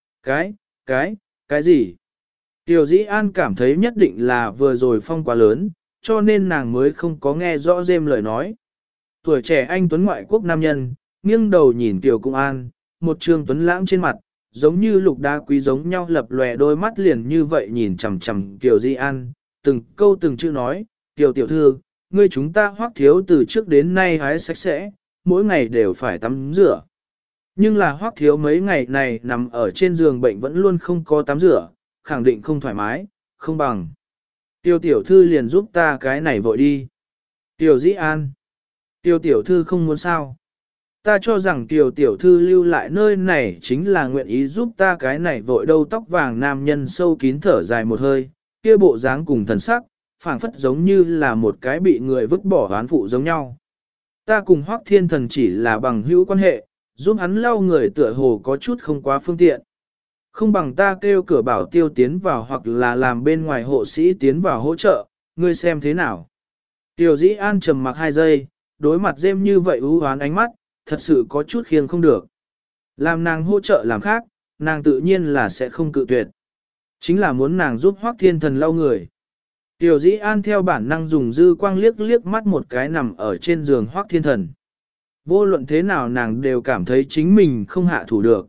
Cái gì? Tiểu Dĩ An cảm thấy nhất định là vừa rồi phong quá lớn, cho nên nàng mới không có nghe rõ Dêm lời nói. Tuổi trẻ anh tuấn ngoại quốc nam nhân, nghiêng đầu nhìn Tiểu Cung An, một trương tuấn lãng trên mặt, giống như lục đá quý giống nhau lập lòe đôi mắt liền như vậy nhìn chằm chằm Tiểu Dĩ An, từng câu từng chữ nói, Tiểu tiểu thư, ngươi chúng ta Hoắc thiếu từ trước đến nay hái sạch sẽ, mỗi ngày đều phải tắm rửa. Nhưng là Hoắc thiếu mấy ngày này nằm ở trên giường bệnh vẫn luôn không có tắm rửa, khẳng định không thoải mái, không bằng. Tiêu tiểu thư liền giúp ta cái này vội đi. Tiểu Dĩ An. Tiêu tiểu thư không muốn sao. Ta cho rằng tiểu tiểu thư lưu lại nơi này chính là nguyện ý giúp ta cái này vội đâu. Tóc vàng nam nhân sâu kín thở dài một hơi, kia bộ dáng cùng thần sắc, phảng phất giống như là một cái bị người vứt bỏ oán phụ giống nhau. Ta cùng Hoắc Thiên Thần chỉ là bằng hữu quan hệ, giúp hắn lau người tựa hồ có chút không quá phương tiện. Không bằng ta kêu cửa bảo tiêu tiến vào hoặc là làm bên ngoài hộ sĩ tiến vào hỗ trợ, ngươi xem thế nào. Tiểu Dĩ An trầm mặc 2 giây, đối mặt Dêm như vậy ưu hoán ánh mắt, thật sự có chút khiêng không được. Làm nàng hỗ trợ làm khác, nàng tự nhiên là sẽ không cự tuyệt. Chính là muốn nàng giúp Hoắc Thiên Thần lau người. Tiểu Dĩ An theo bản năng dùng dư quang liếc liếc mắt một cái nằm ở trên giường Hoắc Thiên Thần. Vô luận thế nào nàng đều cảm thấy chính mình không hạ thủ được.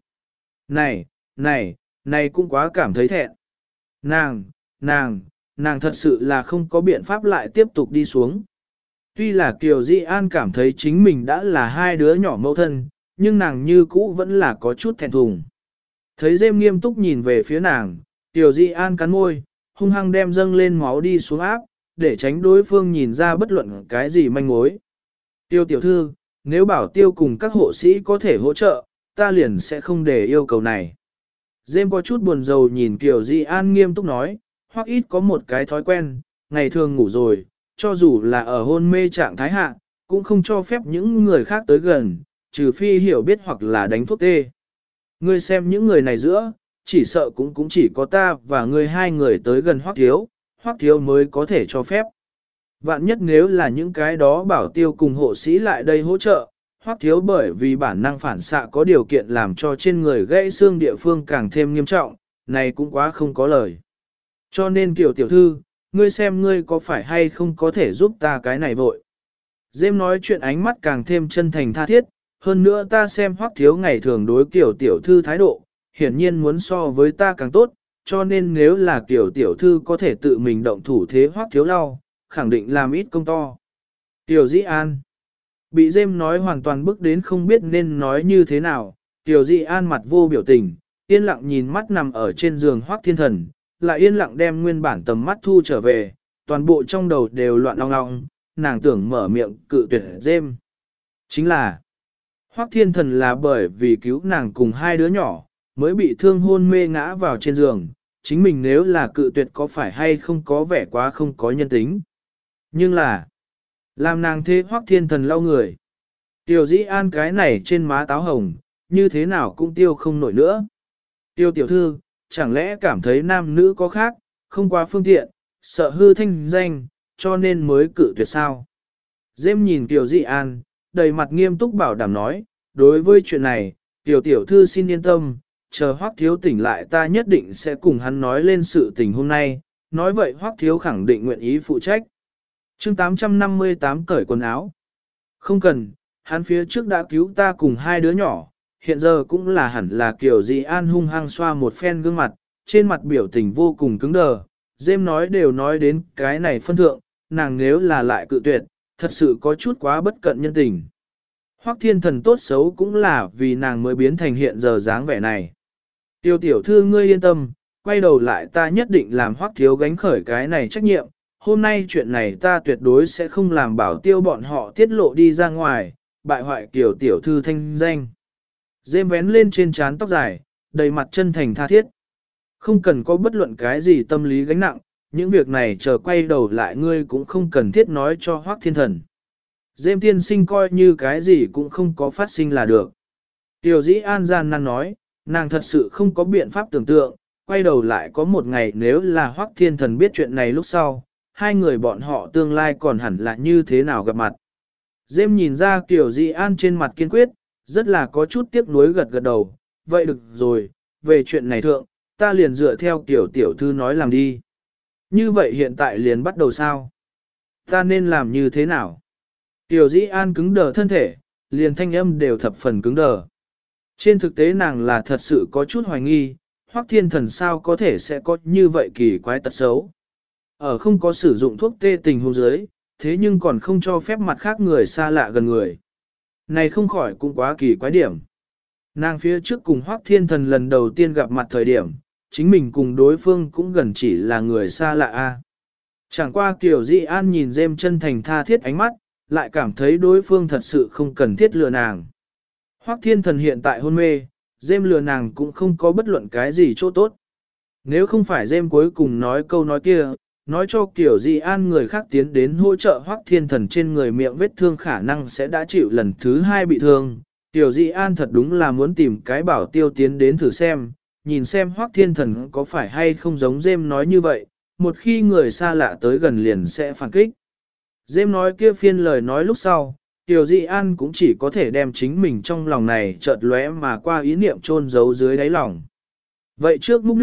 Này cũng quá cảm thấy thẹn. Nàng thật sự là không có biện pháp lại tiếp tục đi xuống. Tuy là Kiều Dĩ An cảm thấy chính mình đã là hai đứa nhỏ mẫu thân, nhưng nàng như cũ vẫn là có chút thẹn thùng. Thấy Dêm nghiêm túc nhìn về phía nàng, Kiều Dĩ An cắn môi, hung hăng đem dâng lên máu đi xuống áp, để tránh đối phương nhìn ra bất luận cái gì manh mối. Tiêu tiểu thư, nếu bảo tiêu cùng các hộ sĩ có thể hỗ trợ, ta liền sẽ không để yêu cầu này. Dêm có chút buồn rầu nhìn Kiều Dĩ An nghiêm túc nói, hoặc ít có một cái thói quen, ngày thường ngủ rồi, cho dù là ở hôn mê trạng thái hạ, cũng không cho phép những người khác tới gần, trừ phi hiểu biết hoặc là đánh thuốc tê. Ngươi xem những người này giữa, chỉ sợ cũng chỉ có ta và ngươi hai người tới gần Hoắc Thiếu mới có thể cho phép. Vạn nhất nếu là những cái đó bảo tiêu cùng hộ sĩ lại đây hỗ trợ, Hoắc Thiếu bởi vì bản năng phản xạ có điều kiện làm cho trên người gãy xương địa phương càng thêm nghiêm trọng, này cũng quá không có lời. Cho nên Kiều tiểu thư, ngươi xem ngươi có phải hay không có thể giúp ta cái này vội. Dêm nói chuyện ánh mắt càng thêm chân thành tha thiết, hơn nữa ta xem Hoắc Thiếu ngày thường đối Kiều tiểu thư thái độ, hiển nhiên muốn so với ta càng tốt, cho nên nếu là Kiều tiểu thư có thể tự mình động thủ thế Hoắc Thiếu lau, khẳng định làm ít công to. Kiều Dĩ An bị Dêm nói hoàn toàn bức đến không biết nên nói như thế nào, Kiều Dĩ An mặt vô biểu tình, yên lặng nhìn mắt nằm ở trên giường Hoắc Thiên Thần, lại yên lặng đem nguyên bản tầm mắt thu trở về, toàn bộ trong đầu đều loạn ong ong, nàng tưởng mở miệng cự tuyệt Dêm. Chính là, Hoắc Thiên Thần là bởi vì cứu nàng cùng hai đứa nhỏ, mới bị thương hôn mê ngã vào trên giường, chính mình nếu là cự tuyệt có phải hay không có vẻ quá không có nhân tính. Nhưng là, làm nàng thế Hoắc Thiên Thần lau người. Tiểu Dĩ An cái này trên má táo hồng, như thế nào cũng tiêu không nổi nữa. Tiêu tiểu thư, chẳng lẽ cảm thấy nam nữ có khác, không qua phương tiện, sợ hư thanh danh, cho nên mới cự tuyệt sao. Dêm nhìn Tiểu Dĩ An, đầy mặt nghiêm túc bảo đảm nói, đối với chuyện này, Tiểu tiểu thư xin yên tâm, chờ Hoắc Thiếu tỉnh lại ta nhất định sẽ cùng hắn nói lên sự tình hôm nay, nói vậy Hoắc Thiếu khẳng định nguyện ý phụ trách. Chương 858 cởi quần áo. Không cần, hắn phía trước đã cứu ta cùng hai đứa nhỏ, hiện giờ cũng là hẳn là Kiều Dĩ An hung hăng xoa một phen gương mặt, trên mặt biểu tình vô cùng cứng đờ. Dêm nói đều nói đến cái này phân thượng, nàng nếu là lại cự tuyệt, thật sự có chút quá bất cận nhân tình. Hoắc Thiên Thần tốt xấu cũng là vì nàng mới biến thành hiện giờ dáng vẻ này. Tiêu tiểu thư ngươi yên tâm, quay đầu lại ta nhất định làm Hoắc Thiếu gánh khởi cái này trách nhiệm. Hôm nay chuyện này ta tuyệt đối sẽ không làm bảo tiêu bọn họ tiết lộ đi ra ngoài, bại hoại Kiều tiểu thư thanh danh. Dêm vén lên trên trán tóc dài, đầy mặt chân thành tha thiết. Không cần có bất luận cái gì tâm lý gánh nặng, những việc này chờ quay đầu lại ngươi cũng không cần thiết nói cho Hoắc Thiên Thần. Dêm tiên sinh coi như cái gì cũng không có phát sinh là được. Tiểu Dĩ An gian nan nói, nàng thật sự không có biện pháp tưởng tượng, quay đầu lại có một ngày nếu là Hoắc Thiên Thần biết chuyện này lúc sau, hai người bọn họ tương lai còn hẳn là như thế nào gặp mặt. Dêm nhìn ra Tiểu Dĩ An trên mặt kiên quyết, rất là có chút tiếc nuối gật gật đầu, vậy được rồi, về chuyện này thượng, ta liền dựa theo Tiểu tiểu thư nói làm đi. Như vậy hiện tại liền bắt đầu sao? Ta nên làm như thế nào? Tiểu Dĩ An cứng đờ thân thể, liền thanh âm đều thập phần cứng đờ. Trên thực tế nàng là thật sự có chút hoài nghi, Hoắc Thiên Thần sao có thể sẽ có như vậy kỳ quái tật xấu. Ở không có sử dụng thuốc tê tình huống dưới, thế nhưng còn không cho phép mặt khác người xa lạ gần người. Này không khỏi cũng quá kỳ quái điểm. Nàng phía trước cùng Hoắc Thiên Thần lần đầu tiên gặp mặt thời điểm, chính mình cùng đối phương cũng gần chỉ là người xa lạ a. Chẳng qua Kiều Dĩ An nhìn Dêm chân thành tha thiết ánh mắt, lại cảm thấy đối phương thật sự không cần thiết lừa nàng. Hoắc Thiên Thần hiện tại hôn mê, Dêm lừa nàng cũng không có bất luận cái gì chỗ tốt. Nếu không phải Dêm cuối cùng nói câu nói kia, nói cho Kiều Dĩ An người khác tiến đến hỗ trợ Hoắc Thiên Thần trên người miệng vết thương khả năng sẽ đã chịu lần thứ hai bị thương. Kiều Dĩ An thật đúng là muốn tìm cái bảo tiêu tiến đến thử xem, nhìn xem Hoắc Thiên Thần có phải hay không giống Dêm nói như vậy, một khi người xa lạ tới gần liền sẽ phản kích. Dêm nói kia phiên lời nói lúc sau, Kiều Dĩ An cũng chỉ có thể đem chính mình trong lòng này chợt lóe mà qua ý niệm chôn giấu dưới đáy lòng. Vậy trước múc nước,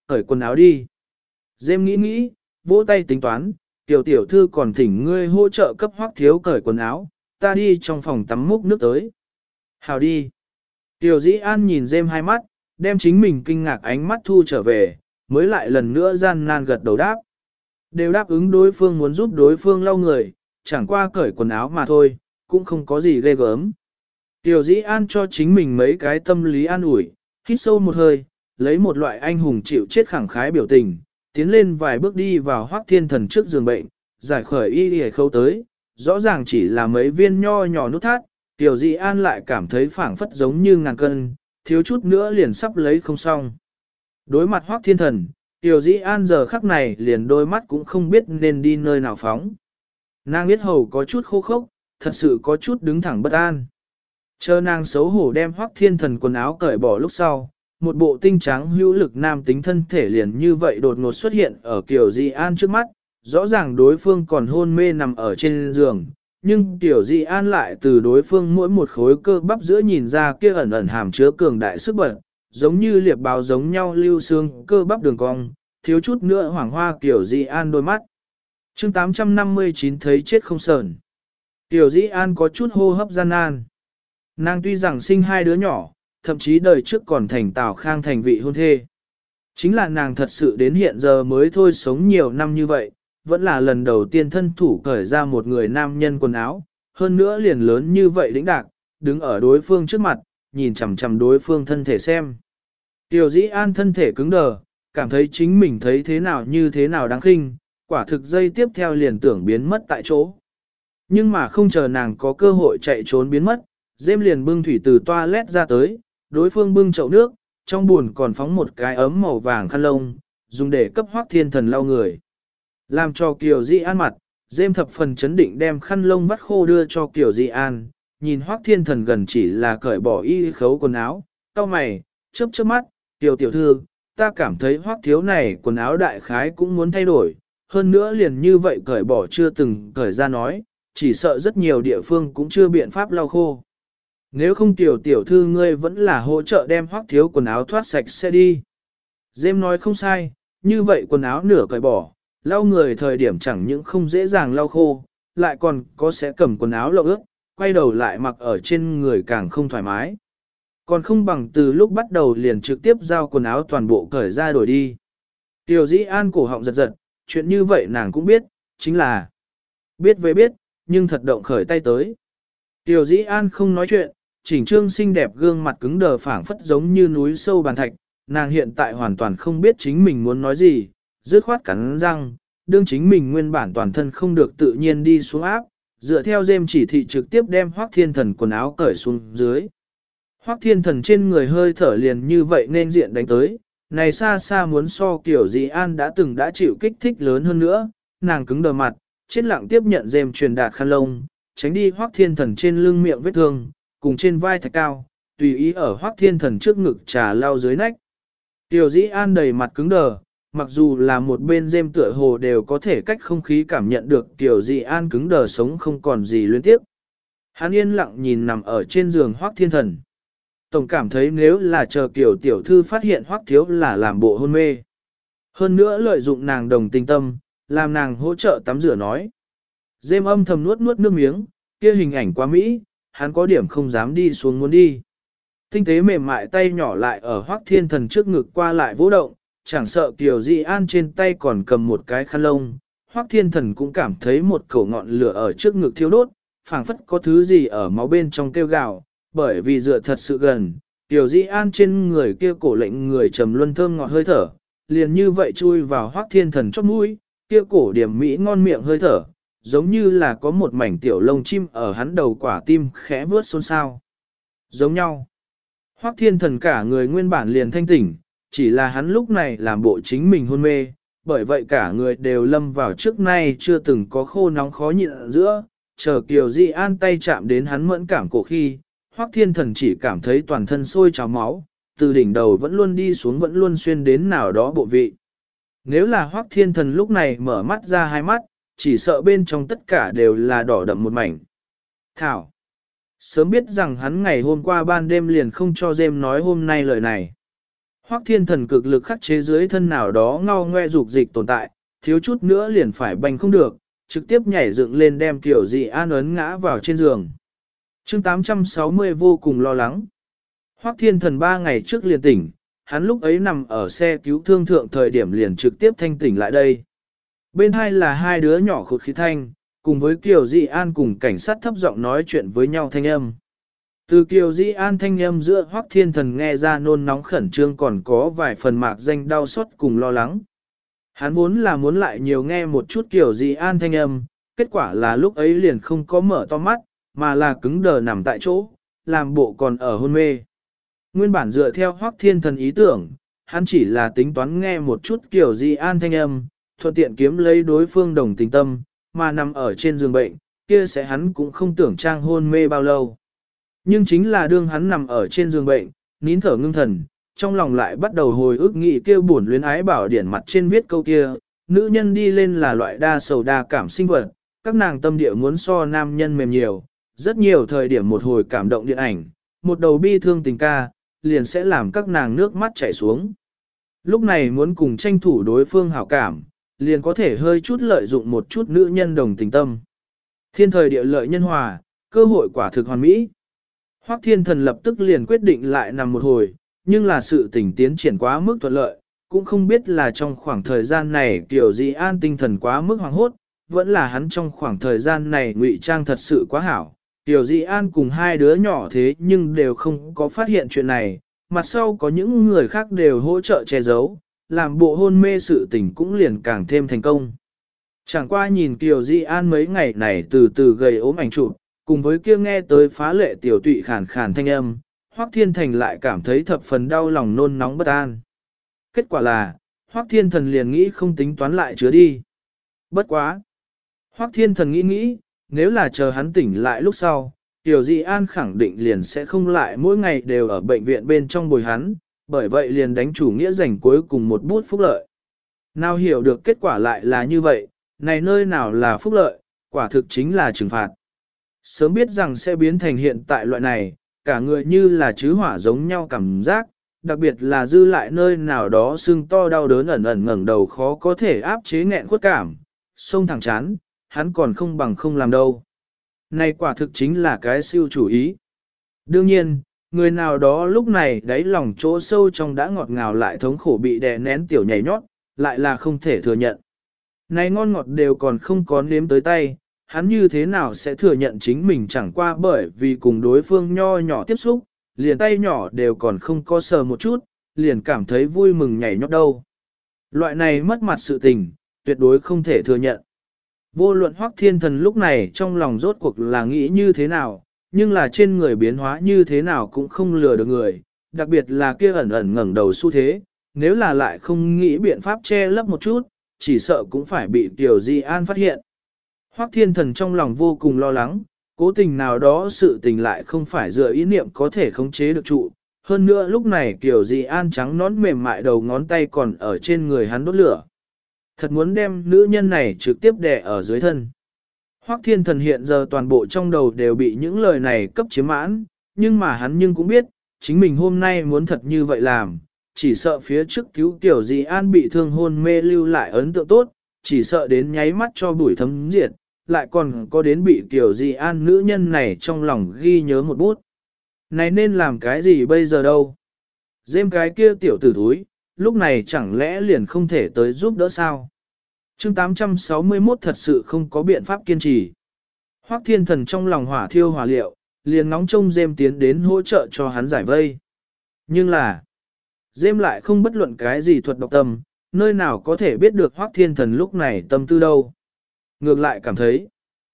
cởi quần áo đi. Dêm nghĩ nghĩ, vỗ tay tính toán, tiểu tiểu thư còn thỉnh ngươi hỗ trợ cấp Hoắc thiếu cởi quần áo, ta đi trong phòng tắm múc nước tới. Hào đi. Tiểu dĩ an nhìn dêm hai mắt, đem chính mình kinh ngạc ánh mắt thu trở về, mới lại lần nữa gian nan gật đầu đáp. Đều đáp ứng đối phương muốn giúp đối phương lau người, chẳng qua cởi quần áo mà thôi, cũng không có gì ghê gớm. Tiểu dĩ an cho chính mình mấy cái tâm lý an ủi, hít sâu một hơi, lấy một loại anh hùng chịu chết khẳng khái biểu tình, tiến lên vài bước đi vào Hoắc Thiên Thần trước giường bệnh, giải khởi y y khâu tới, rõ ràng chỉ là mấy viên nho nhỏ nút thắt, Tiểu Dĩ An lại cảm thấy phảng phất giống như ngàn cân, thiếu chút nữa liền sắp lấy không xong. Đối mặt Hoắc Thiên Thần, Tiểu Dĩ An giờ khắc này liền đôi mắt cũng không biết nên đi nơi nào phóng. Nàng biết hầu có chút khô khốc, thật sự có chút đứng thẳng bất an. Chờ nàng xấu hổ đem Hoắc Thiên Thần quần áo cởi bỏ lúc sau, một bộ tinh trắng hữu lực nam tính thân thể liền như vậy đột ngột xuất hiện ở Tiểu Dĩ An trước mắt, rõ ràng đối phương còn hôn mê nằm ở trên giường, nhưng Tiểu Dĩ An lại từ đối phương mỗi một khối cơ bắp giữa nhìn ra kia ẩn ẩn hàm chứa cường đại sức bật, giống như liệp báo giống nhau lưu xương cơ bắp đường cong, thiếu chút nữa hoảng hoa Tiểu Dĩ An đôi mắt. Chương 859 thấy chết không sờn. Tiểu Dĩ An có chút hô hấp gian nan. Nàng tuy rằng sinh hai đứa nhỏ, thậm chí đời trước còn thành Tào Khang thành vị hôn thê. Chính là nàng thật sự đến hiện giờ mới thôi sống nhiều năm như vậy, vẫn là lần đầu tiên thân thủ cởi ra một người nam nhân quần áo, hơn nữa liền lớn như vậy đĩnh đạc, đứng ở đối phương trước mặt, nhìn chằm chằm đối phương thân thể xem. Tiểu Dĩ An thân thể cứng đờ, cảm thấy chính mình thấy thế nào như thế nào đáng khinh, quả thực dây tiếp theo liền tưởng biến mất tại chỗ. Nhưng mà không chờ nàng có cơ hội chạy trốn biến mất, Dêm liền bưng thủy từ toilet ra tới, đối phương bưng chậu nước, trong buồn còn phóng một cái ấm màu vàng khăn lông, dùng để cấp Hoắc Thiên Thần lau người. Làm cho Kiều Di An mặt, Dêm thập phần chấn định đem khăn lông vắt khô đưa cho Kiều Di An, nhìn Hoắc Thiên Thần gần chỉ là cởi bỏ y khấu quần áo, cau mày, chớp chớp mắt, Kiều tiểu thư, ta cảm thấy Hoắc thiếu này quần áo đại khái cũng muốn thay đổi, hơn nữa liền như vậy cởi bỏ chưa từng cởi ra nói, chỉ sợ rất nhiều địa phương cũng chưa biện pháp lau khô. Nếu không tiểu thư ngươi vẫn là hỗ trợ đem Hoắc thiếu quần áo thoát sạch sẽ đi. Dêm nói không sai, như vậy quần áo nửa cởi bỏ, lau người thời điểm chẳng những không dễ dàng lau khô, lại còn có sẽ cầm quần áo lộng ướt, quay đầu lại mặc ở trên người càng không thoải mái. Còn không bằng từ lúc bắt đầu liền trực tiếp giao quần áo toàn bộ cởi ra đổi đi. Tiểu Dĩ An cổ họng giật giật, chuyện như vậy nàng cũng biết, chính là biết với biết, nhưng thật động khởi tay tới. Tiểu Dĩ An không nói chuyện, chỉnh trương xinh đẹp gương mặt cứng đờ phảng phất giống như núi sâu bàn thạch, nàng hiện tại hoàn toàn không biết chính mình muốn nói gì, dứt khoát cắn răng, đương chính mình nguyên bản toàn thân không được tự nhiên đi xuống áp, dựa theo Dêm chỉ thị trực tiếp đem Hoắc Thiên Thần quần áo cởi xuống dưới. Hoắc Thiên Thần trên người hơi thở liền như vậy nên diện đánh tới, này xa xa muốn so Tiểu Dĩ An đã chịu kích thích lớn hơn nữa, nàng cứng đờ mặt, chết lặng tiếp nhận Dêm truyền đạt khăn lông, tránh đi Hoắc Thiên Thần trên lưng miệng vết thương, cùng trên vai thạch cao, tùy ý ở Hoắc Thiên Thần trước ngực trà lau dưới nách. Tiểu Dĩ An đầy mặt cứng đờ, mặc dù là một bên Dêm tựa hồ đều có thể cách không khí cảm nhận được Tiểu Dĩ An cứng đờ sống không còn gì luyến tiếp. Hắn yên lặng nhìn nằm ở trên giường Hoắc Thiên Thần. Tổng cảm thấy nếu là chờ Kiều tiểu thư phát hiện Hoắc thiếu là làm bộ hôn mê. Hơn nữa lợi dụng nàng đồng tình tâm, làm nàng hỗ trợ tắm rửa nói. Dêm âm thầm nuốt nuốt nước miếng, kia hình ảnh quá mỹ, hắn có điểm không dám đi xuống muốn đi. Tinh tế mềm mại tay nhỏ lại ở Hoắc Thiên Thần trước ngực qua lại vỗ động, chẳng sợ Kiều Di An trên tay còn cầm một cái khăn lông. Hoắc Thiên Thần cũng cảm thấy một cổ ngọn lửa ở trước ngực thiêu đốt, phảng phất có thứ gì ở máu bên trong kêu gào, bởi vì dựa thật sự gần, Kiều Di An trên người kia cổ lệnh người trầm luân thơm ngọt hơi thở, liền như vậy chui vào Hoắc Thiên Thần chóp mũi, kia cổ điểm mỹ ngon miệng hơi thở, giống như là có một mảnh tiểu lông chim ở hắn đầu quả tim khẽ vướt xôn xao. Giống nhau. Hoắc Thiên Thần cả người nguyên bản liền thanh tỉnh, chỉ là hắn lúc này làm bộ chính mình hôn mê, bởi vậy cả người đều lâm vào trước nay chưa từng có khô nóng khó nhịn ở giữa, chờ Kiều Di An tay chạm đến hắn mẫn cảm cổ khi, Hoắc Thiên Thần chỉ cảm thấy toàn thân sôi trào máu, từ đỉnh đầu vẫn luôn đi xuống vẫn luôn xuyên đến nào đó bộ vị. Nếu là Hoắc Thiên Thần lúc này mở mắt ra hai mắt, chỉ sợ bên trong tất cả đều là đỏ đậm một mảnh. Thảo! Sớm biết rằng hắn ngày hôm qua ban đêm liền không cho Dêm nói hôm nay lời này. Hoắc Thiên Thần cực lực khắc chế dưới thân nào đó ngao ngoe dục dịch tồn tại, thiếu chút nữa liền phải bành không được, trực tiếp nhảy dựng lên đem Kiều Dị An ấn ngã vào trên giường. Chương 860 vô cùng lo lắng. Hoắc Thiên Thần 3 ngày trước liền tỉnh, hắn lúc ấy nằm ở xe cứu thương thượng thời điểm liền trực tiếp thanh tỉnh lại đây. Bên hai là hai đứa nhỏ khụt khí thanh, cùng với Kiều Dị An cùng cảnh sát thấp giọng nói chuyện với nhau thanh âm. Từ Kiều Dị An thanh âm giữa Hoắc Thiên Thần nghe ra nôn nóng khẩn trương còn có vài phần mạc danh đau xót cùng lo lắng. Hắn vốn là muốn lại nhiều nghe một chút Kiều Dị An thanh âm, kết quả là lúc ấy liền không có mở to mắt, mà là cứng đờ nằm tại chỗ, làm bộ còn ở hôn mê. Nguyên bản dựa theo Hoắc Thiên Thần ý tưởng, hắn chỉ là tính toán nghe một chút Kiều Dị An thanh âm, thuận tiện kiếm lấy đối phương đồng tình tâm, mà nằm ở trên giường bệnh, kia sẽ hắn cũng không tưởng trang hôn mê bao lâu. Nhưng chính là đương hắn nằm ở trên giường bệnh, nín thở ngưng thần, trong lòng lại bắt đầu hồi ức nghĩ kêu buồn luyến ái bảo điển mặt trên viết câu kia, nữ nhân đi lên là loại đa sầu đa cảm sinh vật, các nàng tâm địa muốn so nam nhân mềm nhiều, rất nhiều thời điểm một hồi cảm động điện ảnh, một đầu bi thương tình ca, liền sẽ làm các nàng nước mắt chảy xuống. Lúc này muốn cùng tranh thủ đối phương hảo cảm, liền có thể hơi chút lợi dụng một chút nữ nhân đồng tình tâm. Thiên thời địa lợi nhân hòa, cơ hội quả thực hoàn mỹ. Hoắc Thiên Thần lập tức liền quyết định lại nằm một hồi, nhưng là sự tình tiến triển quá mức thuận lợi, cũng không biết là trong khoảng thời gian này Kiều Dị An tinh thần quá mức hoảng hốt, vẫn là hắn trong khoảng thời gian này ngụy trang thật sự quá hảo. Kiều Dị An cùng hai đứa nhỏ thế nhưng đều không có phát hiện chuyện này, mặt sau có những người khác đều hỗ trợ che giấu, làm bộ hôn mê sự tình cũng liền càng thêm thành công. Chẳng qua nhìn Kiều Dị An mấy ngày này từ từ gầy ốm ảnh chụp, cùng với kia nghe tới phá lệ tiểu tụy khàn khàn thanh âm, Hoắc Thiên Thành lại cảm thấy thập phần đau lòng nôn nóng bất an. Kết quả là, Hoắc Thiên Thần liền nghĩ không tính toán lại chứa đi. Bất quá. Hoắc Thiên Thần nghĩ, nếu là chờ hắn tỉnh lại lúc sau, Kiều Dị An khẳng định liền sẽ không lại mỗi ngày đều ở bệnh viện bên trong bồi hắn, bởi vậy liền đánh chủ nghĩa giành cuối cùng một bút phúc lợi. Nào hiểu được kết quả lại là như vậy, này nơi nào là phúc lợi, quả thực chính là trừng phạt. Sớm biết rằng sẽ biến thành hiện tại loại này, cả người như là chứ hỏa giống nhau cảm giác, đặc biệt là dư lại nơi nào đó sưng to đau đớn ẩn ẩn ngẩng đầu khó có thể áp chế nghẹn khuất cảm, sông thẳng chán, hắn còn không bằng không làm đâu. Này quả thực chính là cái siêu chủ ý. Đương nhiên, người nào đó lúc này đáy lòng chỗ sâu trong đã ngọt ngào lại thống khổ bị đè nén tiểu nhảy nhót, lại là không thể thừa nhận. Này ngon ngọt đều còn không có nếm tới tay, hắn như thế nào sẽ thừa nhận chính mình chẳng qua bởi vì cùng đối phương nho nhỏ tiếp xúc, liền tay nhỏ đều còn không có sờ một chút, liền cảm thấy vui mừng nhảy nhót đâu. Loại này mất mặt sự tình, tuyệt đối không thể thừa nhận. Vô luận Hoắc Thiên Thần lúc này trong lòng rốt cuộc là nghĩ như thế nào, nhưng là trên người biến hóa như thế nào cũng không lừa được người, đặc biệt là kia ẩn ẩn ngẩng đầu xu thế, nếu là lại không nghĩ biện pháp che lấp một chút, chỉ sợ cũng phải bị Kiều Dị An phát hiện. Hoắc Thiên Thần trong lòng vô cùng lo lắng, cố tình nào đó sự tình lại không phải dựa ý niệm có thể khống chế được trụ. Hơn nữa lúc này Kiều Dị An trắng nón mềm mại đầu ngón tay còn ở trên người hắn đốt lửa. Thật muốn đem nữ nhân này trực tiếp đè ở dưới thân. Hoắc Thiên Thần hiện giờ toàn bộ trong đầu đều bị những lời này cấp chiếm mãn, nhưng mà hắn nhưng cũng biết, chính mình hôm nay muốn thật như vậy làm, chỉ sợ phía trước cứu Kiều Dị An bị thương hôn mê lưu lại ấn tượng tốt, chỉ sợ đến nháy mắt cho bụi thấm diệt, lại còn có đến bị Kiều Dị An nữ nhân này trong lòng ghi nhớ một bút. Này nên làm cái gì bây giờ đâu? Dêm cái kia tiểu tử thúi, lúc này chẳng lẽ liền không thể tới giúp đỡ sao? Chương 861 thật sự không có biện pháp kiên trì. Hoắc Thiên Thần trong lòng hỏa thiêu hỏa liệu, liền nóng trông Dêm tiến đến hỗ trợ cho hắn giải vây. Nhưng là, Dêm lại không bất luận cái gì thuật độc tâm, nơi nào có thể biết được Hoắc Thiên Thần lúc này tâm tư đâu. Ngược lại cảm thấy,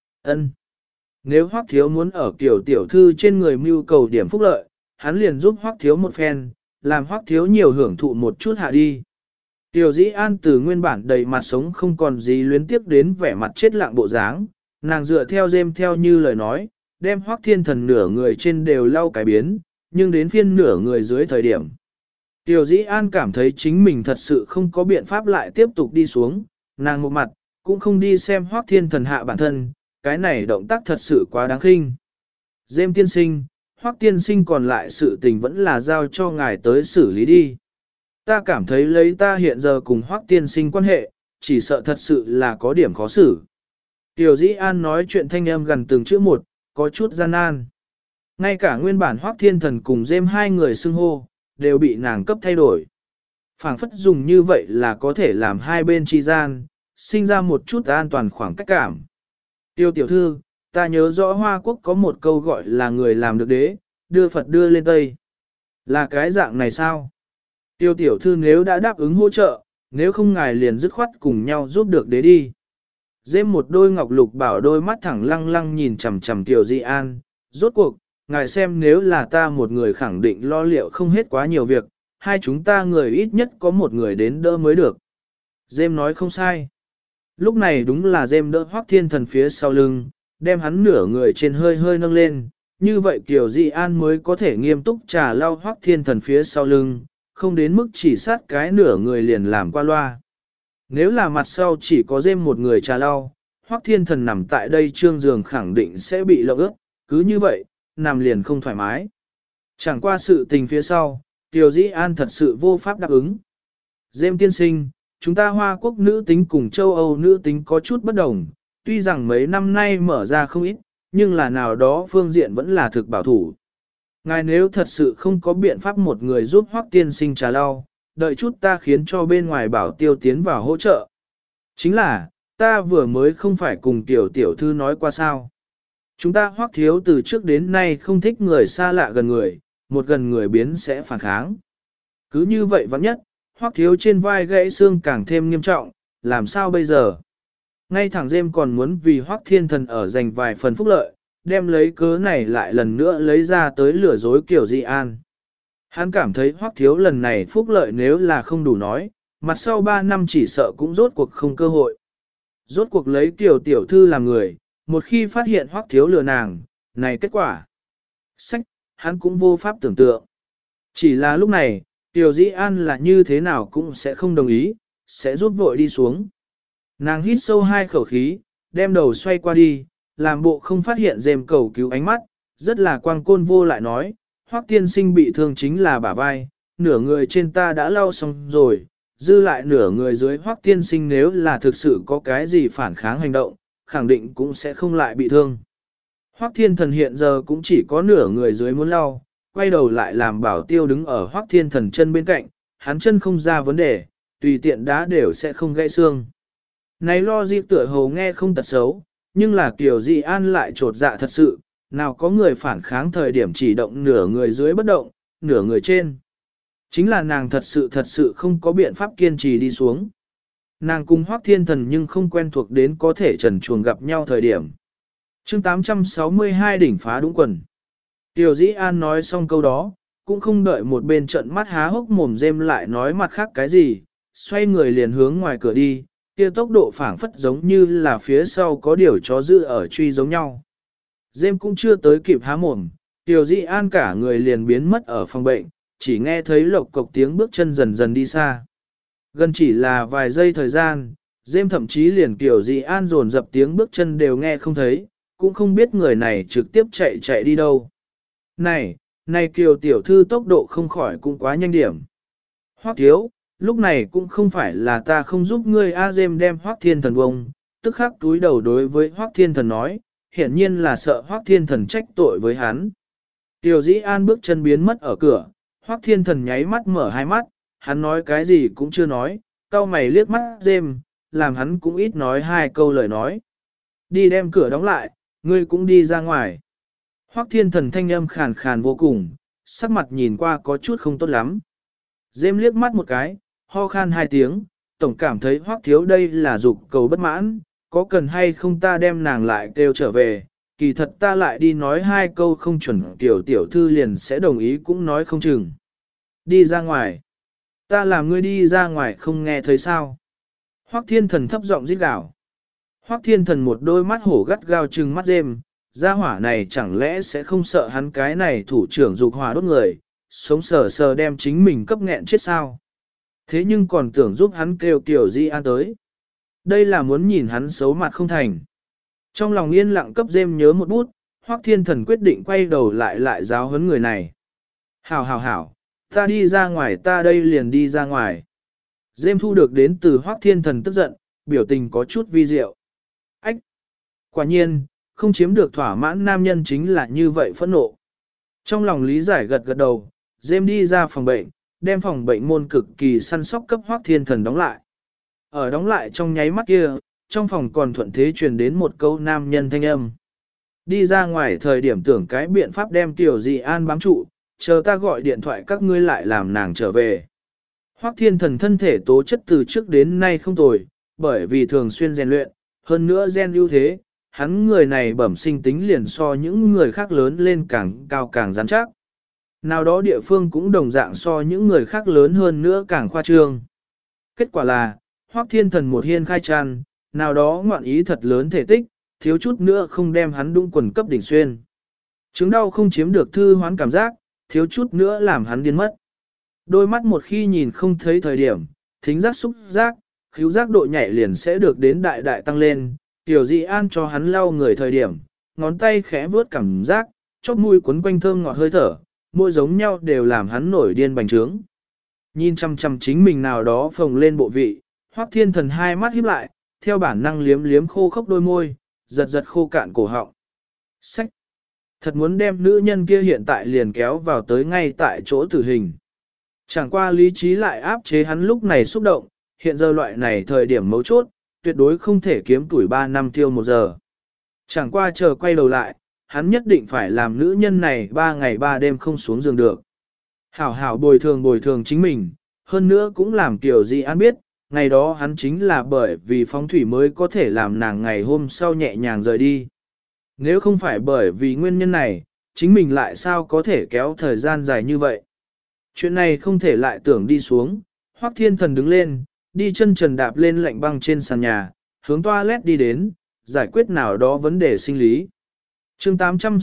nếu Hoắc Thiếu muốn ở kiểu tiểu thư trên người mưu cầu điểm phúc lợi, hắn liền giúp Hoắc Thiếu một phen, làm Hoắc Thiếu nhiều hưởng thụ một chút hạ đi. Kiều Dĩ An từ nguyên bản đầy mặt sống không còn gì luyến tiếp đến vẻ mặt chết lặng bộ dáng, nàng dựa theo Dêm theo như lời nói, đem Hoắc Thiên Thần nửa người trên đều lau cái biến, nhưng đến phiên nửa người dưới thời điểm. Kiều Dĩ An cảm thấy chính mình thật sự không có biện pháp lại tiếp tục đi xuống, nàng một mặt, cũng không đi xem Hoắc Thiên Thần hạ bản thân, cái này động tác thật sự quá đáng khinh. Dêm tiên sinh, Hoắc tiên sinh còn lại sự tình vẫn là giao cho ngài tới xử lý đi. Ta cảm thấy lấy ta hiện giờ cùng Hoắc tiên sinh quan hệ, chỉ sợ thật sự là có điểm khó xử. Tiểu Dĩ An nói chuyện thanh âm gần từng chữ một, có chút gian nan. Ngay cả nguyên bản Hoắc Thiên Thần cùng Dêm hai người xưng hô, đều bị nàng cấp thay đổi. Phảng phất dùng như vậy là có thể làm hai bên chi gian, sinh ra một chút an toàn khoảng cách cảm. Tiêu tiểu thư, ta nhớ rõ Hoa Quốc có một câu gọi là người làm được đế, đưa Phật đưa lên Tây. Là cái dạng này sao? Tiêu tiểu thư nếu đã đáp ứng hỗ trợ, nếu không ngài liền dứt khoát cùng nhau giúp được đế đi. Dêm một đôi ngọc lục bảo đôi mắt thẳng lăng lăng nhìn chằm chằm Tiểu Di An, rốt cuộc, ngài xem nếu là ta một người khẳng định lo liệu không hết quá nhiều việc, hai chúng ta người ít nhất có một người đến đỡ mới được. Dêm nói không sai. Lúc này đúng là Dêm đỡ Hoắc Thiên Thần phía sau lưng, đem hắn nửa người trên hơi hơi nâng lên, như vậy Kiều Di An mới có thể nghiêm túc trà lau Hoắc Thiên Thần phía sau lưng, không đến mức chỉ sát cái nửa người liền làm qua loa. Nếu là mặt sau chỉ có Dêm một người trà lau, Hoắc Thiên Thần nằm tại đây trương giường khẳng định sẽ bị lộng ướt, cứ như vậy, nằm liền không thoải mái. Chẳng qua sự tình phía sau, Kiều Dĩ An thật sự vô pháp đáp ứng. Dêm tiên sinh, chúng ta Hoa Quốc nữ tính cùng châu Âu nữ tính có chút bất đồng, tuy rằng mấy năm nay mở ra không ít, nhưng là nào đó phương diện vẫn là thực bảo thủ. Ngài nếu thật sự không có biện pháp một người giúp Hoắc tiên sinh trà lau, đợi chút ta khiến cho bên ngoài bảo tiêu tiến vào hỗ trợ. Chính là, ta vừa mới không phải cùng tiểu tiểu thư nói qua sao. Chúng ta Hoắc thiếu từ trước đến nay không thích người xa lạ gần người, một gần người biến sẽ phản kháng. Cứ như vậy vẫn nhất, Hoắc thiếu trên vai gãy xương càng thêm nghiêm trọng, làm sao bây giờ? Ngay thẳng Dêm còn muốn vì Hoắc Thiên Thần ở dành vài phần phúc lợi, đem lấy cớ này lại lần nữa lấy ra tới lừa dối Kiều Di An. Hắn cảm thấy Hoắc thiếu lần này phúc lợi nếu là không đủ nói, mặt sau 3 năm chỉ sợ cũng rốt cuộc không cơ hội. Rốt cuộc lấy Kiều tiểu thư làm người, một khi phát hiện Hoắc thiếu lừa nàng, này kết quả. Sách, hắn cũng vô pháp tưởng tượng. Chỉ là lúc này, Kiều Dĩ An là như thế nào cũng sẽ không đồng ý, sẽ rút vội đi xuống. Nàng hít sâu 2 khẩu khí, đem đầu xoay qua đi, làm bộ không phát hiện Dêm cầu cứu ánh mắt, rất là quang côn vô lại nói, Hoắc tiên sinh bị thương chính là bả vai, nửa người trên ta đã lau xong rồi, dư lại nửa người dưới Hoắc tiên sinh nếu là thực sự có cái gì phản kháng hành động, khẳng định cũng sẽ không lại bị thương. Hoắc Thiên Thần hiện giờ cũng chỉ có nửa người dưới muốn lau, quay đầu lại làm bảo tiêu đứng ở Hoắc Thiên Thần chân bên cạnh, hắn chân không ra vấn đề, tùy tiện đá đều sẽ không gãy xương. Này lo dịp tựa hồ nghe không tật xấu, nhưng là Kiều Di An lại trột dạ thật sự, nào có người phản kháng thời điểm chỉ động nửa người dưới bất động, nửa người trên. Chính là nàng thật sự không có biện pháp kiên trì đi xuống. Nàng cùng Hoắc Thiên Thần nhưng không quen thuộc đến có thể trần chuồng gặp nhau thời điểm. Chương 862 đỉnh phá đúng quần. Kiều Dĩ An nói xong câu đó, cũng không đợi một bên trận mắt há hốc mồm Dêm lại nói mặt khác cái gì, xoay người liền hướng ngoài cửa đi, kia tốc độ phảng phất giống như là phía sau có điều chó dữ ở truy giống nhau. Dêm cũng chưa tới kịp há mồm, Kiều Dĩ An cả người liền biến mất ở phòng bệnh, chỉ nghe thấy lộc cộc tiếng bước chân dần dần đi xa. Gần chỉ là vài giây thời gian, Dêm thậm chí liền Kiều Dĩ An dồn dập tiếng bước chân đều nghe không thấy, cũng không biết người này trực tiếp chạy đi đâu. Này Kiều tiểu thư tốc độ không khỏi cũng quá nhanh điểm. Hoắc thiếu, lúc này cũng không phải là ta không giúp ngươi A Dêm đem Hoắc Thiên Thần bông, tức khắc túi đầu đối với Hoắc Thiên Thần nói, hiển nhiên là sợ Hoắc Thiên Thần trách tội với hắn. Kiều Dĩ An bước chân biến mất ở cửa, Hoắc Thiên Thần nháy mắt mở hai mắt, hắn nói cái gì cũng chưa nói, cau mày liếc mắt Dêm, làm hắn cũng ít nói 2 câu lời nói. Đi đem cửa đóng lại, ngươi cũng đi ra ngoài. Hoắc Thiên Thần thanh âm khàn khàn vô cùng, sắc mặt nhìn qua có chút không tốt lắm. Dêm liếc mắt một cái, ho khan 2 tiếng, tổng cảm thấy Hoắc thiếu đây là dục cầu bất mãn, có cần hay không ta đem nàng lại kêu trở về, kỳ thật ta lại đi nói 2 câu không chuẩn tiểu thư liền sẽ đồng ý cũng nói không chừng. Đi ra ngoài. Ta làm ngươi đi ra ngoài không nghe thấy sao. Hoắc Thiên Thần thấp giọng rít gào. Hoắc Thiên Thần một đôi mắt hổ gắt gao trừng mắt Dêm, gia hỏa này chẳng lẽ sẽ không sợ hắn cái này thủ trưởng dục hỏa đốt người, sống sờ sờ đem chính mình cấp nghẹn chết sao. Thế nhưng còn tưởng giúp hắn kêu Kiều Di An tới. Đây là muốn nhìn hắn xấu mặt không thành. Trong lòng yên lặng cấp Dêm nhớ một bút, Hoắc Thiên Thần quyết định quay đầu lại giáo huấn người này. Hảo, Ta đi ra ngoài, ta đây liền đi ra ngoài. Dêm thu được đến từ Hoắc Thiên Thần tức giận, biểu tình có chút vi diệu. Ách! Quả nhiên, không chiếm được thỏa mãn nam nhân chính là như vậy phẫn nộ. Trong lòng lý giải gật gật đầu, Dêm đi ra phòng bệnh, đem phòng bệnh môn cực kỳ săn sóc cấp Hoắc Thiên Thần đóng lại. Ở đóng lại trong nháy mắt kia, trong phòng còn thuận thế truyền đến một câu nam nhân thanh âm. Đi ra ngoài thời điểm tưởng cái biện pháp đem Tiểu Dị An bám trụ, chờ ta gọi điện thoại các ngươi lại làm nàng trở về. Hoắc Thiên Thần thân thể tố chất từ trước đến nay không tồi, bởi vì thường xuyên rèn luyện, hơn nữa gen ưu thế, hắn người này bẩm sinh tính liền so những người khác lớn lên càng cao càng rắn chắc. Nào đó địa phương cũng đồng dạng so những người khác lớn hơn nữa càng khoa trương. Kết quả là, Hoắc Thiên Thần một hiên khai tràn, nào đó ngoạn ý thật lớn thể tích, thiếu chút nữa không đem hắn đung quần cấp đỉnh xuyên. Chứng đau không chiếm được thư hoán cảm giác, thiếu chút nữa làm hắn điên mất. Đôi mắt một khi nhìn không thấy thời điểm, thính giác xúc giác, khứu giác độ nhạy liền sẽ được đến đại đại tăng lên. Tiểu Dị An cho hắn lau người thời điểm, ngón tay khẽ vướt cảm giác, chóp mũi quấn quanh thơm ngọt hơi thở, môi giống nhau đều làm hắn nổi điên bành trướng. Nhìn chăm chăm chính mình nào đó phồng lên bộ vị, Hoắc Thiên Thần hai mắt híp lại, theo bản năng liếm liếm khô khốc đôi môi, giật giật khô cạn cổ họng. Sách! Thật muốn đem nữ nhân kia hiện tại liền kéo vào tới ngay tại chỗ tử hình. Chẳng qua lý trí lại áp chế hắn lúc này xúc động, hiện giờ loại này thời điểm mấu chốt, tuyệt đối không thể kiếm tuổi 3 năm tiêu 1 giờ. Chẳng qua chờ quay đầu lại, hắn nhất định phải làm nữ nhân này 3 ngày 3 đêm không xuống giường được. Hảo hảo bồi thường chính mình, hơn nữa cũng làm Tiểu Dị An biết, ngày đó hắn chính là bởi vì phóng thủy mới có thể làm nàng ngày hôm sau nhẹ nhàng rời đi. Nếu không phải bởi vì nguyên nhân này, chính mình lại sao có thể kéo thời gian dài như vậy. Chuyện này không thể lại tưởng đi xuống, Hoắc Thiên Thần đứng lên, đi chân trần đạp lên lạnh băng trên sàn nhà, hướng toilet đi đến, giải quyết nào đó vấn đề sinh lý. Chương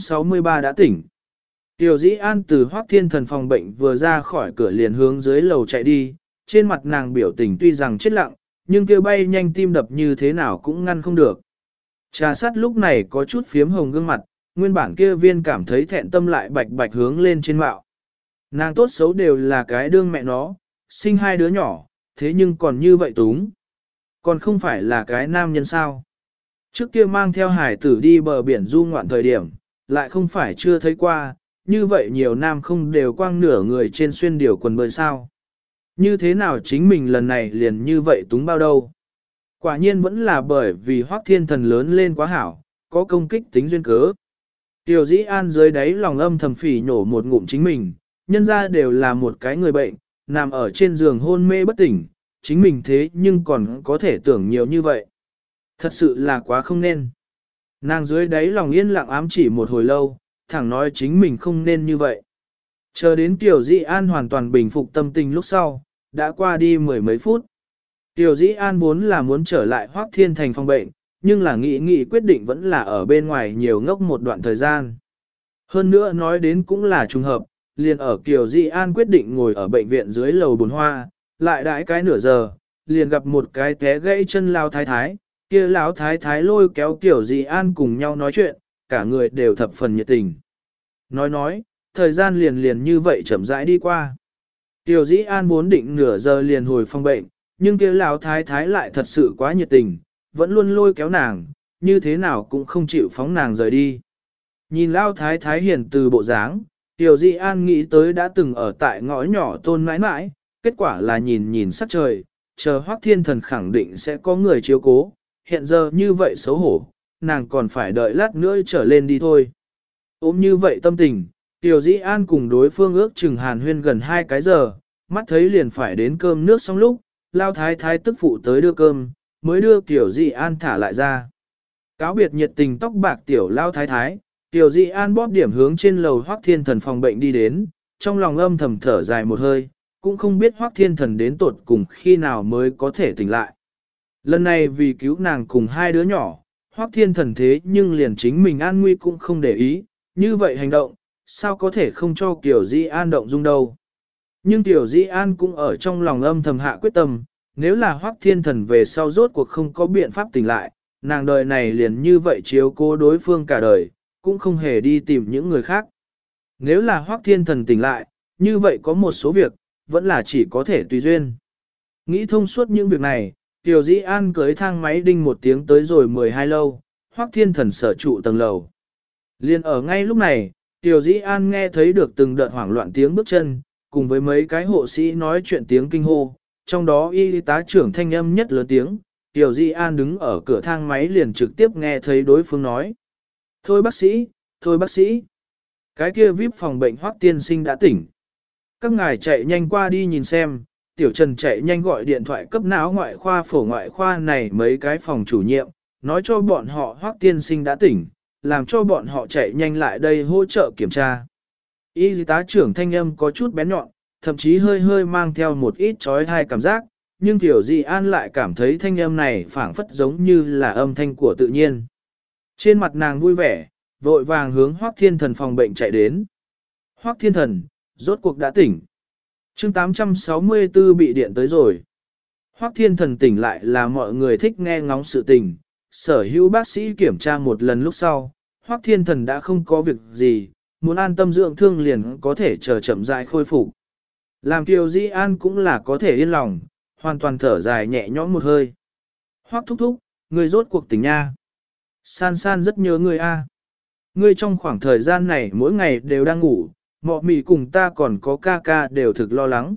863 đã tỉnh. Tiểu Dĩ An từ Hoắc Thiên Thần phòng bệnh vừa ra khỏi cửa liền hướng dưới lầu chạy đi, trên mặt nàng biểu tình tuy rằng chết lặng, nhưng kêu bay nhanh tim đập như thế nào cũng ngăn không được. Trà sắt lúc này có chút phiếm hồng gương mặt, nguyên bản kia viên cảm thấy thẹn tâm lại bạch bạch hướng lên trên mạo. Nàng tốt xấu đều là cái đương mẹ nó, sinh 2 đứa nhỏ, thế nhưng còn như vậy túng. Còn không phải là cái nam nhân sao. Trước kia mang theo hải tử đi bờ biển du ngoạn thời điểm, lại không phải chưa thấy qua, như vậy nhiều nam không đều quang nửa người trên xuyên điều quần bơi sao. Như thế nào chính mình lần này liền như vậy túng bao đâu. Quả nhiên vẫn là bởi vì Hoắc Thiên Thần lớn lên quá hảo, có công kích tính duyên cớ. Tiểu Dĩ An dưới đáy lòng âm thầm phỉ nhổ một ngụm chính mình, nhân ra đều là một cái người bệnh, nằm ở trên giường hôn mê bất tỉnh, chính mình thế nhưng còn có thể tưởng nhiều như vậy. Thật sự là quá không nên. Nàng dưới đáy lòng yên lặng ám chỉ một hồi lâu, thẳng nói chính mình không nên như vậy. Chờ đến Tiểu Dĩ An hoàn toàn bình phục tâm tình lúc sau, đã qua đi 10 mấy phút. Tiểu Dĩ An vốn là muốn trở lại Hoắc Thiên Thành phòng bệnh, nhưng là nghĩ quyết định vẫn là ở bên ngoài nhiều ngốc một đoạn thời gian. Hơn nữa nói đến cũng là trùng hợp, liền ở Tiểu Dĩ An quyết định ngồi ở bệnh viện dưới lầu 4 hoa, lại đãi cái nửa giờ, liền gặp một cái té gãy chân lao thái thái, kia lão thái thái lôi kéo Tiểu Dĩ An cùng nhau nói chuyện, cả người đều thập phần nhiệt tình. Nói, thời gian liền như vậy chậm rãi đi qua. Tiểu Dĩ An vốn định nửa giờ liền hồi phòng bệnh, nhưng kia lão thái thái lại thật sự quá nhiệt tình, vẫn luôn lôi kéo nàng, như thế nào cũng không chịu phóng nàng rời đi. Nhìn lão thái thái hiền từ bộ dáng, Tiểu Dĩ An nghĩ tới đã từng ở tại ngõ nhỏ tôn mãi mãi, kết quả là nhìn sắc trời, chờ Hoắc Thiên Thần khẳng định sẽ có người chiếu cố, hiện giờ như vậy xấu hổ, nàng còn phải đợi lát nữa trở lên đi thôi. Ôm như vậy tâm tình, Tiểu Dĩ An cùng đối phương ước chừng hàn huyên gần 2 cái giờ, mắt thấy liền phải đến cơm nước xong lúc, lao thái thái tức phụ tới đưa cơm, mới đưa Tiểu Dĩ An thả lại ra. Cáo biệt nhiệt tình tóc bạc tiểu lao thái thái, Tiểu Dĩ An bóp điểm hướng trên lầu Hoắc Thiên Thần phòng bệnh đi đến, trong lòng âm thầm thở dài một hơi, cũng không biết Hoắc Thiên Thần đến tột cùng khi nào mới có thể tỉnh lại. Lần này vì cứu nàng cùng 2 đứa nhỏ, Hoắc Thiên Thần thế nhưng liền chính mình an nguy cũng không để ý, như vậy hành động, sao có thể không cho Tiểu Dĩ An động dung đâu. Nhưng Tiểu Dĩ An cũng ở trong lòng âm thầm hạ quyết tâm, nếu là Hoắc Thiên Thần về sau rốt cuộc không có biện pháp tỉnh lại, nàng đời này liền như vậy chiếu cố đối phương cả đời, cũng không hề đi tìm những người khác. Nếu là Hoắc Thiên Thần tỉnh lại, Như vậy có một số việc, vẫn là chỉ có thể tùy duyên. Nghĩ thông suốt những việc này, Tiểu Dĩ An cưới thang máy đinh một tiếng tới rồi 12 lâu, Hoắc Thiên Thần sở trụ tầng lầu. Liên ở ngay lúc này, Tiểu Dĩ An nghe thấy được từng đợt hoảng loạn tiếng bước chân, cùng với mấy cái hộ sĩ nói chuyện tiếng kinh hô, trong đó y tá trưởng thanh âm nhất lớn tiếng, Tiểu Dĩ An đứng ở cửa thang máy liền trực tiếp nghe thấy đối phương nói. Thôi bác sĩ, cái kia VIP phòng bệnh Hoắc tiên sinh đã tỉnh. Các ngài chạy nhanh qua đi nhìn xem, Tiểu Trần chạy nhanh gọi điện thoại cấp não ngoại khoa phổ ngoại khoa này mấy cái phòng chủ nhiệm, nói cho bọn họ Hoắc tiên sinh đã tỉnh, làm cho bọn họ chạy nhanh lại đây hỗ trợ kiểm tra. Y tá trưởng thanh âm có chút bén nhọn, thậm chí hơi hơi mang theo một ít trói thai cảm giác, nhưng Tiểu Dị An lại cảm thấy thanh âm này phảng phất giống như là âm thanh của tự nhiên. Trên mặt nàng vui vẻ, vội vàng hướng Hoắc Thiên Thần phòng bệnh chạy đến. Hoắc Thiên Thần, rốt cuộc đã tỉnh. Chương 864 bị điện tới rồi. Hoắc Thiên Thần tỉnh lại là mọi người thích nghe ngóng sự tình. Sở hữu bác sĩ kiểm tra một lần lúc sau, Hoắc Thiên Thần đã không có việc gì, muốn an tâm dưỡng thương liền có thể chờ chậm rãi khôi phục. Làm Kiều Di An cũng là có thể yên lòng, hoàn toàn thở dài nhẹ nhõm một hơi. Hoắc thúc thúc, người rốt cuộc tỉnh nha. San San rất nhớ người a. Ngươi trong khoảng thời gian này mỗi ngày đều đang ngủ, mọ mì cùng ta còn có ca ca đều thực lo lắng.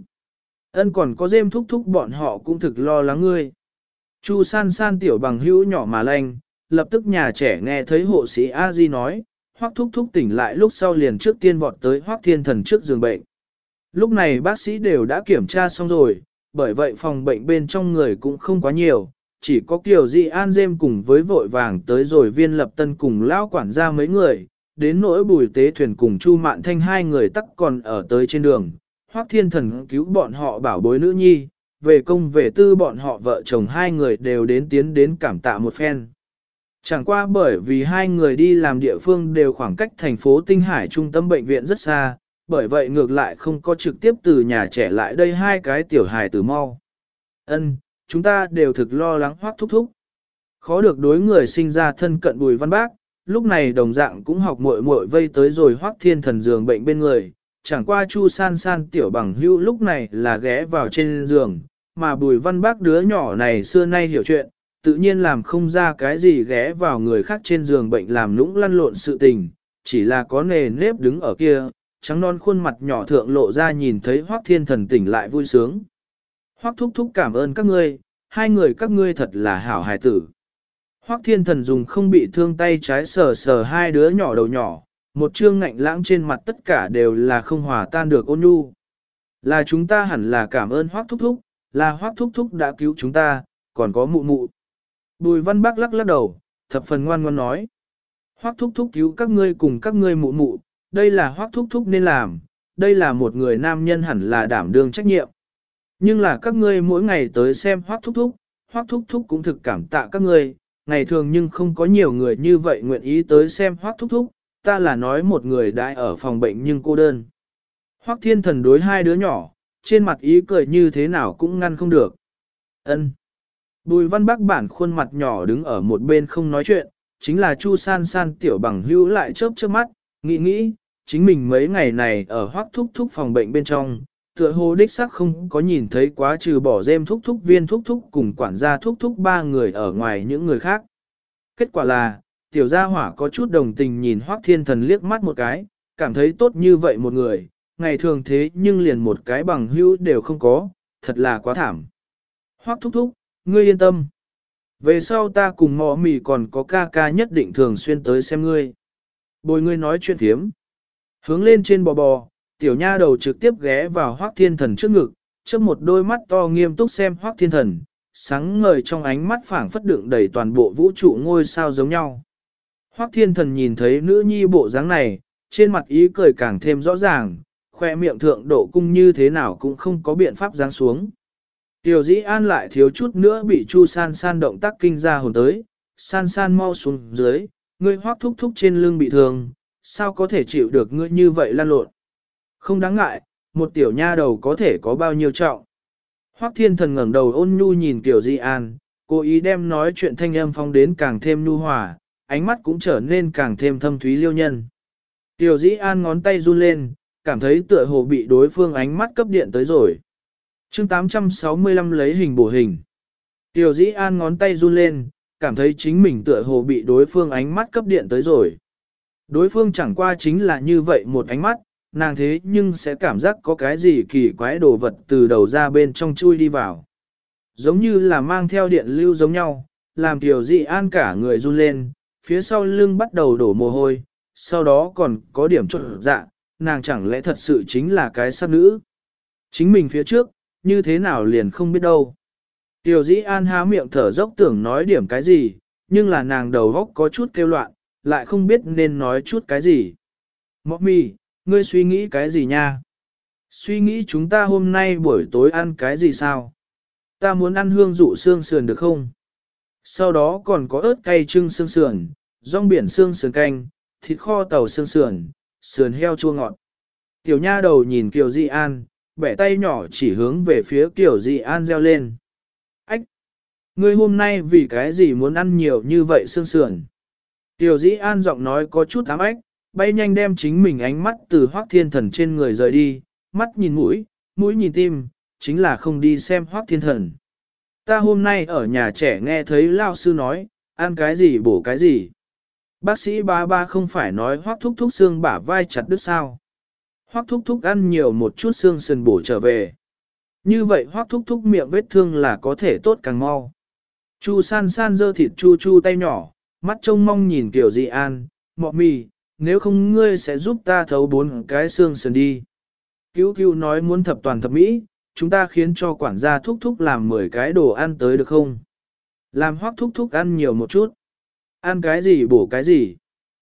Ân còn có dêm thúc thúc bọn họ cũng thực lo lắng ngươi. Chu San San tiểu bằng hữu nhỏ mà lanh, lập tức nhà trẻ nghe thấy hộ sĩ A Di nói, Hoắc thúc thúc tỉnh lại lúc sau liền trước tiên vọt tới Hoắc Thiên Thần trước giường bệnh. Lúc này bác sĩ đều đã kiểm tra xong rồi, bởi vậy phòng bệnh bên trong người cũng không quá nhiều, chỉ có Kiều Di An dêm cùng với vội vàng tới rồi Viên Lập Tân cùng lão quản gia mấy người, đến nỗi Bùi Tế Thuyền cùng Chu Mạn Thanh hai người tắc còn ở tới trên đường. Hoắc Thiên Thần cứu bọn họ bảo bối nữ nhi, về công về tư bọn họ vợ chồng hai người đều đến tiến đến cảm tạ một phen. Chẳng qua bởi vì hai người đi làm địa phương đều khoảng cách thành phố Tinh Hải trung tâm bệnh viện rất xa, bởi vậy ngược lại không có trực tiếp từ nhà trẻ lại đây hai cái tiểu hài tử mau. Ân, chúng ta đều thực lo lắng Hoắc thúc thúc. Khó được đối người sinh ra thân cận Bùi Văn Bác, lúc này đồng dạng cũng học muội muội vây tới rồi Hoắc Thiên Thần giường bệnh bên người, chẳng qua Chu San San tiểu bằng hữu lúc này là ghé vào trên giường, mà Bùi Văn Bác đứa nhỏ này xưa nay hiểu chuyện, tự nhiên làm không ra cái gì ghé vào người khác trên giường bệnh làm nũng lăn lộn sự tình, chỉ là có nề nếp đứng ở kia, trắng non khuôn mặt nhỏ thượng lộ ra nhìn thấy Hoắc Thiên Thần tỉnh lại vui sướng. Hoắc thúc thúc cảm ơn các ngươi, hai người các ngươi thật là hảo hài tử. Hoắc Thiên Thần dùng không bị thương tay trái sờ sờ hai đứa nhỏ đầu nhỏ, một trương ngạnh lãng trên mặt tất cả đều là không hòa tan được ôn nhu. Là chúng ta hẳn là cảm ơn Hoắc thúc thúc, là Hoắc thúc thúc đã cứu chúng ta, còn có mụ mụ. Bùi Văn Bác lắc lắc đầu, thập phần ngoan ngoãn nói. Hoắc thúc thúc cứu các ngươi cùng các ngươi mụ mụ, đây là Hoắc thúc thúc nên làm, đây là một người nam nhân hẳn là đảm đương trách nhiệm. Nhưng là các ngươi mỗi ngày tới xem Hoắc thúc thúc cũng thực cảm tạ các ngươi, ngày thường nhưng không có nhiều người như vậy nguyện ý tới xem Hoắc thúc thúc, ta là nói một người đã ở phòng bệnh nhưng cô đơn. Hoắc Thiên Thần đối hai đứa nhỏ, trên mặt ý cười như thế nào cũng ngăn không được. Ân. Bùi Văn Bác bản khuôn mặt nhỏ đứng ở một bên không nói chuyện, chính là Chu San San tiểu bằng hữu lại chớp chớp mắt, nghĩ, chính mình mấy ngày này ở Hoắc thúc thúc phòng bệnh bên trong, tựa hồ đích xác không có nhìn thấy quá trừ bỏ dêm thúc thúc Viên thúc thúc cùng quản gia thúc thúc ba người ở ngoài những người khác. Kết quả là, tiểu gia hỏa có chút đồng tình nhìn Hoắc Thiên Thần liếc mắt một cái, cảm thấy tốt như vậy một người, ngày thường thế nhưng liền một cái bằng hữu đều không có, thật là quá thảm. Hoắc thúc thúc, ngươi yên tâm. Về sau ta cùng mọ mì còn có ca ca nhất định thường xuyên tới xem ngươi. Bồi ngươi nói chuyện thiếm. Hướng lên trên bò, tiểu nha đầu trực tiếp ghé vào Hoắc Thiên Thần trước ngực, trước một đôi mắt to nghiêm túc xem Hoắc Thiên Thần, sáng ngời trong ánh mắt phảng phất đựng đầy toàn bộ vũ trụ ngôi sao giống nhau. Hoắc Thiên Thần nhìn thấy nữ nhi bộ dáng này, trên mặt ý cười càng thêm rõ ràng, khoe miệng thượng độ cung như thế nào cũng không có biện pháp giáng xuống. Tiểu Dĩ An lại thiếu chút nữa bị Chu San San động tác kinh ra hồn tới, San San mau xuống dưới, ngươi Hoắc thúc thúc trên lưng bị thương, sao có thể chịu được ngươi như vậy lan lộn. Không đáng ngại, một tiểu nha đầu có thể có bao nhiêu trọng. Hoắc Thiên Thần ngẩng đầu ôn nhu nhìn Tiểu Dĩ An, cố ý đem nói chuyện thanh âm phong đến càng thêm nhu hòa, ánh mắt cũng trở nên càng thêm thâm thúy liêu nhân. Tiểu Dĩ An ngón tay run lên, cảm thấy tựa hồ bị đối phương ánh mắt cấp điện tới rồi. chương 865 lấy hình bổ hình. Tiểu Dĩ An ngón tay run lên, cảm thấy chính mình tựa hồ bị đối phương ánh mắt cấp điện tới rồi. Đối phương chẳng qua chính là như vậy một ánh mắt, nàng thế nhưng sẽ cảm giác có cái gì kỳ quái đồ vật từ đầu ra bên trong chui đi vào. Giống như là mang theo điện lưu giống nhau, làm Tiểu Dĩ An cả người run lên, phía sau lưng bắt đầu đổ mồ hôi, sau đó còn có điểm trộn dạ, nàng chẳng lẽ thật sự chính là cái sát nữ. Chính mình phía trước, như thế nào liền không biết đâu. Tiểu Dĩ An há miệng thở dốc tưởng nói điểm cái gì, nhưng là nàng đầu góc có chút kêu loạn, lại không biết nên nói chút cái gì. Mọc mì, ngươi suy nghĩ cái gì nha? Suy nghĩ chúng ta hôm nay buổi tối ăn cái gì sao? Ta muốn ăn hương dụ xương sườn được không? Sau đó còn có ớt cay trưng xương sườn, rong biển xương sườn canh, thịt kho tàu xương sườn, sườn heo chua ngọt. Tiểu nha đầu nhìn Kiều Di An, bẻ tay nhỏ chỉ hướng về phía Kiều Di An reo lên. Ách! Ngươi hôm nay vì cái gì muốn ăn nhiều như vậy xương sườn? Kiều Di An giọng nói có chút ám ách, bay nhanh đem chính mình ánh mắt từ Hoắc Thiên Thần trên người rời đi, mắt nhìn mũi, mũi nhìn tim, chính là không đi xem Hoắc Thiên Thần. Ta hôm nay ở nhà trẻ nghe thấy lao sư nói, ăn cái gì bổ cái gì. Bác sĩ ba không phải nói Hoắc thúc thúc xương bả vai chặt đứt sao. Hoắc thúc thúc ăn nhiều một chút xương sườn bổ trở về. Như vậy Hoắc thúc thúc miệng vết thương là có thể tốt càng mau. Chu san san giơ thịt chu chu tay nhỏ, mắt trông mong nhìn Kiều Di An, mọ mì, nếu không ngươi sẽ giúp ta thấu 4 cái xương sườn đi. Cứu cứu nói muốn thập toàn thập mỹ, chúng ta khiến cho quản gia thúc thúc làm 10 cái đồ ăn tới được không? Làm Hoắc thúc thúc ăn nhiều một chút. Ăn cái gì bổ cái gì?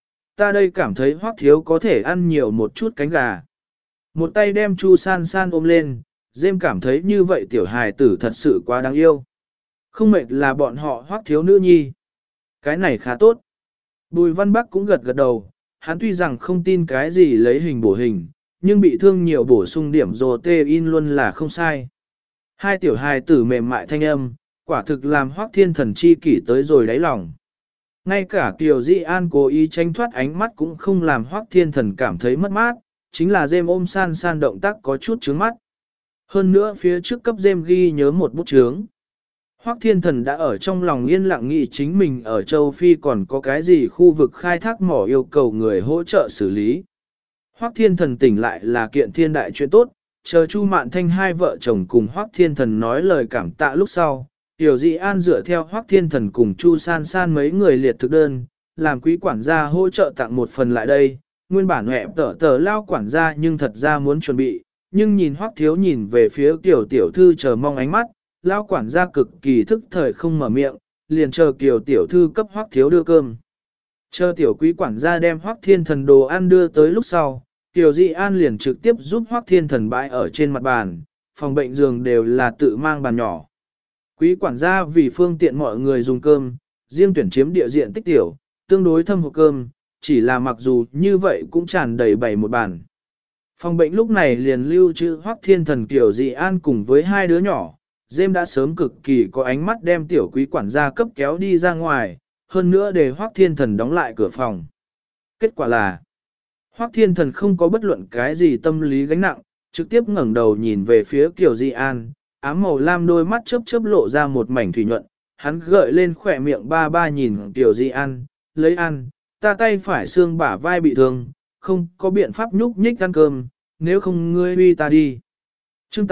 Ta đây cảm thấy Hoắc thiếu có thể ăn nhiều một chút cánh gà. Một tay đem Chu san san ôm lên, Dêm cảm thấy như vậy tiểu hài tử thật sự quá đáng yêu. Không mệt là bọn họ Hoắc thiếu nữ nhi. Cái này khá tốt. Bùi Văn Bắc cũng gật gật đầu, hắn tuy rằng không tin cái gì lấy hình bổ hình, nhưng bị thương nhiều bổ sung điểm protein luôn là không sai. Hai tiểu hài tử mềm mại thanh âm, quả thực làm Hoắc Thiên Thần chi kỷ tới rồi đáy lòng. Ngay cả Kiều Di An cố ý tranh thoát ánh mắt cũng không làm Hoắc Thiên Thần cảm thấy mất mát, chính là Dêm ôm san san động tác có chút chướng mắt. Hơn nữa phía trước cấp Dêm ghi nhớ một bút chướng. Hoắc Thiên Thần đã ở trong lòng yên lặng nghĩ chính mình ở châu Phi còn có cái gì khu vực khai thác mỏ yêu cầu người hỗ trợ xử lý. Hoắc Thiên Thần tỉnh lại là kiện thiên đại chuyện tốt, chờ Chu Mạn Thanh hai vợ chồng cùng Hoắc Thiên Thần nói lời cảm tạ lúc sau. Tiểu Dị An dựa theo Hoắc Thiên Thần cùng Chu San San mấy người liệt thực đơn, làm quý quản gia hỗ trợ tặng một phần lại đây, nguyên bản hẹp tờ lao quản gia nhưng thật ra muốn chuẩn bị, nhưng nhìn Hoắc Thiếu nhìn về phía tiểu thư chờ mong ánh mắt, lao quản gia cực kỳ thức thời không mở miệng, liền chờ tiểu thư cấp Hoắc Thiếu đưa cơm. Chờ tiểu quý quản gia đem Hoắc Thiên Thần đồ ăn đưa tới lúc sau, Tiểu Dị An liền trực tiếp giúp Hoắc Thiên Thần bãi ở trên mặt bàn, phòng bệnh giường đều là tự mang bàn nhỏ. Quý quản gia vì phương tiện mọi người dùng cơm, riêng tuyển chiếm địa diện tích tiểu, tương đối thâm hộp cơm, chỉ là mặc dù như vậy cũng tràn đầy bày một bàn. Phòng bệnh lúc này liền lưu trữ Hoắc Thiên Thần Tiểu Dị An cùng với hai đứa nhỏ, Dêm đã sớm cực kỳ có ánh mắt đem tiểu quý quản gia cấp kéo đi ra ngoài, hơn nữa để Hoắc Thiên Thần đóng lại cửa phòng. Kết quả là, Hoắc Thiên Thần không có bất luận cái gì tâm lý gánh nặng, trực tiếp ngẩng đầu nhìn về phía Kiều Di An, ám màu lam đôi mắt chớp chớp lộ ra một mảnh thủy nhuận, hắn gợi lên khỏe miệng ba nhìn Kiều Di An, lấy ăn, ta tay phải xương bả vai bị thương, không có biện pháp nhúc nhích ăn cơm, nếu không ngươi uy ta đi. chương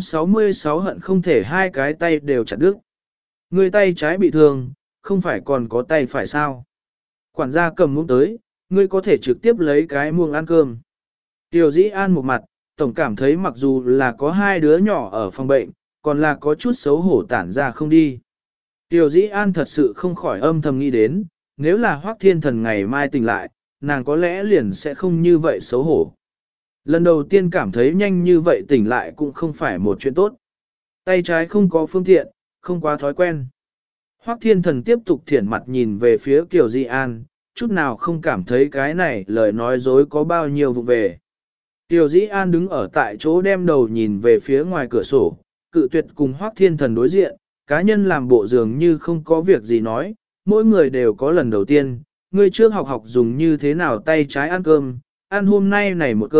866 hận không thể hai cái tay đều chặt đứt. Ngươi tay trái bị thương, không phải còn có tay phải sao? Quản gia cầm muỗng tới, ngươi có thể trực tiếp lấy cái muỗng ăn cơm. Tiểu Dĩ An một mặt, tổng cảm thấy mặc dù là có hai đứa nhỏ ở phòng bệnh, còn là có chút xấu hổ tản ra không đi. Tiểu Dĩ An thật sự không khỏi âm thầm nghĩ đến, nếu là Hoắc Thiên Thần ngày mai tỉnh lại, nàng có lẽ liền sẽ không như vậy xấu hổ. Lần đầu tiên cảm thấy nhanh như vậy tỉnh lại cũng không phải một chuyện tốt. Tay trái không có phương tiện, không quá thói quen. Hoắc Thiên Thần tiếp tục thiển mặt nhìn về phía Kiều Di An, chút nào không cảm thấy cái này lời nói dối có bao nhiêu vụ về. Kiều Di An đứng ở tại chỗ đem đầu nhìn về phía ngoài cửa sổ, cự tuyệt cùng Hoắc Thiên Thần đối diện, cá nhân làm bộ dường như không có việc gì nói, mỗi người đều có lần đầu tiên, người trước học dùng như thế nào tay trái ăn cơm, ăn hôm nay này một cơm,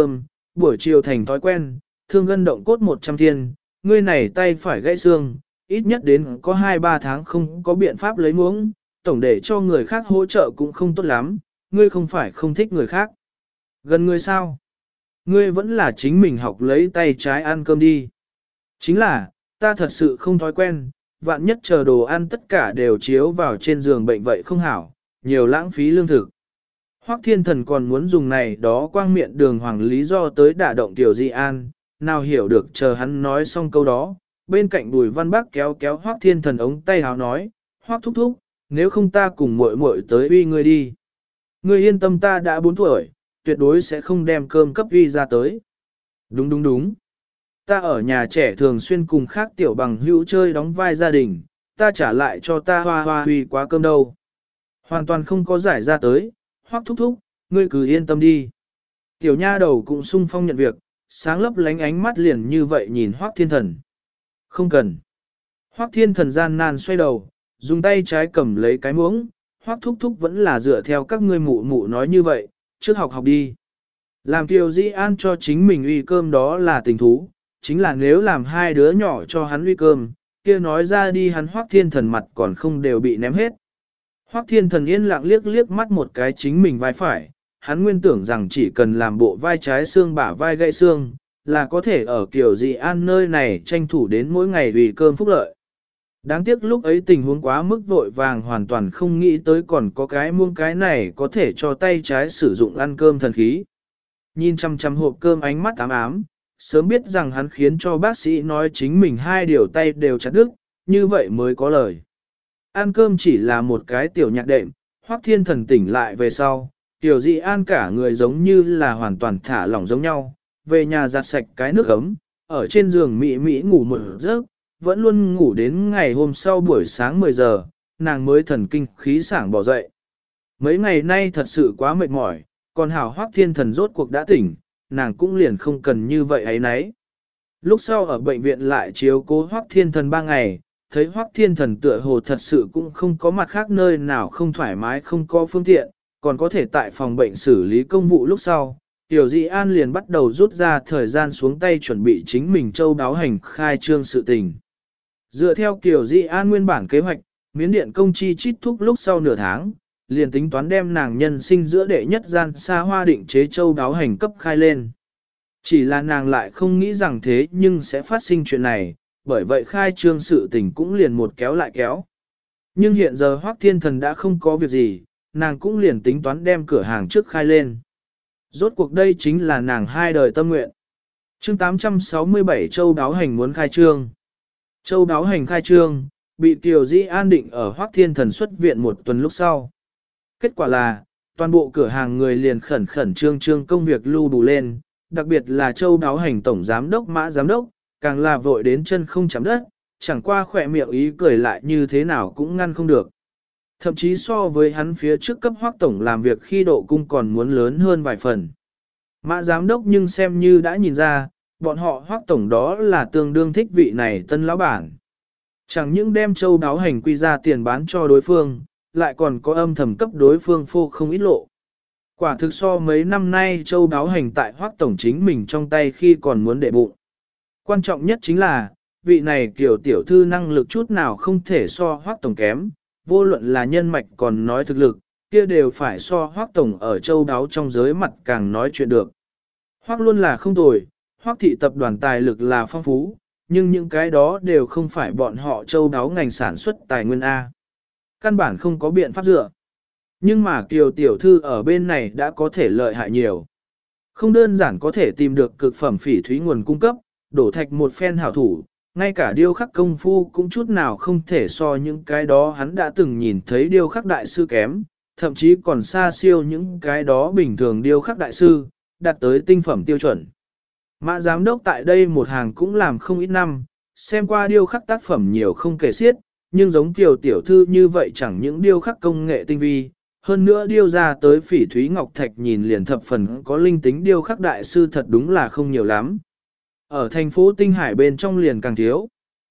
buổi chiều thành thói quen, thương gân động cốt 100 thiên, ngươi này tay phải gãy xương, ít nhất đến có 2-3 tháng không có biện pháp lấy muỗng, tổng để cho người khác hỗ trợ cũng không tốt lắm, ngươi không phải không thích người khác. Gần ngươi sao? Ngươi vẫn là chính mình học lấy tay trái ăn cơm đi. Chính là, ta thật sự không thói quen, vạn nhất chờ đồ ăn tất cả đều chiếu vào trên giường bệnh vậy không hảo, nhiều lãng phí lương thực. Hoắc Thiên Thần còn muốn dùng này đó quang miệng đường hoàng lý do tới đả động Tiểu Di An, nào hiểu được chờ hắn nói xong câu đó, bên cạnh Bùi Văn Bắc kéo kéo Hoắc Thiên Thần ống tay háo nói, Hoắc thúc thúc, nếu không ta cùng muội muội tới uy ngươi đi. Ngươi yên tâm ta đã 4 tuổi, tuyệt đối sẽ không đem cơm cấp uy ra tới. Đúng đúng đúng. Ta ở nhà trẻ thường xuyên cùng khác tiểu bằng hữu chơi đóng vai gia đình, ta trả lại cho ta hoa hoa uy quá cơm đâu. Hoàn toàn không có giải ra tới, Hoắc thúc thúc, ngươi cứ yên tâm đi. Tiểu nha đầu cũng sung phong nhận việc, sáng lấp lánh ánh mắt liền như vậy nhìn Hoắc Thiên Thần. Không cần. Hoắc Thiên Thần gian nan xoay đầu, dùng tay trái cầm lấy cái muỗng, Hoắc thúc thúc vẫn là dựa theo các ngươi mụ mụ nói như vậy, trước học học đi. Làm Kiều Dĩ An cho chính mình uy cơm đó là tình thú, chính là nếu làm hai đứa nhỏ cho hắn uy cơm, kia nói ra đi hắn Hoắc Thiên Thần mặt còn không đều bị ném hết. Hoắc Thiên Thần yên lặng liếc liếc mắt một cái chính mình vai phải, hắn nguyên tưởng rằng chỉ cần làm bộ vai trái xương bả vai gãy xương, là có thể ở Kiều Dĩ An nơi này tranh thủ đến mỗi ngày vì cơm phúc lợi. Đáng tiếc lúc ấy tình huống quá mức vội vàng hoàn toàn không nghĩ tới còn có cái muông cái này có thể cho tay trái sử dụng ăn cơm thần khí. Nhìn chăm chăm hộp cơm ánh mắt ám ám, sớm biết rằng hắn khiến cho bác sĩ nói chính mình hai điều tay đều chặt đứt, như vậy mới có lời. Ăn cơm chỉ là một cái tiểu nhạc đệm, Hoắc Thiên Thần tỉnh lại về sau, Tiểu Dị An cả người giống như là hoàn toàn thả lỏng giống nhau, về nhà giặt sạch cái nước ấm, ở trên giường mị mị ngủ một giấc, vẫn luôn ngủ đến ngày hôm sau buổi sáng 10 giờ, nàng mới thần kinh khí sảng bỏ dậy. Mấy ngày nay thật sự quá mệt mỏi, còn hảo Hoắc Thiên Thần rốt cuộc đã tỉnh, nàng cũng liền không cần như vậy ấy nấy. Lúc sau ở bệnh viện lại chiếu cố Hoắc Thiên Thần 3 ngày, thấy Hoắc Thiên Thần tựa hồ thật sự cũng không có mặt khác nơi nào không thoải mái không có phương tiện, còn có thể tại phòng bệnh xử lý công vụ lúc sau. Tiểu Dị An liền bắt đầu rút ra thời gian xuống tay chuẩn bị chính mình châu đáo hành khai trương sự tình. Dựa theo Tiểu Dị An nguyên bản kế hoạch, miến điện công chi chít thúc lúc sau nửa tháng, liền tính toán đem nàng nhân sinh giữa đệ nhất gian xa hoa định chế châu đáo hành cấp khai lên. Chỉ là nàng lại không nghĩ rằng thế nhưng sẽ phát sinh chuyện này, bởi vậy khai trương sự tình cũng liền một kéo lại kéo. Nhưng hiện giờ Hoắc Thiên Thần đã không có việc gì, nàng cũng liền tính toán đem cửa hàng trước khai lên. Rốt cuộc đây chính là nàng hai đời tâm nguyện. Chương 867 Châu Đáo Hành muốn khai trương. Châu Đáo Hành khai trương, bị Kiều Dĩ An định ở Hoắc Thiên Thần xuất viện một tuần lúc sau. Kết quả là, toàn bộ cửa hàng người liền khẩn khẩn trương công việc lưu đủ lên, đặc biệt là Châu Đáo Hành tổng giám đốc Mã giám đốc, càng là vội đến chân không chạm đất, chẳng qua khỏe miệng ý cười lại như thế nào cũng ngăn không được. Thậm chí so với hắn phía trước cấp Hoắc tổng làm việc khi độ cung còn muốn lớn hơn vài phần. Mã giám đốc nhưng xem như đã nhìn ra, bọn họ Hoắc tổng đó là tương đương thích vị này tân lão bản. Chẳng những đem châu đáo hành quy ra tiền bán cho đối phương, lại còn có âm thầm cấp đối phương phô không ít lộ. Quả thực so mấy năm nay châu đáo hành tại Hoắc tổng chính mình trong tay khi còn muốn để bụng. Quan trọng nhất chính là, vị này kiểu tiểu thư năng lực chút nào không thể so Hoắc tổng kém, vô luận là nhân mạch còn nói thực lực, kia đều phải so Hoắc tổng ở châu đáo trong giới mặt càng nói chuyện được. Hoắc luôn là không tồi, Hoắc thị tập đoàn tài lực là phong phú, nhưng những cái đó đều không phải bọn họ châu đáo ngành sản xuất tài nguyên A. Căn bản không có biện pháp dựa. Nhưng mà Kiều tiểu thư ở bên này đã có thể lợi hại nhiều. Không đơn giản có thể tìm được cực phẩm phỉ thúy nguồn cung cấp, đổ thạch một phen hảo thủ, ngay cả điêu khắc công phu cũng chút nào không thể so những cái đó hắn đã từng nhìn thấy điêu khắc đại sư kém, thậm chí còn xa siêu những cái đó bình thường điêu khắc đại sư, đạt tới tinh phẩm tiêu chuẩn. Mã giám đốc tại đây một hàng cũng làm không ít năm, xem qua điêu khắc tác phẩm nhiều không kể xiết, nhưng giống Kiều tiểu thư như vậy chẳng những điêu khắc công nghệ tinh vi, hơn nữa điêu ra tới phỉ thúy ngọc thạch nhìn liền thập phần có linh tính điêu khắc đại sư thật đúng là không nhiều lắm. Ở thành phố Tinh Hải bên trong liền càng thiếu.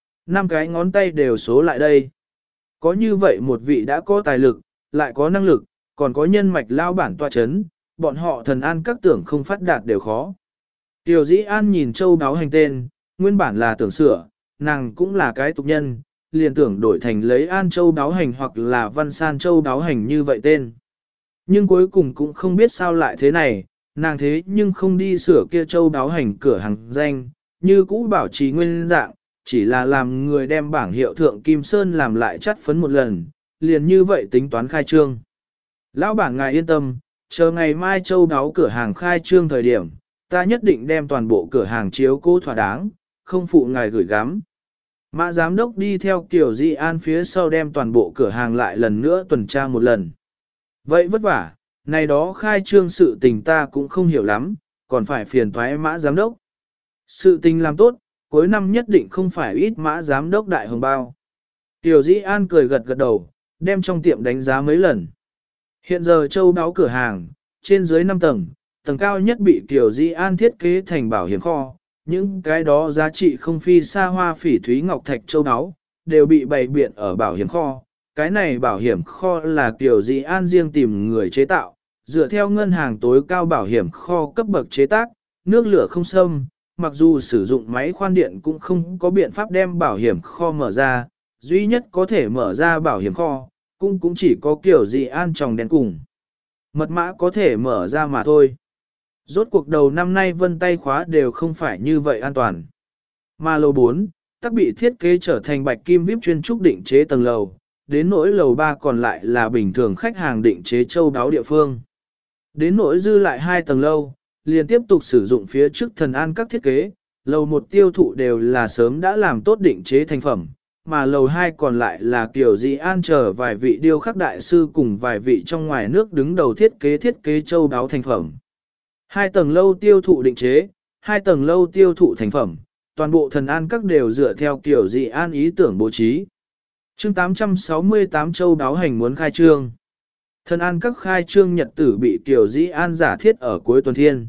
5 cái ngón tay đều số lại đây. Có như vậy một vị đã có tài lực, lại có năng lực, còn có nhân mạch lao bản tọa chấn, bọn họ thần an các tưởng không phát đạt đều khó. Tiểu Dĩ An nhìn châu đáo hành tên, nguyên bản là tưởng sửa, nàng cũng là cái tục nhân, liền tưởng đổi thành lấy An Châu đáo hành hoặc là Văn San Châu đáo hành như vậy tên. Nhưng cuối cùng cũng không biết sao lại thế này, nàng thế nhưng không đi sửa kia châu đáo hành cửa hàng danh, như cũ bảo trì nguyên dạng, chỉ là làm người đem bảng hiệu thượng Kim Sơn làm lại chắt phấn một lần, liền như vậy tính toán khai trương. Lão bản ngài yên tâm, chờ ngày mai châu đáo cửa hàng khai trương thời điểm, ta nhất định đem toàn bộ cửa hàng chiếu cố thỏa đáng, không phụ ngài gửi gắm. Mã giám đốc đi theo Kiều Di An phía sau đem toàn bộ cửa hàng lại lần nữa tuần tra một lần. Vậy vất vả, này đó khai trương sự tình ta cũng không hiểu lắm, còn phải phiền toái Mã giám đốc. Sự tình làm tốt, cuối năm nhất định không phải ít Mã giám đốc đại hồng bao. Kiều Di An cười gật gật đầu, đem trong tiệm đánh giá mấy lần. Hiện giờ châu đáo cửa hàng, trên dưới 5 tầng, tầng cao nhất bị Kiều Di An thiết kế thành bảo hiểm kho, những cái đó giá trị không phi xa hoa phỉ thúy ngọc thạch châu áo, đều bị bày biện ở bảo hiểm kho. Cái này bảo hiểm kho là Kiều Di An riêng tìm người chế tạo, dựa theo ngân hàng tối cao bảo hiểm kho cấp bậc chế tác, nước lửa không xâm, mặc dù sử dụng máy khoan điện cũng không có biện pháp đem bảo hiểm kho mở ra, duy nhất có thể mở ra bảo hiểm kho, cũng chỉ có Kiều Di An tròng đèn cùng. Mật mã có thể mở ra mà thôi. Rốt cuộc đầu năm nay vân tay khóa đều không phải như vậy an toàn. Mà lầu 4, tắc bị thiết kế trở thành bạch kim VIP chuyên trúc định chế tầng lầu, đến nỗi lầu 3 còn lại là bình thường khách hàng định chế châu đáo địa phương. Đến nỗi dư lại 2 tầng lâu, liền tiếp tục sử dụng phía trước thần an các thiết kế, lầu 1 tiêu thụ đều là sớm đã làm tốt định chế thành phẩm, mà lầu 2 còn lại là Kiều Di An chờ vài vị điêu khắc đại sư cùng vài vị trong ngoài nước đứng đầu thiết kế châu đáo thành phẩm. 2 tầng lâu tiêu thụ định chế, 2 tầng lâu tiêu thụ thành phẩm, toàn bộ thần an các đều dựa theo Kiều Di An ý tưởng bố trí. Chương 868 châu đáo hành muốn khai trương. Thần an các khai trương nhật tử bị Kiều Di An giả thiết ở cuối tuần thiên.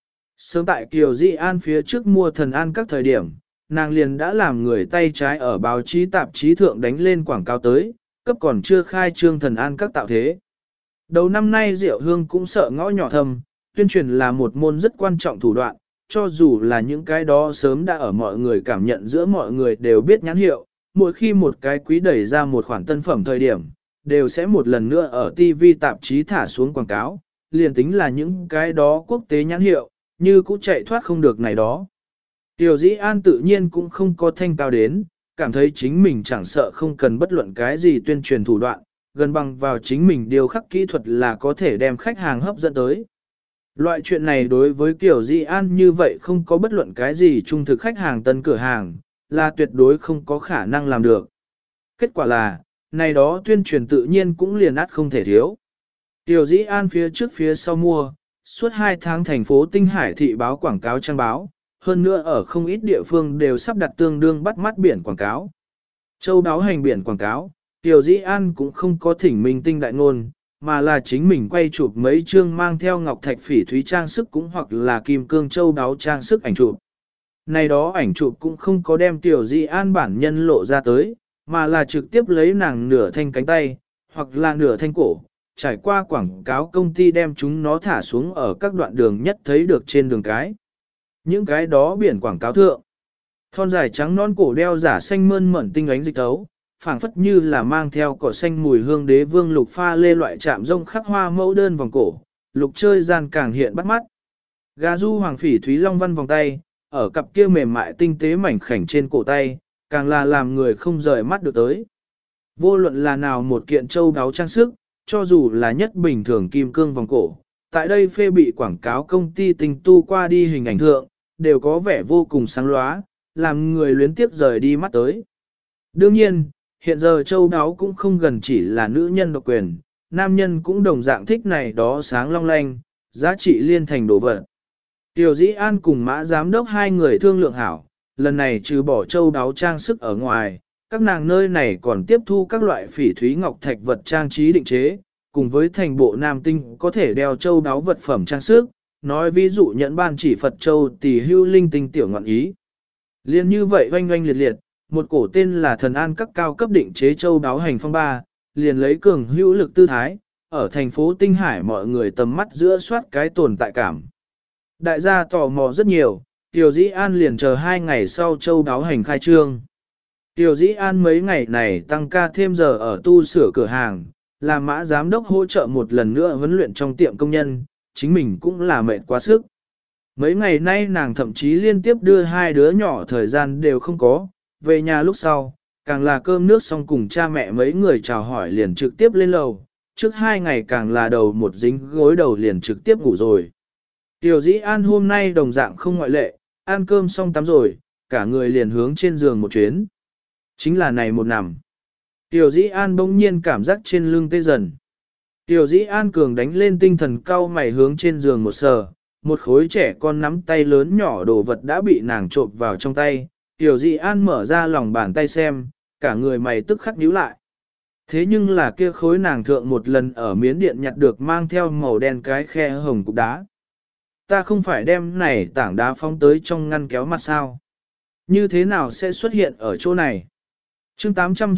Sớm tại Kiều Di An phía trước mua thần an các thời điểm, nàng liền đã làm người tay trái ở báo chí tạp chí thượng đánh lên quảng cáo tới, cấp còn chưa khai trương thần an các tạo thế. Đầu năm nay Diệu Hương cũng sợ ngõ nhỏ thầm, tuyên truyền là một môn rất quan trọng thủ đoạn, cho dù là những cái đó sớm đã ở mọi người cảm nhận giữa mọi người đều biết nhãn hiệu, mỗi khi một cái quý đẩy ra một khoản tân phẩm thời điểm, đều sẽ một lần nữa ở TV tạp chí thả xuống quảng cáo, liền tính là những cái đó quốc tế nhãn hiệu, như cũng chạy thoát không được này đó. Tiểu Dĩ An tự nhiên cũng không có thanh cao đến, cảm thấy chính mình chẳng sợ không cần bất luận cái gì tuyên truyền thủ đoạn, gần bằng vào chính mình điều khắc kỹ thuật là có thể đem khách hàng hấp dẫn tới. Loại chuyện này đối với Kiều Di An như vậy không có bất luận cái gì trung thực khách hàng tân cửa hàng, là tuyệt đối không có khả năng làm được. Kết quả là, này đó tuyên truyền tự nhiên cũng liền át không thể thiếu. Kiều Di An phía trước phía sau mua, suốt 2 tháng thành phố Tinh Hải thị báo quảng cáo trang báo, hơn nữa ở không ít địa phương đều sắp đặt tương đương bắt mắt biển quảng cáo. Châu đáo hành biển quảng cáo, Kiều Di An cũng không có thỉnh minh tinh đại ngôn, mà là chính mình quay chụp mấy chương mang theo ngọc thạch phỉ thúy trang sức cũng hoặc là kim cương châu đáo trang sức ảnh chụp. Này đó ảnh chụp cũng không có đem Tiểu Di An bản nhân lộ ra tới, mà là trực tiếp lấy nàng nửa thanh cánh tay, hoặc là nửa thanh cổ, trải qua quảng cáo công ty đem chúng nó thả xuống ở các đoạn đường nhất thấy được trên đường cái. Những cái đó biển quảng cáo thượng, thon dài trắng non cổ đeo giả xanh mơn mởn tinh ánh dịch tấu, phảng phất như là mang theo cỏ xanh mùi hương đế vương lục pha lê loại chạm rông khắc hoa mẫu đơn vòng cổ, lục chơi gian càng hiện bắt mắt. Gà du hoàng phỉ thúy long văn vòng tay, ở cặp kia mềm mại tinh tế mảnh khảnh trên cổ tay, càng là làm người không rời mắt được tới. Vô luận là nào một kiện châu đáo trang sức, cho dù là nhất bình thường kim cương vòng cổ, tại đây phê bị quảng cáo công ty tinh tu qua đi hình ảnh thượng, đều có vẻ vô cùng sáng lóa, làm người luyến tiếp rời đi mắt tới. Đương nhiên, hiện giờ châu đáo cũng không gần chỉ là nữ nhân độc quyền, nam nhân cũng đồng dạng thích này đó sáng long lanh, giá trị liên thành đồ vật. Tiểu Dĩ An cùng Mã giám đốc hai người thương lượng hảo, lần này trừ bỏ châu đáo trang sức ở ngoài, các nàng nơi này còn tiếp thu các loại phỉ thúy ngọc thạch vật trang trí định chế, cùng với thành bộ nam tinh có thể đeo châu đáo vật phẩm trang sức, nói ví dụ nhẫn ban chỉ Phật châu tỷ hưu linh tinh tiểu ngọn ý. Liên như vậy oanh oanh liệt liệt, một cổ tên là thần an các cao cấp định chế châu đáo hành phong ba, liền lấy cường hữu lực tư thái, ở thành phố Tinh Hải mọi người tầm mắt giữa soát cái tồn tại cảm. Đại gia tò mò rất nhiều, Tiểu Dĩ An liền chờ 2 ngày sau châu đáo hành khai trương. Tiểu Dĩ An mấy ngày này tăng ca thêm giờ ở tu sửa cửa hàng, làm Mã giám đốc hỗ trợ một lần nữa huấn luyện trong tiệm công nhân, chính mình cũng là mệt quá sức. Mấy ngày nay nàng thậm chí liên tiếp đưa 2 đứa nhỏ thời gian đều không có, về nhà lúc sau, càng là cơm nước xong cùng cha mẹ mấy người chào hỏi liền trực tiếp lên lầu, trước 2 ngày càng là đầu một dính gối đầu liền trực tiếp ngủ rồi. Tiểu Dĩ An hôm nay đồng dạng không ngoại lệ, ăn cơm xong tắm rồi, cả người liền hướng trên giường một chuyến. Chính là này một nằm. Tiểu Dĩ An bỗng nhiên cảm giác trên lưng tê dần. Tiểu Dĩ An cường đánh lên tinh thần cau mày hướng trên giường một sờ, một khối trẻ con nắm tay lớn nhỏ đồ vật đã bị nàng trộm vào trong tay. Tiểu Dĩ An mở ra lòng bàn tay xem, cả người mày tức khắc nhíu lại. Thế nhưng là kia khối nàng thượng một lần ở miến điện nhặt được mang theo màu đen cái khe hồng cục đá. Ta không phải đem này tảng đá phóng tới trong ngăn kéo mặt sao. Như thế nào sẽ xuất hiện ở chỗ này? Chương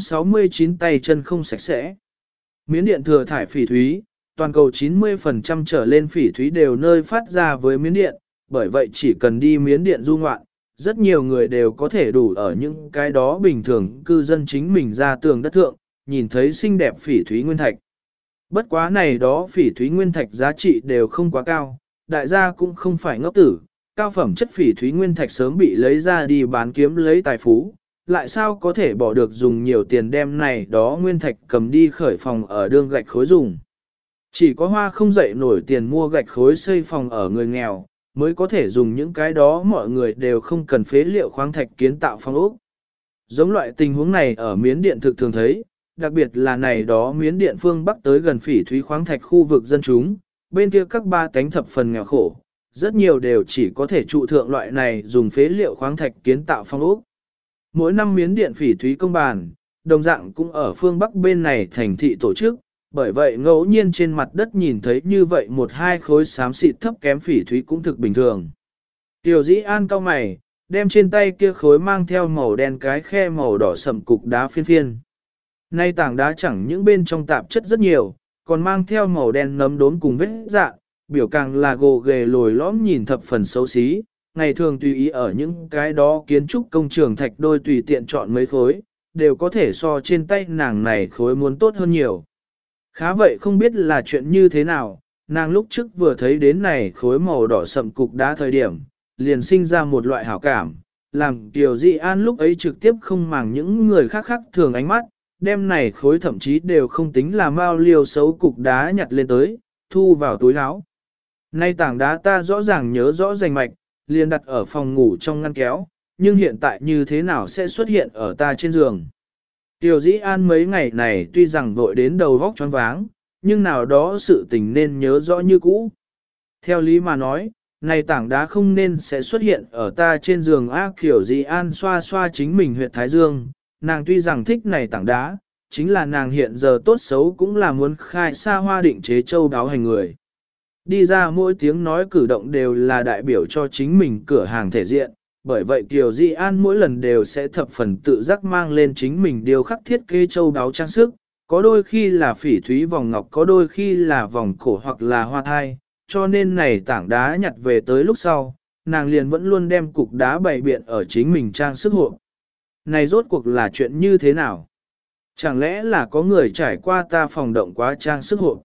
869 tay chân không sạch sẽ. Miến điện thừa thải phỉ thúy, toàn cầu 90% trở lên phỉ thúy đều nơi phát ra với miến điện, bởi vậy chỉ cần đi miến điện du ngoạn, rất nhiều người đều có thể đủ ở những cái đó bình thường cư dân chính mình ra tường đất thượng, nhìn thấy xinh đẹp phỉ thúy nguyên thạch. Bất quá này đó phỉ thúy nguyên thạch giá trị đều không quá cao, đại gia cũng không phải ngốc tử, cao phẩm chất phỉ thúy nguyên thạch sớm bị lấy ra đi bán kiếm lấy tài phú, lại sao có thể bỏ được dùng nhiều tiền đem này đó nguyên thạch cầm đi khởi phòng ở đương gạch khối dùng. Chỉ có hoa không dậy nổi tiền mua gạch khối xây phòng ở người nghèo, mới có thể dùng những cái đó mọi người đều không cần phế liệu khoáng thạch kiến tạo phòng ốc. Giống loại tình huống này ở miến điện thực thường thấy, đặc biệt là này đó miến điện phương Bắc tới gần phỉ thúy khoáng thạch khu vực dân chúng, bên kia các ba cánh thập phần nghèo khổ, rất nhiều đều chỉ có thể trụ thượng loại này dùng phế liệu khoáng thạch kiến tạo phòng ốc. Mỗi năm miến điện phỉ thúy công bàn, đồng dạng cũng ở phương Bắc bên này thành thị tổ chức, bởi vậy ngẫu nhiên trên mặt đất nhìn thấy như vậy một hai khối xám xịt thấp kém phỉ thúy cũng thực bình thường. Tiểu Dĩ An cau mày, đem trên tay kia khối mang theo màu đen cái khe màu đỏ sậm cục đá phiên phiên. Nay tảng đá chẳng những bên trong tạp chất rất nhiều, còn mang theo màu đen nấm đốm cùng vết dạng, biểu càng là gồ ghề lồi lõm nhìn thập phần xấu xí, ngày thường tùy ý ở những cái đó kiến trúc công trường thạch đôi tùy tiện chọn mấy khối, đều có thể so trên tay nàng này khối muốn tốt hơn nhiều. Khá vậy không biết là chuyện như thế nào, nàng lúc trước vừa thấy đến này khối màu đỏ sậm cục đá thời điểm, liền sinh ra một loại hảo cảm, làm Tiểu Dĩ An lúc ấy trực tiếp không màng những người khác khác thường ánh mắt, đem này khối thậm chí đều không tính là mao liêu xấu cục đá nhặt lên tới, thu vào túi áo. Nay tảng đá ta rõ ràng nhớ rõ rành mạch, liền đặt ở phòng ngủ trong ngăn kéo, nhưng hiện tại như thế nào sẽ xuất hiện ở ta trên giường. Tiểu Dĩ An mấy ngày này tuy rằng vội đến đầu vóc choáng váng, nhưng nào đó sự tình nên nhớ rõ như cũ. Theo lý mà nói, này tảng đá không nên sẽ xuất hiện ở ta trên giường ác. Tiểu Dĩ An xoa xoa chính mình huyệt thái dương, nàng tuy rằng thích này tảng đá, chính là nàng hiện giờ tốt xấu cũng là muốn khai xa hoa định chế châu đáo hành người. Đi ra mỗi tiếng nói cử động đều là đại biểu cho chính mình cửa hàng thể diện, bởi vậy Kiều Di An mỗi lần đều sẽ thập phần tự giác mang lên chính mình điều khắc thiết kế châu đáo trang sức, có đôi khi là phỉ thúy vòng ngọc, có đôi khi là vòng cổ hoặc là hoa thai, cho nên này tảng đá nhặt về tới lúc sau, nàng liền vẫn luôn đem cục đá bày biện ở chính mình trang sức hộp. Này rốt cuộc là chuyện như thế nào? Chẳng lẽ là có người trải qua ta phòng động quá trang sức hộp?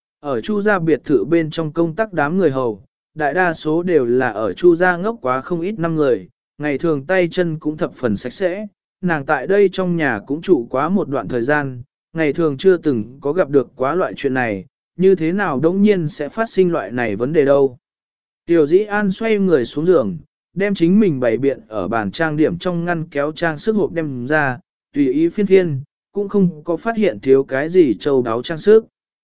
Ở Chu gia biệt thự bên trong công tác đám người hầu, đại đa số đều là ở Chu gia ngốc quá không ít năm người, ngày thường tay chân cũng thập phần sạch sẽ, nàng tại đây trong nhà cũng trụ quá một đoạn thời gian, ngày thường chưa từng có gặp được quá loại chuyện này, như thế nào đống nhiên sẽ phát sinh loại này vấn đề đâu. Tiểu Dĩ An xoay người xuống giường, đem chính mình bày biện ở bàn trang điểm trong ngăn kéo trang sức hộp đem ra, tùy ý phiên phiên, cũng không có phát hiện thiếu cái gì châu đáo trang sức.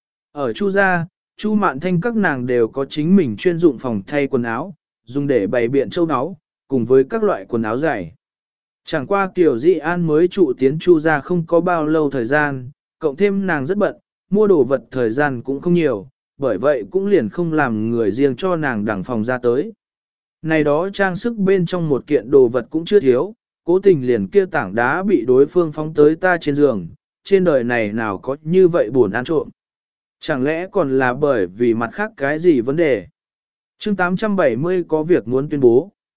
Ở Chu gia, Chu Mạn Thanh các nàng đều có chính mình chuyên dụng phòng thay quần áo, dùng để bày biện châu áo, cùng với các loại quần áo dày. Chẳng qua Tiểu Dĩ An mới trụ tiến Chu gia không có bao lâu thời gian, cộng thêm nàng rất bận, mua đồ vật thời gian cũng không nhiều, bởi vậy cũng liền không làm người riêng cho nàng đẳng phòng ra tới. Này đó trang sức bên trong một kiện đồ vật cũng chưa thiếu, cố tình liền kia tảng đá bị đối phương phóng tới ta trên giường, trên đời này nào có như vậy buồn ăn trộm. Chẳng lẽ còn là bởi vì mặt khác cái gì vấn đề? Chương 870 có việc muốn tuyên bố.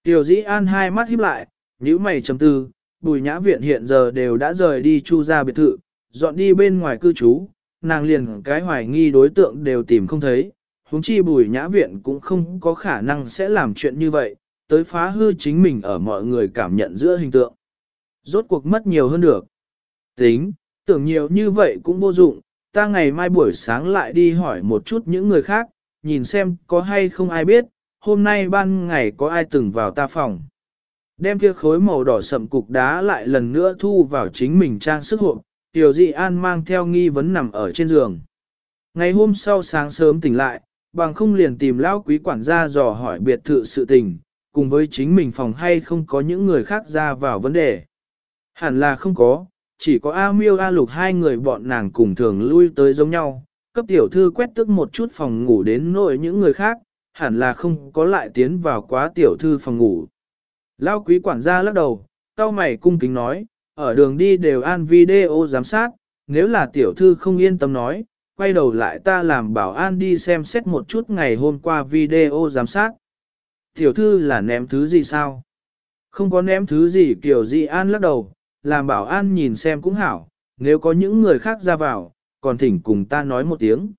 Tiểu Dĩ An hai mắt híp lại, nhíu mày trầm tư, Bùi Nhã Viện hiện giờ đều đã rời đi Chu gia biệt thự, dọn đi bên ngoài cư trú, nàng liền cái hoài nghi đối tượng đều tìm không thấy, huống chi Bùi Nhã Viện cũng không có khả năng sẽ làm chuyện như vậy, tới phá hư chính mình ở mọi người cảm nhận giữa hình tượng. Rốt cuộc mất nhiều hơn được. Tính, tưởng nhiều như vậy cũng vô dụng, ta ngày mai buổi sáng lại đi hỏi một chút những người khác, nhìn xem có hay không ai biết, hôm nay ban ngày có ai từng vào ta phòng. Đem kia khối màu đỏ sậm cục đá lại lần nữa thu vào chính mình trang sức hộp, Tiểu Dị An mang theo nghi vấn nằm ở trên giường. Ngày hôm sau sáng sớm tỉnh lại, bằng không liền tìm lão quý quản gia dò hỏi biệt thự sự tình, cùng với chính mình phòng hay không có những người khác ra vào vấn đề. Hẳn là không có, chỉ có A Miêu A Lục hai người bọn nàng cùng thường lui tới giống nhau, cấp tiểu thư quét tức một chút phòng ngủ đến nội những người khác, hẳn là không có lại tiến vào quá tiểu thư phòng ngủ. Lão quý quản gia lắc đầu, cau mày cung kính nói, ở đường đi đều an video giám sát, nếu là tiểu thư không yên tâm nói, quay đầu lại ta làm bảo an đi xem xét một chút ngày hôm qua video giám sát. Tiểu thư là ném thứ gì sao? Không có ném thứ gì. Kiểu Dị An lắc đầu, làm bảo an nhìn xem cũng hảo, nếu có những người khác ra vào, còn thỉnh cùng ta nói một tiếng.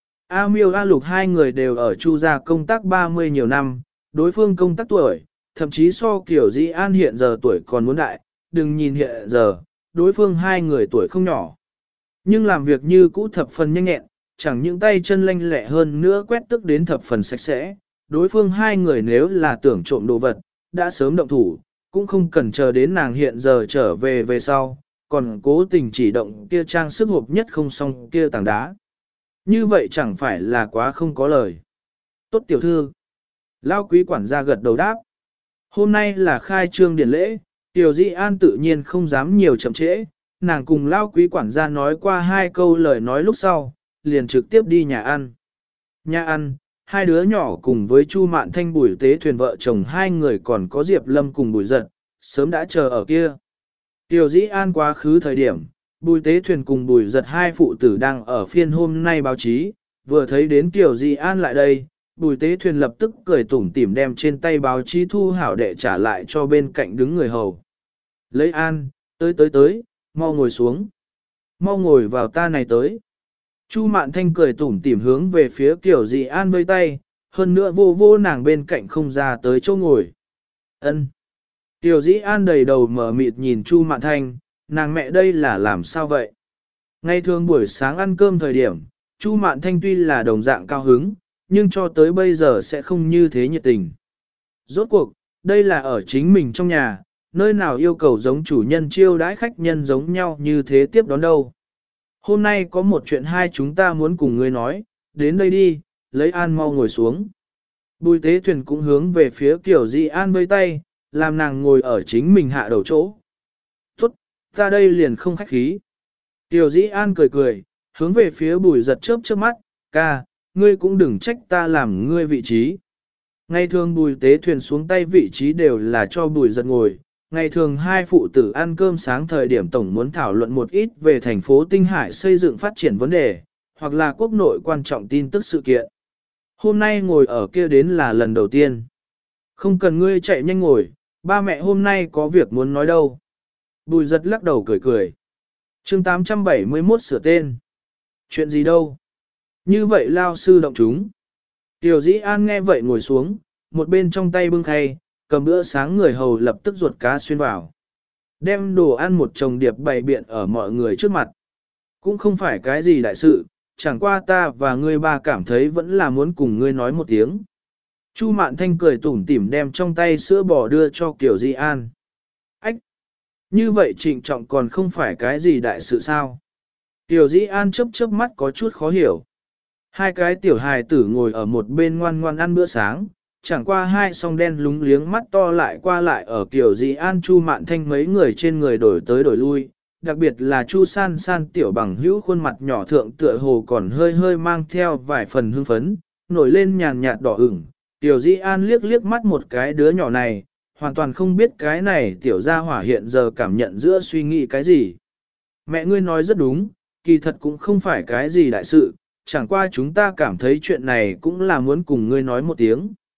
A Miêu A Lục hai người đều ở Chu gia công tác 30 nhiều năm, đối phương công tác tuổi, thậm chí so Kiểu Dị An hiện giờ tuổi còn muốn đại, đừng nhìn hiện giờ, đối phương hai người tuổi không nhỏ. Nhưng làm việc như cũ thập phần nhanh nhẹn, chẳng những tay chân lanh lẹ hơn nữa quét tức đến thập phần sạch sẽ, đối phương hai người nếu là tưởng trộm đồ vật, đã sớm động thủ, cũng không cần chờ đến nàng hiện giờ trở về sau, còn cố tình chỉ động kia trang sức hộp nhất không xong kia tảng đá. Như vậy chẳng phải là quá không có lời. Tốt tiểu thư. Lao quý quản gia gật đầu đáp. Hôm nay là khai trương điển lễ, Tiểu Dị An tự nhiên không dám nhiều chậm trễ, nàng cùng Lao quý quản gia nói qua hai câu lời nói lúc sau, liền trực tiếp đi nhà ăn. Nhà ăn, hai đứa nhỏ cùng với Chu Mạn Thanh Bùi Tế Thuyền vợ chồng hai người còn có Diệp Lâm cùng Bùi Giật, sớm đã chờ ở kia. Tiểu Dĩ An quá khứ thời điểm, Bùi Tế Thuyền cùng Bùi Giật hai phụ tử đang ở phiên hôm nay báo chí, vừa thấy đến Tiểu Dĩ An lại đây, Bùi Tế Thuyền lập tức cười tủm tỉm đem trên tay báo chí thu hảo đệ trả lại cho bên cạnh đứng người hầu. Lấy An, tới, mau ngồi xuống. Mau ngồi vào ta này tới. Chu Mạn Thanh cười tủm tỉm hướng về phía Tiểu Dị An vây tay, hơn nữa vô vô nàng bên cạnh không ra tới chỗ ngồi. Ân. Tiểu Dĩ An đầy đầu mở mịt nhìn Chu Mạn Thanh, nàng mẹ đây là làm sao vậy? Ngày thường buổi sáng ăn cơm thời điểm, Chu Mạn Thanh tuy là đồng dạng cao hứng, nhưng cho tới bây giờ sẽ không như thế nhiệt tình. Rốt cuộc, đây là ở chính mình trong nhà, nơi nào yêu cầu giống chủ nhân chiêu đãi khách nhân giống nhau như thế tiếp đón đâu. Hôm nay có một chuyện hai chúng ta muốn cùng ngươi nói, đến đây đi, lấy An mau ngồi xuống. Bùi Tế Thuyền cũng hướng về phía Tiểu Dị An vây tay, làm nàng ngồi ở chính mình hạ đầu chỗ. Tốt, ta đây liền không khách khí. Tiểu Dĩ An cười, hướng về phía Bùi Giật chớp mắt, ca, ngươi cũng đừng trách ta làm ngươi vị trí. Ngày thường Bùi Tế Thuyền xuống tay vị trí đều là cho Bùi Giật ngồi. Ngày thường hai phụ tử ăn cơm sáng thời điểm tổng muốn thảo luận một ít về thành phố Tinh Hải xây dựng phát triển vấn đề, hoặc là quốc nội quan trọng tin tức sự kiện. Hôm nay ngồi ở kia đến là lần đầu tiên. Không cần ngươi chạy nhanh ngồi, ba mẹ hôm nay có việc muốn nói đâu. Bùi Giật lắc đầu cười. Chương 871 sửa tên. Chuyện gì đâu? Như vậy lao sư động chúng. Tiểu Dĩ An nghe vậy ngồi xuống, một bên trong tay bưng khay, cầm bữa sáng người hầu lập tức ruột cá xuyên vào. Đem đồ ăn một chồng điệp bày biện ở mọi người trước mặt. Cũng không phải cái gì đại sự, chẳng qua ta và ngươi ba cảm thấy vẫn là muốn cùng ngươi nói một tiếng. Chu Mạn Thanh cười tủm tỉm đem trong tay sữa bò đưa cho Tiểu Dị An. Ách! Như vậy trịnh trọng còn không phải cái gì đại sự sao? Tiểu Dị An chớp mắt có chút khó hiểu. Hai cái tiểu hài tử ngồi ở một bên ngoan ngoan ăn bữa sáng, chẳng qua hai song đen lúng liếng mắt to lại qua lại ở Tiểu Dị An Chu Mạn Thanh mấy người trên người đổi tới đổi lui, đặc biệt là Chu San San tiểu bằng hữu khuôn mặt nhỏ thượng tựa hồ còn hơi mang theo vài phần hưng phấn, nổi lên nhàn nhạt đỏ ửng. Tiểu Dị An liếc mắt một cái đứa nhỏ này, hoàn toàn không biết cái này tiểu gia hỏa hiện giờ cảm nhận giữa suy nghĩ cái gì. Mẹ ngươi nói rất đúng, kỳ thật cũng không phải cái gì đại sự, chẳng qua chúng ta cảm thấy chuyện này cũng là muốn cùng ngươi nói một tiếng.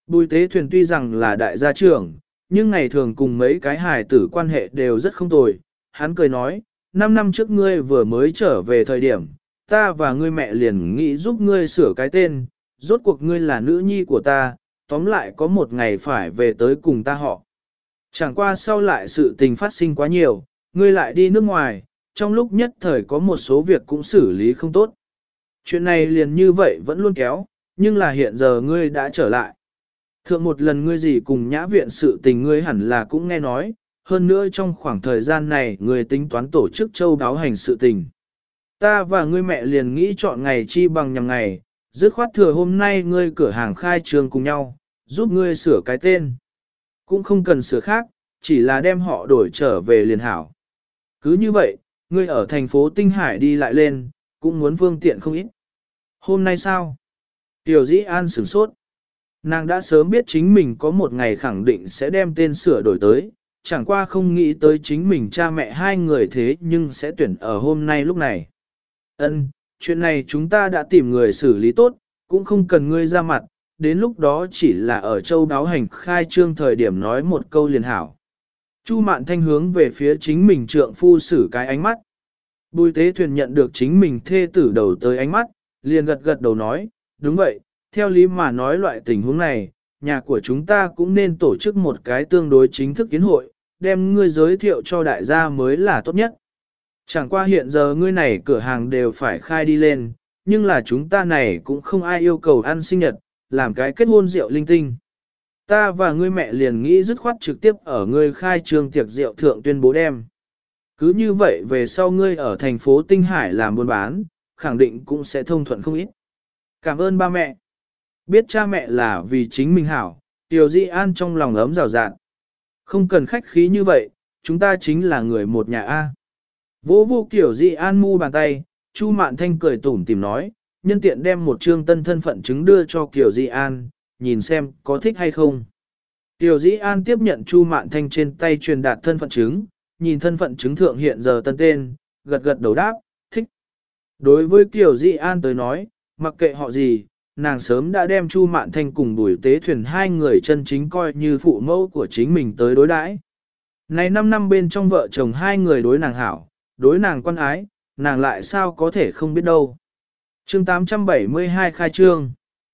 Bùi tế thuyền tuy rằng là đại gia trưởng, nhưng ngày thường cùng mấy cái hài tử quan hệ đều rất không tồi. Hắn cười nói, 5 năm trước ngươi vừa mới trở về thời điểm, ta và ngươi mẹ liền nghĩ giúp ngươi sửa cái tên, rốt cuộc ngươi là nữ nhi của ta, tóm lại có một ngày phải về tới cùng ta họ. Chẳng qua sau lại sự tình phát sinh quá nhiều, ngươi lại đi nước ngoài, trong lúc nhất thời có một số việc cũng xử lý không tốt. Chuyện này liền như vậy vẫn luôn kéo, nhưng là hiện giờ ngươi đã trở lại. Thượng một lần ngươi gì cùng nhã viện sự tình ngươi hẳn là cũng nghe nói, hơn nữa trong khoảng thời gian này ngươi tính toán tổ chức châu đáo hành sự tình. Ta và ngươi mẹ liền nghĩ chọn ngày chi bằng nhằm ngày, dứt khoát thừa hôm nay ngươi cửa hàng khai trương cùng nhau, giúp ngươi sửa cái tên. Cũng không cần sửa khác, chỉ là đem họ đổi trở về liền hảo. Cứ như vậy, ngươi ở thành phố Tinh Hải đi lại lên, cũng muốn phương tiện không ít. Hôm nay sao? Tiểu Dĩ An sửng sốt. Nàng đã sớm biết chính mình có một ngày khẳng định sẽ đem tên sửa đổi tới, chẳng qua không nghĩ tới chính mình cha mẹ hai người thế nhưng sẽ tuyển ở hôm nay lúc này. Ân, chuyện này chúng ta đã tìm người xử lý tốt, cũng không cần ngươi ra mặt, đến lúc đó chỉ là ở châu đáo hành khai trương thời điểm nói một câu liền hảo. Chu Mạn Thanh hướng về phía chính mình trượng phu xử cái ánh mắt. Bùi tế thuyền nhận được chính mình thê tử đầu tới ánh mắt, liền gật gật đầu nói, đúng vậy, theo lý mà nói loại tình huống này, nhà của chúng ta cũng nên tổ chức một cái tương đối chính thức kiến hội, đem ngươi giới thiệu cho đại gia mới là tốt nhất. Chẳng qua hiện giờ ngươi này cửa hàng đều phải khai đi lên, nhưng là chúng ta này cũng không ai yêu cầu ăn sinh nhật, làm cái kết hôn rượu linh tinh. Ta và ngươi mẹ liền nghĩ dứt khoát trực tiếp ở ngươi khai trương tiệc rượu thượng tuyên bố đem. Cứ như vậy về sau ngươi ở thành phố Tinh Hải làm buôn bán, khẳng định cũng sẽ thông thuận không ít. Cảm ơn ba mẹ. Biết cha mẹ là vì chính mình hảo, Tiểu Di An trong lòng ấm rào rạt. Không cần khách khí như vậy, chúng ta chính là người một nhà A. Vô vô Tiểu Di An mu bàn tay, Chu Mạn Thanh cười tủm tìm nói, nhân tiện đem một trương tân thân phận chứng đưa cho Kiều Di An, nhìn xem có thích hay không. Kiều Di An tiếp nhận Chu Mạn Thanh trên tay truyền đạt thân phận chứng, nhìn thân phận chứng thượng hiện giờ tân tên, gật gật đầu đáp, thích. Đối với Kiều Di An tới nói, mặc kệ họ gì, nàng sớm đã đem Chu Mạn Thanh cùng Bùi Tế Thuyền hai người chân chính coi như phụ mẫu của chính mình tới đối đãi. Này 5 năm bên trong vợ chồng hai người đối nàng hảo, đối nàng quan ái, nàng lại sao có thể không biết đâu. Chương 872 khai trương.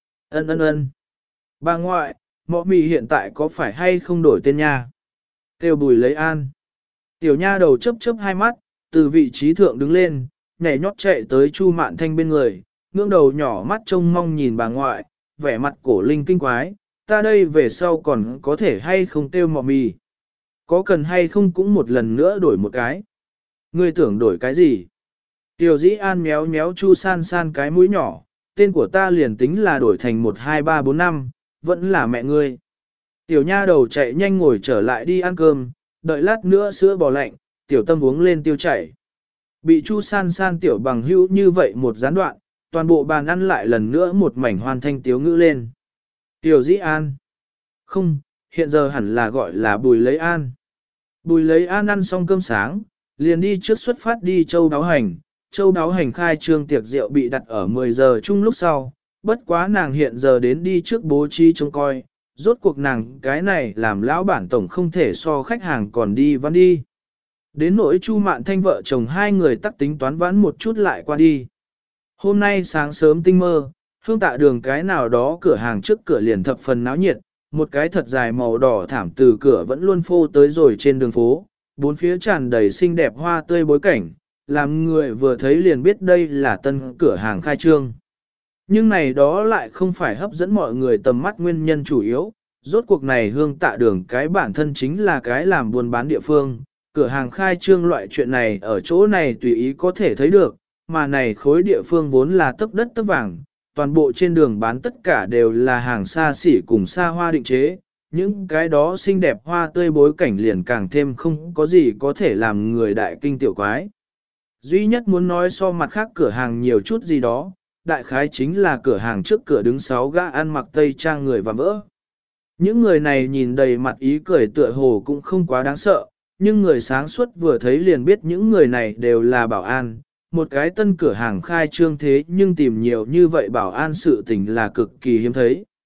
Ân. Bà ngoại, mọ mì hiện tại có phải hay không đổi tên nha? Kêu Bùi lấy an. Tiểu nha đầu chớp chớp hai mắt, từ vị trí thượng đứng lên, nhảy nhót chạy tới Chu Mạn Thanh bên người, ngưỡng đầu nhỏ mắt trông mong nhìn bà ngoại, vẻ mặt cổ linh kinh quái, ta đây về sau còn có thể hay không kêu mọ mì? Có cần hay không cũng một lần nữa đổi một cái? Ngươi tưởng đổi cái gì? Tiểu Dĩ An méo méo Chu San San cái mũi nhỏ, tên của ta liền tính là đổi thành 1 2 3 4 5, vẫn là mẹ ngươi. Tiểu nha đầu chạy nhanh ngồi trở lại đi ăn cơm, đợi lát nữa sữa bò lạnh, tiểu tâm uống lên tiêu chảy. Bị Chu San San tiểu bằng hữu như vậy một gián đoạn, toàn bộ bàn ăn lại lần nữa một mảnh hoàn thanh tiếu ngữ lên. Tiểu Dĩ An. Không, hiện giờ hẳn là gọi là Bùi lấy an. Bùi lấy an ăn xong cơm sáng, liền đi trước xuất phát đi châu đáo hành. Châu đáo hành khai trương tiệc rượu bị đặt ở 10 giờ chung lúc sau, bất quá nàng hiện giờ đến đi trước bố trí trông coi, rốt cuộc nàng cái này làm lão bản tổng không thể so khách hàng còn đi văn đi. Đến nỗi Chu Mạn Thanh vợ chồng hai người tắc tính toán vãn một chút lại qua đi. Hôm nay sáng sớm tinh mơ, hương tạ đường cái nào đó cửa hàng trước cửa liền thập phần náo nhiệt, một cái thật dài màu đỏ thảm từ cửa vẫn luôn phô tới rồi trên đường phố, bốn phía tràn đầy xinh đẹp hoa tươi bối cảnh, làm người vừa thấy liền biết đây là tân cửa hàng khai trương. Nhưng này đó lại không phải hấp dẫn mọi người tầm mắt nguyên nhân chủ yếu, rốt cuộc này hương tạ đường cái bản thân chính là cái làm buôn bán địa phương, cửa hàng khai trương loại chuyện này ở chỗ này tùy ý có thể thấy được, mà này khối địa phương vốn là tấc đất tấc vàng, toàn bộ trên đường bán tất cả đều là hàng xa xỉ cùng xa hoa định chế, những cái đó xinh đẹp hoa tươi bối cảnh liền càng thêm không có gì có thể làm người đại kinh tiểu quái. Duy nhất muốn nói so mặt khác cửa hàng nhiều chút gì đó, đại khái chính là cửa hàng trước cửa đứng 6 gã ăn mặc tây trang người và vỡ. Những người này nhìn đầy mặt ý cười tựa hồ cũng không quá đáng sợ, nhưng người sáng suốt vừa thấy liền biết những người này đều là bảo an. Một cái tân cửa hàng khai trương thế nhưng tìm nhiều như vậy bảo an sự tình là cực kỳ hiếm thấy.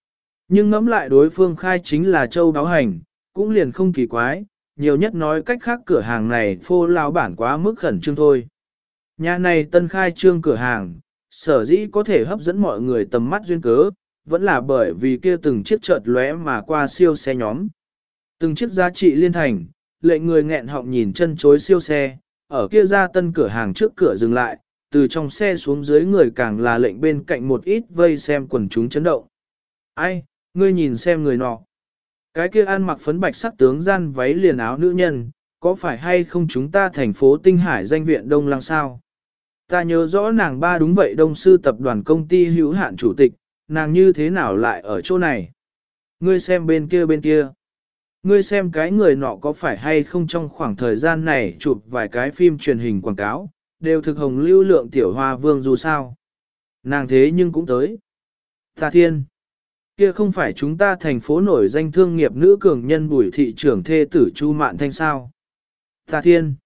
Nhưng ngẫm lại đối phương khai chính là châu đáo hành, cũng liền không kỳ quái, nhiều nhất nói cách khác cửa hàng này phô lao bản quá mức khẩn trương thôi. Nhà này tân khai trương cửa hàng, sở dĩ có thể hấp dẫn mọi người tầm mắt duyên cớ, vẫn là bởi vì kia từng chiếc chợt lóe mà qua siêu xe nhóm. Từng chiếc giá trị liên thành, lệnh người nghẹn họng nhìn chân chối siêu xe, ở kia ra tân cửa hàng trước cửa dừng lại, từ trong xe xuống dưới người càng là lệnh bên cạnh một ít vây xem quần chúng chấn động. Ai, ngươi nhìn xem người nọ. Cái kia ăn mặc phấn bạch sắc tướng gian váy liền áo nữ nhân, có phải hay không chúng ta thành phố Tinh Hải danh viện Đông Lăng sao? Ta nhớ rõ nàng ba đúng vậy Đông Sư tập đoàn công ty hữu hạn chủ tịch, nàng như thế nào lại ở chỗ này? Ngươi xem bên kia. Ngươi xem cái người nọ có phải hay không trong khoảng thời gian này chụp vài cái phim truyền hình quảng cáo, đều thực hồng lưu lượng tiểu hoa vương dù sao. Nàng thế nhưng cũng tới. Tà Thiên. Kia không phải chúng ta thành phố nổi danh thương nghiệp nữ cường nhân Bùi thị trưởng thê tử Chu Mạn Thanh sao? Tà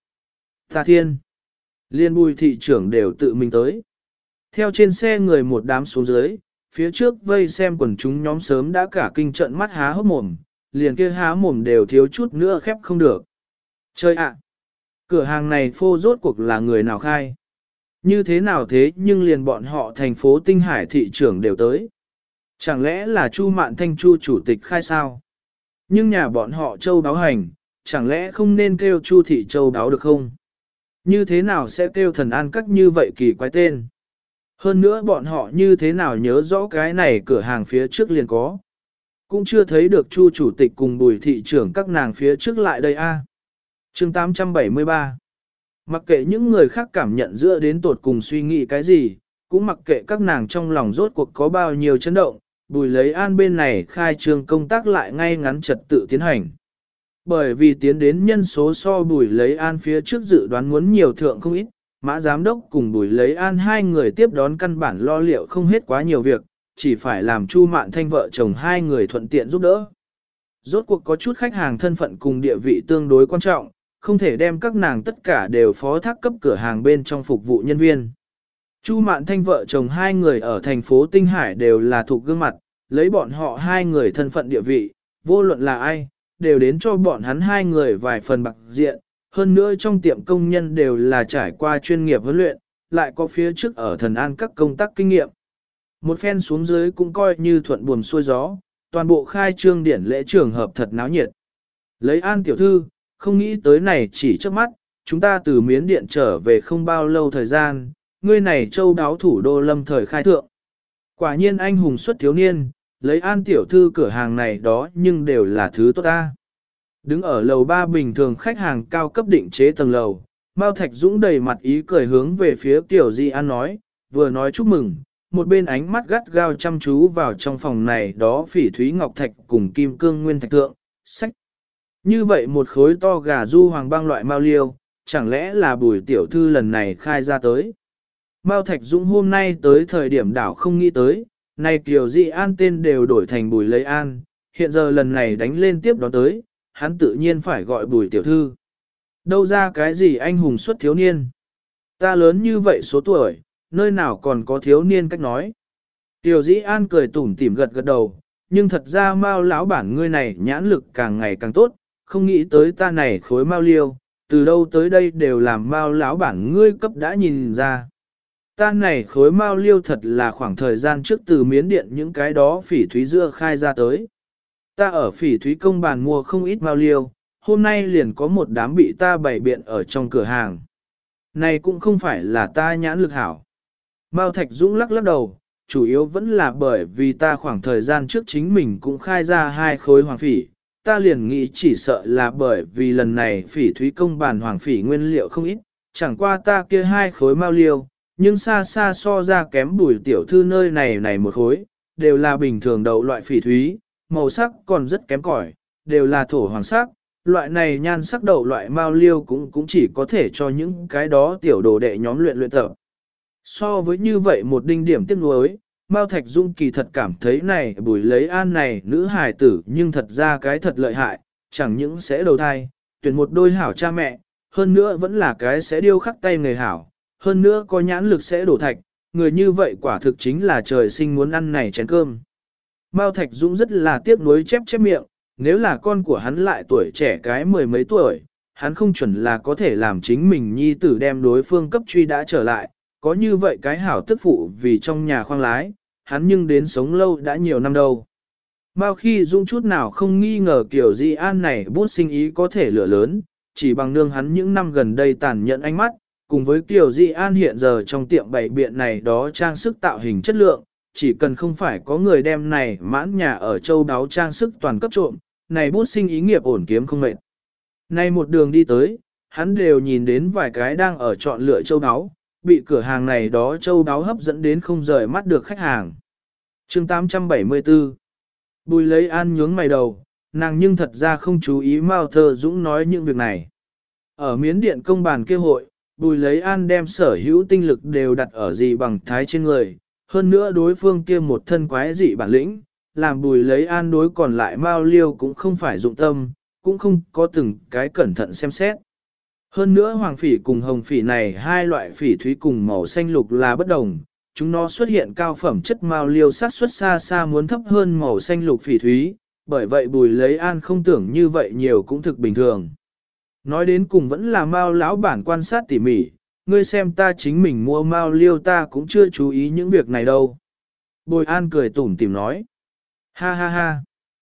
Thiên. Liên Bùi thị trưởng đều tự mình tới. Theo trên xe người một đám xuống dưới, phía trước vây xem quần chúng nhóm sớm đã cả kinh trận mắt há hốc mồm, liền kia há mồm đều thiếu chút nữa khép không được. Chơi ạ! Cửa hàng này phô rốt cuộc là người nào khai? Như thế nào thế nhưng liền bọn họ thành phố Tinh Hải thị trưởng đều tới. Chẳng lẽ là Chu Mạn Thanh Chu chủ tịch khai sao? Nhưng nhà bọn họ châu đáo hành, chẳng lẽ không nên kêu Chu thị châu đáo được không? Như thế nào sẽ kêu thần an các như vậy kỳ quái tên? Hơn nữa bọn họ như thế nào nhớ rõ cái này cửa hàng phía trước liền có? Cũng chưa thấy được Chu chủ tịch cùng Bùi thị trưởng các nàng phía trước lại đây a. Chương 873. Mặc kệ những người khác cảm nhận giữa đến tột cùng suy nghĩ cái gì, cũng mặc kệ các nàng trong lòng rốt cuộc có bao nhiêu chấn động, Bùi Lấy An bên này khai trương công tác lại ngay ngắn trật tự tiến hành. Bởi vì tiến đến nhân số so Bùi Lấy An phía trước dự đoán muốn nhiều thượng không ít, Mã Giám Đốc cùng Bùi Lấy An hai người tiếp đón căn bản lo liệu không hết quá nhiều việc, chỉ phải làm Chu Mạn Thanh vợ chồng hai người thuận tiện giúp đỡ. Rốt cuộc có chút khách hàng thân phận cùng địa vị tương đối quan trọng, không thể đem các nàng tất cả đều phó thác cấp cửa hàng bên trong phục vụ nhân viên. Chu Mạn Thanh vợ chồng hai người ở thành phố Tinh Hải đều là thuộc gương mặt, lấy bọn họ hai người thân phận địa vị, vô luận là ai, đều đến cho bọn hắn hai người vài phần bạc diện, hơn nữa trong tiệm công nhân đều là trải qua chuyên nghiệp huấn luyện, lại có phía trước ở thần an các công tác kinh nghiệm. Một phen xuống dưới cũng coi như thuận buồm xuôi gió, toàn bộ khai trương điển lễ trường hợp thật náo nhiệt. Lấy An tiểu thư, không nghĩ tới này chỉ trước mắt, chúng ta từ Miến Điện trở về không bao lâu thời gian, ngươi này châu đáo thủ đô lâm thời khai thượng. Quả nhiên anh hùng xuất thiếu niên, lấy An tiểu thư cửa hàng này đó nhưng đều là thứ tốt ta. Đứng ở lầu 3 bình thường khách hàng cao cấp định chế tầng lầu, Mao Thạch Dũng đầy mặt ý cười hướng về phía Tiểu Di An nói, vừa nói chúc mừng, một bên ánh mắt gắt gao chăm chú vào trong phòng này đó phỉ thúy ngọc thạch cùng kim cương nguyên thạch tượng, sách. Như vậy một khối to gà du hoàng băng loại mao liêu, chẳng lẽ là Bùi tiểu thư lần này khai ra tới. Mao Thạch Dũng hôm nay tới thời điểm đảo không nghĩ tới, này Kiều Di An tên đều đổi thành Bùi Lấy An, hiện giờ lần này đánh lên tiếp đón tới, hắn tự nhiên phải gọi Bùi tiểu thư. Đâu ra cái gì anh hùng xuất thiếu niên. Ta lớn như vậy số tuổi, nơi nào còn có thiếu niên cách nói. Tiểu Dĩ An cười tủm tỉm gật gật đầu, nhưng thật ra Mao lão bản ngươi này nhãn lực càng ngày càng tốt, không nghĩ tới ta này khối Mao liêu, từ đâu tới đây đều làm Mao lão bản ngươi cấp đã nhìn ra. Ta này khối Mao liêu thật là khoảng thời gian trước từ Miến Điện những cái đó phỉ thúy dưa khai ra tới. Ta ở phỉ thúy công bàn mua không ít Mao liêu, hôm nay liền có một đám bị ta bày biện ở trong cửa hàng. Này cũng không phải là ta nhãn lực hảo. Mao Thạch Dũng lắc lắc đầu, chủ yếu vẫn là bởi vì ta khoảng thời gian trước chính mình cũng khai ra hai khối hoàng phỉ, ta liền nghĩ chỉ sợ là bởi vì lần này phỉ thúy công bản hoàng phỉ nguyên liệu không ít, chẳng qua ta kia hai khối mao liêu, nhưng xa xa so ra kém Bùi tiểu thư nơi này một khối, đều là bình thường đậu loại phỉ thúy, màu sắc còn rất kém cỏi, đều là thổ hoàng sắc, loại này nhan sắc đậu loại mao liêu cũng chỉ có thể cho những cái đó tiểu đồ đệ nhóm luyện tập. So với như vậy một đinh điểm tiếc nuối, Mao Thạch Dung kỳ thật cảm thấy này Bùi Lấy An này nữ hài tử nhưng thật ra cái thật lợi hại, chẳng những sẽ đầu thai, tuyển một đôi hảo cha mẹ, hơn nữa vẫn là cái sẽ điêu khắc tay người hảo, hơn nữa có nhãn lực sẽ đổ thạch, người như vậy quả thực chính là trời sinh muốn ăn này chén cơm. Mao Thạch Dũng rất là tiếc nuối chép chép miệng, nếu là con của hắn lại tuổi trẻ cái mười mấy tuổi, hắn không chuẩn là có thể làm chính mình nhi tử đem đối phương cấp truy đã trở lại, có như vậy cái hảo tức phụ vì trong nhà khoang lái, hắn nhưng đến sống lâu đã nhiều năm đâu. Mao khi Dũng chút nào không nghi ngờ kiểu Di An này bút sinh ý có thể lửa lớn, chỉ bằng nương hắn những năm gần đây tàn nhẫn ánh mắt, cùng với kiểu Di An hiện giờ trong tiệm bày biện này đó trang sức tạo hình chất lượng, chỉ cần không phải có người đem này mãn nhà ở châu đáo trang sức toàn cấp trộm, này bút sinh ý nghiệp ổn kiếm không mệt. Nay một đường đi tới, hắn đều nhìn đến vài cái đang ở chọn lựa châu đáo, bị cửa hàng này đó châu đáo hấp dẫn đến không rời mắt được khách hàng. Chương 874 Bùi Lấy An nhướng mày đầu, nàng nhưng thật ra không chú ý Mao Thơ Dũng nói những việc này. Ở miến điện công bàn kêu hội, Bùi Lấy An đem sở hữu tinh lực đều đặt ở gì bằng thái trên người, hơn nữa đối phương kia một thân quái dị bản lĩnh, làm Bùi Lấy An đối còn lại Mao Liêu cũng không phải dụng tâm, cũng không có từng cái cẩn thận xem xét. Hơn nữa hoàng phỉ cùng hồng phỉ này hai loại phỉ thúy cùng màu xanh lục là bất đồng, chúng nó xuất hiện cao phẩm chất Mao Liêu sát suất xa xa muốn thấp hơn màu xanh lục phỉ thúy, bởi vậy Bùi Lấy An không tưởng như vậy nhiều cũng thực bình thường. Nói đến cùng vẫn là Mao lão bản quan sát tỉ mỉ, ngươi xem ta chính mình mua Mao Liêu ta cũng chưa chú ý những việc này đâu. Bùi An cười tủm tỉm nói. Ha ha ha.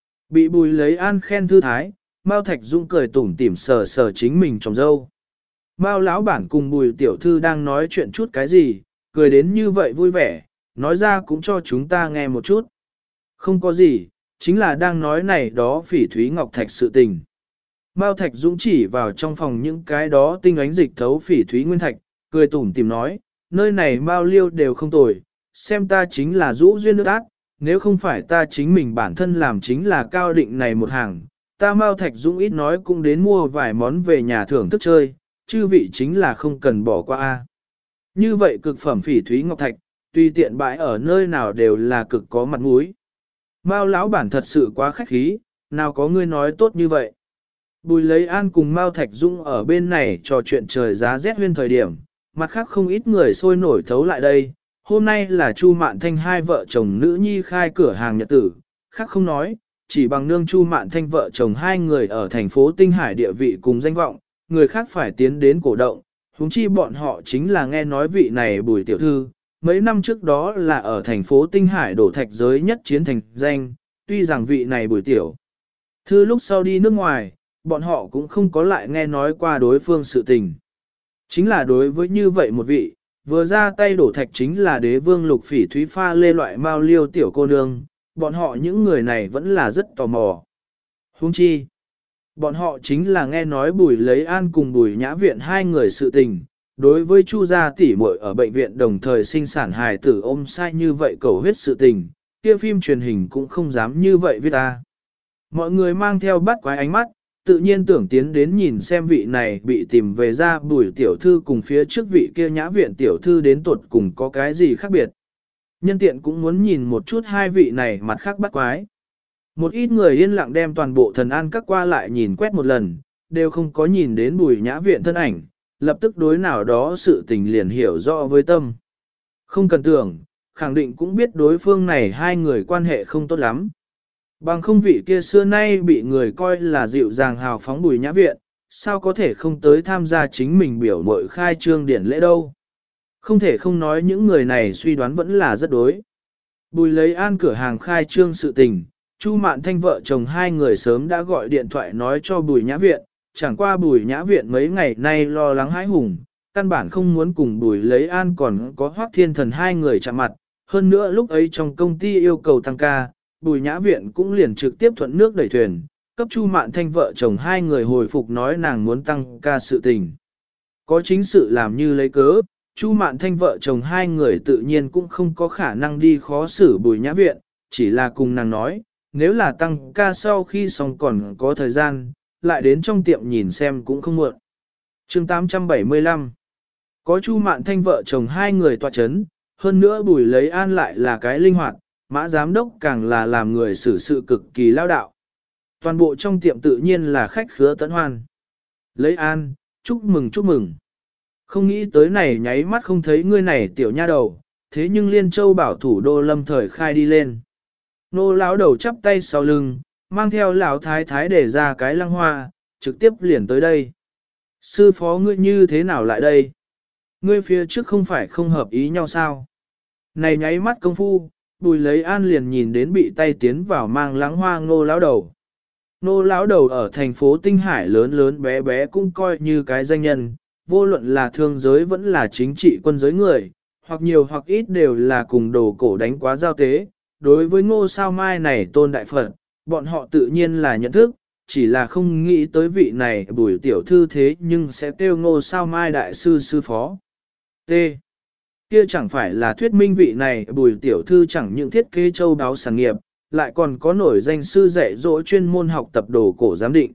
Bị Bùi Lấy An khen thư thái, Mao Thạch Dung cười tủm tỉm sờ sờ chính mình trong râu. Mao lão bản cùng Bùi tiểu thư đang nói chuyện chút cái gì, cười đến như vậy vui vẻ, nói ra cũng cho chúng ta nghe một chút. Không có gì, chính là đang nói này đó phỉ thúy ngọc thạch sự tình. Mao Thạch Dũng chỉ vào trong phòng những cái đó tinh ánh dịch thấu phỉ thúy nguyên thạch, cười tủm tỉm nói, nơi này Mao Liêu đều không tồi, xem ta chính là rũ duyên nước ác, nếu không phải ta chính mình bản thân làm chính là cao định này một hàng, ta Mao Thạch Dũng ít nói cũng đến mua vài món về nhà thưởng thức chơi, chư vị chính là không cần bỏ qua a. Như vậy cực phẩm phỉ thúy ngọc thạch, tùy tiện bãi ở nơi nào đều là cực có mặt mũi. Mao lão bản thật sự quá khách khí, nào có ngươi nói tốt như vậy. Bùi Lấy An cùng Mao Thạch Dung ở bên này trò chuyện trời giá rét huyên thời điểm, mặt khác không ít người sôi nổi thấu lại đây. Hôm nay là Chu Mạn Thanh hai vợ chồng nữ nhi khai cửa hàng nhật tử, khác không nói, chỉ bằng nương Chu Mạn Thanh vợ chồng hai người ở thành phố Tinh Hải địa vị cùng danh vọng, người khác phải tiến đến cổ động, huống chi bọn họ chính là nghe nói vị này Bùi tiểu thư, mấy năm trước đó là ở thành phố Tinh Hải đổ thạch giới nhất chiến thành danh, tuy rằng vị này Bùi tiểu thư lúc sau đi nước ngoài, bọn họ cũng không có lại nghe nói qua đối phương sự tình. Chính là đối với như vậy một vị, vừa ra tay đổ thạch chính là đế vương lục phỉ thúy pha lê loại Mao Liêu tiểu cô nương, bọn họ những người này vẫn là rất tò mò. Huống chi, bọn họ chính là nghe nói Bùi Lấy An cùng Bùi Nhã Viện hai người sự tình, đối với Chu gia tỷ muội ở bệnh viện đồng thời sinh sản hài tử ôm sai như vậy cầu huyết sự tình, kia phim truyền hình cũng không dám như vậy với ta. Mọi người mang theo bắt quái ánh mắt, tự nhiên tưởng tiến đến nhìn xem vị này bị tìm về ra Bùi tiểu thư cùng phía trước vị kia Nhã Viện tiểu thư đến tuột cùng có cái gì khác biệt. Nhân tiện cũng muốn nhìn một chút hai vị này mặt khác bắt quái. Một ít người yên lặng đem toàn bộ thần an các qua lại nhìn quét một lần, đều không có nhìn đến Bùi Nhã Viện thân ảnh, lập tức đối nào đó sự tình liền hiểu rõ với tâm. Không cần tưởng, khẳng định cũng biết đối phương này hai người quan hệ không tốt lắm. Bằng không vị kia xưa nay bị người coi là dịu dàng hào phóng Bùi Nhã Viện, sao có thể không tới tham gia chính mình biểu mội khai trương điển lễ đâu. Không thể không nói những người này suy đoán vẫn là rất đối. Bùi Lấy An cửa hàng khai trương sự tình, Chu Mạn Thanh vợ chồng hai người sớm đã gọi điện thoại nói cho Bùi Nhã Viện, chẳng qua Bùi Nhã Viện mấy ngày nay lo lắng hãi hùng, căn bản không muốn cùng Bùi Lấy An còn có Hoắc Thiên Thần hai người chạm mặt, hơn nữa lúc ấy trong công ty yêu cầu tăng ca, Bùi Nhã Viện cũng liền trực tiếp thuận nước đẩy thuyền, cấp Chu Mạn Thanh vợ chồng hai người hồi phục nói nàng muốn tăng ca sự tình. Có chính sự làm như lấy cớ, Chu Mạn Thanh vợ chồng hai người tự nhiên cũng không có khả năng đi khó xử Bùi Nhã Viện, chỉ là cùng nàng nói, nếu là tăng ca sau khi xong còn có thời gian, lại đến trong tiệm nhìn xem cũng không muộn. Chương 875 Có Chu Mạn Thanh vợ chồng hai người tọa chấn, hơn nữa Bùi Lấy An lại là cái linh hoạt, Mã giám đốc càng là làm người xử sự cực kỳ lao đạo. Toàn bộ trong tiệm tự nhiên là khách khứa tấn hoan. Lấy An, chúc mừng chúc mừng. Không nghĩ tới này nháy mắt không thấy ngươi này tiểu nha đầu, thế nhưng Liên Châu bảo thủ đô lâm thời khai đi lên. Nô lão đầu chắp tay sau lưng, mang theo lão thái thái để ra cái lăng hoa, trực tiếp liền tới đây. Sư phó ngươi như thế nào lại đây? Ngươi phía trước không phải không hợp ý nhau sao? Này nháy mắt công phu, Bùi Lấy An liền nhìn đến bị tay tiến vào mang lăng hoa Ngô lão đầu. Ngô lão đầu ở thành phố Tinh Hải lớn lớn bé bé cũng coi như cái danh nhân, vô luận là thương giới vẫn là chính trị quân giới người, hoặc nhiều hoặc ít đều là cùng đồ cổ đánh quá giao tế. Đối với Ngô Sao Mai này tôn đại Phật, bọn họ tự nhiên là nhận thức, chỉ là không nghĩ tới vị này Bùi tiểu thư thế nhưng sẽ kêu Ngô Sao Mai đại sư sư phó. T. Kia chẳng phải là thuyết minh vị này Bùi tiểu thư chẳng những thiết kế châu đáo sản nghiệp, lại còn có nổi danh sư dạy dỗ chuyên môn học tập đồ cổ giám định.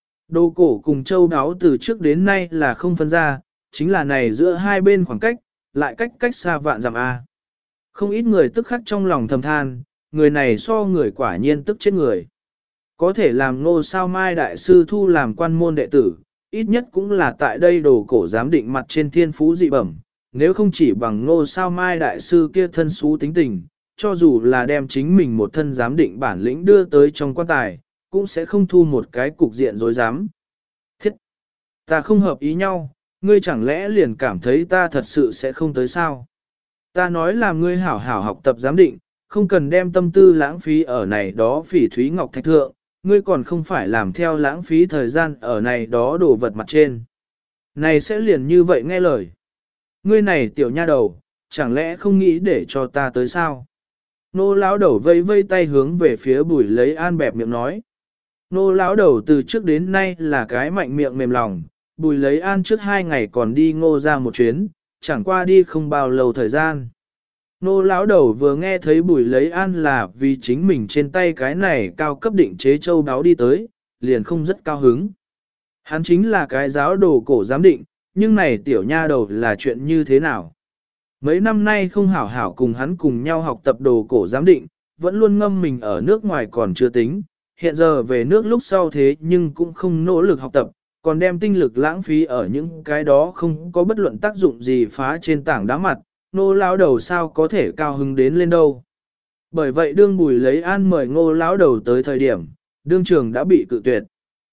Đồ cổ cùng châu đáo từ trước đến nay là không phân ra, chính là này giữa hai bên khoảng cách, lại cách xa vạn dặm A. Không ít người tức khắc trong lòng thầm than, người này so người quả nhiên tức chết người. Có thể làm Ngô Sao Mai đại sư thu làm quan môn đệ tử, ít nhất cũng là tại đây đồ cổ giám định mặt trên thiên phú dị bẩm, nếu không chỉ bằng Ngô Sao Mai đại sư kia thân xú tính tình, cho dù là đem chính mình một thân giám định bản lĩnh đưa tới trong quan tài, cũng sẽ không thu một cái cục diện dối dám. Thiết! Ta không hợp ý nhau, ngươi chẳng lẽ liền cảm thấy ta thật sự sẽ không tới sao? Ta nói là ngươi hảo hảo học tập giám định, không cần đem tâm tư lãng phí ở này đó phỉ thúy ngọc thạch thượng, ngươi còn không phải làm theo lãng phí thời gian ở này đó đồ vật mặt trên. Này sẽ liền như vậy nghe lời. Ngươi này tiểu nha đầu, chẳng lẽ không nghĩ để cho ta tới sao? Nô lão đầu vây vây tay hướng về phía Bùi Lấy An bẹp miệng nói. Nô lão đầu từ trước đến nay là cái mạnh miệng mềm lòng, Bùi Lấy An trước 2 ngày còn đi Ngô ra một chuyến, chẳng qua đi không bao lâu thời gian. Nô lão đầu vừa nghe thấy Bùi Lấy An là vì chính mình trên tay cái này cao cấp định chế châu đáo đi tới, liền không rất cao hứng. Hắn chính là cái giáo đồ cổ giám định, nhưng này tiểu nha đầu là chuyện như thế nào? Mấy năm nay không hảo hảo cùng hắn cùng nhau học tập đồ cổ giám định, vẫn luôn ngâm mình ở nước ngoài còn chưa tính, hiện giờ về nước lúc sau thế nhưng cũng không nỗ lực học tập, còn đem tinh lực lãng phí ở những cái đó không có bất luận tác dụng gì phá trên tảng đá mặt, nô lão đầu sao có thể cao hứng đến lên đâu. Bởi vậy đương Bùi Lấy An mời Ngô lão đầu tới thời điểm, đương trường đã bị cự tuyệt.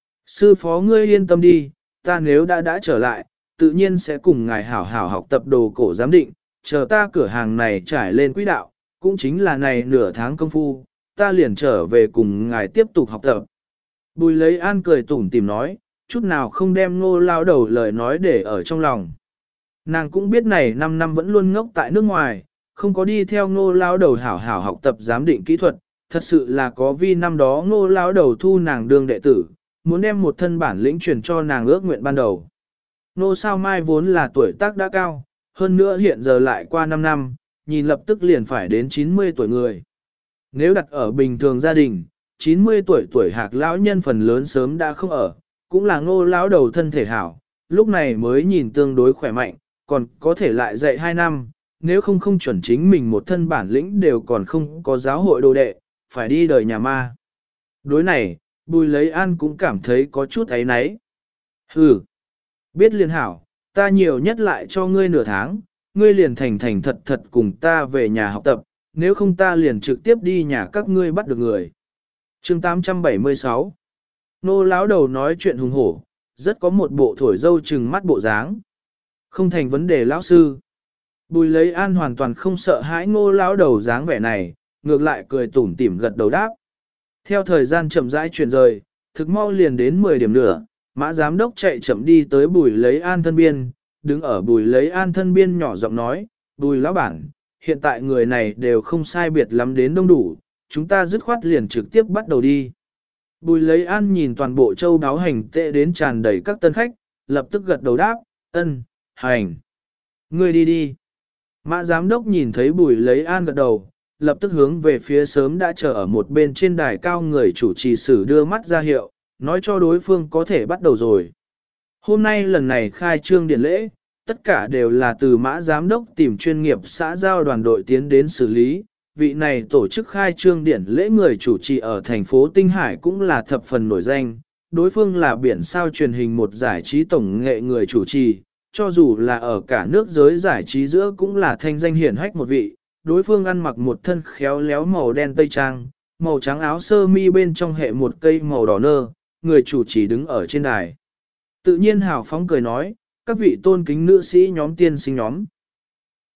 Sư phó ngươi yên tâm đi, ta nếu đã trở lại, tự nhiên sẽ cùng ngài hảo hảo học tập đồ cổ giám định, chờ ta cửa hàng này trải lên quỹ đạo, cũng chính là này nửa tháng công phu, ta liền trở về cùng ngài tiếp tục học tập. Bùi Lấy An cười tủm tỉm nói, chút nào không đem Ngô lão đầu lời nói để ở trong lòng. Nàng cũng biết này 5 năm vẫn luôn ngốc tại nước ngoài, không có đi theo Ngô lão đầu hảo hảo học tập giám định kỹ thuật, thật sự là có vì năm đó Ngô lão đầu thu nàng đương đệ tử, muốn đem một thân bản lĩnh truyền cho nàng ước nguyện ban đầu. Ngô Sao Mai vốn là tuổi tác đã cao, hơn nữa hiện giờ lại qua 5 năm, nhìn lập tức liền phải đến 90 tuổi người. Nếu đặt ở bình thường gia đình, 90 tuổi hạc lão nhân phần lớn sớm đã không ở, cũng là Ngô lão đầu thân thể hảo, lúc này mới nhìn tương đối khỏe mạnh, còn có thể lại dạy 2 năm, nếu không chuẩn chính mình một thân bản lĩnh đều còn không có giáo hội đồ đệ, phải đi đời nhà ma. Đối này, Bùi Lấy An cũng cảm thấy có chút áy náy. Hừ, biết liền hảo, ta nhiều nhất lại cho ngươi nửa tháng, ngươi liền thành thật cùng ta về nhà học tập, nếu không ta liền trực tiếp đi nhà các ngươi bắt được người. Chương 876 Nô lão đầu nói chuyện hùng hổ, rất có một bộ thổi dâu trừng mắt bộ dáng. Không thành vấn đề lão sư. Bùi Lấy An hoàn toàn không sợ hãi Ngô lão đầu dáng vẻ này, ngược lại cười tủm tỉm gật đầu đáp. Theo thời gian chậm rãi chuyển rời, thực mau liền đến 10 điểm nữa, Mã giám đốc chạy chậm đi tới Bùi Lấy An thân biên, đứng ở Bùi Lấy An thân biên nhỏ giọng nói, Bùi lão bản, hiện tại người này đều không sai biệt lắm đến đông đủ, chúng ta dứt khoát liền trực tiếp bắt đầu đi. Bùi Lấy An nhìn toàn bộ châu đáo hành tệ đến tràn đầy các tân khách, lập tức gật đầu đáp, ân, hành. Ngươi đi đi. Mã giám đốc nhìn thấy Bùi Lấy An gật đầu, lập tức hướng về phía sớm đã chờ ở một bên trên đài cao người chủ trì sử đưa mắt ra hiệu, nói cho đối phương có thể bắt đầu rồi. Hôm nay lần này khai trương điển lễ, tất cả đều là từ Mã giám đốc tìm chuyên nghiệp xã giao đoàn đội tiến đến xử lý. Vị này tổ chức khai trương điển lễ người chủ trì ở thành phố Tinh Hải cũng là thập phần nổi danh, đối phương là biển sao truyền hình một giải trí tổng nghệ người chủ trì, cho dù là ở cả nước giới giải trí giữa cũng là thanh danh hiển hách một vị, đối phương ăn mặc một thân khéo léo màu đen tây trang, màu trắng áo sơ mi bên trong hệ một cây màu đỏ nơ, người chủ trì đứng ở trên đài. Tự nhiên hào phóng cười nói, các vị tôn kính nữ sĩ nhóm tiên sinh nhóm,